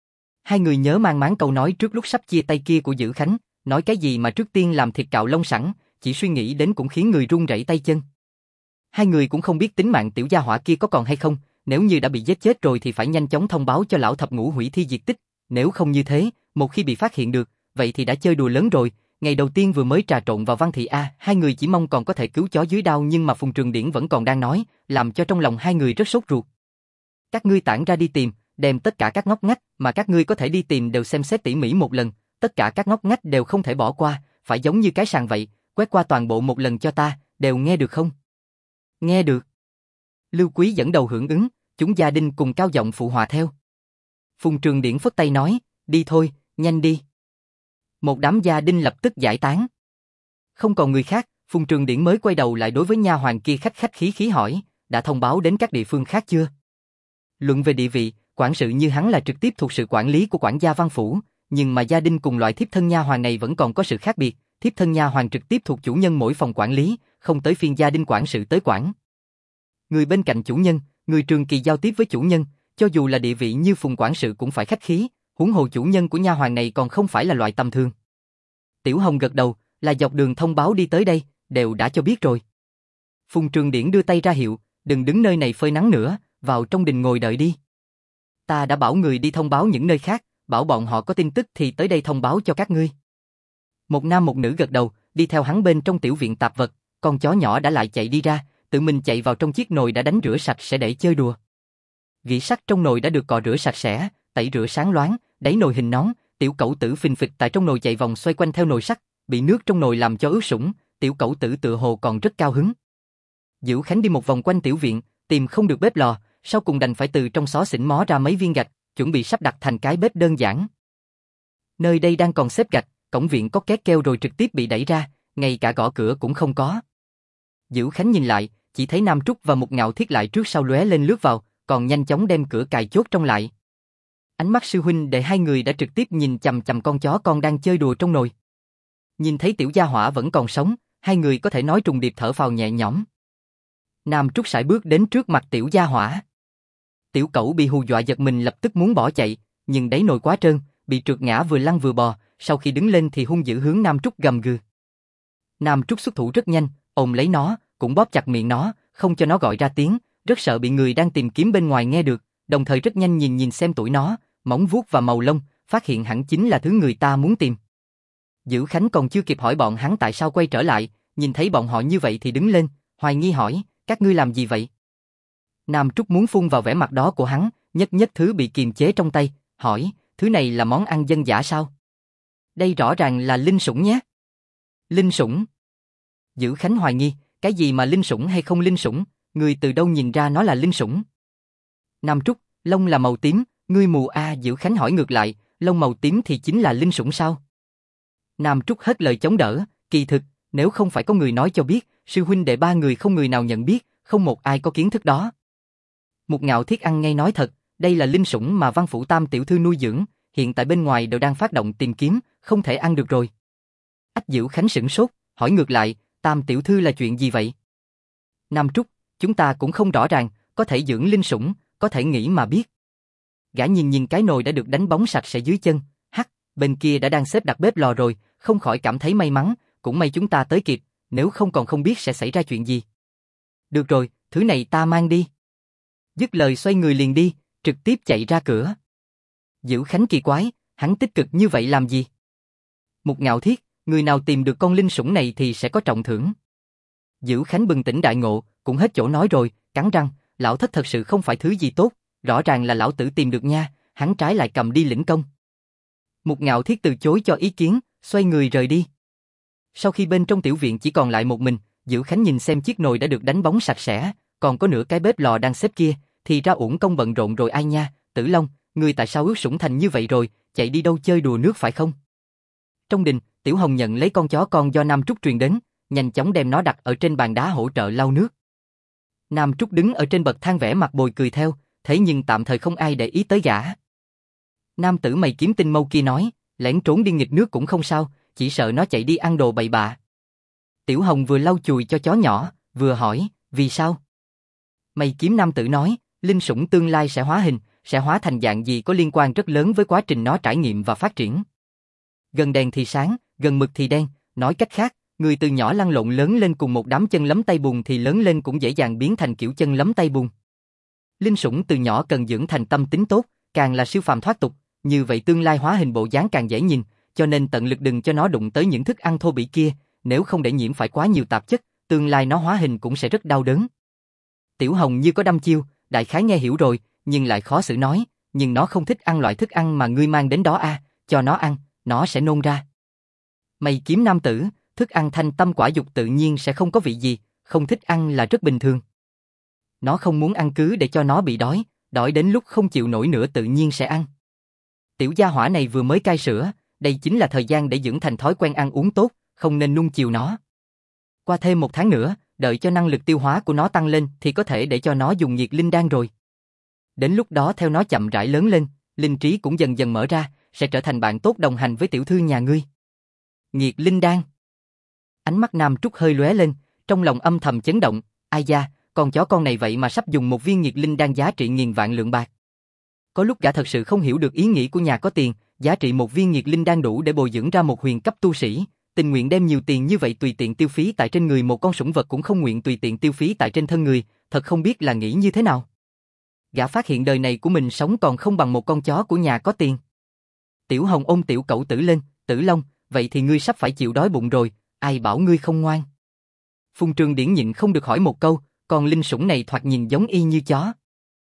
Hai người nhớ mang máng câu nói trước lúc sắp chia tay kia của Dữ Khánh, nói cái gì mà trước tiên làm thịt cạo lông sẵn, chỉ suy nghĩ đến cũng khiến người run rẩy tay chân. Hai người cũng không biết tính mạng tiểu gia hỏa kia có còn hay không, nếu như đã bị giết chết rồi thì phải nhanh chóng thông báo cho lão thập ngũ hủy thi diệt tích, nếu không như thế, một khi bị phát hiện được, vậy thì đã chơi đùa lớn rồi. Ngày đầu tiên vừa mới trà trộn vào Văn Thị A, hai người chỉ mong còn có thể cứu chó dưới đao nhưng mà Phùng Trường Điển vẫn còn đang nói, làm cho trong lòng hai người rất sốt ruột. Các ngươi tản ra đi tìm, đem tất cả các ngóc ngách mà các ngươi có thể đi tìm đều xem xét tỉ mỉ một lần, tất cả các ngóc ngách đều không thể bỏ qua, phải giống như cái sàn vậy, quét qua toàn bộ một lần cho ta, đều nghe được không? Nghe được. Lưu Quý dẫn đầu hưởng ứng, chúng gia đình cùng cao giọng phụ họa theo. Phùng Trường Điển phất tay nói, đi thôi, nhanh đi. Một đám gia đình lập tức giải tán. Không còn người khác, Phùng Trường Điển mới quay đầu lại đối với nha hoàn kia khách khách khí khí hỏi, đã thông báo đến các địa phương khác chưa? Luận về địa vị, quản sự như hắn là trực tiếp thuộc sự quản lý của quản gia Văn phủ, nhưng mà gia đình cùng loại thiếp thân nha hoàn này vẫn còn có sự khác biệt, thiếp thân nha hoàn trực tiếp thuộc chủ nhân mỗi phòng quản lý, không tới phiên gia đình quản sự tới quản. Người bên cạnh chủ nhân, người trường kỳ giao tiếp với chủ nhân, cho dù là địa vị như Phùng quản sự cũng phải khách khí, huống hồ chủ nhân của nha hoàn này còn không phải là loại tầm thường. Tiểu Hồng gật đầu, là dọc đường thông báo đi tới đây, đều đã cho biết rồi. Phùng Trường Điển đưa tay ra hiệu, đừng đứng nơi này phơi nắng nữa, vào trong đình ngồi đợi đi. Ta đã bảo người đi thông báo những nơi khác, bảo bọn họ có tin tức thì tới đây thông báo cho các ngươi. Một nam một nữ gật đầu, đi theo hắn bên trong tiểu viện tạp vật, con chó nhỏ đã lại chạy đi ra, tự mình chạy vào trong chiếc nồi đã đánh rửa sạch sẽ để chơi đùa. Gỉ sắt trong nồi đã được cọ rửa sạch sẽ, tẩy rửa sáng loáng, đáy nồi hình nón, tiểu cẩu tử phình phịch tại trong nồi chạy vòng xoay quanh theo nồi sắt, bị nước trong nồi làm cho ướt sũng, tiểu cẩu tử tựa hồ còn rất cao hứng. Dữ Khánh đi một vòng quanh tiểu viện, tìm không được bếp lò, sau cùng đành phải từ trong xó xỉnh mó ra mấy viên gạch, chuẩn bị sắp đặt thành cái bếp đơn giản. Nơi đây đang còn xếp gạch, cổng viện có két keo rồi trực tiếp bị đẩy ra, ngay cả gõ cửa cũng không có. Dữ Khánh nhìn lại, chỉ thấy Nam Trúc và Mục Ngạo Thiết lại trước sau lóe lên lướt vào, còn nhanh chóng đem cửa cài chốt trong lại. Ánh mắt sư huynh để hai người đã trực tiếp nhìn chằm chằm con chó con đang chơi đùa trong nồi. Nhìn thấy tiểu gia hỏa vẫn còn sống, hai người có thể nói trùng điệp thở phào nhẹ nhõm. Nam Trúc sải bước đến trước mặt tiểu gia hỏa. Tiểu cẩu bị hù dọa giật mình lập tức muốn bỏ chạy, nhưng đáy nồi quá trơn, bị trượt ngã vừa lăn vừa bò, sau khi đứng lên thì hung dữ hướng Nam Trúc gầm gừ. Nam Trúc xuất thủ rất nhanh, ôm lấy nó, cũng bóp chặt miệng nó, không cho nó gọi ra tiếng, rất sợ bị người đang tìm kiếm bên ngoài nghe được, đồng thời rất nhanh nhìn xem tuổi nó, móng vuốt và màu lông, phát hiện hẳn chính là thứ người ta muốn tìm. Dữ Khánh còn chưa kịp hỏi bọn hắn tại sao quay trở lại, nhìn thấy bọn họ như vậy thì đứng lên, hoài nghi hỏi, các ngươi làm gì vậy? Nam Trúc muốn phun vào vẻ mặt đó của hắn, nhất thứ bị kiềm chế trong tay, hỏi, thứ này là món ăn dân dã sao? Đây rõ ràng là linh sủng nhé. Linh sủng? Dữ Khánh hoài nghi, cái gì mà linh sủng hay không linh sủng, người từ đâu nhìn ra nó là linh sủng? Nam Trúc, lông là màu tím, ngươi mù a? Dữ Khánh hỏi ngược lại, lông màu tím thì chính là linh sủng sao? Nam Trúc hết lời chống đỡ, kỳ thực, nếu không phải có người nói cho biết, sư huynh đệ ba người không người nào nhận biết, không một ai có kiến thức đó. Mục Ngạo Thiết ăn ngay nói thật, đây là linh sủng mà Văn Phủ Tam tiểu thư nuôi dưỡng, hiện tại bên ngoài đều đang phát động tìm kiếm, không thể ăn được rồi. Ách Dữ Khánh sửng sốt, hỏi ngược lại, Tam tiểu thư là chuyện gì vậy? Nam Trúc, chúng ta cũng không rõ ràng, có thể dưỡng linh sủng, có thể nghĩ mà biết. Gã nhìn cái nồi đã được đánh bóng sạch sẽ dưới chân, bên kia đã đang xếp đặt bếp lò rồi, không khỏi cảm thấy may mắn, cũng may chúng ta tới kịp, nếu không còn không biết sẽ xảy ra chuyện gì. Được rồi, thứ này ta mang đi. Dứt lời xoay người liền đi, trực tiếp chạy ra cửa. Dữ Khánh kỳ quái, hắn tích cực như vậy làm gì? Mục Ngạo Thiết, người nào tìm được con linh sủng này thì sẽ có trọng thưởng. Dữ Khánh bừng tỉnh đại ngộ, cũng hết chỗ nói rồi, cắn răng, lão thất thật sự không phải thứ gì tốt, rõ ràng là lão tử tìm được nha, hắn trái lại cầm đi lĩnh công. Mục Ngạo Thiết từ chối cho ý kiến, xoay người rời đi. Sau khi bên trong tiểu viện chỉ còn lại một mình, Dữ Khánh nhìn xem chiếc nồi đã được đánh bóng sạch sẽ, còn có nửa cái bếp lò đang xếp kia, thì ra uổng công bận rộn rồi ai nha, Tử Long, ngươi tại sao ướt sũng thành như vậy rồi, chạy đi đâu chơi đùa nước phải không? Trong đình, Tiểu Hồng nhận lấy con chó con do Nam Trúc truyền đến, nhanh chóng đem nó đặt ở trên bàn đá hỗ trợ lau nước. Nam Trúc đứng ở trên bậc thang vẻ mặt bồi cười theo, thế nhưng tạm thời không ai để ý tới gã. Nam tử mày kiếm tinh mâu kia nói, lẻn trốn đi nghịch nước cũng không sao, chỉ sợ nó chạy đi ăn đồ bậy bạ. Tiểu Hồng vừa lau chùi cho chó nhỏ, vừa hỏi, vì sao? Mày kiếm nam tử nói, linh sủng tương lai sẽ hóa hình, sẽ hóa thành dạng gì có liên quan rất lớn với quá trình nó trải nghiệm và phát triển. Gần đèn thì sáng, gần mực thì đen, nói cách khác, người từ nhỏ lăn lộn lớn lên cùng một đám chân lấm tay bùn thì lớn lên cũng dễ dàng biến thành kiểu chân lấm tay bùn. Linh sủng từ nhỏ cần dưỡng thành tâm tính tốt, càng là siêu phàm thoát tục, như vậy tương lai hóa hình bộ dáng càng dễ nhìn, cho nên tận lực đừng cho nó đụng tới những thức ăn thô bỉ kia, nếu không để nhiễm phải quá nhiều tạp chất, tương lai nó hóa hình cũng sẽ rất đau đớn. Tiểu Hồng như có đăm chiêu, đại khái nghe hiểu rồi, nhưng lại khó xử nói, nhưng nó không thích ăn loại thức ăn mà ngươi mang đến đó a, cho nó ăn, nó sẽ nôn ra. Mày kiếm nam tử, thức ăn thanh tâm quả dục tự nhiên sẽ không có vị gì, không thích ăn là rất bình thường. Nó không muốn ăn cứ để cho nó bị đói, đói đến lúc không chịu nổi nữa tự nhiên sẽ ăn. Tiểu gia hỏa này vừa mới cai sữa, đây chính là thời gian để dưỡng thành thói quen ăn uống tốt, không nên nuông chiều nó. Qua thêm 1 tháng nữa, đợi cho năng lực tiêu hóa của nó tăng lên thì có thể để cho nó dùng nhiệt linh đan rồi. Đến lúc đó theo nó chậm rãi lớn lên, linh trí cũng dần dần mở ra, sẽ trở thành bạn tốt đồng hành với tiểu thư nhà ngươi. Nhiệt linh đan. Ánh mắt Nam Trúc hơi lóe lên, trong lòng âm thầm chấn động, ai da, con chó con này vậy mà sắp dùng một viên nhiệt linh đan giá trị nghìn vạn lượng bạc. Có lúc gã thật sự không hiểu được ý nghĩ của nhà có tiền, giá trị một viên nhiệt linh đan đủ để bồi dưỡng ra một huyền cấp tu sĩ, tình nguyện đem nhiều tiền như vậy tùy tiện tiêu phí tại trên người một con sủng vật cũng không nguyện tùy tiện tiêu phí tại trên thân người, thật không biết là nghĩ như thế nào. Gã phát hiện đời này của mình sống còn không bằng một con chó của nhà có tiền. Tiểu Hồng ôm tiểu cẩu tử lên, Tử Long, vậy thì ngươi sắp phải chịu đói bụng rồi, ai bảo ngươi không ngoan. Phùng Trường Điển nhịn không được hỏi một câu, còn linh sủng này thoạt nhìn giống y như chó.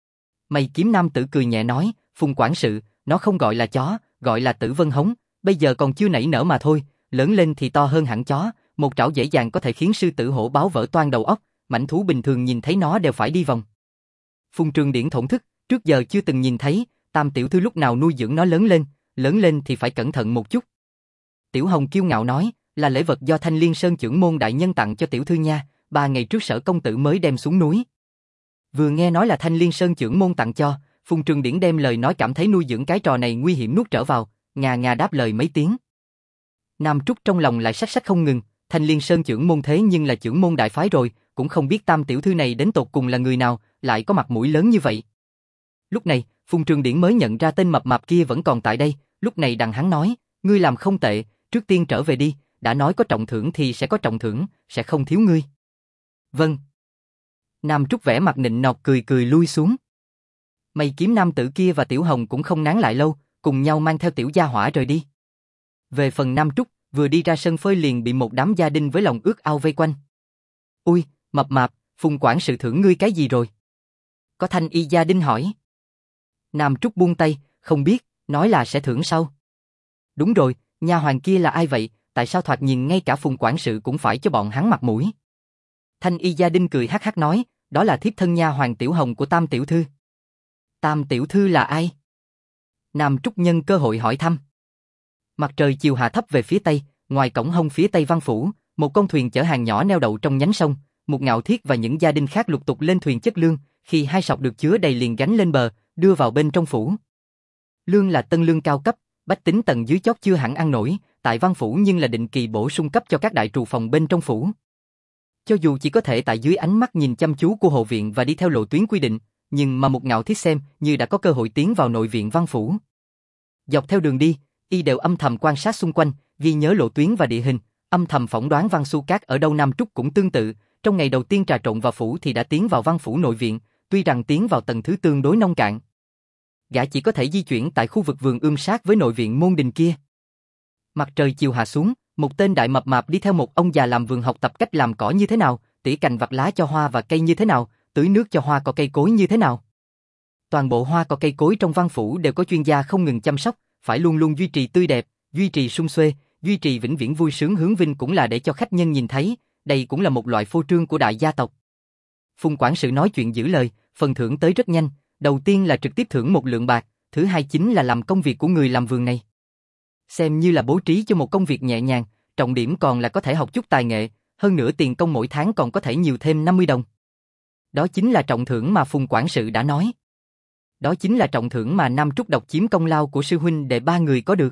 Mày kiếm nam tử cười nhẹ nói, Phùng quản sự, nó không gọi là chó, gọi là Tử Vân Hống, bây giờ còn chưa nảy nở mà thôi, lớn lên thì to hơn hẳn chó, một trảo dễ dàng có thể khiến sư tử hổ báo vỡ toang đầu óc, mãnh thú bình thường nhìn thấy nó đều phải đi vòng. Phùng Trường Điển thổn thức, trước giờ chưa từng nhìn thấy, Tam tiểu thư lúc nào nuôi dưỡng nó lớn lên thì phải cẩn thận một chút. Tiểu Hồng kiêu ngạo nói, là lễ vật do Thanh Liên Sơn trưởng môn đại nhân tặng cho tiểu thư nha, 3 ngày trước Sở công tử mới đem xuống núi. Vừa nghe nói là Thanh Liên Sơn trưởng môn tặng cho, Phùng Trường Điển đem lời nói cảm thấy nuôi dưỡng cái trò này nguy hiểm nuốt trở vào, ngà ngà đáp lời mấy tiếng. Nam Trúc trong lòng lại sách sách không ngừng, Thanh Liên Sơn trưởng môn thế nhưng là trưởng môn đại phái rồi, cũng không biết Tam tiểu thư này đến tột cùng là người nào, lại có mặt mũi lớn như vậy. Lúc này, Phùng Trường Điển mới nhận ra tên mập mạp kia vẫn còn tại đây, lúc này đằng hắn nói, ngươi làm không tệ, trước tiên trở về đi, đã nói có trọng thưởng thì sẽ có trọng thưởng, sẽ không thiếu ngươi. Vâng. Nam Trúc vẻ mặt nịnh nọt cười cười lui xuống. Mây kiếm nam tử kia và Tiểu Hồng cũng không nán lại lâu, cùng nhau mang theo tiểu gia hỏa rời đi. Về phần Nam Trúc, vừa đi ra sân phơi liền bị một đám gia đình với lòng ước ao vây quanh. Ui, mập mạp, Phùng quản sự thưởng ngươi cái gì rồi? Có thanh y gia đình hỏi. Nam Trúc buông tay, không biết, nói là sẽ thưởng sau. Đúng rồi, nha hoàn kia là ai vậy, tại sao thoạt nhìn ngay cả Phùng quản sự cũng phải cho bọn hắn mặt mũi? Thanh y gia đình cười hắc hắc nói, đó là thiếp thân nha hoàn Tiểu Hồng của Tam tiểu thư. Tam tiểu thư là ai? Nam Trúc nhân cơ hội hỏi thăm. Mặt trời chiều hạ thấp về phía tây, ngoài cổng hông phía tây văn phủ, một con thuyền chở hàng nhỏ neo đậu trong nhánh sông, một Ngạo Thiết và những gia đình khác lục tục lên thuyền chất lương, khi hai sọc được chứa đầy liền gánh lên bờ, đưa vào bên trong phủ. Lương là tân lương cao cấp, bách tính tầng dưới chót chưa hẳn ăn nổi, tại văn phủ nhưng là định kỳ bổ sung cấp cho các đại trù phòng bên trong phủ. Cho dù chỉ có thể tại dưới ánh mắt nhìn chăm chú của hộ viện và đi theo lộ tuyến quy định, nhưng mà một Ngạo Thiết xem như đã có cơ hội tiến vào nội viện văn phủ. Dọc theo đường đi, y đều âm thầm quan sát xung quanh, ghi nhớ lộ tuyến và địa hình, âm thầm phỏng đoán Văn Xu Cát ở đâu. Nam Trúc cũng tương tự, trong ngày đầu tiên trà trộn vào phủ thì đã tiến vào văn phủ nội viện, tuy rằng tiến vào tầng thứ tương đối nông cạn. Gã chỉ có thể di chuyển tại khu vực vườn sát với nội viện môn đình kia. Mặt trời chiều hạ xuống, một tên đại mập mạp đi theo một ông già làm vườn học tập cách làm cỏ như thế nào, tỉa cành vặt lá cho hoa và cây như thế nào, tưới nước cho hoa cỏ cây cối như thế nào. Toàn bộ hoa cỏ cây cối trong văn phủ đều có chuyên gia không ngừng chăm sóc, phải luôn luôn duy trì tươi đẹp, duy trì sum xuê, duy trì vĩnh viễn vui sướng hướng vinh cũng là để cho khách nhân nhìn thấy, đây cũng là một loại phô trương của đại gia tộc. Phùng quản sự nói chuyện giữ lời, phần thưởng tới rất nhanh, đầu tiên là trực tiếp thưởng 1 lượng bạc, thứ hai chính là làm công việc của người làm vườn này. Xem như là bố trí cho một công việc nhẹ nhàng, trọng điểm còn là có thể học chút tài nghệ, hơn nữa tiền công mỗi tháng còn có thể nhiều thêm 50 đồng. Đó chính là trọng thưởng mà Phùng quản sự đã nói. Đó chính là trọng thưởng mà Nam Trúc độc chiếm công lao của sư huynh đệ 3 người có được.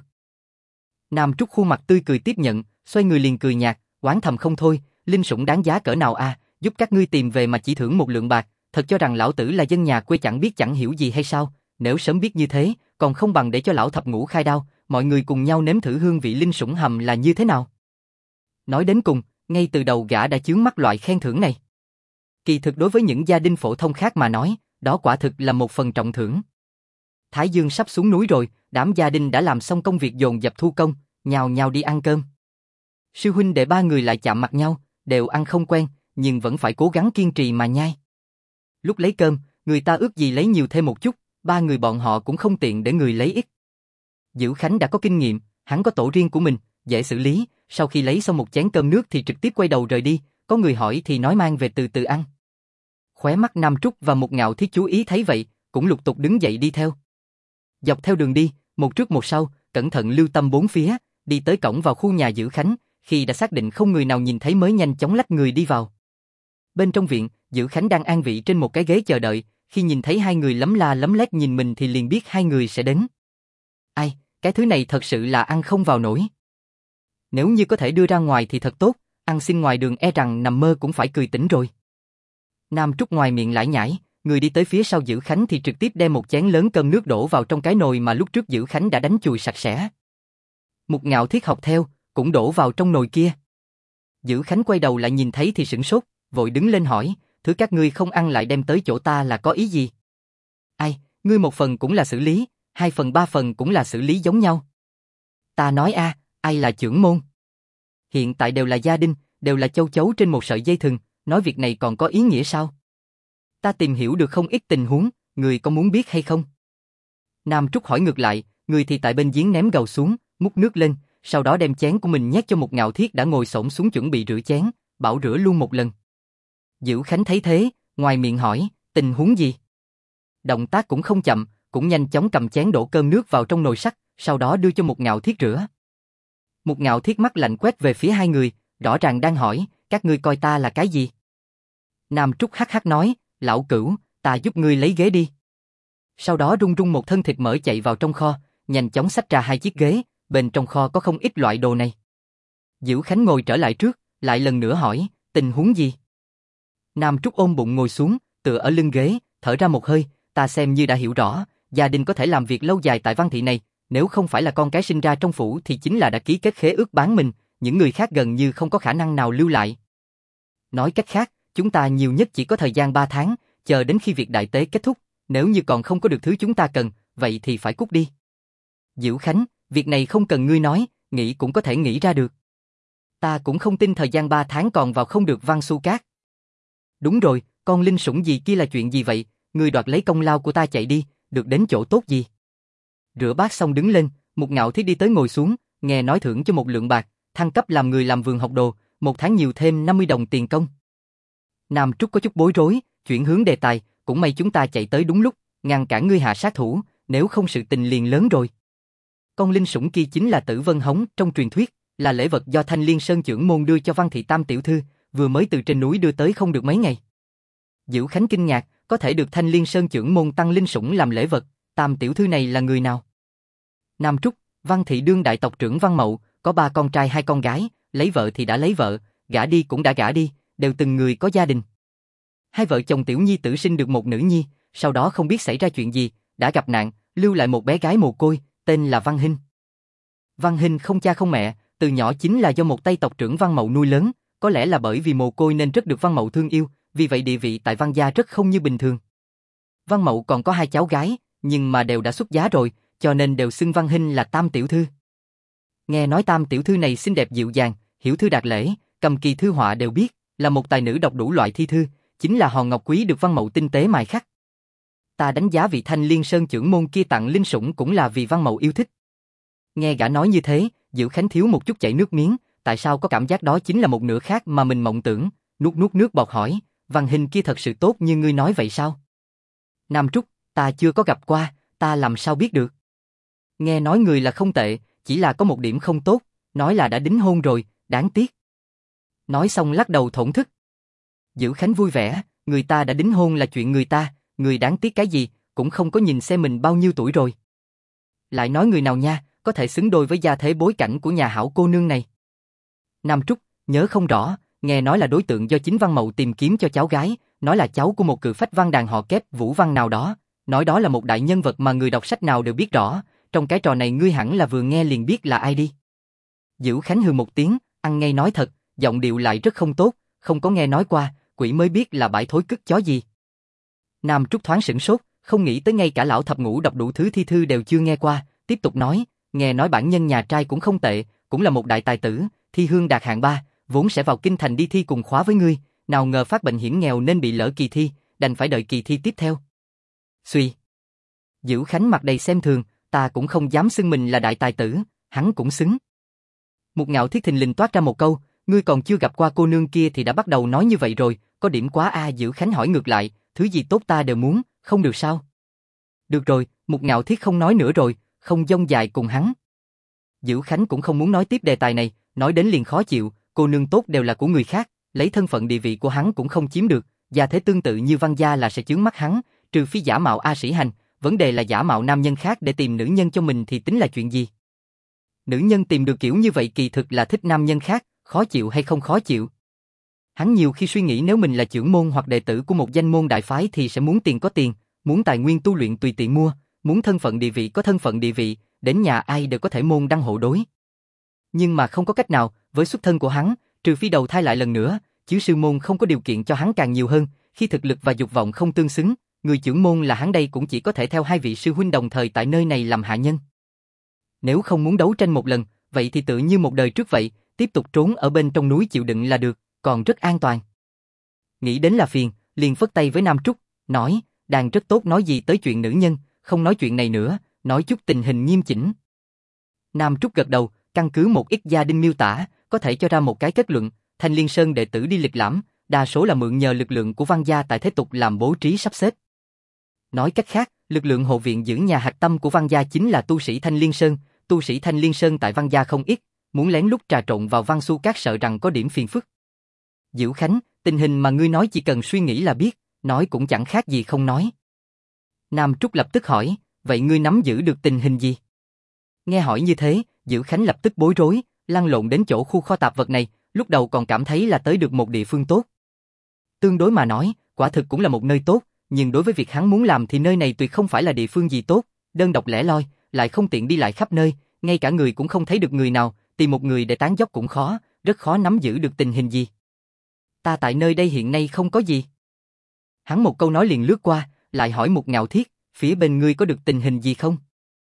Nam Trúc khuôn mặt tươi cười tiếp nhận, xoay người liền cười nhạt, oán thầm không thôi, linh sủng đáng giá cỡ nào a, giúp các ngươi tìm về mà chỉ thưởng 1 lượng bạc, thật cho rằng lão tử là dân nhà quê chẳng biết chẳng hiểu gì hay sao, nếu sớm biết như thế, còn không bằng để cho lão thập ngũ khai đao, mọi người cùng nhau nếm thử hương vị linh sủng hầm là như thế nào. Nói đến cùng, ngay từ đầu gã đã chướng mắt loại khen thưởng này. Kỳ thực đối với những gia đình phổ thông khác mà nói, đó quả thực là một phần trọng thưởng. Thái Dương sắp xuống núi rồi, đám gia đình đã làm xong công việc dồn dập thu công, nhào nhào đi ăn cơm. Sư huynh đệ 3 người lại chạm mặt nhau, đều ăn không quen, nhưng vẫn phải cố gắng kiên trì mà nhai. Lúc lấy cơm, người ta ước gì lấy nhiều thêm một chút, 3 người bọn họ cũng không tiện để người lấy ít. Dữ Khánh đã có kinh nghiệm, hắn có tổ riêng của mình, dễ xử lý, sau khi lấy xong một chén cơm nước thì trực tiếp quay đầu rời đi, có người hỏi thì nói mang về từ từ ăn. Khóe mắt Nam Trúc và một Ngạo Thiết chú ý thấy vậy, cũng lục tục đứng dậy đi theo. Dọc theo đường đi, một trước một sau, cẩn thận lưu tâm bốn phía, đi tới cổng vào khu nhà Dữ Khánh, khi đã xác định không người nào nhìn thấy mới nhanh chóng lách người đi vào. Bên trong viện, Dữ Khánh đang an vị trên một cái ghế chờ đợi, khi nhìn thấy 2 người lấm la lấm lét nhìn mình thì liền biết 2 người sẽ đến. Ai, cái thứ này thật sự là ăn không vào nổi. Nếu như có thể đưa ra ngoài thì thật tốt, ăn xin ngoài đường e rằng nằm mơ cũng phải cười tỉnh rồi. Nam Trúc ngoài miệng lải nhải, người đi tới phía sau Dữ Khánh thì trực tiếp đem một chén lớn cơm nước đổ vào trong cái nồi mà lúc trước Dữ Khánh đã đánh chùi sạch sẽ. Một Ngạo Thiết học theo, cũng đổ vào trong nồi kia. Dữ Khánh quay đầu lại nhìn thấy thì sửng sốt, vội đứng lên hỏi, thứ các ngươi không ăn lại đem tới chỗ ta là có ý gì? Ai, ngươi 1 phần cũng là xử lý, 2 phần 3 phần cũng là xử lý giống nhau. Ta nói ai là trưởng môn? Hiện tại đều là gia đình, đều là châu chấu trên một sợi dây thừng, nói việc này còn có ý nghĩa sao? Ta tìm hiểu được không ít tình huống, người có muốn biết hay không? Nam Trúc hỏi ngược lại, người thì tại bên giếng ném gầu xuống, múc nước lên, sau đó đem chén của mình nhét cho một Ngạo Thiết đã ngồi xổm xuống chuẩn bị rửa chén, bảo rửa luôn một lần. Dữ Khánh thấy thế, ngoài miệng hỏi, tình huống gì? động tác cũng không chậm, cũng nhanh chóng cầm chén đổ cơm nước vào trong nồi sắt, sau đó đưa cho Mục Ngạo Thiết rửa. Mục Ngạo Thiết mắt lạnh quét về phía hai người, rõ ràng đang hỏi, các ngươi coi ta là cái gì? Nam Trúc hắc hắc nói, lão Cửu, ta giúp ngươi lấy ghế đi. Sau đó rung rung một thân thịt mỡ chạy vào trong kho, nhanh chóng xách ra hai chiếc ghế, bên trong kho có không ít loại đồ này. Diễu Khánh ngồi trở lại trước, lại lần nữa hỏi, tình huống gì? Nam Trúc ôm bụng ngồi xuống, tựa ở lưng ghế, thở ra một hơi, ta xem như đã hiểu rõ, gia đình có thể làm việc lâu dài tại Văn Thị này, nếu không phải là con cái sinh ra trong phủ thì chính là đã ký kết khế ước bán mình, những người khác gần như không có khả năng nào lưu lại. Nói cách khác, chúng ta nhiều nhất chỉ có thời gian 3 tháng, chờ đến khi việc đại tế kết thúc, nếu như còn không có được thứ chúng ta cần, vậy thì phải cút đi. Diễu Khánh, việc này không cần ngươi nói, nghĩ cũng có thể nghĩ ra được. Ta cũng không tin thời gian 3 tháng còn vào không được Văn Xu Cát. Đúng rồi, con linh sủng gì kia là chuyện gì vậy, ngươi đoạt lấy công lao của ta chạy đi, được đến chỗ tốt gì? Rửa bát xong đứng lên, Mục Ngạo Thiết đi tới ngồi xuống, nghe nói thưởng cho 1 lượng bạc, thăng cấp làm người làm vườn học đồ, 1 tháng nhiều thêm 50 đồng tiền công. Nam Trúc có chút bối rối, chuyển hướng đề tài, cũng may chúng ta chạy tới đúng lúc, ngăn cản ngươi hạ sát thủ, nếu không sự tình liền lớn rồi. Con linh sủng kia chính là Tử Vân Hống trong truyền thuyết, là lễ vật do Thanh Liên Sơn trưởng môn đưa cho Văn Thị Tam tiểu thư, vừa mới từ trên núi đưa tới không được mấy ngày. Diễu Khánh kinh ngạc, có thể được Thanh Liên Sơn trưởng môn tăng linh sủng làm lễ vật, Tam tiểu thư này là người nào? Nam Trúc, Văn Thị đương đại tộc trưởng Văn Mậu, có 3 con trai 2 con gái, lấy vợ thì đã lấy vợ, gả đi cũng đã gả đi, đều từng người có gia đình. Hai vợ chồng tiểu nhi tử sinh được một nữ nhi, sau đó không biết xảy ra chuyện gì, đã gặp nạn, lưu lại một bé gái mồ côi, tên là Văn Hinh. Văn Hinh không cha không mẹ, từ nhỏ chính là do một tay tộc trưởng Văn Mậu nuôi lớn, có lẽ là bởi vì mồ côi nên rất được Văn Mậu thương yêu, vì vậy địa vị tại Văn gia rất không như bình thường. Văn Mậu còn có 2 cháu gái, nhưng mà đều đã xuất giá rồi, cho nên đều xưng Văn Hinh là Tam tiểu thư. Nghe nói Tam tiểu thư này xinh đẹp dịu dàng, hiểu thư đạt lễ, cầm kỳ thư họa đều biết, là một tài nữ đọc đủ loại thi thư, chính là hòn ngọc quý được Văn Mậu tinh tế mài khắc. Ta đánh giá vị Thanh Liên Sơn trưởng môn kia tặng linh sủng cũng là vì Văn Mậu yêu thích. Nghe gã nói như thế, Diễu Khánh thiếu một chút chảy nước miếng, tại sao có cảm giác đó chính là một nửa khác mà mình mộng tưởng, nuốt nước bọt hỏi, Văn Hinh kia thật sự tốt như ngươi nói vậy sao? Nam Trúc, ta chưa có gặp qua, ta làm sao biết được? Nghe nói người là không tệ, chỉ là có một điểm không tốt, nói là đã đính hôn rồi, đáng tiếc. Nói xong lắc đầu thổn thức. Diễu Khánh vui vẻ, người ta đã đính hôn là chuyện người ta, người đáng tiếc cái gì, cũng không có nhìn xem mình bao nhiêu tuổi rồi. Lại nói người nào nha, có thể xứng đôi với gia thế bối cảnh của nhà hảo cô nương này. Nam Trúc, nhớ không rõ, nghe nói là đối tượng do chính Văn Mậu tìm kiếm cho cháu gái, nói là cháu của một cự phách văn đàn họ Kép Vũ Văn nào đó, nói đó là một đại nhân vật mà người đọc sách nào đều biết rõ, trong cái trò này ngươi hẳn là vừa nghe liền biết là ai đi. Diễu Khánh hừ một tiếng, ăn ngay nói thật, giọng điệu lại rất không tốt, không có nghe nói qua, quỷ mới biết là bãi thối cứt chó gì. Nam Trúc thoáng sửng sốt, không nghĩ tới ngay cả lão thập ngũ đọc đủ thứ thi thư đều chưa nghe qua, tiếp tục nói, nghe nói bản nhân nhà trai cũng không tệ, cũng là một đại tài tử, thi hương đạt hạng 3, vốn sẽ vào kinh thành đi thi cùng khóa với ngươi, nào ngờ phát bệnh hiểm nghèo nên bị lỡ kỳ thi, đành phải đợi kỳ thi tiếp theo. Suy. Diễu Khánh mặt đầy xem thường, ta cũng không dám xưng mình là đại tài tử, hắn cũng xứng. Mục Ngạo Thiết thình lình toát ra một câu, ngươi còn chưa gặp qua cô nương kia thì đã bắt đầu nói như vậy rồi, có điểm quá a. Diễu Khánh hỏi ngược lại, thứ gì tốt ta đều muốn, không được sao? Được rồi, Mục Ngạo Thiết không nói nữa rồi, không dông dài cùng hắn. Diễu Khánh cũng không muốn nói tiếp đề tài này, nói đến liền khó chịu, cô nương tốt đều là của người khác, lấy thân phận địa vị của hắn cũng không chiếm được, gia thế tương tự như Văn gia là sẽ chướng mắt hắn, trừ phi giả mạo A Sĩ Hành, vấn đề là giả mạo nam nhân khác để tìm nữ nhân cho mình thì tính là chuyện gì? Nữ nhân tìm được kiểu như vậy kỳ thực là thích nam nhân khác, khó chịu hay không khó chịu? Hắn nhiều khi suy nghĩ nếu mình là trưởng môn hoặc đệ tử của một danh môn đại phái thì sẽ muốn tiền có tiền, muốn tài nguyên tu luyện tùy tiện mua, muốn thân phận địa vị có thân phận địa vị, đến nhà ai đều có thể môn đăng hộ đối. Nhưng mà không có cách nào, với xuất thân của hắn, trừ phi đầu thai lại lần nữa, chứ sư môn không có điều kiện cho hắn càng nhiều hơn, khi thực lực và dục vọng không tương xứng, người trưởng môn là hắn đây cũng chỉ có thể theo 2 vị sư huynh đồng thời tại nơi này làm hạ nhân. Nếu không muốn đấu tranh một lần, vậy thì tự như một đời trước vậy, tiếp tục trốn ở bên trong núi chịu đựng là được, còn rất an toàn. Nghĩ đến là phiền, liền phất tay với Nam Trúc, nói, đang rất tốt nói gì tới chuyện nữ nhân, không nói chuyện này nữa, nói chút tình hình nghiêm chỉnh. Nam Trúc gật đầu, căn cứ một ít gia đình miêu tả, có thể cho ra một cái kết luận, Thanh Liên Sơn đệ tử đi lịch lãm, đa số là mượn nhờ lực lượng của Văn gia tại thế tục làm bố trí sắp xếp. Nói cách khác, lực lượng hộ viện giữ nhà hạch tâm của Văn gia chính là tu sĩ Thanh Liên Sơn, tu sĩ Thanh Liên Sơn tại Văn gia không ít, muốn lén lút trà trộn vào Văn Xu Các sợ rằng có điểm phiền phức. Diệu Khánh, tình hình mà ngươi nói chỉ cần suy nghĩ là biết, nói cũng chẳng khác gì không nói. Nam Trúc lập tức hỏi, vậy ngươi nắm giữ được tình hình gì? Nghe hỏi như thế, Diệu Khánh lập tức bối rối, lăn lộn đến chỗ khu kho tạp vật này, lúc đầu còn cảm thấy là tới được một địa phương tốt. Tương đối mà nói, quả thực cũng là một nơi tốt, nhưng đối với việc hắn muốn làm thì nơi này tuyệt không phải là địa phương gì tốt, đơn độc lẻ loi, lại không tiện đi lại khắp nơi, ngay cả người cũng không thấy được người nào, tìm một người để tán dóc cũng khó, rất khó nắm giữ được tình hình gì. Ta tại nơi đây hiện nay không có gì. Hắn một câu nói liền lướt qua, lại hỏi Mục Ngạo Thiết, phía bên ngươi có được tình hình gì không?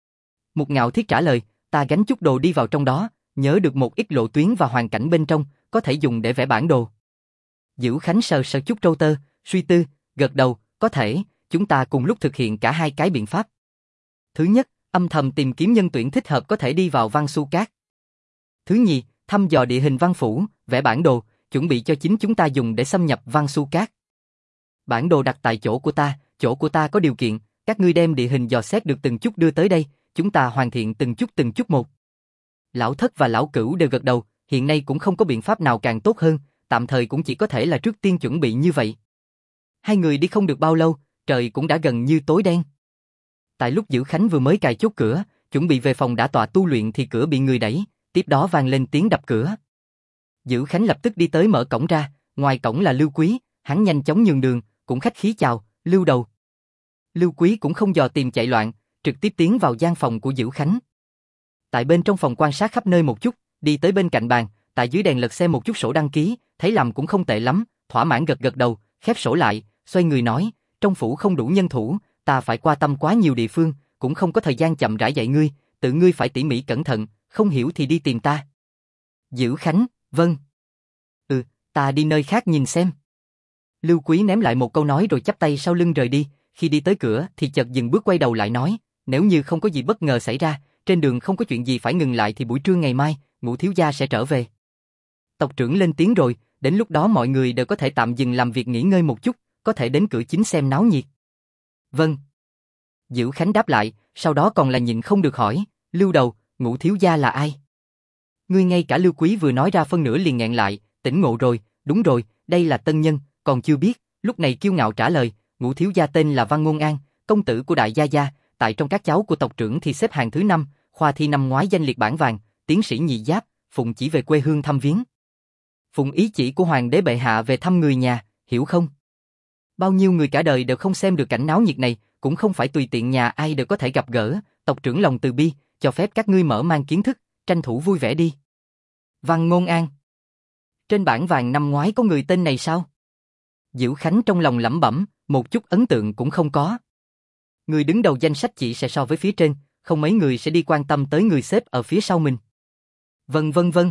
Mục Ngạo Thiết trả lời, ta gánh chút đồ đi vào trong đó, nhớ được một ít lộ tuyến và hoàn cảnh bên trong, có thể dùng để vẽ bản đồ. Diệu Khánh sờ sờ chút râu tơ, suy tư, gật đầu, có thể, chúng ta cùng lúc thực hiện cả hai cái biện pháp. Thứ nhất, âm thầm tìm kiếm nhân tuyển thích hợp có thể đi vào Văn Xu Các. Thứ nhì, thăm dò địa hình Văn Phủ, vẽ bản đồ, chuẩn bị cho chính chúng ta dùng để xâm nhập Văn Xu Các. Bản đồ đặt tại chỗ của ta có điều kiện, các ngươi đem địa hình dò xét được từng chút đưa tới đây, chúng ta hoàn thiện từng chút một. Lão Thất và Lão Cửu đều gật đầu, hiện nay cũng không có biện pháp nào càng tốt hơn, tạm thời cũng chỉ có thể là trước tiên chuẩn bị như vậy. Hai người đi không được bao lâu, trời cũng đã gần như tối đen. Tại lúc Dữ Khánh vừa mới cài chốt cửa, chuẩn bị về phòng đã tọa tu luyện thì cửa bị người đẩy, tiếp đó vang lên tiếng đập cửa. Dữ Khánh lập tức đi tới mở cổng ra, ngoài cổng là Lưu Quý, hắn nhanh chóng nhường đường, cũng khách khí chào, Lưu đầu. Lưu Quý cũng không dò tìm chạy loạn, trực tiếp tiến vào gian phòng của Dữ Khánh. Tại bên trong phòng quan sát khắp nơi một chút, đi tới bên cạnh bàn, tại dưới đèn lật xem một chút sổ đăng ký, thấy làm cũng không tệ lắm, thỏa mãn gật gật đầu, khép sổ lại, xoay người nói, trong phủ không đủ nhân thủ, ta phải qua tâm quá nhiều địa phương, cũng không có thời gian chậm rãi dạy ngươi, tự ngươi phải tỉ mỉ cẩn thận, không hiểu thì đi tìm ta. Dữ Khánh, vâng. Ta đi nơi khác nhìn xem. Lưu Quý ném lại một câu nói rồi chắp tay sau lưng rời đi, khi đi tới cửa thì chợt dừng bước quay đầu lại nói, nếu như không có gì bất ngờ xảy ra, trên đường không có chuyện gì phải ngừng lại thì buổi trưa ngày mai, Ngũ thiếu gia sẽ trở về. Tộc trưởng lên tiếng rồi, đến lúc đó mọi người đều có thể tạm dừng làm việc nghỉ ngơi một chút, có thể đến cửa chính xem náo nhiệt. Vâng. Dữ Khánh đáp lại, sau đó còn là nhịn không được hỏi, Lưu đầu, Ngũ thiếu gia là ai? Ngươi ngay cả Lưu Quý vừa nói ra phân nửa liền nghẹn lại, tỉnh ngộ rồi, đúng rồi, đây là tân nhân, còn chưa biết, lúc này kiêu ngạo trả lời, Ngũ thiếu gia tên là Văn Ngôn An, công tử của đại gia gia, tại trong các cháu của tộc trưởng thì xếp hạng thứ 5, khoa thi năm ngoái danh liệt bảng vàng, tiến sĩ nhị giáp, phụng chỉ về quê hương thăm viếng. Phụng ý chỉ của hoàng đế bệ hạ về thăm người nhà, hiểu không? Bao nhiêu người cả đời đều không xem được cảnh náo nhiệt này, cũng không phải tùy tiện nhà ai đều có thể gặp gỡ, tộc trưởng lòng từ bi, cho phép các ngươi mở mang kiến thức, tranh thủ vui vẻ đi. Văn Ngôn An. Trên bảng vàng năm ngoái có người tên này sao? Dữ Khánh trong lòng lẩm bẩm, một chút ấn tượng cũng không có. Người đứng đầu danh sách chỉ sẽ so với phía trên, không mấy người sẽ đi quan tâm tới người xếp ở phía sau mình. Vâng.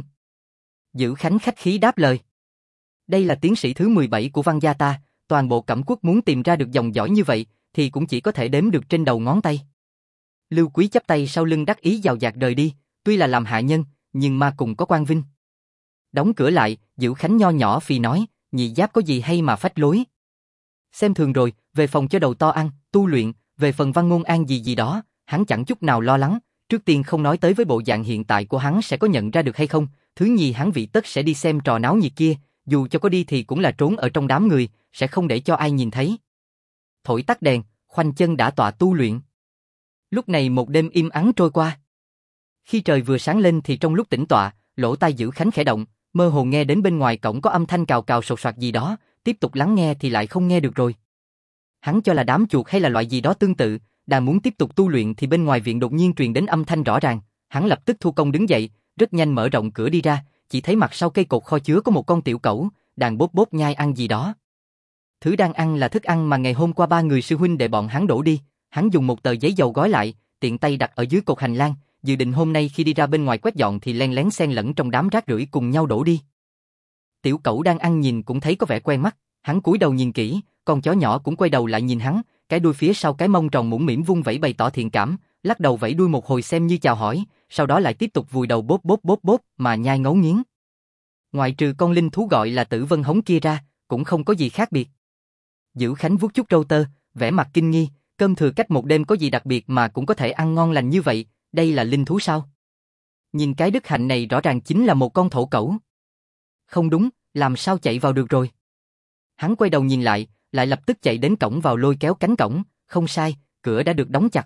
Dữ Khánh khách khí đáp lời. Đây là tiến sĩ thứ 17 của Văn gia ta, toàn bộ Cẩm Quốc muốn tìm ra được dòng dõi như vậy, thì cũng chỉ có thể đếm được trên đầu ngón tay. Lưu Quý chắp tay sau lưng đắc ý dào dạt rời đi, tuy là làm hạ nhân, nhưng mà cùng có quan vinh. Đóng cửa lại, Dữ Khánh nho nhỏ phì nói, nhị giáp có gì hay mà phách lối. Xem thường rồi, về phòng cho đầu to ăn, tu luyện, về phần Văn Ngôn An gì đó, hắn chẳng chút nào lo lắng, trước tiên không nói tới với bộ dạng hiện tại của hắn sẽ có nhận ra được hay không, thứ nhì hắn vị tất sẽ đi xem trò náo nhiệt kia, dù cho có đi thì cũng là trốn ở trong đám người, sẽ không để cho ai nhìn thấy. Thổi tắt đèn, khoanh chân đã tọa tu luyện. Lúc này một đêm im ắng trôi qua. Khi trời vừa sáng lên thì trong lúc tĩnh tọa, lỗ tai Dữ Khánh khẽ động, mơ hồ nghe đến bên ngoài cổng có âm thanh cào cào sột soạt gì đó, tiếp tục lắng nghe thì lại không nghe được rồi. Hắn cho là đám chuột hay là loại gì đó tương tự, đang muốn tiếp tục tu luyện thì bên ngoài viện đột nhiên truyền đến âm thanh rõ ràng, hắn lập tức thu công đứng dậy, rất nhanh mở rộng cửa đi ra, chỉ thấy mặt sau cây cột kho chứa có một con tiểu cẩu, đang bốp bốp nhai ăn gì đó. Thứ đang ăn là thức ăn mà ngày hôm qua ba người sư huynh đệ bọn hắn đổ đi, hắn dùng một tờ giấy dầu gói lại, tiện tay đặt ở dưới cột hành lang, dự định hôm nay khi đi ra bên ngoài quét dọn thì len lén xen lẫn trong đám rác rưởi cùng nhau đổ đi. Tiểu cẩu đang ăn nhìn cũng thấy có vẻ quen mắt, hắn cúi đầu nhìn kỹ, con chó nhỏ cũng quay đầu lại nhìn hắn, cái đuôi phía sau cái mông tròn mũm mĩm vung vẩy bày tỏ thiện cảm, lắc đầu vẫy đuôi một hồi xem như chào hỏi, sau đó lại tiếp tục vùi đầu bốp bốp mà nhai ngấu nghiến. Ngoại trừ con linh thú gọi là Tử Vân Hống kia ra, cũng không có gì khác biệt. Dữ Khánh vuốt chút râu tơ, vẻ mặt kinh nghi, Cơm thừa cách một đêm có gì đặc biệt mà cũng có thể ăn ngon lành như vậy, đây là linh thú sao? Nhìn cái đức hạnh này rõ ràng chính là một con thổ cẩu. Không đúng, làm sao chạy vào được rồi? Hắn quay đầu nhìn lại lập tức chạy đến cổng vào lôi kéo cánh cổng, không sai, cửa đã được đóng chặt.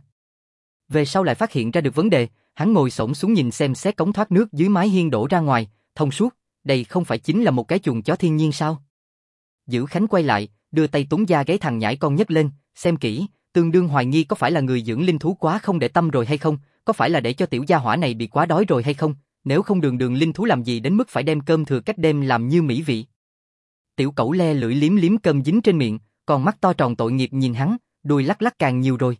Về sau lại phát hiện ra được vấn đề, hắn ngồi xổm xuống nhìn xem xét cống thoát nước dưới mái hiên đổ ra ngoài, thông suốt, đây không phải chính là một cái chuồng chó thiên nhiên sao? Dữ Khánh quay lại, đưa tay túm da gáy thằng nhãi con nhấc lên, xem kỹ, tương đương hoài nghi có phải là người dưỡng linh thú quá không để tâm rồi hay không, có phải là để cho tiểu gia hỏa này bị quá đói rồi hay không, nếu không đường đường linh thú làm gì đến mức phải đem cơm thừa cách đêm làm như mỹ vị. Tiểu cẩu le lưỡi liếm liếm cơm dính trên miệng, còn mắt to tròn tội nghiệp nhìn hắn, đuôi lắc lắc càng nhiều rồi.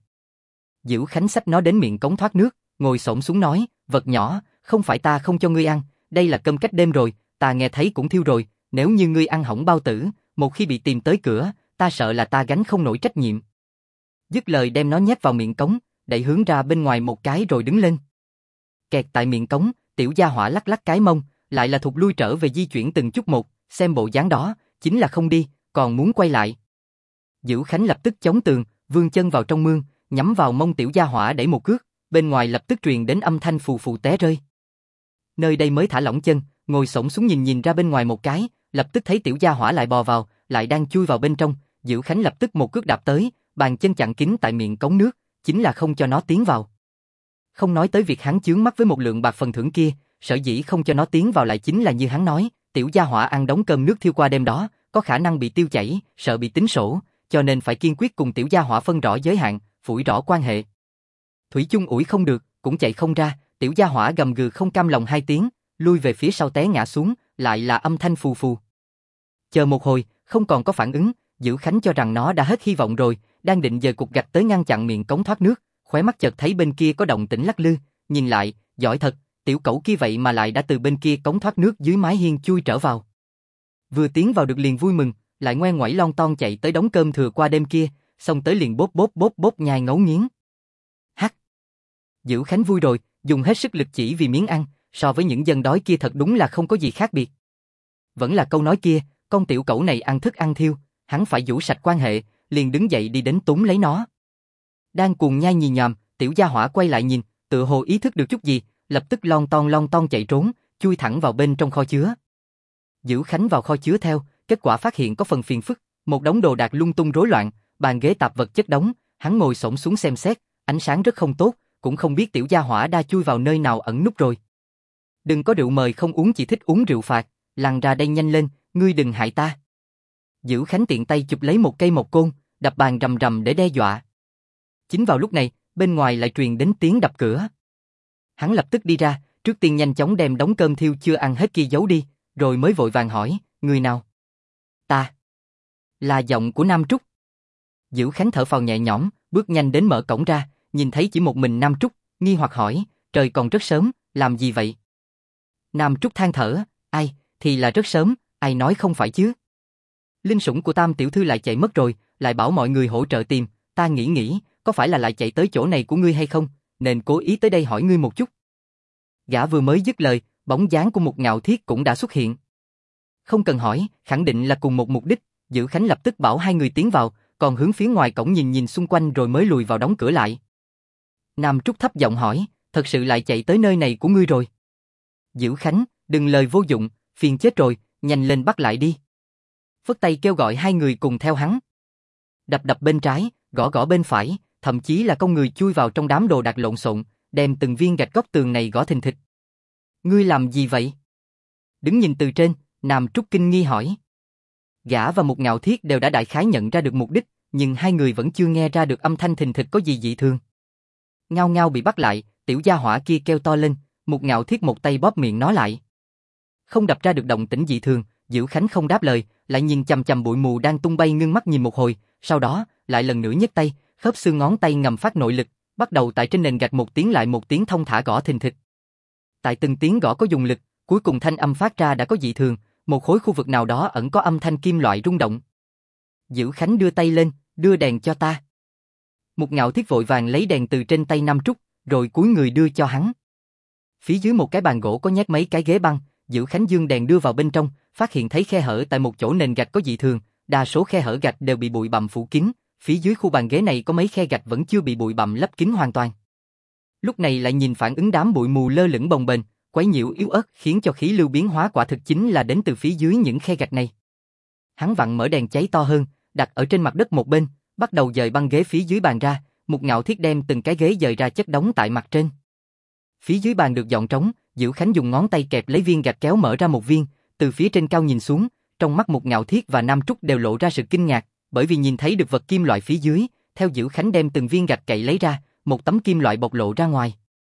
Dữ Khánh xách nó đến miệng cống thoát nước, ngồi xổm xuống nói, vật nhỏ, không phải ta không cho ngươi ăn, đây là cơm cách đêm rồi, ta nghe thấy cũng thiêu rồi, nếu như ngươi ăn hỏng bao tử, một khi bị tìm tới cửa, ta sợ là ta gánh không nổi trách nhiệm. Dứt lời đem nó nhét vào miệng cống, đẩy hướng ra bên ngoài một cái rồi đứng lên. Kẹt tại miệng cống, tiểu gia hỏa lắc lắc cái mông, lại là thụt lui trở về di chuyển từng chút một, xem bộ dáng đó, chính là không đi, còn muốn quay lại. Dữ Khánh lập tức chống tường, vươn chân vào trong mương, nhắm vào mông tiểu gia hỏa đẩy một cước, bên ngoài lập tức truyền đến âm thanh phù phù té rơi. Nơi đây mới thả lỏng chân, ngồi xổm xuống nhìn ra bên ngoài một cái, lập tức thấy tiểu gia hỏa lại bò vào, lại đang chui vào bên trong, Dữ Khánh lập tức một cước đạp tới, bàn chân chặn kín tại miệng cống nước, chính là không cho nó tiến vào. Không nói tới việc hắn chướng mắt với một lượng bạc phần thưởng kia, sở dĩ không cho nó tiến vào lại chính là như hắn nói, tiểu gia hỏa ăn đống cơm nước thiêu qua đêm đó, có khả năng bị tiêu chảy, sợ bị tính sổ, cho nên phải kiên quyết cùng tiểu gia hỏa phân rõ giới hạn, phủi rõ quan hệ. Thủy chung ủi không được, cũng chạy không ra, tiểu gia hỏa gầm gừ không cam lòng hai tiếng, lui về phía sau té ngã xuống, lại là âm thanh phù phù. Chờ một hồi, không còn có phản ứng, Dữ Khánh cho rằng nó đã hết hy vọng rồi, đang định giơ cục gạch tới ngăn chặn miệng cống thoát nước, khóe mắt chợt thấy bên kia có động tĩnh lắc lư, nhìn lại, giỏi thật, tiểu cẩu kia vậy mà lại đã từ bên kia cống thoát nước dưới mái hiên chui trở vào. Vừa tiến vào được liền vui mừng, lại ngoe ngoẩy lon ton chạy tới đống cơm thừa qua đêm kia, xong tới liền bốp bốp bốp bốp nhai ngấu nghiến. Hắc. Dữ Khánh vui rồi, dùng hết sức lực chỉ vì miếng ăn, so với những dân đói kia thật đúng là không có gì khác biệt. Vẫn là câu nói kia, con tiểu cẩu này ăn thức ăn thiêu, hắn phải giũ sạch quan hệ, liền đứng dậy đi đến túm lấy nó. Đang cuồng nhai nhì nhòm, tiểu gia hỏa quay lại nhìn, tựa hồ ý thức được chút gì, lập tức lon ton chạy trốn, chui thẳng vào bên trong kho chứa. Dữ Khánh vào kho chứa theo, kết quả phát hiện có phần phiền phức, một đống đồ đạc lung tung rối loạn, bàn ghế tạp vật chất đống, hắn ngồi xổm xuống xem xét, ánh sáng rất không tốt, cũng không biết tiểu gia hỏa đã chui vào nơi nào ẩn núp rồi. Đừng có rượu mời không uống, chỉ thích uống rượu phạt, lăn ra đây nhanh lên, ngươi đừng hại ta. Dữ Khánh tiện tay chụp lấy một cây mộc côn, đập bàn rầm rầm để đe dọa. Chính vào lúc này, bên ngoài lại truyền đến tiếng đập cửa. Hắn lập tức đi ra, trước tiên nhanh chóng đem đống cơm thiêu chưa ăn hết kia giấu đi, rồi mới vội vàng hỏi, người nào? Ta. Là giọng của Nam Trúc. Dữ Khánh thở phào nhẹ nhõm, bước nhanh đến mở cổng ra, nhìn thấy chỉ một mình Nam Trúc, nghi hoặc hỏi, trời còn rất sớm, làm gì vậy? Nam Trúc than thở, ai, thì là rất sớm, ai nói không phải chứ? Linh sủng của Tam tiểu thư lại chạy mất rồi, lại bảo mọi người hỗ trợ tìm, ta nghĩ, có phải là lại chạy tới chỗ này của ngươi hay không, nên cố ý tới đây hỏi ngươi một chút. Gã vừa mới dứt lời, bóng dáng của một Ngạo Thiết cũng đã xuất hiện. Không cần hỏi, khẳng định là cùng một mục đích, Dữ Khánh lập tức bảo hai người tiến vào, còn hướng phía ngoài cổng nhìn xung quanh rồi mới lùi vào đóng cửa lại. Nam Trúc thấp giọng hỏi, thật sự lại chạy tới nơi này của ngươi rồi? Dữ Khánh, đừng lời vô dụng, phiền chết rồi, nhanh lên bắt lại đi. Phất tay kêu gọi hai người cùng theo hắn. Đập đập bên trái, gõ gõ bên phải, thậm chí là con người chui vào trong đám đồ đạc lộn xộn, đem từng viên gạch góc tường này gõ thình thịch. Ngươi làm gì vậy? Đứng nhìn từ trên, Nam Trúc kinh nghi hỏi. Gã và một Ngạo Thiết đều đã đại khái nhận ra được mục đích, nhưng hai người vẫn chưa nghe ra được âm thanh thình thịch có gì dị thường. Ngao ngao bị bắt lại, tiểu gia hỏa kia kêu to lên, một Ngạo Thiết một tay bóp miệng nó lại. Không đập ra được động tĩnh dị thường, Dữ Khánh không đáp lời, lại nhìn chằm chằm bụi mù đang tung bay ngưng mắt nhìn một hồi, sau đó lại lần nữa nhấc tay, khớp xương ngón tay ngầm phát nội lực, bắt đầu tại trên nền gạch một tiếng lại một tiếng thông thả gõ thình thịch. Tại từng tiếng gõ có dùng lực, cuối cùng thanh âm phát ra đã có dị thường, một khối khu vực nào đó ẩn có âm thanh kim loại rung động. Dữ Khánh đưa tay lên, đưa đèn cho ta. Một Ngạo Thiết vội vàng lấy đèn từ trên tay Nam Trúc, rồi cúi người đưa cho hắn. Phía dưới một cái bàn gỗ có nhét mấy cái ghế băng, Dữ Khánh dương đèn đưa vào bên trong, phát hiện thấy khe hở tại một chỗ nền gạch có dị thường, đa số khe hở gạch đều bị bụi bặm phủ kín, phía dưới khu bàn ghế này có mấy khe gạch vẫn chưa bị bụi bặm lấp kín hoàn toàn. Lúc này lại nhìn phản ứng đám bụi mù lơ lửng bồng bềnh, quấy nhiễu yếu ớt khiến cho khí lưu biến hóa quả thực chính là đến từ phía dưới những khe gạch này. Hắn vặn mở đèn cháy to hơn, đặt ở trên mặt đất một bên, bắt đầu dời băng ghế phía dưới bàn ra, Mục Ngạo Thiết đem từng cái ghế dời ra chất đống tại mặt trên. Phía dưới bàn được dọn trống, Diệu Khánh dùng ngón tay kẹp lấy viên gạch kéo mở ra một viên, từ phía trên cao nhìn xuống, trong mắt Mục Ngạo Thiết và Nam Trúc đều lộ ra sự kinh ngạc, bởi vì nhìn thấy được vật kim loại phía dưới, theo Diệu Khánh đem từng viên gạch cậy lấy ra, một tấm kim loại bộc lộ ra ngoài.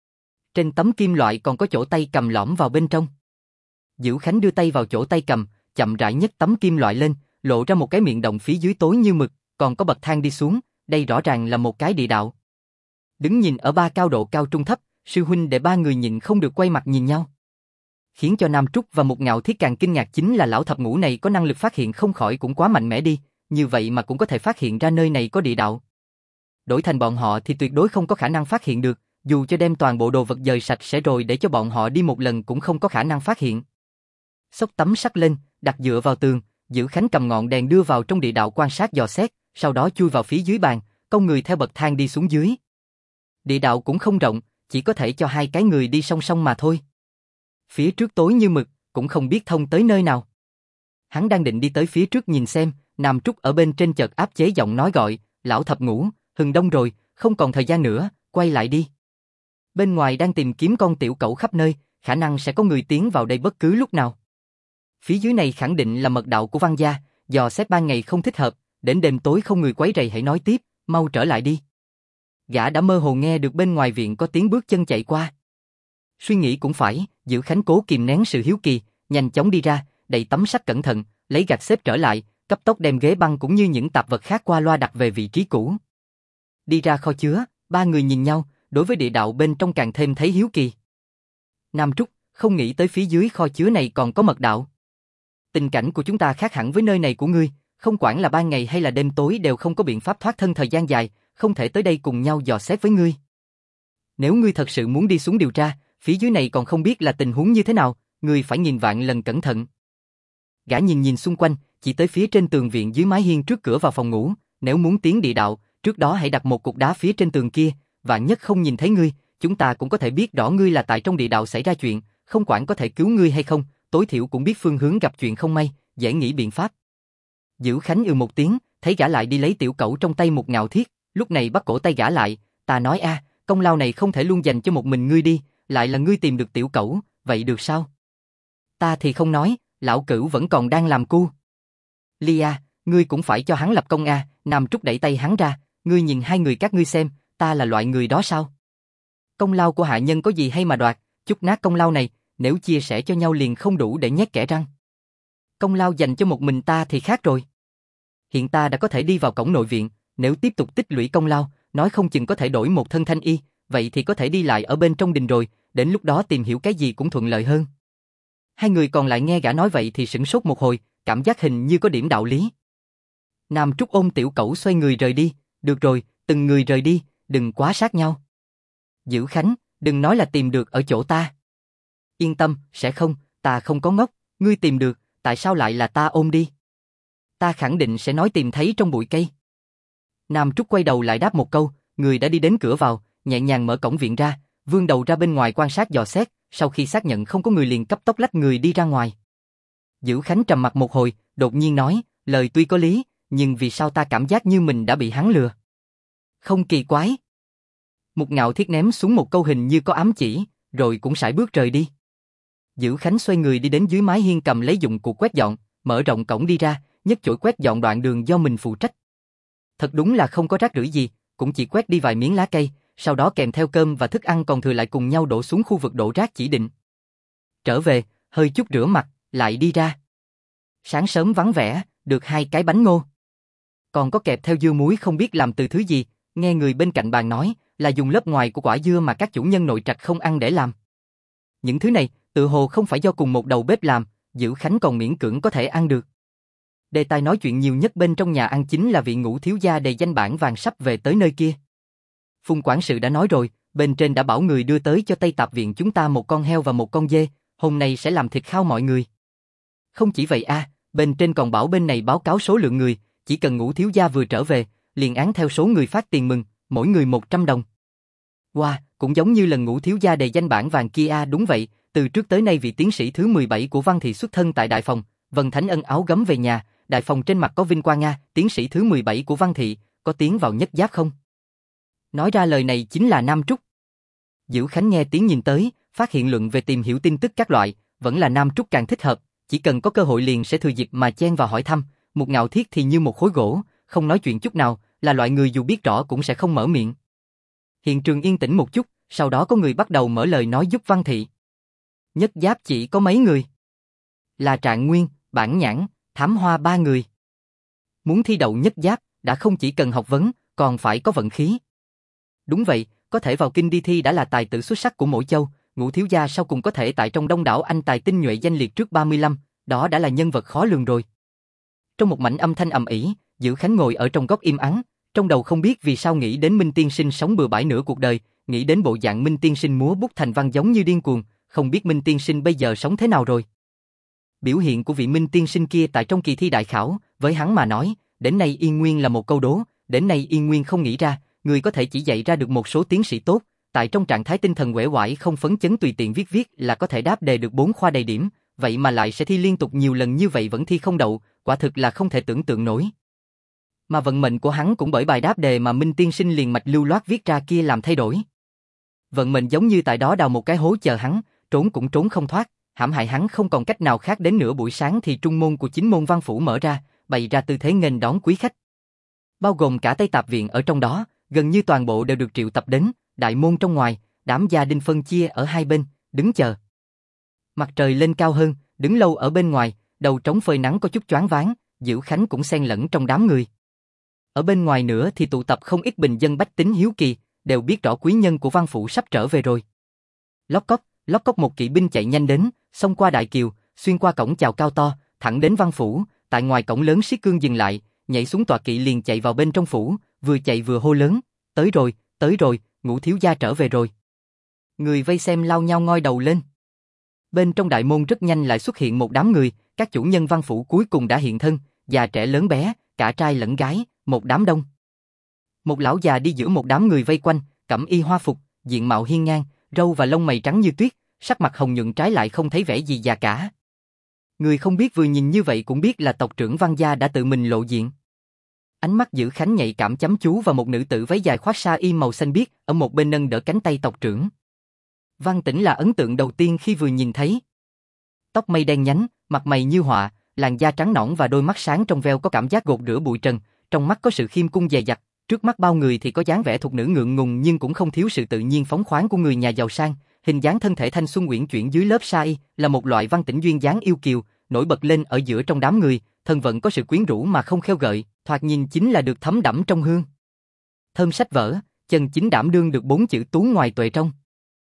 Trên tấm kim loại còn có chỗ tay cầm lõm vào bên trong. Diệu Khánh đưa tay vào chỗ tay cầm, chậm rãi nhấc tấm kim loại lên, lộ ra một cái miệng động phía dưới tối như mực, còn có bậc thang đi xuống, đây rõ ràng là một cái địa đạo. Đứng nhìn ở ba cao độ cao trung thấp, sư huynh đệ ba người nhịn không được quay mặt nhìn nhau. Khiến cho Nam Trúc và Mục Ngạo Thiết càng kinh ngạc chính là lão thập ngũ này có năng lực phát hiện không khỏi cũng quá mạnh mẽ đi, như vậy mà cũng có thể phát hiện ra nơi này có địa đạo. Đổi thành bọn họ thì tuyệt đối không có khả năng phát hiện được, dù cho đem toàn bộ đồ vật dời sạch sẽ rồi để cho bọn họ đi một lần cũng không có khả năng phát hiện. Xốc tấm sắt lên, đặt dựa vào tường, Diệu Khánh cầm ngọn đèn đưa vào trong địa đạo quan sát dò xét, sau đó chui vào phía dưới bàn, cong người theo bậc thang đi xuống dưới. Địa đạo cũng không rộng, chỉ có thể cho hai cái người đi song song mà thôi. Phía trước tối như mực, cũng không biết thông tới nơi nào. Hắn đang định đi tới phía trước nhìn xem, Nam Trúc ở bên trên chợt áp chế giọng nói gọi, lão thập ngũ, hừng đông rồi, không còn thời gian nữa, quay lại đi. Bên ngoài đang tìm kiếm con tiểu cẩu khắp nơi, khả năng sẽ có người tiến vào đây bất cứ lúc nào. Phía dưới này khẳng định là mật đạo của Văn gia, dò xét ban ngày không thích hợp, đến đêm tối không người quấy rầy hãy nói tiếp, mau trở lại đi. Gã đã mơ hồ nghe được bên ngoài viện có tiếng bước chân chạy qua. Suy nghĩ cũng phải, Diệu Khánh cố kìm nén sự hiếu kỳ, nhanh chóng đi ra, đậy tấm sắt cẩn thận, lấy gạch xếp trở lại, cấp tốc đem ghế băng cũng như những tạp vật khác qua loa đặt về vị trí cũ. Đi ra kho chứa, ba người nhìn nhau, đối với địa đạo bên trong càng thêm thấy hiếu kỳ. Nam Trúc, không nghĩ tới phía dưới kho chứa này còn có mật đạo. Tình cảnh của chúng ta khác hẳn với nơi này của ngươi, không quản là ban ngày hay là đêm tối đều không có biện pháp thoát thân thời gian dài, không thể tới đây cùng nhau dò xét với ngươi. Nếu ngươi thật sự muốn đi xuống điều tra, phía dưới này còn không biết là tình huống như thế nào, ngươi phải nghìn vạn lần cẩn thận. Gã nhìn nhìn xung quanh, chỉ tới phía trên tường viện dưới mái hiên trước cửa vào phòng ngủ, nếu muốn tiến địa đạo, trước đó hãy đặt một cục đá phía trên tường kia, vạn nhất không nhìn thấy ngươi, chúng ta cũng có thể biết rõ ngươi là tại trong địa đạo xảy ra chuyện, không quản có thể cứu ngươi hay không, tối thiểu cũng biết phương hướng gặp chuyện không may, dễ nghĩ biện pháp. Diệu Khánh một tiếng, thấy gã lại đi lấy tiểu cẩu trong tay Mục Ngạo Thiết, lúc này bắt cổ tay gã lại, ta nói công lao này không thể luôn dành cho một mình ngươi đi, lại là ngươi tìm được tiểu cẩu, vậy được sao? Ta thì không nói, lão cửu vẫn còn đang làm cu. Lia, ngươi cũng phải cho hắn lập công a. Nam Trúc đẩy tay hắn ra, ngươi nhìn hai người các ngươi xem, ta là loại người đó sao? Công lao của hạ nhân có gì hay mà đoạt, chút nát công lao này, nếu chia sẻ cho nhau liền không đủ để nhét kẽ răng. Công lao dành cho một mình ta thì khác rồi. Hiện ta đã có thể đi vào cổng nội viện, nếu tiếp tục tích lũy công lao, nói không chừng có thể đổi một thân thanh y, vậy thì có thể đi lại ở bên trong đình rồi, đến lúc đó tìm hiểu cái gì cũng thuận lợi hơn. Hai người còn lại nghe gã nói vậy thì sửng sốt một hồi, cảm giác hình như có điểm đạo lý. Nam Trúc ôm tiểu cẩu xoay người rời đi, được rồi, từng người rời đi, đừng quá sát nhau. Diệu Khánh, đừng nói là tìm được ở chỗ ta. Yên tâm, sẽ không, ta không có ngốc, ngươi tìm được, tại sao lại là ta ôm đi? Ta khẳng định sẽ nói tìm thấy trong bụi cây. Nam Trúc quay đầu lại đáp một câu, người đã đi đến cửa vào, nhẹ nhàng mở cổng viện ra, vươn đầu ra bên ngoài quan sát dò xét, sau khi xác nhận không có người liền cấp tốc lách người đi ra ngoài. Diệu Khánh trầm mặt một hồi, đột nhiên nói, lời tuy có lý, nhưng vì sao ta cảm giác như mình đã bị hắn lừa? Không kỳ quái. Mục Ngạo Thiết ném xuống một câu hình như có ám chỉ, rồi cũng sải bước rời đi. Diệu Khánh xoay người đi đến dưới mái hiên cầm lấy dụng cụ quét dọn, mở rộng cổng đi ra, nhấc chổi quét dọn đoạn đường do mình phụ trách. Thật đúng là không có rác rưởi gì, cũng chỉ quét đi vài miếng lá cây, sau đó kèm theo cơm và thức ăn còn thừa lại cùng nhau đổ xuống khu vực đổ rác chỉ định. Trở về, hơi chút rửa mặt, lại đi ra. Sáng sớm vắng vẻ, được 2 cái bánh ngô. Còn có kẹp theo dưa muối không biết làm từ thứ gì, nghe người bên cạnh bàn nói là dùng lớp ngoài của quả dưa mà các chủ nhân nội trạch không ăn để làm. Những thứ này, tự hồ không phải do cùng một đầu bếp làm, Diệu Khánh còn miễn cưỡng có thể ăn được. Đề tài nói chuyện nhiều nhất bên trong nhà ăn chính là vị Ngũ thiếu gia đầy danh bản vàng sắp về tới nơi kia. Phùng quản sự đã nói rồi, bên trên đã bảo người đưa tới cho Tây Tạp viện chúng ta một con heo và một con dê, hôm nay sẽ làm thịt khao mọi người. Không chỉ vậy bên trên còn bảo bên này báo cáo số lượng người, chỉ cần Ngũ thiếu gia vừa trở về, liền án theo số người phát tiền mừng, mỗi người 100 đồng. Wow, cũng giống như lần Ngũ thiếu gia đề danh bảng vàng kia đúng vậy, từ trước tới nay vị tiến sĩ thứ 17 của Văn thị xuất thân tại Đại Phòng, Vân Thánh Ân áo gấm về nhà, Đại Phòng trên mặt có vinh quang tiến sĩ thứ 17 của Văn thị, có tiến vào nhất giáp không? Nói ra lời này chính là Nam Trúc. Dữ Khánh nghe tiếng nhìn tới, phát hiện luận về tìm hiểu tin tức các loại, vẫn là Nam Trúc càng thích hợp, chỉ cần có cơ hội liền sẽ thừa dịp mà chen vào hỏi thăm, một Ngạo Thiết thì như một khối gỗ, không nói chuyện chút nào, là loại người dù biết rõ cũng sẽ không mở miệng. Hiện trường yên tĩnh một chút, sau đó có người bắt đầu mở lời nói giúp Văn thị. Nhất giáp chỉ có mấy người? Là Trạng Nguyên, Bản Nhãn, Thám Hoa 3 người. Muốn thi đậu nhất giáp, đã không chỉ cần học vấn, còn phải có vận khí. Đúng vậy, có thể vào kinh đi thi đã là tài tử xuất sắc của mỗi châu, Ngũ thiếu gia sau cùng có thể tại trong đông đảo anh tài tinh nhuệ danh liệt trước 35, đó đã là nhân vật khó lường rồi. Trong một mảnh âm thanh ầm ĩ, Dữ Khánh ngồi ở trong góc im ắng, trong đầu không biết vì sao nghĩ đến Minh tiên sinh sống bừa bãi nửa cuộc đời, nghĩ đến bộ dạng Minh tiên sinh múa bút thành văn giống như điên cuồng, không biết Minh tiên sinh bây giờ sống thế nào rồi. Biểu hiện của vị Minh tiên sinh kia tại trong kỳ thi đại khảo, với hắn mà nói, đến nay Yên Nguyên là một câu đố, đến nay Yên Nguyên không nghĩ ra, người có thể chỉ dạy ra được một số tiến sĩ tốt, tại trong trạng thái tinh thần uể oải không phấn chấn tùy tiện viết là có thể đáp đề được 4 khoa đầy điểm, vậy mà lại sẽ thi liên tục nhiều lần như vậy vẫn thi không đậu, quả thực là không thể tưởng tượng nổi. Mà vận mệnh của hắn cũng bởi bài đáp đề mà Minh tiên sinh liền mạch lưu loát viết ra kia làm thay đổi. Vận mệnh giống như tại đó đào một cái hố chờ hắn, trốn cũng trốn không thoát, hãm hại hắn không còn cách nào khác. Đến nửa buổi sáng thì trung môn của chính môn văn phủ mở ra, bày ra tư thế nghênh đón quý khách. Bao gồm cả Tây Tạp viện ở trong đó, gần như toàn bộ đều được triệu tập đến, đại môn trong ngoài, đám gia đình phân chia ở hai bên, đứng chờ. Mặt trời lên cao hơn, đứng lâu ở bên ngoài, đầu trống phơi nắng có chút choáng váng, Dữ Khánh cũng xen lẫn trong đám người. Ở bên ngoài nữa thì tụ tập không ít bình dân bách tính hiếu kỳ, đều biết rõ quý nhân của văn phủ sắp trở về rồi. Lóc cóc một kỵ binh chạy nhanh đến, xông qua đại kiều, xuyên qua cổng chào cao to, thẳng đến văn phủ, tại ngoài cổng lớn siết cương dừng lại, nhảy xuống tọa kỵ liền chạy vào bên trong phủ, vừa chạy vừa hô lớn, tới rồi, Ngũ thiếu gia trở về rồi. Người vây xem lao nhau ngoi đầu lên. Bên trong đại môn rất nhanh lại xuất hiện một đám người, các chủ nhân văn phủ cuối cùng đã hiện thân, già trẻ lớn bé, cả trai lẫn gái, một đám đông. Một lão già đi giữa một đám người vây quanh, cẩm y hoa phục, diện mạo hiên ngang, râu và lông mày trắng như tuyết, sắc mặt hồng nhuận trái lại không thấy vẻ gì già cả. Người không biết vừa nhìn như vậy cũng biết là tộc trưởng Văn gia đã tự mình lộ diện. Ánh mắt Dữ Khánh nhạy cảm chăm chú vào một nữ tử váy dài khoác sa y màu xanh biếc, ở một bên nâng đỡ cánh tay tộc trưởng. Văn Tĩnh là ấn tượng đầu tiên khi vừa nhìn thấy. Tóc mây đen nhánh, mặt mày như họa, làn da trắng nõn và đôi mắt sáng trong veo có cảm giác gột rửa bụi trần, trong mắt có sự khiêm cung dè dặt, trước mắt bao người thì có dáng vẻ thục nữ ngượng ngùng nhưng cũng không thiếu sự tự nhiên phóng khoáng của người nhà giàu sang, hình dáng thân thể thanh xuân uyển chuyển dưới lớp sa y là một loại Văn Tĩnh duyên dáng yêu kiều, nổi bật lên ở giữa trong đám người, thân vận có sự quyến rũ mà không khêu gợi, thoạt nhìn chính là được thấm đẫm trong hương. Thơm sách vở, chân chính đảm đương được 4 chữ tú ngoài tuệ trong.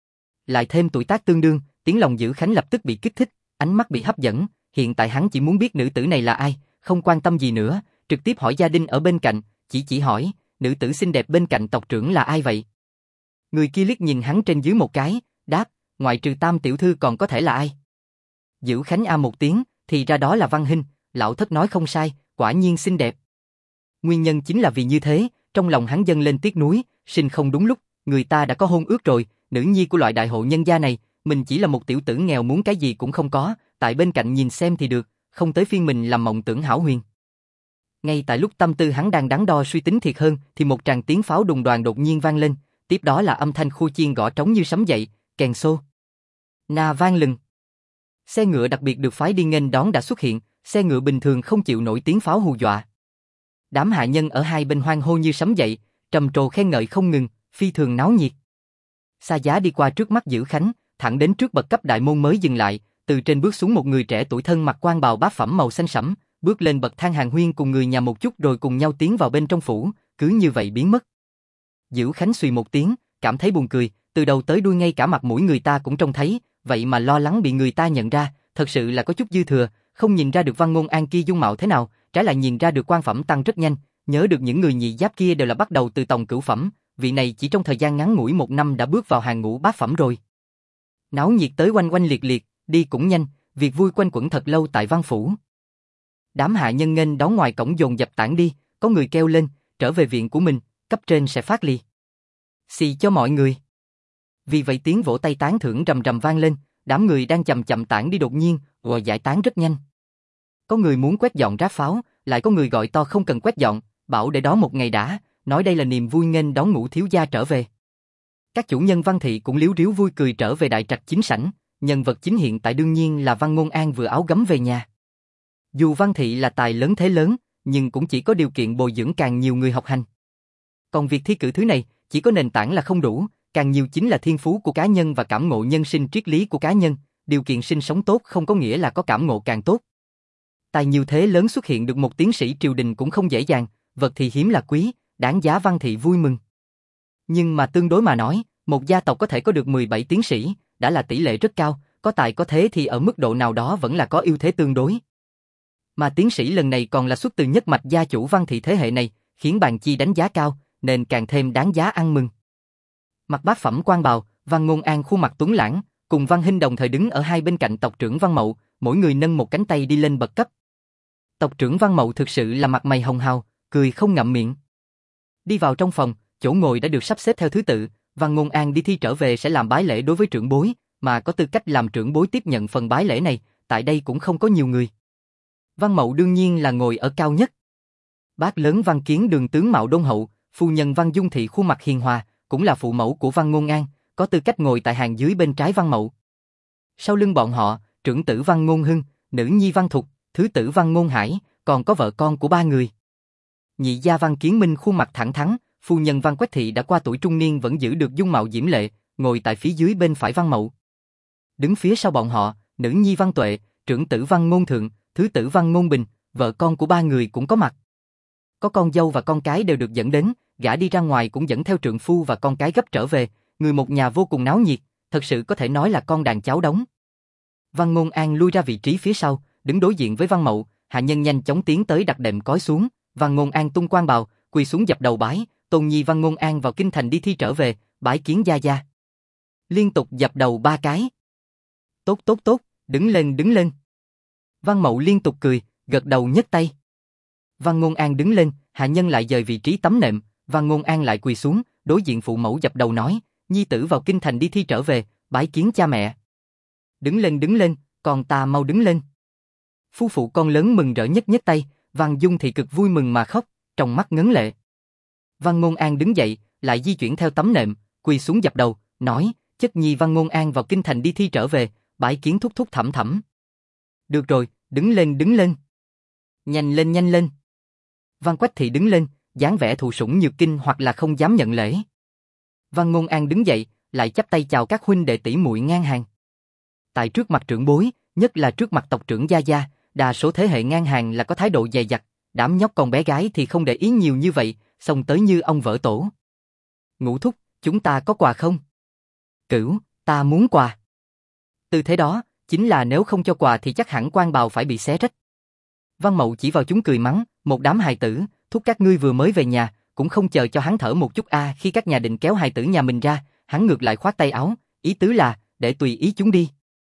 Lại thêm tuổi tác tương đương, tiếng lòng Dữ Khánh lập tức bị kích thích, ánh mắt bị hấp dẫn, hiện tại hắn chỉ muốn biết nữ tử này là ai, không quan tâm gì nữa, trực tiếp hỏi gia đình ở bên cạnh, chỉ hỏi, nữ tử xinh đẹp bên cạnh tộc trưởng là ai vậy? Người kia liếc nhìn hắn trên dưới một cái, đáp, ngoại trừ Tam tiểu thư còn có thể là ai? Dữ Khánh a một tiếng, thì ra đó là Văn Hinh, lão thất nói không sai, quả nhiên xinh đẹp. Nguyên nhân chính là vì như thế, trong lòng hắn dâng lên tiếc nuối, sinh không đúng lúc, người ta đã có hôn ước rồi, nữ nhi của loại đại hộ nhân gia này, mình chỉ là một tiểu tử nghèo muốn cái gì cũng không có, tại bên cạnh nhìn xem thì được, không tới phiên mình làm mộng tưởng hão huyền. Ngay tại lúc tâm tư hắn đang đắn đo suy tính thiệt hơn, thì một tràng tiếng pháo đùng đoàn đột nhiên vang lên, tiếp đó là âm thanh khu chiên gõ trống như sấm dậy, kèn xô na vang lừng. Xe ngựa đặc biệt được phái đi nghênh đón đã xuất hiện, xe ngựa bình thường không chịu nổi tiếng pháo hù dọa. Đám hạ nhân ở hai bên hoan hô như sấm dậy, trầm trồ khen ngợi không ngừng, phi thường náo nhiệt. Xa giá đi qua trước mắt Dữ Khánh, thẳng đến trước bậc cấp đại môn mới dừng lại, từ trên bước xuống một người trẻ tuổi thân mặc quan bào bát phẩm màu xanh sẫm, bước lên bậc thang hàng huyên cùng người nhà một chút rồi cùng nhau tiến vào bên trong phủ, cứ như vậy biến mất. Dữ Khánh suy một tiếng, cảm thấy buồn cười, từ đầu tới đuôi ngay cả mặt mũi người ta cũng trông thấy, vậy mà lo lắng bị người ta nhận ra, thật sự là có chút dư thừa, không nhìn ra được Văn Ngôn An kia dung mạo thế nào, trái lại nhìn ra được quan phẩm tăng rất nhanh, nhớ được những người nhị giáp kia đều là bắt đầu từ tòng cửu phẩm, vị này chỉ trong thời gian ngắn ngủi 1 năm đã bước vào hàng ngũ bát phẩm rồi. Náo nhiệt tới oanh oanh liệt liệt, đi cũng nhanh, việc vui quanh quẩn thật lâu tại văn phủ. Đám hạ nhân nghênh đón ngoài cổng dồn dập tản đi, có người kêu lên, trở về viện của mình, cấp trên sẽ phát lì xì cho mọi người. Vì vậy tiếng vỗ tay tán thưởng rầm rầm vang lên, đám người đang chậm chậm tản đi đột nhiên, giải tán rất nhanh. Có người muốn quét dọn rác pháo, lại có người gọi to không cần quét dọn, bảo để đó một ngày đã, nói đây là niềm vui nghênh đón Ngũ thiếu gia trở về. Các chủ nhân Văn thị cũng líu ríu vui cười trở về đại trạch chính sảnh, nhân vật chính hiện tại đương nhiên là Văn Ngôn An vừa áo gấm về nhà. Dù Văn thị là tài lớn thế lớn, nhưng cũng chỉ có điều kiện bồi dưỡng càng nhiều người học hành. Còn việc thi cử thứ này, chỉ có nền tảng là không đủ, càng nhiều chính là thiên phú của cá nhân và cảm ngộ nhân sinh triết lý của cá nhân, điều kiện sinh sống tốt không có nghĩa là có cảm ngộ càng tốt. Tài nhiều thế lớn xuất hiện được một tiến sĩ triều đình cũng không dễ dàng, vật thì hiếm là quý, đáng giá Văn thị vui mừng. Nhưng mà tương đối mà nói, một gia tộc có thể có được 17 tiến sĩ, đã là tỷ lệ rất cao, có tài có thế thì ở mức độ nào đó vẫn là có ưu thế tương đối. Mà tiến sĩ lần này còn là xuất từ nhất mạch gia chủ Văn thị thế hệ này, khiến bàn chi đánh giá cao, nên càng thêm đáng giá ăn mừng. Mặc bát phẩm quan bào, Văn Ngôn An khuôn mặt tuấn lãng, cùng Văn Hinh đồng thời đứng ở hai bên cạnh tộc trưởng Văn Mậu, mỗi người nâng một cánh tay đi lên bậc cấp. Tộc trưởng Văn Mậu thực sự là mặt mày hồng hào, cười không ngậm miệng. Đi vào trong phòng, chỗ ngồi đã được sắp xếp theo thứ tự, Văn Ngôn An đi thi trở về sẽ làm bái lễ đối với trưởng bối, mà có tư cách làm trưởng bối tiếp nhận phần bái lễ này, tại đây cũng không có nhiều người. Văn Mậu đương nhiên là ngồi ở cao nhất. Bác lớn Văn Kiến Đường tướng Mạo Đôn Hậu, phu nhân Văn Dung Thị khuôn mặt hiền hòa, cũng là phụ mẫu của Văn Ngôn An, có tư cách ngồi tại hàng dưới bên trái Văn Mậu. Sau lưng bọn họ, trưởng tử Văn Ngôn Hưng, nữ nhi Văn Thục, thứ tử Văn Ngôn Hải, còn có vợ con của ba người. Nhị gia Văn Kiến Minh khuôn mặt thẳng thắn, phu nhân Văn Quách Thị đã qua tuổi trung niên vẫn giữ được dung mạo diễm lệ, ngồi tại phía dưới bên phải Văn Mậu. Đứng phía sau bọn họ, nữ nhi Văn Tuệ, trưởng tử Văn Ngôn Thượng, thứ tử Văn Ngôn Bình, vợ con của ba người cũng có mặt. Có con dâu và con cái đều được dẫn đến, gả đi ra ngoài cũng dẫn theo trượng phu và con cái gấp trở về, người một nhà vô cùng náo nhiệt, thật sự có thể nói là con đàn cháu đống. Văn Ngôn An lui ra vị trí phía sau, đứng đối diện với Văn Mậu, hạ nhân nhanh chóng tiến tới đặt đệm cói xuống, Văn Ngôn An tung quan bào, quỳ xuống dập đầu bái, tôn nhi Văn Ngôn An vào kinh thành đi thi trở về, bái kiến gia gia. Liên tục dập đầu 3 cái. Tốt tốt tốt, đứng lên đứng lên. Văn Mậu liên tục cười, gật đầu nhấc tay. Văn Ngôn An đứng lên, hạ nhân lại dời vị trí tấm nệm, Văn Ngôn An lại quỳ xuống, đối diện phụ mẫu dập đầu nói, nhi tử vào kinh thành đi thi trở về, bái kiến cha mẹ. Đứng lên, con ta mau đứng lên. Phu phụ con lớn mừng rỡ nhất nhấc tay, Văn Dung thì cực vui mừng mà khóc, trong mắt ngấn lệ. Văn Ngôn An đứng dậy, lại di chuyển theo tấm nệm, quỳ xuống dập đầu, nói, chất nhi Văn Ngôn An vào kinh thành đi thi trở về, bái kiến thúc thúc thẩm thẩm. Được rồi, đứng lên. Nhanh lên. Văn Quách Thị đứng lên, dáng vẻ thụ sủng nhược kinh hoặc là không dám nhận lễ. Văn Ngôn An đứng dậy, lại chắp tay chào các huynh đệ tỷ muội ngang hàng. Tại trước mặt trưởng bối, nhất là trước mặt tộc trưởng gia gia, đa số thế hệ ngang hàng là có thái độ dè dặt, đám nhóc con bé gái thì không để ý nhiều như vậy, xông tới như ông vỡ tổ. Ngũ thúc, chúng ta có quà không? Cửu, ta muốn quà. Tư thế đó, chính là nếu không cho quà thì chắc hẳn quan bào phải bị xé rách. Văn Mậu chỉ vào chúng cười mắng, một đám hài tử, thúc các ngươi vừa mới về nhà, cũng không chờ cho hắn thở một chút khi các nhà định kéo hài tử nhà mình ra, hắn ngược lại khoát tay áo, ý tứ là, để tùy ý chúng đi.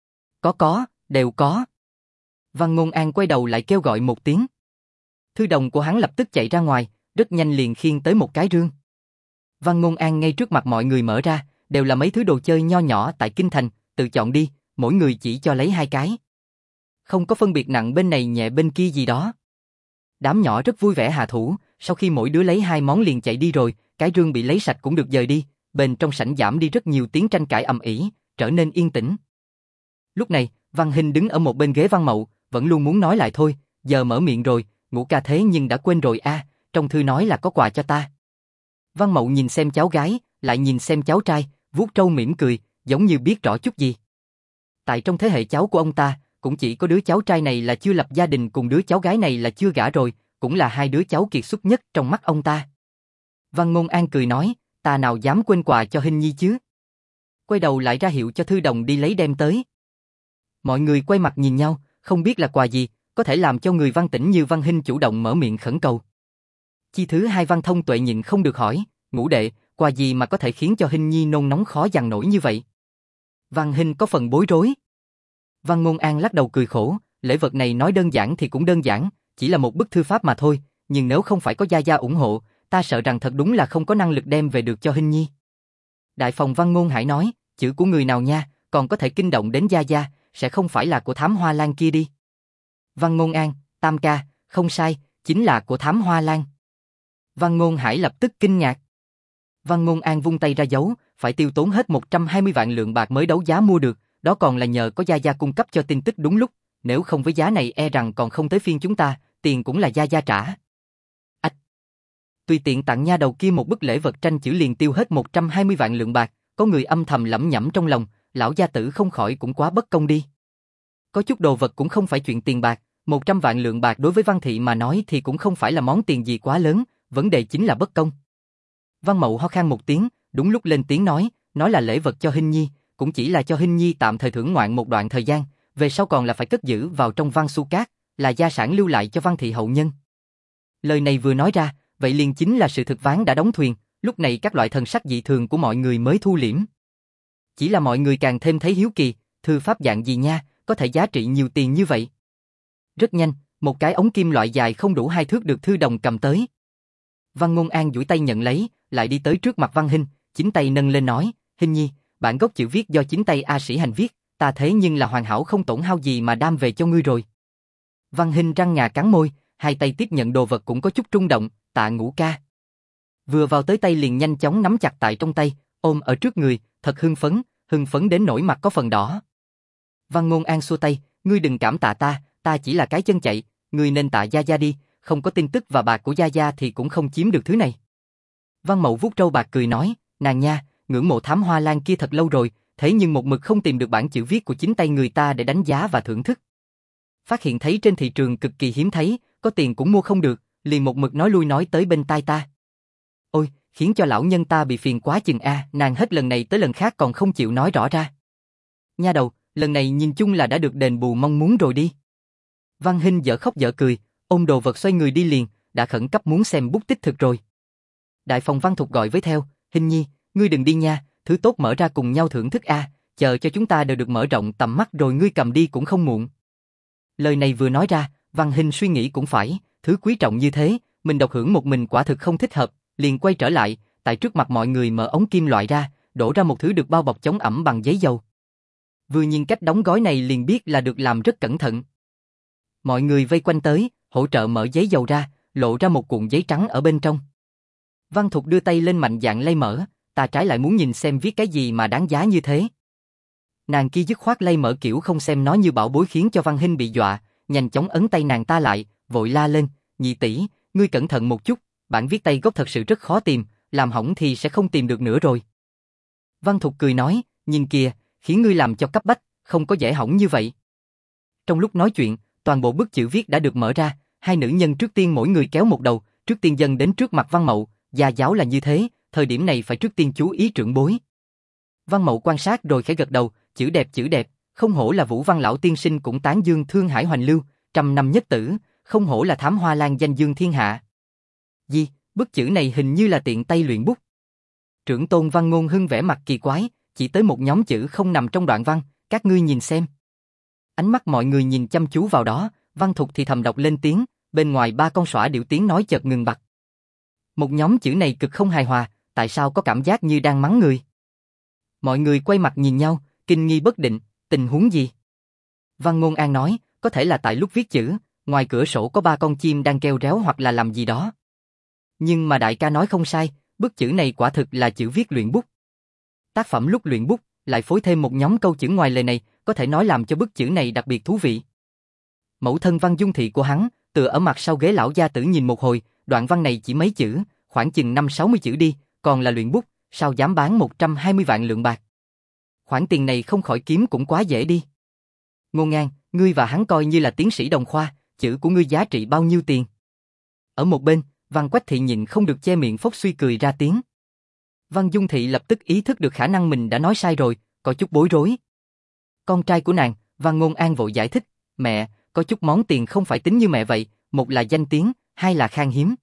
Có, đều có. Văn Ngôn An quay đầu lại kêu gọi một tiếng. Thư đồng của hắn lập tức chạy ra ngoài, rất nhanh liền khiêng tới một cái rương. Văn Ngôn An ngay trước mặt mọi người mở ra, đều là mấy thứ đồ chơi nho nhỏ tại kinh thành, tự chọn đi, mỗi người chỉ cho lấy 2 cái. Không có phân biệt nặng bên này nhẹ bên kia gì đó. Đám nhỏ rất vui vẻ hạ thủ, sau khi mỗi đứa lấy 2 món liền chạy đi rồi, cái rương bị lấy sạch cũng được dời đi, bên trong sảnh giảm đi rất nhiều tiếng tranh cãi ầm ĩ, trở nên yên tĩnh. Lúc này, Văn Hinh đứng ở một bên ghế Văn Mậu, vẫn luôn muốn nói lại thôi, giờ mở miệng rồi, Ngũ ca thế nhưng đã quên rồi trong thư nói là có quà cho ta. Văn Mậu nhìn xem cháu gái, lại nhìn xem cháu trai, vuốt râu mỉm cười, giống như biết rõ chút gì. Tại trong thế hệ cháu của ông ta, cũng chỉ có đứa cháu trai này là chưa lập gia đình cùng đứa cháu gái này là chưa gả rồi, cũng là 2 đứa cháu kiệt xuất nhất trong mắt ông ta. Văn Ngôn An cười nói, ta nào dám quên quà cho Hinh nhi chứ. Quay đầu lại ra hiệu cho thư đồng đi lấy đem tới. Mọi người quay mặt nhìn nhau, không biết là quà gì, có thể làm cho người Văn Tĩnh như Văn Hinh chủ động mở miệng khẩn cầu. Chi thứ hai Văn Thông Tuệ nhịn không được hỏi, Ngũ đệ, quà gì mà có thể khiến cho Hinh nhi nôn nóng khó dằn nổi như vậy? Văn Hinh có phần bối rối. Văn Ngôn An lắc đầu cười khổ, lễ vật này nói đơn giản thì cũng đơn giản, chỉ là một bức thư pháp mà thôi, nhưng nếu không phải có gia gia ủng hộ, ta sợ rằng thật đúng là không có năng lực đem về được cho Hinh Nhi. Đại phòng Văn Ngôn Hải nói, chữ của người nào nha, còn có thể kinh động đến Gia Gia, sẽ không phải là của Thám Hoa Lan kia đi. Văn Ngôn An, Tam ca, không sai, chính là của Thám Hoa Lan. Văn Ngôn Hải lập tức kinh ngạc. Văn Ngôn An vung tay ra dấu, phải tiêu tốn hết 120 vạn lượng bạc mới đấu giá mua được, đó còn là nhờ có Gia Gia cung cấp cho tin tức đúng lúc, nếu không với giá này e rằng còn không tới phiên chúng ta, tiền cũng là Gia Gia trả. Ách! Tùy tiện tặng nha đầu kia một bức lễ vật tranh chữ liền tiêu hết 120 vạn lượng bạc, có người âm thầm lẩm nhẩm trong lòng, lão gia tử không khỏi cũng quá bất công đi. Có chút đồ vật cũng không phải chuyện tiền bạc, 100 vạn lượng bạc đối với Văn Thị mà nói thì cũng không phải là món tiền gì quá lớn, vấn đề chính là bất công. Văn Mậu ho khan một tiếng, đúng lúc lên tiếng nói là lễ vật cho Hinh Nhi, cũng chỉ là cho Hinh Nhi tạm thời thưởng ngoạn một đoạn thời gian, về sau còn là phải cất giữ vào trong Văn Xu Cát, là gia sản lưu lại cho Văn Thị hậu nhân. Lời này vừa nói ra, vậy liền chính là sự thực ván đã đóng thuyền, lúc này các loại thần sắc dị thường của mọi người mới thu liễm. Chỉ là mọi người càng thêm thấy hiếu kỳ, thư pháp dạng gì nha, có thể giá trị nhiều tiền như vậy. Rất nhanh, một cái ống kim loại dài không đủ 2 thước được Thư Đồng cầm tới. Văn Ngôn An duỗi tay nhận lấy, lại đi tới trước mặt Văn Hinh, chính tay nâng lên nói, Hinh Nhi, bản gốc chữ viết do chính tay A Sĩ Hành viết, ta thế nhưng là hoàn hảo không tổn hao gì mà đam về cho ngươi rồi. Văn Hinh răng ngà cắn môi, hai tay tiếp nhận đồ vật cũng có chút rung động, Tạ Ngũ ca. Vừa vào tới tay liền nhanh chóng nắm chặt tại trong tay, ôm ở trước người, thật hưng phấn đến nỗi mặt có phần đỏ. Văn Ngôn An xua tay, ngươi đừng cảm tạ ta chỉ là cái chân chạy, ngươi nên tạ Gia Gia đi, không có tin tức và bạc của Gia Gia thì cũng không chiếm được thứ này. Văn Mậu vuốt râu bạc cười nói, nàng nha, ngưỡng mộ Thám Hoa Lan kia thật lâu rồi, thế nhưng một mực không tìm được bản chữ viết của chính tay người ta để đánh giá và thưởng thức. Phát hiện thấy trên thị trường cực kỳ hiếm thấy, có tiền cũng mua không được, liền một mực nói lui nói tới bên tai ta. Ôi, khiến cho lão nhân ta bị phiền quá chừng a, nàng hết lần này tới lần khác còn không chịu nói rõ ra. Nha đầu, lần này nhìn chung là đã được đền bù mong muốn rồi đi. Văn Hinh dở khóc dở cười, ôm đồ vật xoay người đi liền, đã khẩn cấp muốn xem bút tích thực rồi. Đại phòng Văn Thục gọi với theo, Hinh Nhi, ngươi đừng đi nha, thứ tốt mở ra cùng nhau thưởng thức a, chờ cho chúng ta đều được mở rộng tầm mắt rồi ngươi cầm đi cũng không muộn. Lời này vừa nói ra, Văn Hinh suy nghĩ cũng phải, thứ quý trọng như thế, mình độc hưởng một mình quả thực không thích hợp, liền quay trở lại, tại trước mặt mọi người mở ống kim loại ra, đổ ra một thứ được bao bọc chống ẩm bằng giấy dầu. Vừa nhìn cách đóng gói này liền biết là được làm rất cẩn thận. Mọi người vây quanh tới, hỗ trợ mở giấy dầu ra, lộ ra một cuộn giấy trắng ở bên trong. Văn Thục đưa tay lên mạnh dạn lay mở, ta trái lại muốn nhìn xem viết cái gì mà đáng giá như thế. Nàng kia dứt khoát lay mở kiểu không xem nó như bảo bối khiến cho Văn Hinh bị dọa, nhanh chóng ấn tay nàng ta lại, vội la lên, nhị tỷ, ngươi cẩn thận một chút, bản viết tay gốc thật sự rất khó tìm, làm hỏng thì sẽ không tìm được nữa rồi. Văn Thục cười nói, nhìn kìa, khiến ngươi làm cho cấp bách, không có dễ hỏng như vậy. Trong lúc nói chuyện, toàn bộ bức chữ viết đã được mở ra, hai nữ nhân trước tiên mỗi người kéo một đầu, trước tiên dâng đến trước mặt Văn Mậu, gia giáo là như thế, thời điểm này phải trước tiên chú ý trưởng bối. Văn Mậu quan sát rồi khẽ gật đầu, chữ đẹp, không hổ là Vũ Văn lão tiên sinh cũng tán dương Thương Hải Hoành Lưu, 100 năm nhất tử, không hổ là Thám Hoa Lan danh dương thiên hạ. Gì, bức chữ này hình như là tiện tay luyện bút. Trưởng tôn Văn Ngôn Hưng vẻ mặt kỳ quái, chỉ tới một nhóm chữ không nằm trong đoạn văn, các ngươi nhìn xem. Ánh mắt mọi người nhìn chăm chú vào đó, Văn Thục thì thầm đọc lên tiếng, bên ngoài ba con sỏi điệu tiếng nói chợt ngừng bặt. Một nhóm chữ này cực không hài hòa, tại sao có cảm giác như đang mắng người? Mọi người quay mặt nhìn nhau, kinh nghi bất định, tình huống gì? Văn Ngôn An nói, có thể là tại lúc viết chữ, ngoài cửa sổ có ba con chim đang kêu réo hoặc là làm gì đó. Nhưng mà đại ca nói không sai, bức chữ này quả thực là chữ viết luyện bút. Tác phẩm lúc luyện bút, lại phối thêm một nhóm câu chữ ngoài lời này, có thể nói làm cho bức chữ này đặc biệt thú vị. Mẫu thân Văn Dung Thị của hắn, tựa ở mặt sau ghế lão gia tử nhìn một hồi, đoạn văn này chỉ mấy chữ, khoảng chừng 5-60 chữ đi, còn là luyện bút, sao dám bán 120 vạn lượng bạc. Khoản tiền này không khỏi kiếm cũng quá dễ đi. Ngôn An, ngươi và hắn coi như là tiến sĩ đồng khoa, chữ của ngươi giá trị bao nhiêu tiền? Ở một bên, Văn Quách Thị nhịn không được che miệng phốc suy cười ra tiếng. Văn Dung Thị lập tức ý thức được khả năng mình đã nói sai rồi, có chút bối rối. Con trai của nàng, Văn Ngôn An vội giải thích, mẹ, có chút món tiền không phải tính như mẹ vậy, một là danh tiếng, hai là khan hiếm.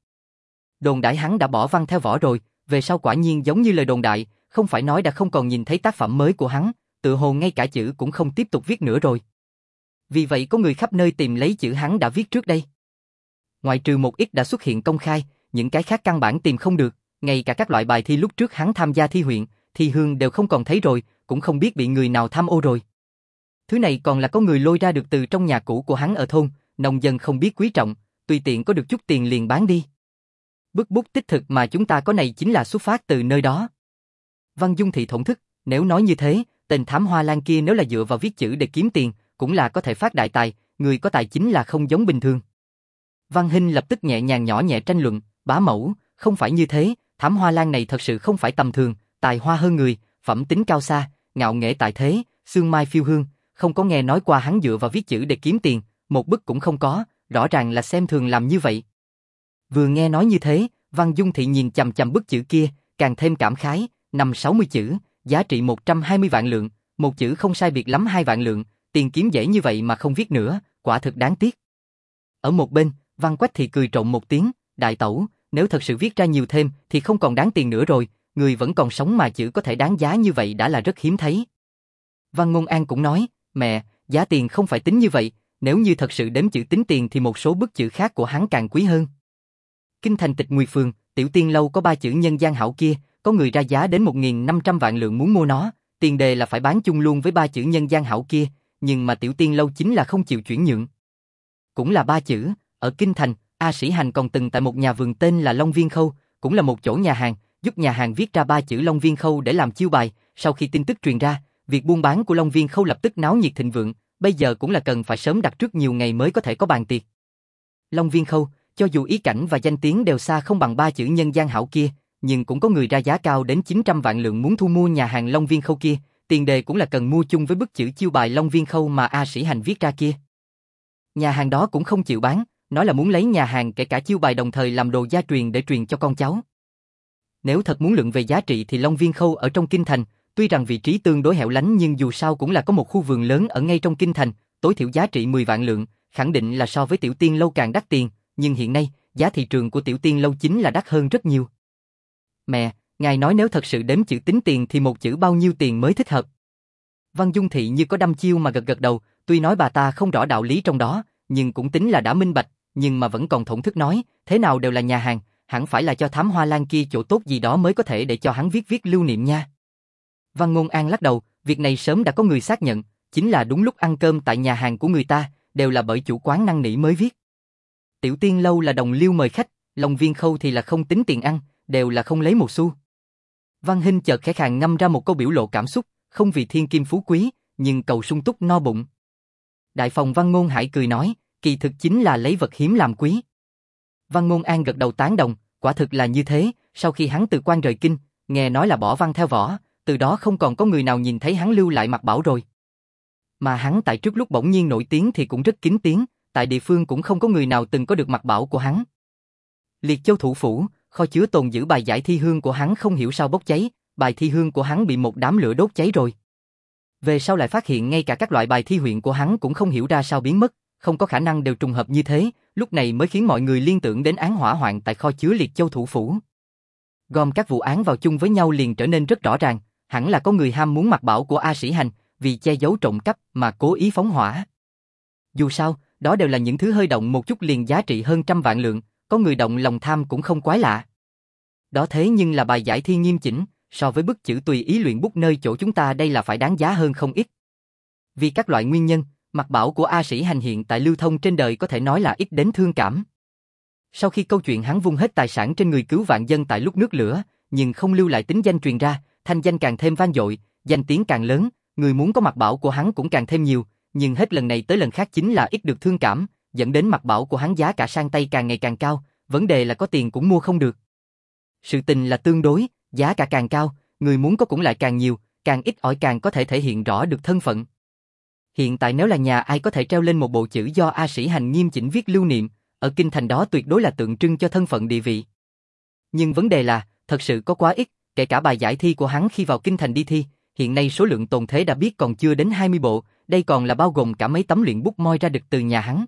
Đồn đại hắn đã bỏ văn theo vỏ rồi, về sau quả nhiên giống như lời đồn đại, không phải nói đã không còn nhìn thấy tác phẩm mới của hắn, tự hồ ngay cả chữ cũng không tiếp tục viết nữa rồi. Vì vậy có người khắp nơi tìm lấy chữ hắn đã viết trước đây. Ngoại trừ một ít đã xuất hiện công khai, những cái khác căn bản tìm không được, ngay cả các loại bài thi lúc trước hắn tham gia thi huyện, thi hương đều không còn thấy rồi, cũng không biết bị người nào tham ô rồi. Thứ này còn là có người lôi ra được từ trong nhà cũ của hắn ở thôn, nông dân không biết quý trọng, tùy tiện có được chút tiền liền bán đi. Bức bút tích thực mà chúng ta có này chính là xuất phát từ nơi đó. Văn Dung Thị thổn thức, nếu nói như thế, tên thám hoa lan kia nếu là dựa vào viết chữ để kiếm tiền, cũng là có thể phát đại tài, người có tài chính là không giống bình thường. Văn Hinh lập tức nhẹ nhàng nhỏ nhẹ tranh luận, bá mẫu, không phải như thế, thám hoa lan này thật sự không phải tầm thường, tài hoa hơn người, phẩm tính cao xa, ngạo nghễ tại thế, xương mai phiêu hương, không có nghe nói qua hắn dựa vào viết chữ để kiếm tiền, một bức cũng không có, rõ ràng là xem thường làm như vậy. Vừa nghe nói như thế, Văn Dung Thị nhìn chằm chằm bức chữ kia, càng thêm cảm khái, 5-60 chữ, giá trị 120 vạn lượng, một chữ không sai biệt lắm 2 vạn lượng, tiền kiếm dễ như vậy mà không viết nữa, quả thực đáng tiếc. Ở một bên, Văn Quách thì cười trộm một tiếng, đại tẩu, nếu thật sự viết ra nhiều thêm thì không còn đáng tiền nữa rồi, người vẫn còn sống mà chữ có thể đáng giá như vậy đã là rất hiếm thấy. Văn Ngôn An cũng nói, mẹ, giá tiền không phải tính như vậy, nếu như thật sự đếm chữ tính tiền thì một số bức chữ khác của hắn càng quý hơn. Kinh thành Tịch Nguyệt Phường, Tiểu Tiên Lâu có 3 chữ nhân gian hảo kia, có người ra giá đến 1.500 vạn lượng muốn mua nó, tiền đề là phải bán chung luôn với 3 chữ nhân gian hảo kia, nhưng mà Tiểu Tiên Lâu chính là không chịu chuyển nhượng. Cũng là 3 chữ, ở Kinh thành, A Sĩ Hành còn từng tại một nhà vườn tên là Long Viên Khâu, cũng là một chỗ nhà hàng, giúp nhà hàng viết ra 3 chữ Long Viên Khâu để làm chiêu bài, sau khi tin tức truyền ra, việc buôn bán của Long Viên Khâu lập tức náo nhiệt thịnh vượng, bây giờ cũng là cần phải sớm đặt trước nhiều ngày mới có thể có bàn tiệc. Long Viên Khâu, cho dù ý cảnh và danh tiếng đều xa không bằng 3 chữ nhân gian hảo kia, nhưng cũng có người ra giá cao đến 900 vạn lượng muốn thu mua nhà hàng Long Viên Khâu kia, tiền đề cũng là cần mua chung với bức chữ chiêu bài Long Viên Khâu mà A Sĩ Hành viết ra kia. Nhà hàng đó cũng không chịu bán, nói là muốn lấy nhà hàng kể cả chiêu bài đồng thời làm đồ gia truyền để truyền cho con cháu. Nếu thật muốn luận về giá trị thì Long Viên Khâu ở trong kinh thành, tuy rằng vị trí tương đối hẻo lánh nhưng dù sao cũng là có một khu vườn lớn ở ngay trong kinh thành, tối thiểu giá trị 10 vạn lượng, khẳng định là so với Tiểu Tiên Lâu càng đắt tiền, nhưng hiện nay, giá thị trường của Tiểu Tiên Lâu chính là đắt hơn rất nhiều. Mẹ, ngài nói nếu thật sự đếm chữ tính tiền thì một chữ bao nhiêu tiền mới thích hợp? Văn Dung Thị như có đăm chiêu mà gật gật đầu, tuy nói bà ta không rõ đạo lý trong đó, nhưng cũng tính là đã minh bạch, nhưng mà vẫn còn thổn thức nói, thế nào đều là nhà hàng, hẳn phải là cho thám hoa lan kia chỗ tốt gì đó mới có thể để cho hắn viết lưu niệm nha. Văn Ngôn An lắc đầu, việc này sớm đã có người xác nhận, chính là đúng lúc ăn cơm tại nhà hàng của người ta, đều là bởi chủ quán năn nỉ mới viết. Tiểu Tiên Lâu là đồng liêu mời khách, Long Viên Khâu thì là không tính tiền ăn, đều là không lấy một xu. Văn Hinh chợt khẽ khàng ngâm ra một câu biểu lộ cảm xúc, không vì thiên kim phú quý, nhưng cầu sung túc no bụng. Đại phòng Văn Ngôn Hải cười nói, kỳ thực chính là lấy vật hiếm làm quý. Văn Ngôn An gật đầu tán đồng, quả thực là như thế, sau khi hắn từ quan rời kinh, nghe nói là bỏ văn theo võ, từ đó không còn có người nào nhìn thấy hắn lưu lại Mạc Bảo rồi. Mà hắn tại trước lúc bỗng nhiên nổi tiếng thì cũng rất kín tiếng, tại địa phương cũng không có người nào từng có được Mạc Bảo của hắn. Liệt Châu thủ phủ, kho chứa tồn giữ bài giải thi hương của hắn không hiểu sao bốc cháy, bài thi hương của hắn bị một đám lửa đốt cháy rồi. Về sau lại phát hiện ngay cả các loại bài thi huyện của hắn cũng không hiểu ra sao biến mất, không có khả năng đều trùng hợp như thế, lúc này mới khiến mọi người liên tưởng đến án hỏa hoạn tại kho chứa Liệt Châu thủ phủ. Gom các vụ án vào chung với nhau liền trở nên rất rõ ràng, hẳn là có người ham muốn Mạc Bảo của A Sĩ Hành, vì che giấu trộm cắp mà cố ý phóng hỏa. Dù sao, đó đều là những thứ hơi động một chút liền giá trị hơn 100 vạn lượng, có người động lòng tham cũng không quái lạ. Đó thế nhưng là bài giải thi nghiêm chỉnh, so với bức chữ tùy ý luyện bút nơi chỗ chúng ta đây là phải đáng giá hơn không ít. Vì các loại nguyên nhân, Mạc Bảo của A Sĩ Hành hiện tại lưu thông trên đời có thể nói là ít đến thương cảm. Sau khi câu chuyện hắn vung hết tài sản trên người cứu vạn dân tại lúc nước lửa, nhưng không lưu lại tính danh truyền ra, thanh danh càng thêm vang dội, danh tiếng càng lớn, người muốn có Mạc Bảo của hắn cũng càng thêm nhiều, nhưng hết lần này tới lần khác chính là ít được thương cảm, dẫn đến Mạc Bảo của hắn giá cả sang tay càng ngày càng cao, vấn đề là có tiền cũng mua không được. Sự tình là tương đối, giá cả càng cao, người muốn có cũng lại càng nhiều, càng ít ỏi càng có thể thể hiện rõ được thân phận. Hiện tại nếu là nhà ai có thể treo lên một bộ chữ do A Sĩ Hành nghiêm chỉnh viết lưu niệm, ở kinh thành đó tuyệt đối là tượng trưng cho thân phận địa vị. Nhưng vấn đề là, thật sự có quá ít, kể cả bài giải thi của hắn khi vào kinh thành đi thi, hiện nay số lượng tồn thế đã biết còn chưa đến 20 bộ, đây còn là bao gồm cả mấy tấm luyện bút moi ra được từ nhà hắn.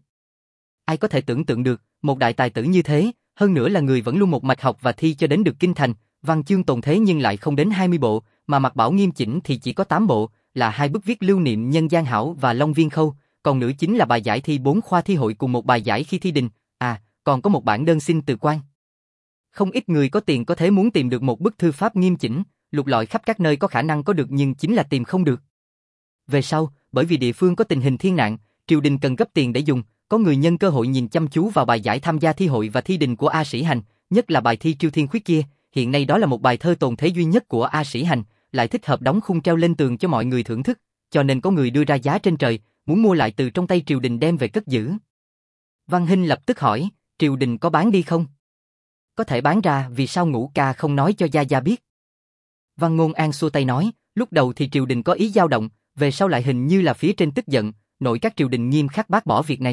Ai có thể tưởng tượng được, một đại tài tử như thế, hơn nữa là người vẫn luôn một mạch học và thi cho đến được kinh thành, văn chương tồn thế nhưng lại không đến 20 bộ, mà Mạc Bảo nghiêm chỉnh thì chỉ có 8 bộ, là 2 bức viết lưu niệm Nhân Gian Hảo và Long Viên Khâu, còn nữa chính là bài giải thi 4 khoa thi hội cùng một bài giải khi thi đình, còn có một bản đơn xin từ quan. Không ít người có tiền có thế muốn tìm được một bức thư pháp nghiêm chỉnh, lục lọi khắp các nơi có khả năng có được nhưng chính là tìm không được. Về sau, bởi vì địa phương có tình hình thiên nạn, triều đình cần gấp tiền để dùng, có người nhân cơ hội nhìn chăm chú vào bài giải tham gia thi hội và thi đình của A Sĩ Hành, nhất là bài thi Triêu Thiên Khuyết kia, hiện nay đó là một bài thơ tồn thế duy nhất của A Sĩ Hành, lại thích hợp đóng khung treo lên tường cho mọi người thưởng thức, cho nên có người đưa ra giá trên trời, muốn mua lại từ trong tay triều đình đem về cất giữ. Văn Hinh lập tức hỏi, triều đình có bán đi không? Có thể bán ra, vì sao Ngũ ca không nói cho gia gia biết? Văn Ngôn An xua tay nói, lúc đầu thì triều đình có ý dao động, về sau lại hình như là phía trên tức giận, nội các triều đình nghiêm khắc bác bỏ việc này.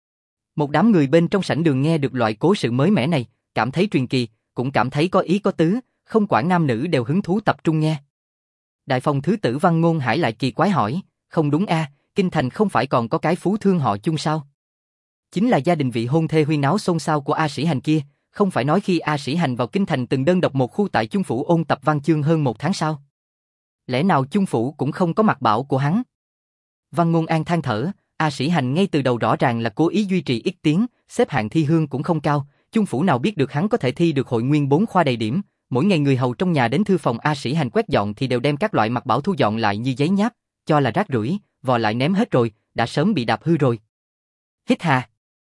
Một đám người bên trong sảnh đường nghe được loại cố sự mới mẻ này, cảm thấy truyền kỳ, cũng cảm thấy có ý có tứ, không quản nam nữ đều hứng thú tập trung nghe. Đại phòng thứ tử Văn Ngôn Hải lại kỳ quái hỏi, không đúng a, kinh thành không phải còn có cái phú thương họ Chung sao? Chính là gia đình vị hôn thê huyên náo xôn xao của A Sĩ Hành kia, không phải nói khi A Sĩ Hành vào kinh thành từng đơn độc một khu tại Chung phủ ôn tập văn chương hơn 1 tháng sao? Lẽ nào Chung phủ cũng không có mặt bảo của hắn? Văn Ngôn An than thở, A Sĩ Hành ngay từ đầu rõ ràng là cố ý duy trì ít tiếng, xếp hạng thi hương cũng không cao, Chung phủ nào biết được hắn có thể thi được hội nguyên 4 khoa đầy điểm, mỗi ngày người hầu trong nhà đến thư phòng A Sĩ Hành quét dọn thì đều đem các loại mặt bảo thu dọn lại như giấy nháp, cho là rác rưởi, vò lại ném hết rồi, đã sớm bị đạp hư rồi. Hít hà.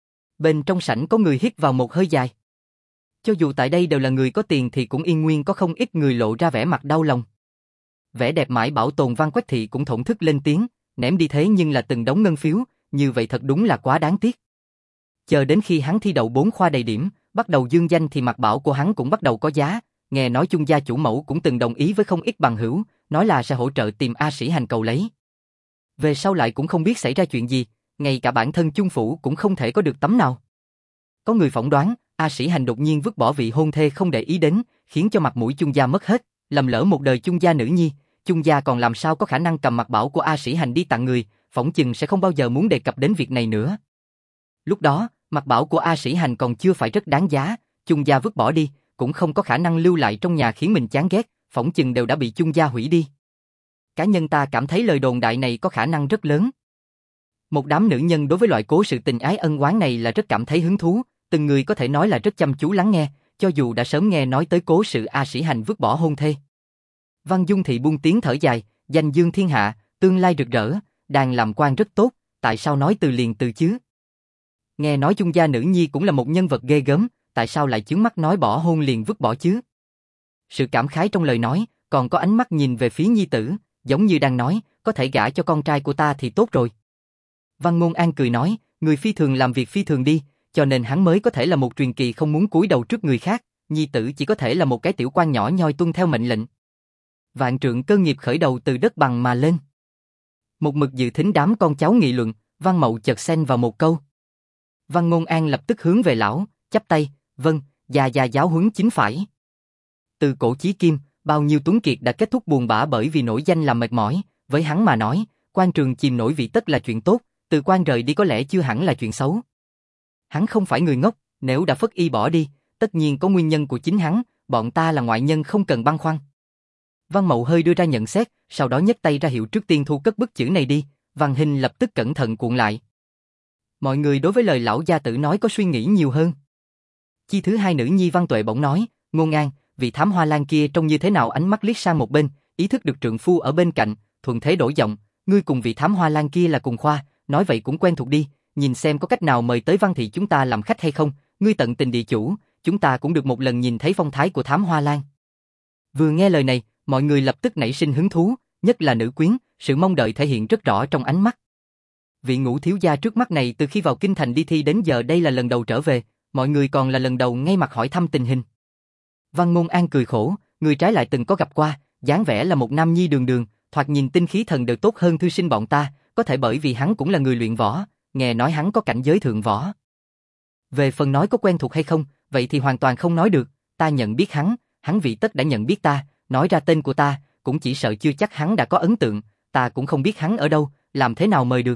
Bên trong sảnh có người hít vào một hơi dài. Cho dù tại đây đều là người có tiền thì cũng yên nguyên có không ít người lộ ra vẻ mặt đau lòng. Vẻ đẹp mãi bảo tồn Văn Quách Thị cũng thổn thức lên tiếng, ném đi thế nhưng là từng đống ngân phiếu, như vậy thật đúng là quá đáng tiếc. Chờ đến khi hắn thi đậu 4 khoa đầy điểm, bắt đầu dương danh thì mặt bảo của hắn cũng bắt đầu có giá, nghe nói Chung gia chủ mẫu cũng từng đồng ý với không ít bằng hữu, nói là sẽ hỗ trợ tìm A Sĩ Hành cầu lấy. Về sau lại cũng không biết xảy ra chuyện gì, ngay cả bản thân Chung phủ cũng không thể có được tấm nào. Có người phỏng đoán, A Sĩ Hành đột nhiên vứt bỏ vị hôn thê không để ý đến, khiến cho mặt mũi Chung gia mất hết, lầm lỡ một đời Chung gia nữ nhi, Chung gia còn làm sao có khả năng cầm mặt bảo của A Sĩ Hành đi tặng người, phỏng chừng sẽ không bao giờ muốn đề cập đến việc này nữa. Lúc đó, mặt bảo của A Sĩ Hành còn chưa phải rất đáng giá, Chung gia vứt bỏ đi, cũng không có khả năng lưu lại trong nhà khiến mình chán ghét, phỏng chừng đều đã bị Chung gia hủy đi. Cá nhân ta cảm thấy lời đồn đại này có khả năng rất lớn. Một đám nữ nhân đối với loại cố sự tình ái ân oán này là rất cảm thấy hứng thú, từng người có thể nói là rất chăm chú lắng nghe, cho dù đã sớm nghe nói tới cố sự A Sĩ Hành vứt bỏ hôn thê. Văn Dung Thị buông tiếng thở dài, danh dương thiên hạ, tương lai rực rỡ, đang làm quan rất tốt, tại sao nói từ liền từ chứ? Nghe nói Chung gia nữ nhi cũng là một nhân vật ghê gớm, tại sao lại chướng mắt nói bỏ hôn liền vứt bỏ chứ? Sự cảm khái trong lời nói, còn có ánh mắt nhìn về phía nhi tử, giống như đang nói, có thể gả cho con trai của ta thì tốt rồi. Văn Ngôn An cười nói, người phi thường làm việc phi thường đi, cho nên hắn mới có thể là một truyền kỳ không muốn cúi đầu trước người khác, nhi tử chỉ có thể là một cái tiểu quan nhỏ nhoi tuân theo mệnh lệnh. Vạn trượng cơ nghiệp khởi đầu từ đất bằng mà lên. Một mực dự thính đám con cháu nghị luận, Văn Mậu chợt xen vào một câu. Văn Ngôn An lập tức hướng về lão, chắp tay, vâng, già giáo huấn chính phải. Từ cổ chí kim, bao nhiêu tuấn kiệt đã kết thúc buồn bã bởi vì nổi danh làm mệt mỏi, với hắn mà nói, quan trường chìm nổi vị tất là chuyện tốt, từ quan rời đi có lẽ chưa hẳn là chuyện xấu. Hắn không phải người ngốc, nếu đã phất y bỏ đi, tất nhiên có nguyên nhân của chính hắn, bọn ta là ngoại nhân không cần băn khoăn. Văn Mậu hơi đưa ra nhận xét, sau đó nhấc tay ra hiệu trước tiên thu cất bức chữ này đi, Văn Hinh lập tức cẩn thận cuộn lại. Mọi người đối với lời lão gia tử nói có suy nghĩ nhiều hơn. Chi thứ hai nữ nhi Văn Tuệ bỗng nói, Ngôn An, vị thám hoa lan kia trông như thế nào, ánh mắt liếc sang một bên, ý thức được trượng phu ở bên cạnh, thuận thế đổi giọng, ngươi cùng vị thám hoa lan kia là cùng khoa, nói vậy cũng quen thuộc đi, nhìn xem có cách nào mời tới Văn thị chúng ta làm khách hay không, ngươi tận tình địa chủ, chúng ta cũng được một lần nhìn thấy phong thái của thám hoa lan. Vừa nghe lời này, mọi người lập tức nảy sinh hứng thú, nhất là nữ quyến, sự mong đợi thể hiện rất rõ trong ánh mắt. Vị Ngũ thiếu gia trước mắt này từ khi vào kinh thành đi thi đến giờ đây là lần đầu trở về, mọi người còn là lần đầu ngay mặt hỏi thăm tình hình. Văn Ngôn An cười khổ, người trái lại từng có gặp qua, dáng vẻ là một nam nhi đường đường, thoạt nhìn tinh khí thần đều tốt hơn thư sinh bọn ta, có thể bởi vì hắn cũng là người luyện võ, nghe nói hắn có cảnh giới thượng võ. Về phần nói có quen thuộc hay không, vậy thì hoàn toàn không nói được, ta nhận biết hắn vị tất đã nhận biết ta, nói ra tên của ta, cũng chỉ sợ chưa chắc hắn đã có ấn tượng, ta cũng không biết hắn ở đâu, làm thế nào mời được.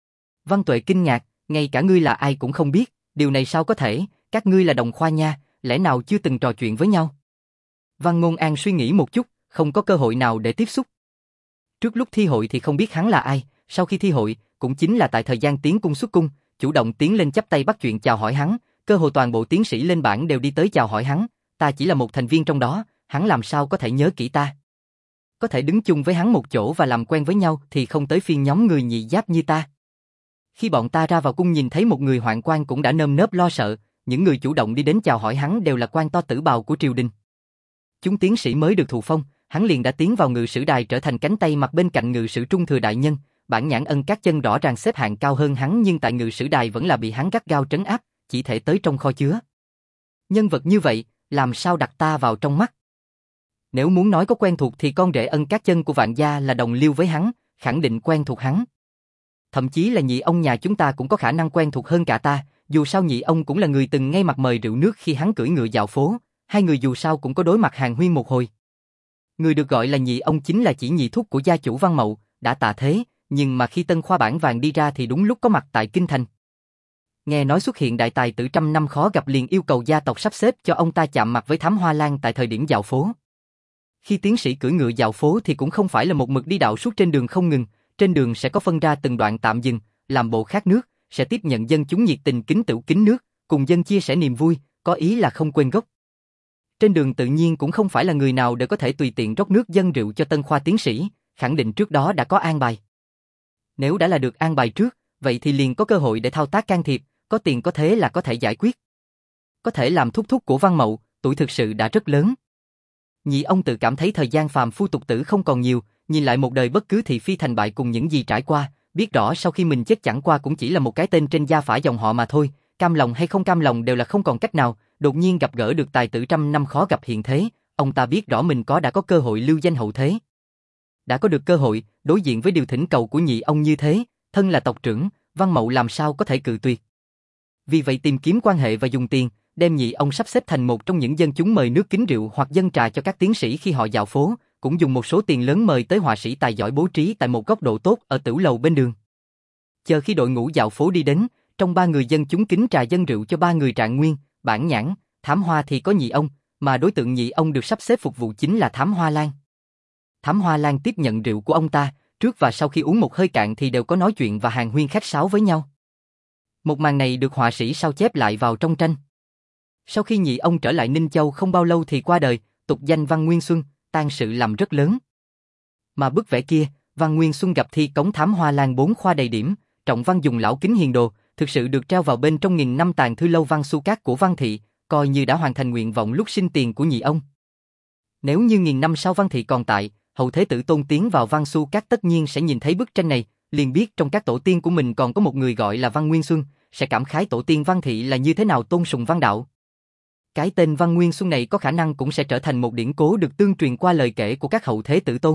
Văn Tuệ kinh ngạc, ngay cả ngươi là ai cũng không biết, điều này sao có thể, các ngươi là đồng khoa nha, lẽ nào chưa từng trò chuyện với nhau? Văn Ngôn An suy nghĩ một chút, không có cơ hội nào để tiếp xúc. Trước lúc thi hội thì không biết hắn là ai, sau khi thi hội, cũng chính là tại thời gian tiến cung xuất cung, chủ động tiến lên chắp tay bắt chuyện chào hỏi hắn, cơ hồ toàn bộ tiến sĩ lên bảng đều đi tới chào hỏi hắn, ta chỉ là một thành viên trong đó, hắn làm sao có thể nhớ kỹ ta. Có thể đứng chung với hắn một chỗ và làm quen với nhau thì không tới phiên nhóm người nhị giáp như ta. Khi bọn ta ra vào cung nhìn thấy một người hoạn quan cũng đã nơm nớp lo sợ, những người chủ động đi đến chào hỏi hắn đều là quan to tử bào của triều đình. Chúng tiến sĩ mới được thụ phong, hắn liền đã tiến vào ngự sử đài trở thành cánh tay mặt bên cạnh ngự sử trung thừa đại nhân. Bản nhãn Ân Các Chân rõ ràng xếp hạng cao hơn hắn nhưng tại ngự sử đài vẫn là bị hắn gắt gao trấn áp, chỉ thể tới trong kho chứa. Nhân vật như vậy, làm sao đặt ta vào trong mắt? Nếu muốn nói có quen thuộc thì con rể Ân Các Chân của Vạn gia là đồng liêu với hắn, khẳng định quen thuộc hắn. Thậm chí là nhị ông nhà chúng ta cũng có khả năng quen thuộc hơn cả ta, dù sao nhị ông cũng là người từng ngay mặt mời rượu nước khi hắn cưỡi ngựa dạo phố, hai người dù sao cũng có đối mặt hàn huyên một hồi. Người được gọi là nhị ông chính là chỉ nhị thúc của gia chủ Văn Mậu, đã tạ thế, nhưng mà khi Tân Khoa Bản Vàng đi ra thì đúng lúc có mặt tại Kinh Thành. Nghe nói xuất hiện đại tài tử trăm năm khó gặp liền yêu cầu gia tộc sắp xếp cho ông ta chạm mặt với Thám Hoa Lan tại thời điểm dạo phố. Khi tiến sĩ cưỡi ngựa dạo phố thì cũng không phải là một mực đi đạo suốt trên đường không ngừng, trên đường sẽ có phân ra từng đoạn tạm dừng, làm bộ khát nước, sẽ tiếp nhận dân chúng nhiệt tình kính tửu kính nước, cùng dân chia sẻ niềm vui, có ý là không quên gốc. Trên đường tự nhiên cũng không phải là người nào đều có thể tùy tiện rót nước dâng rượu cho Tân Khoa tiến sĩ, khẳng định trước đó đã có an bài. Nếu đã là được an bài trước, vậy thì liền có cơ hội để thao tác can thiệp, có tiền có thế là có thể giải quyết. Có thể làm thúc thúc của Văn Mậu, tuổi thực sự đã rất lớn. Nhị ông tự cảm thấy thời gian phàm phu tục tử không còn nhiều, nhìn lại một đời bất cứ thị phi thành bại cùng những gì trải qua, biết rõ sau khi mình chết chẳng qua cũng chỉ là một cái tên trên gia phả dòng họ mà thôi, cam lòng hay không cam lòng đều là không còn cách nào, đột nhiên gặp gỡ được tài tử trăm năm khó gặp hiện thế, ông ta biết rõ mình đã có cơ hội lưu danh hậu thế. Đã có được cơ hội, đối diện với điều thỉnh cầu của nhị ông như thế, thân là tộc trưởng, Văn Mậu làm sao có thể cự tuyệt. Vì vậy tìm kiếm quan hệ và dùng tiền, đem nhị ông sắp xếp thành một trong những dân chúng mời nước kính rượu hoặc dâng trà cho các tiến sĩ khi họ dạo phố, cũng dùng một số tiền lớn mời tới họa sĩ tài giỏi bố trí tại một góc độ tốt ở tửu lầu bên đường. Chờ khi đội ngũ dạo phố đi đến, trong ba người dân chúng kính trà dâng rượu cho ba người Trạng Nguyên, Bản Nhãn, Thám Hoa thì có nhị ông, mà đối tượng nhị ông được sắp xếp phục vụ chính là Thám Hoa Lan. Thám Hoa Lan tiếp nhận rượu của ông ta, trước và sau khi uống một hơi cạn thì đều có nói chuyện và hàn huyên khách sáo với nhau. Một màn này được họa sĩ sao chép lại vào trong tranh. Sau khi nhị ông trở lại Ninh Châu không bao lâu thì qua đời, tục danh Văn Nguyên Xuân, tang sự làm rất lớn. Mà bức vẽ kia, Văn Nguyên Xuân gặp thi cống Thám Hoa Lan 4 khoa đầy điểm, trọng văn dùng lão kính hiền đồ, thực sự được treo vào bên trong nghìn năm tàng thư lâu Văn Xu Cát của Văn Thị, coi như đã hoàn thành nguyện vọng lúc sinh tiền của nhị ông. Nếu như nghìn năm sau Văn Thị còn tại, hậu thế tử tôn tiến vào Văn Xu Cát tất nhiên sẽ nhìn thấy bức tranh này, liền biết trong các tổ tiên của mình còn có một người gọi là Văn Nguyên Xuân, sẽ cảm khái tổ tiên Văn Thị là như thế nào tôn sùng văn đạo. Cái tên Văn Nguyên Xuân này có khả năng cũng sẽ trở thành một điển cố được tương truyền qua lời kể của các hậu thế tử tôn.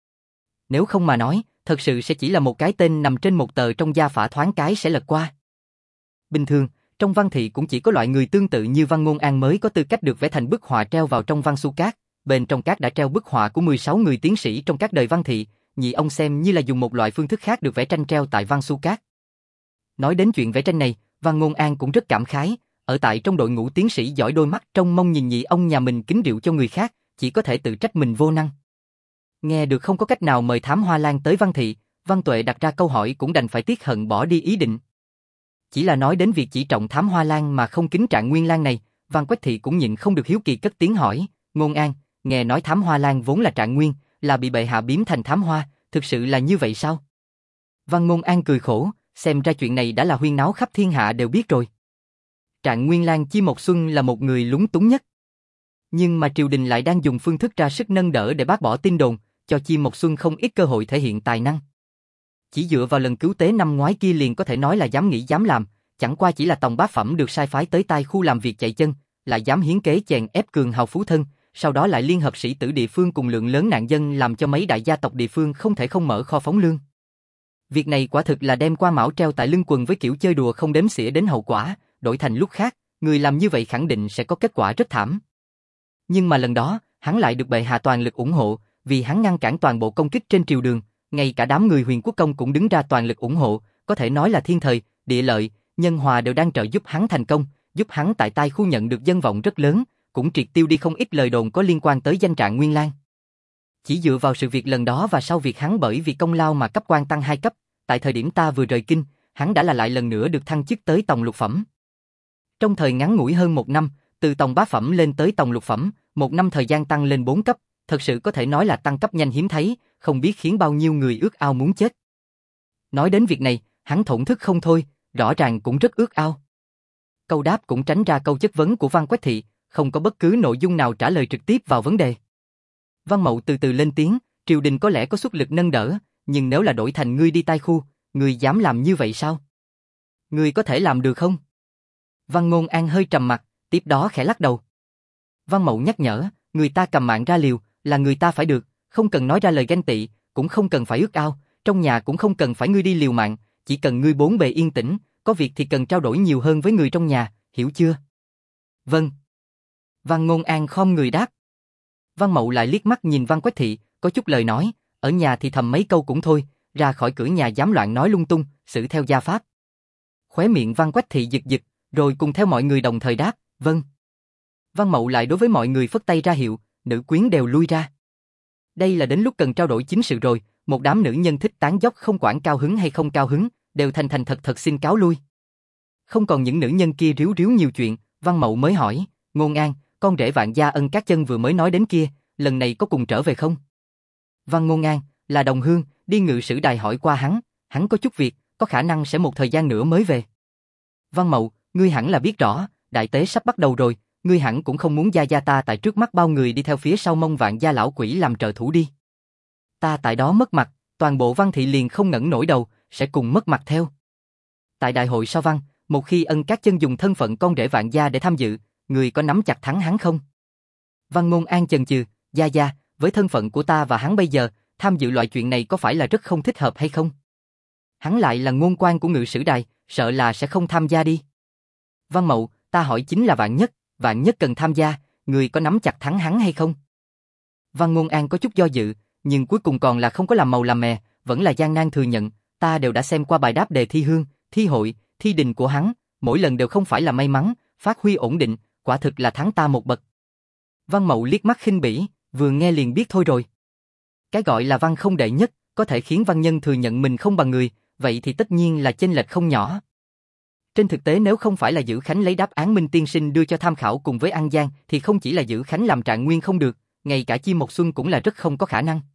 Nếu không mà nói, thật sự sẽ chỉ là một cái tên nằm trên một tờ trong gia phả thoáng cái sẽ lật qua. Bình thường, trong Văn Thị cũng chỉ có loại người tương tự như Văn Ngôn An mới có tư cách được vẽ thành bức họa treo vào trong Văn Xu Cát. Bên trong cát đã treo bức họa của 16 người tiến sĩ trong các đời Văn Thị, nhị ông xem như là dùng một loại phương thức khác được vẽ tranh treo tại Văn Xu Cát. Nói đến chuyện vẽ tranh này, Văn Ngôn An cũng rất cảm khái, ở tại trong đội ngũ tiến sĩ giỏi đôi mắt trông mong nhìn nhị ông nhà mình kính rượu cho người khác, chỉ có thể tự trách mình vô năng. Nghe được không có cách nào mời Thám Hoa Lan tới Văn Thị, Văn Tuệ đặt ra câu hỏi cũng đành phải tiếc hận bỏ đi ý định. Chỉ là nói đến việc chỉ trọng Thám Hoa Lan mà không kính Trạng Nguyên Lan này, Văn Quách Thị cũng nhịn không được hiếu kỳ cất tiếng hỏi, Ngôn An, nghe nói Thám Hoa Lan vốn là Trạng Nguyên, là bị bệ hạ biếm thành Thám Hoa, thực sự là như vậy sao? Văn Ngôn An cười khổ, xem ra chuyện này đã là huyên náo khắp thiên hạ đều biết rồi. Trạng Nguyên Lan Chi Mộc Xuân là một người lúng túng nhất. Nhưng mà triều đình lại đang dùng phương thức ra sức nâng đỡ để bác bỏ tin đồn, cho Chi Mộc Xuân không ít cơ hội thể hiện tài năng. Chỉ dựa vào lần cứu tế năm ngoái kia liền có thể nói là dám nghĩ dám làm, chẳng qua chỉ là tòng bát phẩm được sai phái tới tai khu làm việc chạy chân, lại dám hiến kế chèn ép cường hào phú thân, sau đó lại liên hợp sĩ tử địa phương cùng lượng lớn nạn dân làm cho mấy đại gia tộc địa phương không thể không mở kho phóng lương. Việc này quả thực là đem qua mão treo tại lưng quần với kiểu chơi đùa không đếm xỉa đến hậu quả, đổi thành lúc khác, người làm như vậy khẳng định sẽ có kết quả rất thảm. Nhưng mà lần đó, hắn lại được bệ hạ toàn lực ủng hộ, vì hắn ngăn cản toàn bộ công kích trên triều đường, ngay cả đám người Huyền Quốc Công cũng đứng ra toàn lực ủng hộ, có thể nói là thiên thời, địa lợi, nhân hòa đều đang trợ giúp hắn thành công, giúp hắn tại tai khu nhận được dân vọng rất lớn, cũng triệt tiêu đi không ít lời đồn có liên quan tới danh Trạng Nguyên Lan. Chỉ dựa vào sự việc lần đó và sau việc hắn bởi vì công lao mà cấp quan tăng 2 cấp, tại thời điểm ta vừa rời kinh, hắn đã là lại lần nữa được thăng chức tới tòng lục phẩm. Trong thời ngắn ngủi hơn 1 năm, Từ tòng bá phẩm lên tới tòng lục phẩm, 1 năm thời gian tăng lên 4 cấp, thật sự có thể nói là tăng cấp nhanh hiếm thấy, không biết khiến bao nhiêu người ước ao muốn chết. Nói đến việc này, hắn thổn thức không thôi, rõ ràng cũng rất ước ao. Câu đáp cũng tránh ra câu chất vấn của Văn Quách Thị, không có bất cứ nội dung nào trả lời trực tiếp vào vấn đề. Văn Mậu từ từ lên tiếng, triều đình có lẽ có xuất lực nâng đỡ, nhưng nếu là đổi thành ngươi đi tai khu, ngươi dám làm như vậy sao? Ngươi có thể làm được không? Văn Ngôn An hơi trầm mặt, tiếp đó khẽ lắc đầu. Văn Mậu nhắc nhở, người ta cầm mạng ra liều, là người ta phải được, không cần nói ra lời ganh tị, cũng không cần phải ước ao, trong nhà cũng không cần phải ngươi đi liều mạng, chỉ cần ngươi bốn bề yên tĩnh, có việc thì cần trao đổi nhiều hơn với người trong nhà, hiểu chưa? Vâng. Văn Ngôn An khom người đáp. Văn Mậu lại liếc mắt nhìn Văn Quách Thị, có chút lời nói, ở nhà thì thầm mấy câu cũng thôi, ra khỏi cửa nhà dám loạn nói lung tung, xử theo gia pháp. Khóe miệng Văn Quách Thị giật giật, rồi cùng theo mọi người đồng thời đáp, vâng. Văn Mậu lại đối với mọi người phất tay ra hiệu, nữ quyến đều lui ra. Đây là đến lúc cần trao đổi chính sự rồi, một đám nữ nhân thích tán dóc không quản cao hứng hay không cao hứng, đều thành thành thật thật xin cáo lui. Không còn những nữ nhân kia ríu ríu nhiều chuyện, Văn Mậu mới hỏi, Ngôn An, con rể Vạn gia Ân Cát Chân vừa mới nói đến kia, lần này có cùng trở về không? Văn Ngôn An, là đồng hương, đi ngự sử đài hỏi qua hắn có chút việc, có khả năng sẽ một thời gian nữa mới về. Văn Mậu, ngươi hẳn là biết rõ, đại tế sắp bắt đầu rồi, ngươi hẳn cũng không muốn gia gia ta tại trước mắt bao người đi theo phía sau mông Vạn gia lão quỷ làm trợ thủ đi. Ta tại đó mất mặt, toàn bộ Văn thị liền không ngẩng nổi đầu, sẽ cùng mất mặt theo. Tại đại hội sao Văn, một khi Ân Cát Chân dùng thân phận con rể Vạn gia để tham dự, người có nắm chặt thắng hắn không? Văn Ngôn An chần chừ, gia gia, với thân phận của ta và hắn bây giờ, tham dự loại chuyện này có phải là rất không thích hợp hay không? Hắn lại là ngôn quan của ngự sử đài, sợ là sẽ không tham gia đi. Văn Mậu, ta hỏi chính là Vạn Nhất cần tham gia, người có nắm chặt thắng hắn hay không? Văn Ngôn An có chút do dự, nhưng cuối cùng còn là không có làm màu làm mè, vẫn là gian nan thừa nhận, ta đều đã xem qua bài đáp đề thi hương, thi hội, thi đình của hắn, mỗi lần đều không phải là may mắn, phát huy ổn định, quả thực là thắng ta một bậc. Văn Mậu liếc mắt khinh bỉ, vừa nghe liền biết thôi rồi. Cái gọi là văn không đệ nhất, có thể khiến văn nhân thừa nhận mình không bằng người, vậy thì tất nhiên là chênh lệch không nhỏ. Trên thực tế nếu không phải là Giữ Khánh lấy đáp án Minh Tiên Sinh đưa cho tham khảo cùng với An Giang thì không chỉ là Giữ Khánh làm Trạng Nguyên không được, ngay cả Chi Mộc Xuân cũng là rất không có khả năng.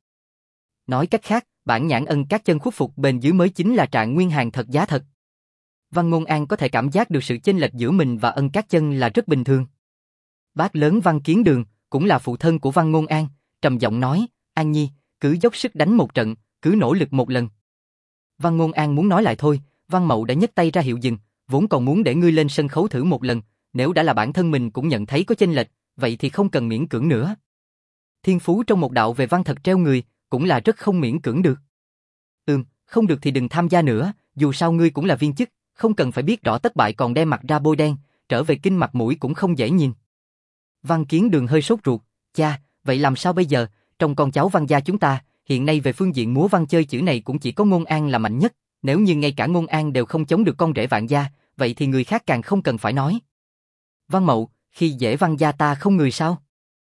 Nói cách khác, bản nhãn Ân Cát Chân khuất phục bền dưới mới chính là Trạng Nguyên hàng thật giá thật. Văn Ngôn An có thể cảm giác được sự chênh lệch giữa mình và Ân Cát Chân là rất bình thường. Bác lớn Văn Kiến Đường, cũng là phụ thân của Văn Ngôn An, trầm giọng nói, An Nhi, cứ dốc sức đánh một trận, cứ nỗ lực một lần. Văn Ngôn An muốn nói lại thôi, Văn Mậu đã nhấc tay ra hiệu dừng, vốn còn muốn để ngươi lên sân khấu thử một lần, nếu đã là bản thân mình cũng nhận thấy có chênh lệch, vậy thì không cần miễn cưỡng nữa. Thiên phú trong một đạo về văn thật treo người, cũng là rất không miễn cưỡng được. Không được thì đừng tham gia nữa, dù sao ngươi cũng là viên chức, không cần phải biết rõ tất bại còn đem mặt ra bôi đen, trở về kinh mặt mũi cũng không dễ nhìn. Văn Kiến Đường hơi sốt ruột, cha, vậy làm sao bây giờ, trong con cháu Văn gia chúng ta, hiện nay về phương diện múa văn chơi chữ này cũng chỉ có Ngôn An là mạnh nhất, nếu như ngay cả Ngôn An đều không chống được con rể Vạn gia, vậy thì người khác càng không cần phải nói. Văn Mậu, khi dễ Văn gia ta không người sao?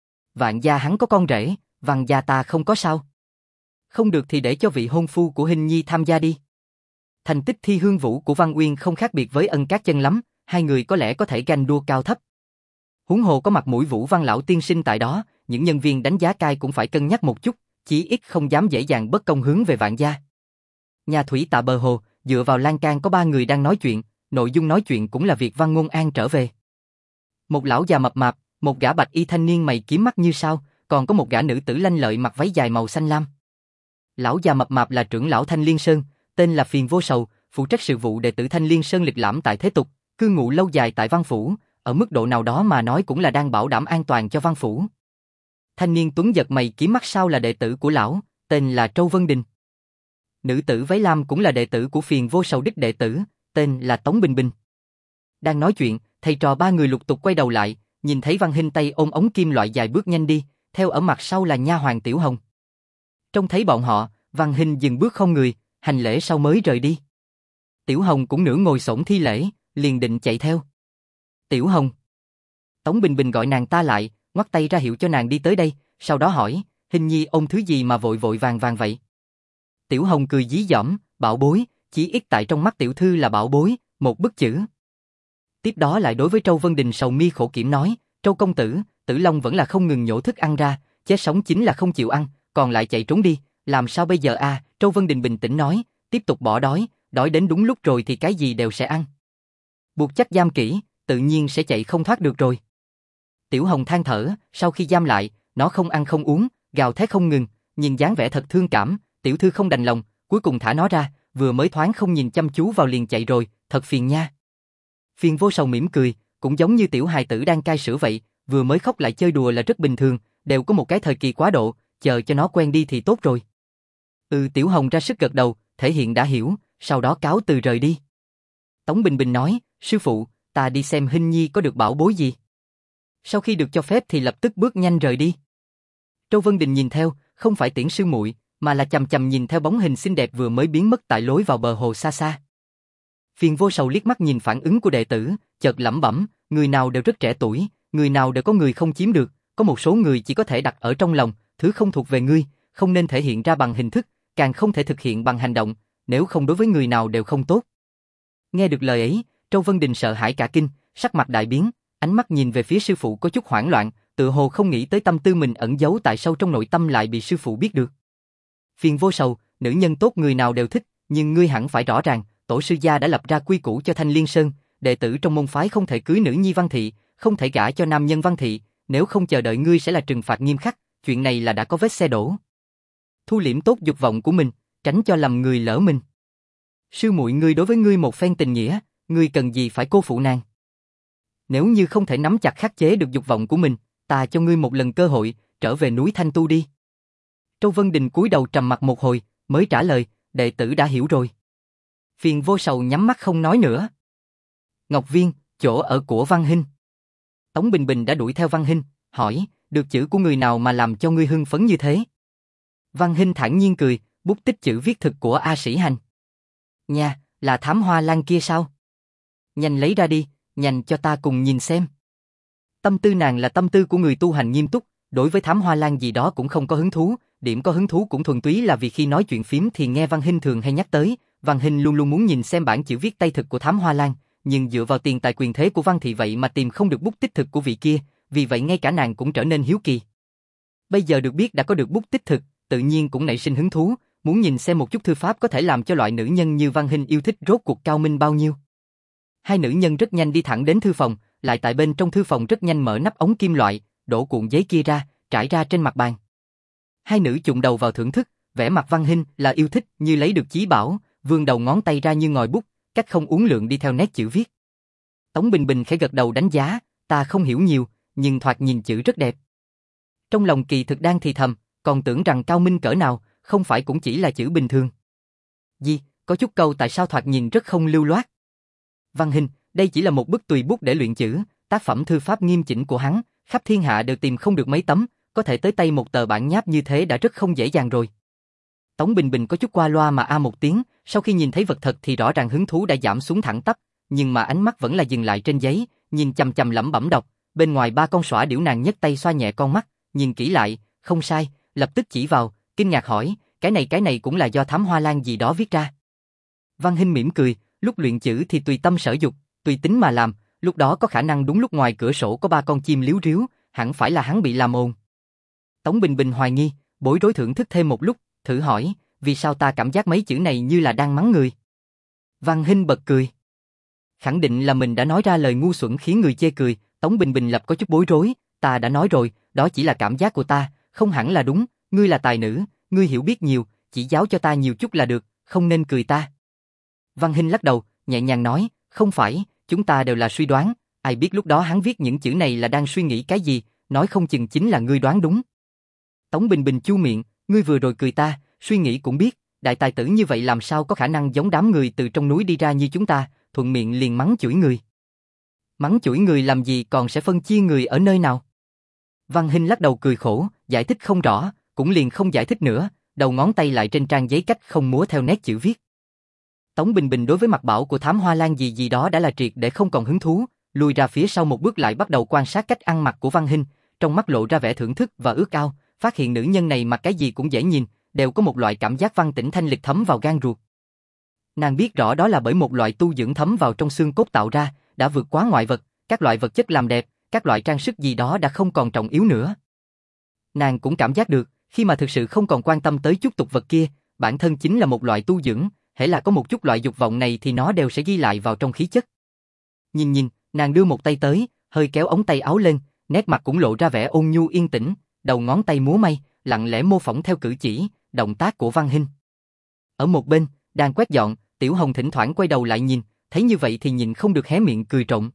Vạn gia hắn có con rể, Văn gia ta không có sao? Không được thì để cho vị hôn phu của Hình Nhi tham gia đi. Thành tích thi hương vũ của Văn Uyên không khác biệt với Ân Cát Chân lắm, hai người có lẽ có thể ganh đua cao thấp. Huống hồ có mặt mũi Vũ Văn lão tiên sinh tại đó, những nhân viên đánh giá cai cũng phải cân nhắc một chút, chí ít không dám dễ dàng bất công hướng về Vạn gia. Nhà thủy tạ bờ hồ, dựa vào lan can có 3 người đang nói chuyện, nội dung nói chuyện cũng là việc Văn Ngôn An trở về. Một lão già mập mạp, một gã bạch y thanh niên mày kiếm mắt như sao, còn có một gã nữ tử lanh lợi mặc váy dài màu xanh lam. Lão già mập mạp là trưởng lão Thanh Liên Sơn, tên là Phiền Vô Sầu, phụ trách sự vụ đệ tử Thanh Liên Sơn lịch lãm tại thế tục, cư ngụ lâu dài tại văn phủ, ở mức độ nào đó mà nói cũng là đang bảo đảm an toàn cho văn phủ. Thanh niên tuấn giật mày kiếm mắt sau là đệ tử của lão, tên là Trâu Vân Đình. Nữ tử váy lam cũng là đệ tử của Phiền Vô Sầu đích đệ tử, tên là Tống Bình Bình. Đang nói chuyện, thầy trò 3 người lục tục quay đầu lại, nhìn thấy Văn Hinh tay ôm ống kim loại dài bước nhanh đi, theo ở mặt sau là nha hoàn Tiểu Hồng. Trông thấy bọn họ, Văn Hinh dừng bước không người, hành lễ sau mới rời đi. Tiểu Hồng cũng nửa ngồi xổm thi lễ, liền định chạy theo. Tiểu Hồng. Tống Bình Bình gọi nàng ta lại, ngoắc tay ra hiệu cho nàng đi tới đây, sau đó hỏi, Hình Nhi ôm thứ gì mà vội vội vàng vàng vậy? Tiểu Hồng cười dí dỏm, bảo bối, chỉ ít tại trong mắt tiểu thư là bảo bối, một bức chữ. Tiếp đó lại đối với Trâu Vân Đình sầu mi khổ kiểm nói, Trâu công tử, Tử Long vẫn là không ngừng nhổ thức ăn ra, chết sống chính là không chịu ăn, còn lại chạy trốn đi, làm sao bây giờ a? Trâu Vân Đình bình tĩnh nói, tiếp tục bỏ đói, đói đến đúng lúc rồi thì cái gì đều sẽ ăn. Buộc chắc giam kỹ, tự nhiên sẽ chạy không thoát được rồi. Tiểu Hồng than thở, sau khi giam lại, nó không ăn không uống, gào thét không ngừng, nhìn dáng vẻ thật thương cảm, tiểu thư không đành lòng, cuối cùng thả nó ra, vừa mới thoáng không nhìn chăm chú vào liền chạy rồi, thật phiền nha. Phiền Vô Sầu mỉm cười, cũng giống như tiểu hài tử đang cai sữa vậy, vừa mới khóc lại chơi đùa là rất bình thường, đều có một cái thời kỳ quá độ, chờ cho nó quen đi thì tốt rồi. Tiểu Hồng ra sức gật đầu, thể hiện đã hiểu, sau đó cáo từ rời đi. Tống Bình Bình nói, sư phụ, ta đi xem Hinh Nhi có được bảo bối gì. Sau khi được cho phép thì lập tức bước nhanh rời đi. Trâu Vân Đình nhìn theo, không phải tiễn sư muội, mà là chằm chằm nhìn theo bóng hình xinh đẹp vừa mới biến mất tại lối vào bờ hồ xa xa. Phiền Vô Sầu liếc mắt nhìn phản ứng của đệ tử, chợt lẩm bẩm, người nào đều rất trẻ tuổi, người nào đều có người không chiếm được, có một số người chỉ có thể đặt ở trong lòng, thứ không thuộc về ngươi, không nên thể hiện ra bằng hình thức, càng không thể thực hiện bằng hành động, nếu không đối với người nào đều không tốt. Nghe được lời ấy, Trâu Vân Đình sợ hãi cả kinh, sắc mặt đại biến, ánh mắt nhìn về phía sư phụ có chút hoảng loạn, tự hồ không nghĩ tới tâm tư mình ẩn giấu tại sâu trong nội tâm lại bị sư phụ biết được. Phiền Vô Sầu, nữ nhân tốt người nào đều thích, nhưng ngươi hẳn phải rõ ràng, tổ sư gia đã lập ra quy củ cho Thanh Liên Sơn, đệ tử trong môn phái không thể cưới nữ nhi văn thị, không thể gả cho nam nhân văn thị, nếu không chờ đợi ngươi sẽ là trừng phạt nghiêm khắc, chuyện này là đã có vết xe đổ. Thu liễm tốt dục vọng của mình, tránh cho lầm người lỡ mình. Sư muội ngươi đối với ngươi một phen tình nghĩa, ngươi cần gì phải cô phụ nàng. Nếu như không thể nắm chặt khắc chế được dục vọng của mình, ta cho ngươi một lần cơ hội, trở về núi Thanh Tu đi. Trâu Vân Đình cúi đầu trầm mặt một hồi, mới trả lời, đệ tử đã hiểu rồi. Phiền Vô Sầu nhắm mắt không nói nữa. Ngọc Viên, chỗ ở của Văn Hinh. Tống Bình Bình đã đuổi theo Văn Hinh, hỏi, được chữ của người nào mà làm cho ngươi hưng phấn như thế? Văn Hinh thản nhiên cười, bút tích chữ viết thực của A Sĩ Hành. Nha, là Thám Hoa Lan kia sao? Nhanh lấy ra đi, nhanh cho ta cùng nhìn xem. Tâm tư nàng là tâm tư của người tu hành nghiêm túc, đối với Thám Hoa Lan gì đó cũng không có hứng thú, điểm có hứng thú cũng thuần túy là vì khi nói chuyện phím thì nghe Văn Hinh thường hay nhắc tới, Văn Hinh luôn luôn muốn nhìn xem bản chữ viết tay thực của Thám Hoa Lan, nhưng dựa vào tiền tài quyền thế của Văn thị vậy mà tìm không được bút tích thực của vị kia, vì vậy ngay cả nàng cũng trở nên hiếu kỳ. Bây giờ được biết đã có được bút tích thực, tự nhiên cũng nảy sinh hứng thú, muốn nhìn xem một chút thư pháp có thể làm cho loại nữ nhân như Văn Hinh yêu thích rốt cuộc cao minh bao nhiêu. Hai nữ nhân rất nhanh đi thẳng đến thư phòng, lại tại bên trong thư phòng rất nhanh mở nắp ống kim loại, đổ cuộn giấy kia ra, trải ra trên mặt bàn. Hai nữ chụng đầu vào thưởng thức, vẻ mặt Văn Hinh là yêu thích như lấy được chí bảo, vươn đầu ngón tay ra như ngòi bút, cách không uốn lượn đi theo nét chữ viết. Tống Bình Bình khẽ gật đầu đánh giá, ta không hiểu nhiều, nhưng thoạt nhìn chữ rất đẹp. Trong lòng kỳ thực đang thì thầm, còn tưởng rằng cao minh cỡ nào, không phải cũng chỉ là chữ bình thường. Có chút câu tại sao thoạt nhìn rất không lưu loát. Văn Hinh, đây chỉ là một bức tùy bút để luyện chữ, tác phẩm thư pháp nghiêm chỉnh của hắn, khắp thiên hạ đều tìm không được mấy tấm, có thể tới tay một tờ bản nháp như thế đã rất không dễ dàng rồi. Tống Bình Bình có chút qua loa mà a một tiếng, sau khi nhìn thấy vật thật thì rõ ràng hứng thú đã giảm xuống thẳng tắp, nhưng mà ánh mắt vẫn là dừng lại trên giấy, nhìn chằm chằm lẩm bẩm đọc, bên ngoài ba con xõa điểu nàng nhấc tay xoa nhẹ con mắt, nhìn kỹ lại, không sai, lập tức chỉ vào, kinh ngạc hỏi, cái này cũng là do Thám Hoa Lan gì đó viết ra. Văn Hinh mỉm cười, lúc luyện chữ thì tùy tâm sở dục, tùy tính mà làm, lúc đó có khả năng đúng lúc ngoài cửa sổ có ba con chim líu ríu, hẳn phải là hắn bị làm ồn. Tống Bình Bình hoài nghi, bối rối thưởng thức thêm một lúc, thử hỏi, vì sao ta cảm giác mấy chữ này như là đang mắng người? Văn Hinh bật cười. Khẳng định là mình đã nói ra lời ngu xuẩn khiến người chê cười, Tống Bình Bình lập có chút bối rối, ta đã nói rồi, đó chỉ là cảm giác của ta, không hẳn là đúng, ngươi là tài nữ, ngươi hiểu biết nhiều, chỉ giáo cho ta nhiều chút là được, không nên cười ta. Văn Hinh lắc đầu, nhẹ nhàng nói, không phải, chúng ta đều là suy đoán, ai biết lúc đó hắn viết những chữ này là đang suy nghĩ cái gì, nói không chừng chính là ngươi đoán đúng. Tống Bình Bình chu miệng, ngươi vừa rồi cười ta, suy nghĩ cũng biết, đại tài tử như vậy làm sao có khả năng giống đám người từ trong núi đi ra như chúng ta, thuận miệng liền mắng chửi người. Mắng chửi người làm gì còn sẽ phân chia người ở nơi nào? Văn Hinh lắc đầu cười khổ, giải thích không rõ, cũng liền không giải thích nữa, đầu ngón tay lại trên trang giấy cách không múa theo nét chữ viết. Tống Bình Bình đối với mặt bảo của Thám Hoa Lan gì đó đã là triệt để không còn hứng thú, lùi ra phía sau một bước lại bắt đầu quan sát cách ăn mặc của Văn Hinh, trong mắt lộ ra vẻ thưởng thức và ước ao, phát hiện nữ nhân này mặc cái gì cũng dễ nhìn, đều có một loại cảm giác văn tĩnh thanh lịch thấm vào gan ruột. Nàng biết rõ đó là bởi một loại tu dưỡng thấm vào trong xương cốt tạo ra, đã vượt quá ngoại vật, các loại vật chất làm đẹp, các loại trang sức gì đó đã không còn trọng yếu nữa. Nàng cũng cảm giác được, khi mà thực sự không còn quan tâm tới chút tục vật kia, bản thân chính là một loại tu dưỡng, hễ là có một chút loại dục vọng này thì nó đều sẽ ghi lại vào trong khí chất. Nhìn, nàng đưa một tay tới, hơi kéo ống tay áo lên, nét mặt cũng lộ ra vẻ ôn nhu yên tĩnh, đầu ngón tay múa may, lặng lẽ mô phỏng theo cử chỉ, động tác của Văn Hinh. Ở một bên, đang quét dọn, Tiểu Hồng thỉnh thoảng quay đầu lại nhìn, thấy như vậy thì nhìn không được hé miệng cười trộm.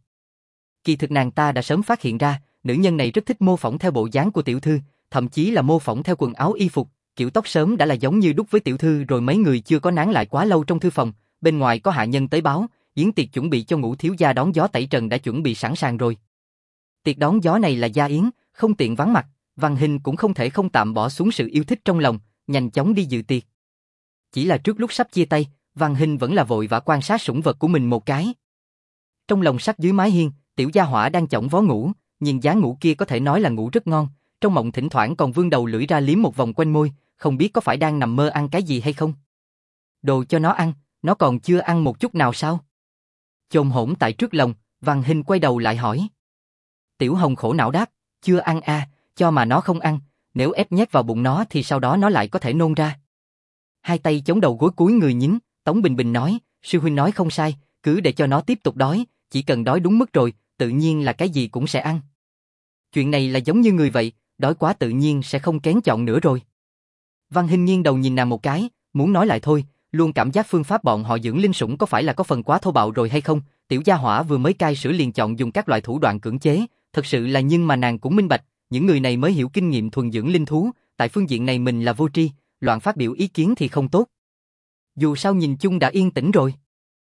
Kỳ thực nàng ta đã sớm phát hiện ra, nữ nhân này rất thích mô phỏng theo bộ dáng của tiểu thư, thậm chí là mô phỏng theo quần áo y phục, kiểu tóc sớm đã là giống như đúc với tiểu thư rồi mấy người chưa có nán lại quá lâu trong thư phòng, bên ngoài có hạ nhân tới báo, yến tiệc chuẩn bị cho Ngũ thiếu gia đón gió tẩy trần đã chuẩn bị sẵn sàng rồi. Tiệc đón gió này là gia yến, không tiện vắng mặt, Văn Hinh cũng không thể không tạm bỏ xuống sự yêu thích trong lòng, nhanh chóng đi dự tiệc. Chỉ là trước lúc sắp chia tay, Văn Hinh vẫn là vội vã quan sát sủng vật của mình một cái. Trong lồng sắt dưới mái hiên, tiểu gia hỏa đang chõng vó ngủ, nhìn dáng ngủ kia có thể nói là ngủ rất ngon, trong mộng thỉnh thoảng còn vươn đầu lưỡi ra liếm một vòng quanh môi, không biết có phải đang nằm mơ ăn cái gì hay không. Đồ cho nó ăn, nó còn chưa ăn một chút nào sao? Chồm hổm tại trước lồng, Văn Hinh quay đầu lại hỏi. Tiểu Hồng khổ não đáp, chưa ăn à, cho mà nó không ăn, nếu ép nhét vào bụng nó thì sau đó nó lại có thể nôn ra. Hai tay chống đầu gối cúi người nhín, Tống Bình Bình nói, sư huynh nói không sai, cứ để cho nó tiếp tục đói, chỉ cần đói đúng mức rồi, tự nhiên là cái gì cũng sẽ ăn. Chuyện này là giống như người vậy, đói quá tự nhiên sẽ không kén chọn nữa rồi. Văn Hinh nghiêng đầu nhìn nàng một cái, muốn nói lại thôi, luôn cảm giác phương pháp bọn họ dưỡng linh sủng có phải là có phần quá thô bạo rồi hay không, tiểu gia hỏa vừa mới cai sữa liền chọn dùng các loại thủ đoạn cưỡng chế, thật sự là nhưng mà nàng cũng minh bạch, những người này mới hiểu kinh nghiệm thuần dưỡng linh thú, tại phương diện này mình là vô tri, loạn phát biểu ý kiến thì không tốt. Dù sao nhìn chung đã yên tĩnh rồi.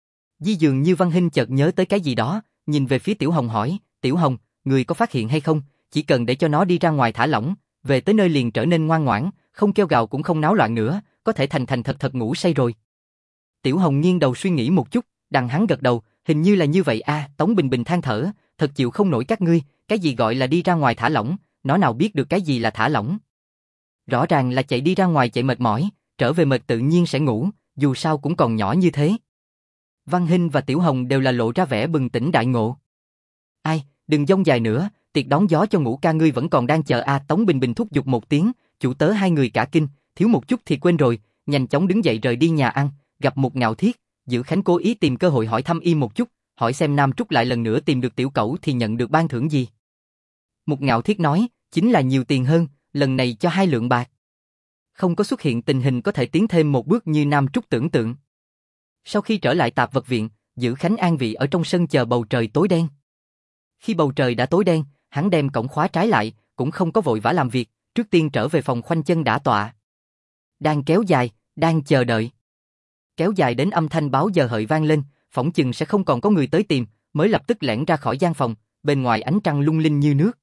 Dường như Văn Hinh chợt nhớ tới cái gì đó, nhìn về phía Tiểu Hồng hỏi, Tiểu Hồng, người có phát hiện hay không, chỉ cần để cho nó đi ra ngoài thả lỏng, về tới nơi liền trở nên ngoan ngoãn, không kêu gào cũng không náo loạn nữa, có thể thành thật ngủ say rồi. Tiểu Hồng nghiêng đầu suy nghĩ một chút, đằng hắn gật đầu, hình như là như vậy à, Tống Bình Bình than thở, thật chịu không nổi các ngươi, cái gì gọi là đi ra ngoài thả lỏng, nó nào biết được cái gì là thả lỏng. Rõ ràng là chạy đi ra ngoài chạy mệt mỏi, trở về mệt tự nhiên sẽ ngủ, dù sao cũng còn nhỏ như thế. Văn Hinh và Tiểu Hồng đều là lộ ra vẻ bừng tỉnh đại ngộ. Ai, đừng dông dài nữa, tiệc đón gió cho Ngũ ca ngươi vẫn còn đang chờ à, Tống Bình Bình thúc giục một tiếng, chủ tớ hai người cả kinh, thiếu một chút thì quên rồi, nhanh chóng đứng dậy rời đi nhà ăn, gặp Mục Ngạo Thiết, Dữ Khánh cố ý tìm cơ hội hỏi thăm y một chút, hỏi xem Nam Trúc lại lần nữa tìm được tiểu cẩu thì nhận được ban thưởng gì. Mục Ngạo Thiết nói, chính là nhiều tiền hơn, lần này cho 2 lượng bạc. Không có xuất hiện tình hình có thể tiến thêm một bước như Nam Trúc tưởng tượng. Sau khi trở lại tạp vật viện, Dữ Khánh an vị ở trong sân chờ bầu trời tối đen. Khi bầu trời đã tối đen, hắn đem cổng khóa trái lại, cũng không có vội vã làm việc, trước tiên trở về phòng khoanh chân đả tọa. Đang kéo dài, đang chờ đợi. Kéo dài đến âm thanh báo giờ hợi vang lên, phỏng chừng sẽ không còn có người tới tìm, mới lập tức lẻn ra khỏi gian phòng, bên ngoài ánh trăng lung linh như nước.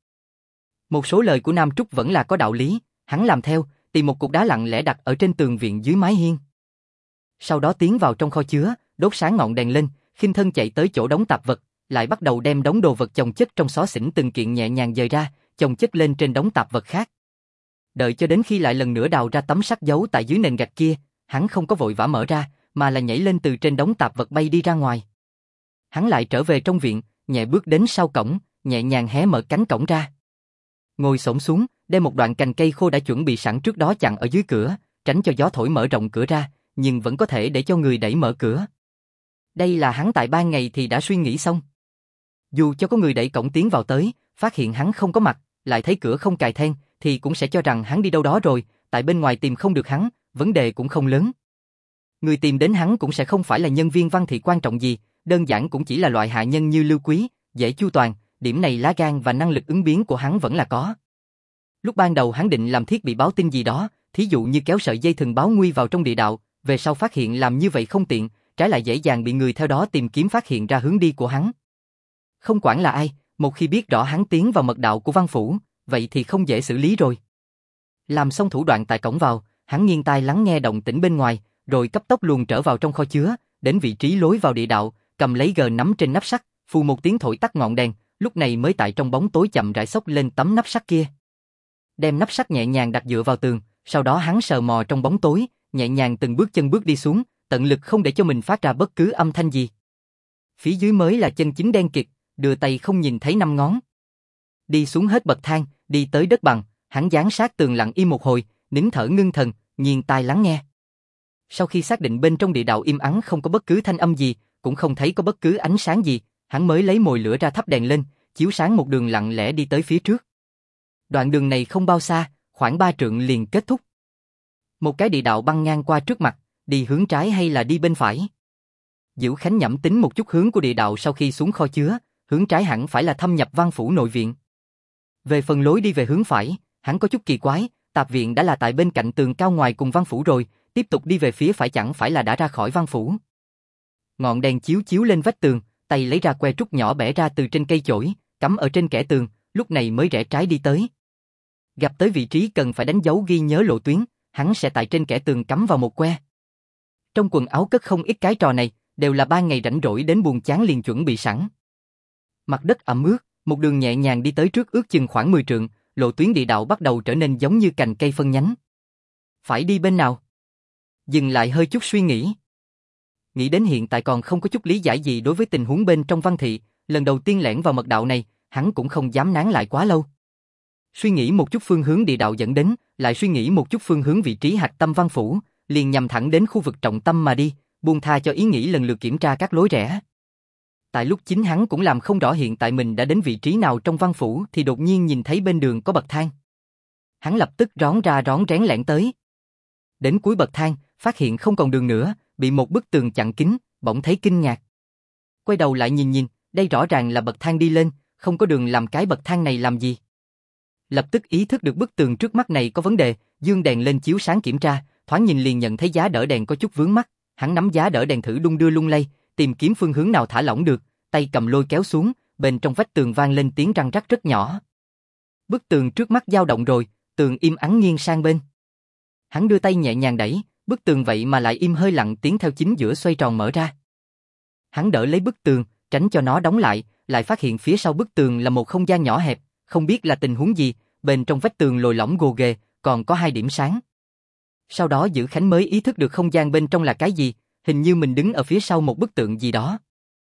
Một số lời của Nam Trúc vẫn là có đạo lý, hắn làm theo, tìm một cục đá lặng lẽ đặt ở trên tường viện dưới mái hiên. Sau đó tiến vào trong kho chứa, đốt sáng ngọn đèn lên, khinh thân chạy tới chỗ đống tạp vật, lại bắt đầu đem đống đồ vật chồng chất trong xó xỉnh từng kiện nhẹ nhàng dời ra, chồng chất lên trên đống tạp vật khác. Đợi cho đến khi lại lần nữa đào ra tấm sắt giấu tại dưới nền gạch kia, hắn không có vội vã mở ra, mà là nhảy lên từ trên đống tạp vật bay đi ra ngoài. Hắn lại trở về trong viện, nhẹ bước đến sau cổng, nhẹ nhàng hé mở cánh cổng ra. Ngồi xổm xuống, đem một đoạn cành cây khô đã chuẩn bị sẵn trước đó chặn ở dưới cửa, tránh cho gió thổi mở rộng cửa ra, nhưng vẫn có thể để cho người đẩy mở cửa. Đây là hắn tại ban ngày thì đã suy nghĩ xong. Dù cho có người đẩy cổng tiến vào tới, phát hiện hắn không có mặt, lại thấy cửa không cài then, thì cũng sẽ cho rằng hắn đi đâu đó rồi, tại bên ngoài tìm không được hắn, vấn đề cũng không lớn. Người tìm đến hắn cũng sẽ không phải là nhân viên văn thị quan trọng gì, đơn giản cũng chỉ là loại hạ nhân như Lưu Quý, dễ chu toàn, điểm này lá gan và năng lực ứng biến của hắn vẫn là có. Lúc ban đầu hắn định làm thiết bị báo tin gì đó, thí dụ như kéo sợi dây thừng báo nguy vào trong địa đạo, về sau phát hiện làm như vậy không tiện, trái lại dễ dàng bị người theo đó tìm kiếm phát hiện ra hướng đi của hắn. Không quản là ai, một khi biết rõ hắn tiến vào mật đạo của văn phủ, vậy thì không dễ xử lý rồi. Làm xong thủ đoạn tại cổng vào, hắn nghiêng tai lắng nghe động tĩnh bên ngoài, rồi cấp tốc luồn trở vào trong kho chứa, đến vị trí lối vào địa đạo, cầm lấy gờ nắm trên nắp sắt, phù một tiếng thổi tắt ngọn đèn, lúc này mới tại trong bóng tối chậm rãi xốc lên tấm nắp sắt kia. Đem nắp sắt nhẹ nhàng đặt dựa vào tường, sau đó hắn sờ mò trong bóng tối, nhẹ nhàng từng bước chân bước đi xuống, tận lực không để cho mình phát ra bất cứ âm thanh gì. Phía dưới mới là chân chính đen kịt, đưa tay không nhìn thấy 5 ngón. Đi xuống hết bậc thang, đi tới đất bằng, hắn dán sát tường lặng im một hồi, nín thở ngưng thần, nghiêng tai lắng nghe. Sau khi xác định bên trong địa đạo im ắng không có bất cứ thanh âm gì, cũng không thấy có bất cứ ánh sáng gì, hắn mới lấy mồi lửa ra thắp đèn lên, chiếu sáng một đường lặng lẽ đi tới phía trước. Đoạn đường này không bao xa, khoảng 3 trượng liền kết thúc. Một cái địa đạo băng ngang qua trước mặt, đi hướng trái hay là đi bên phải? Dữu Khánh nhẩm tính một chút hướng của địa đạo sau khi xuống kho chứa, hướng trái hẳn phải là thâm nhập văn phủ nội viện. Về phần lối đi về hướng phải, hắn có chút kỳ quái, tạp viện đã là tại bên cạnh tường cao ngoài cùng văn phủ rồi, tiếp tục đi về phía phải chẳng phải là đã ra khỏi văn phủ. Ngọn đèn chiếu chiếu lên vách tường, tay lấy ra que trúc nhỏ bẻ ra từ trên cây chổi, cắm ở trên kẽ tường, lúc này mới rẽ trái đi tới. Gặp tới vị trí cần phải đánh dấu ghi nhớ lộ tuyến, hắn sẽ tại trên kẽ tường cắm vào một que. Trong quần áo cất không ít cái trò này, đều là ban ngày rảnh rỗi đến buồn chán liền chuẩn bị sẵn. Mặt đất ẩm ướt, một đường nhẹ nhàng đi tới trước ước chừng khoảng 10 trượng, lộ tuyến địa đạo bắt đầu trở nên giống như cành cây phân nhánh. Phải đi bên nào? Dừng lại hơi chút suy nghĩ. Nghĩ đến hiện tại còn không có chút lý giải gì đối với tình huống bên trong văn thị, lần đầu tiên lẻn vào mật đạo này, hắn cũng không dám nán lại quá lâu. Suy nghĩ một chút phương hướng địa đạo dẫn đến, lại suy nghĩ một chút phương hướng vị trí hạch tâm văn phủ, liền nhằm thẳng đến khu vực trọng tâm mà đi, buông tha cho ý nghĩ lần lượt kiểm tra các lối rẽ. Tại lúc chính hắn cũng làm không rõ hiện tại mình đã đến vị trí nào trong văn phủ thì đột nhiên nhìn thấy bên đường có bậc thang. Hắn lập tức rón ra rón rén lẻn tới. Đến cuối bậc thang, phát hiện không còn đường nữa, bị một bức tường chặn kín, bỗng thấy kinh ngạc. Quay đầu lại nhìn, đây rõ ràng là bậc thang đi lên, không có đường làm cái bậc thang này làm gì. Lập tức ý thức được bức tường trước mắt này có vấn đề, dương đèn lên chiếu sáng kiểm tra, thoáng nhìn liền nhận thấy giá đỡ đèn có chút vướng mắt, hắn nắm giá đỡ đèn thử đung đưa lung lay, tìm kiếm phương hướng nào thả lỏng được, tay cầm lôi kéo xuống, bên trong vách tường vang lên tiếng răng rắc rất nhỏ. Bức tường trước mắt dao động rồi, tường im ắng nghiêng sang bên. Hắn đưa tay nhẹ nhàng đẩy, bức tường vậy mà lại im hơi lặng tiếng theo chính giữa xoay tròn mở ra. Hắn đỡ lấy bức tường, tránh cho nó đóng lại phát hiện phía sau bức tường là một không gian nhỏ hẹp, không biết là tình huống gì, bên trong vách tường lồi lõm gồ ghề, còn có 2 điểm sáng. Sau đó Dữ Khánh mới ý thức được không gian bên trong là cái gì, hình như mình đứng ở phía sau một bức tượng gì đó.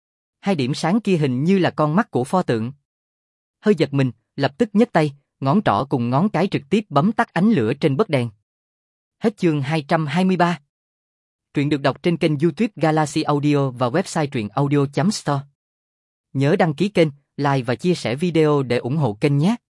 2 điểm sáng kia hình như là con mắt của pho tượng. Hơi giật mình, lập tức nhấc tay, ngón trỏ cùng ngón cái trực tiếp bấm tắt ánh lửa trên bấc đèn. Hết chương 223. Truyện được đọc trên kênh YouTube Galaxy Audio và website truyệnaudio.store. Nhớ đăng ký kênh, like và chia sẻ video để ủng hộ kênh nhé.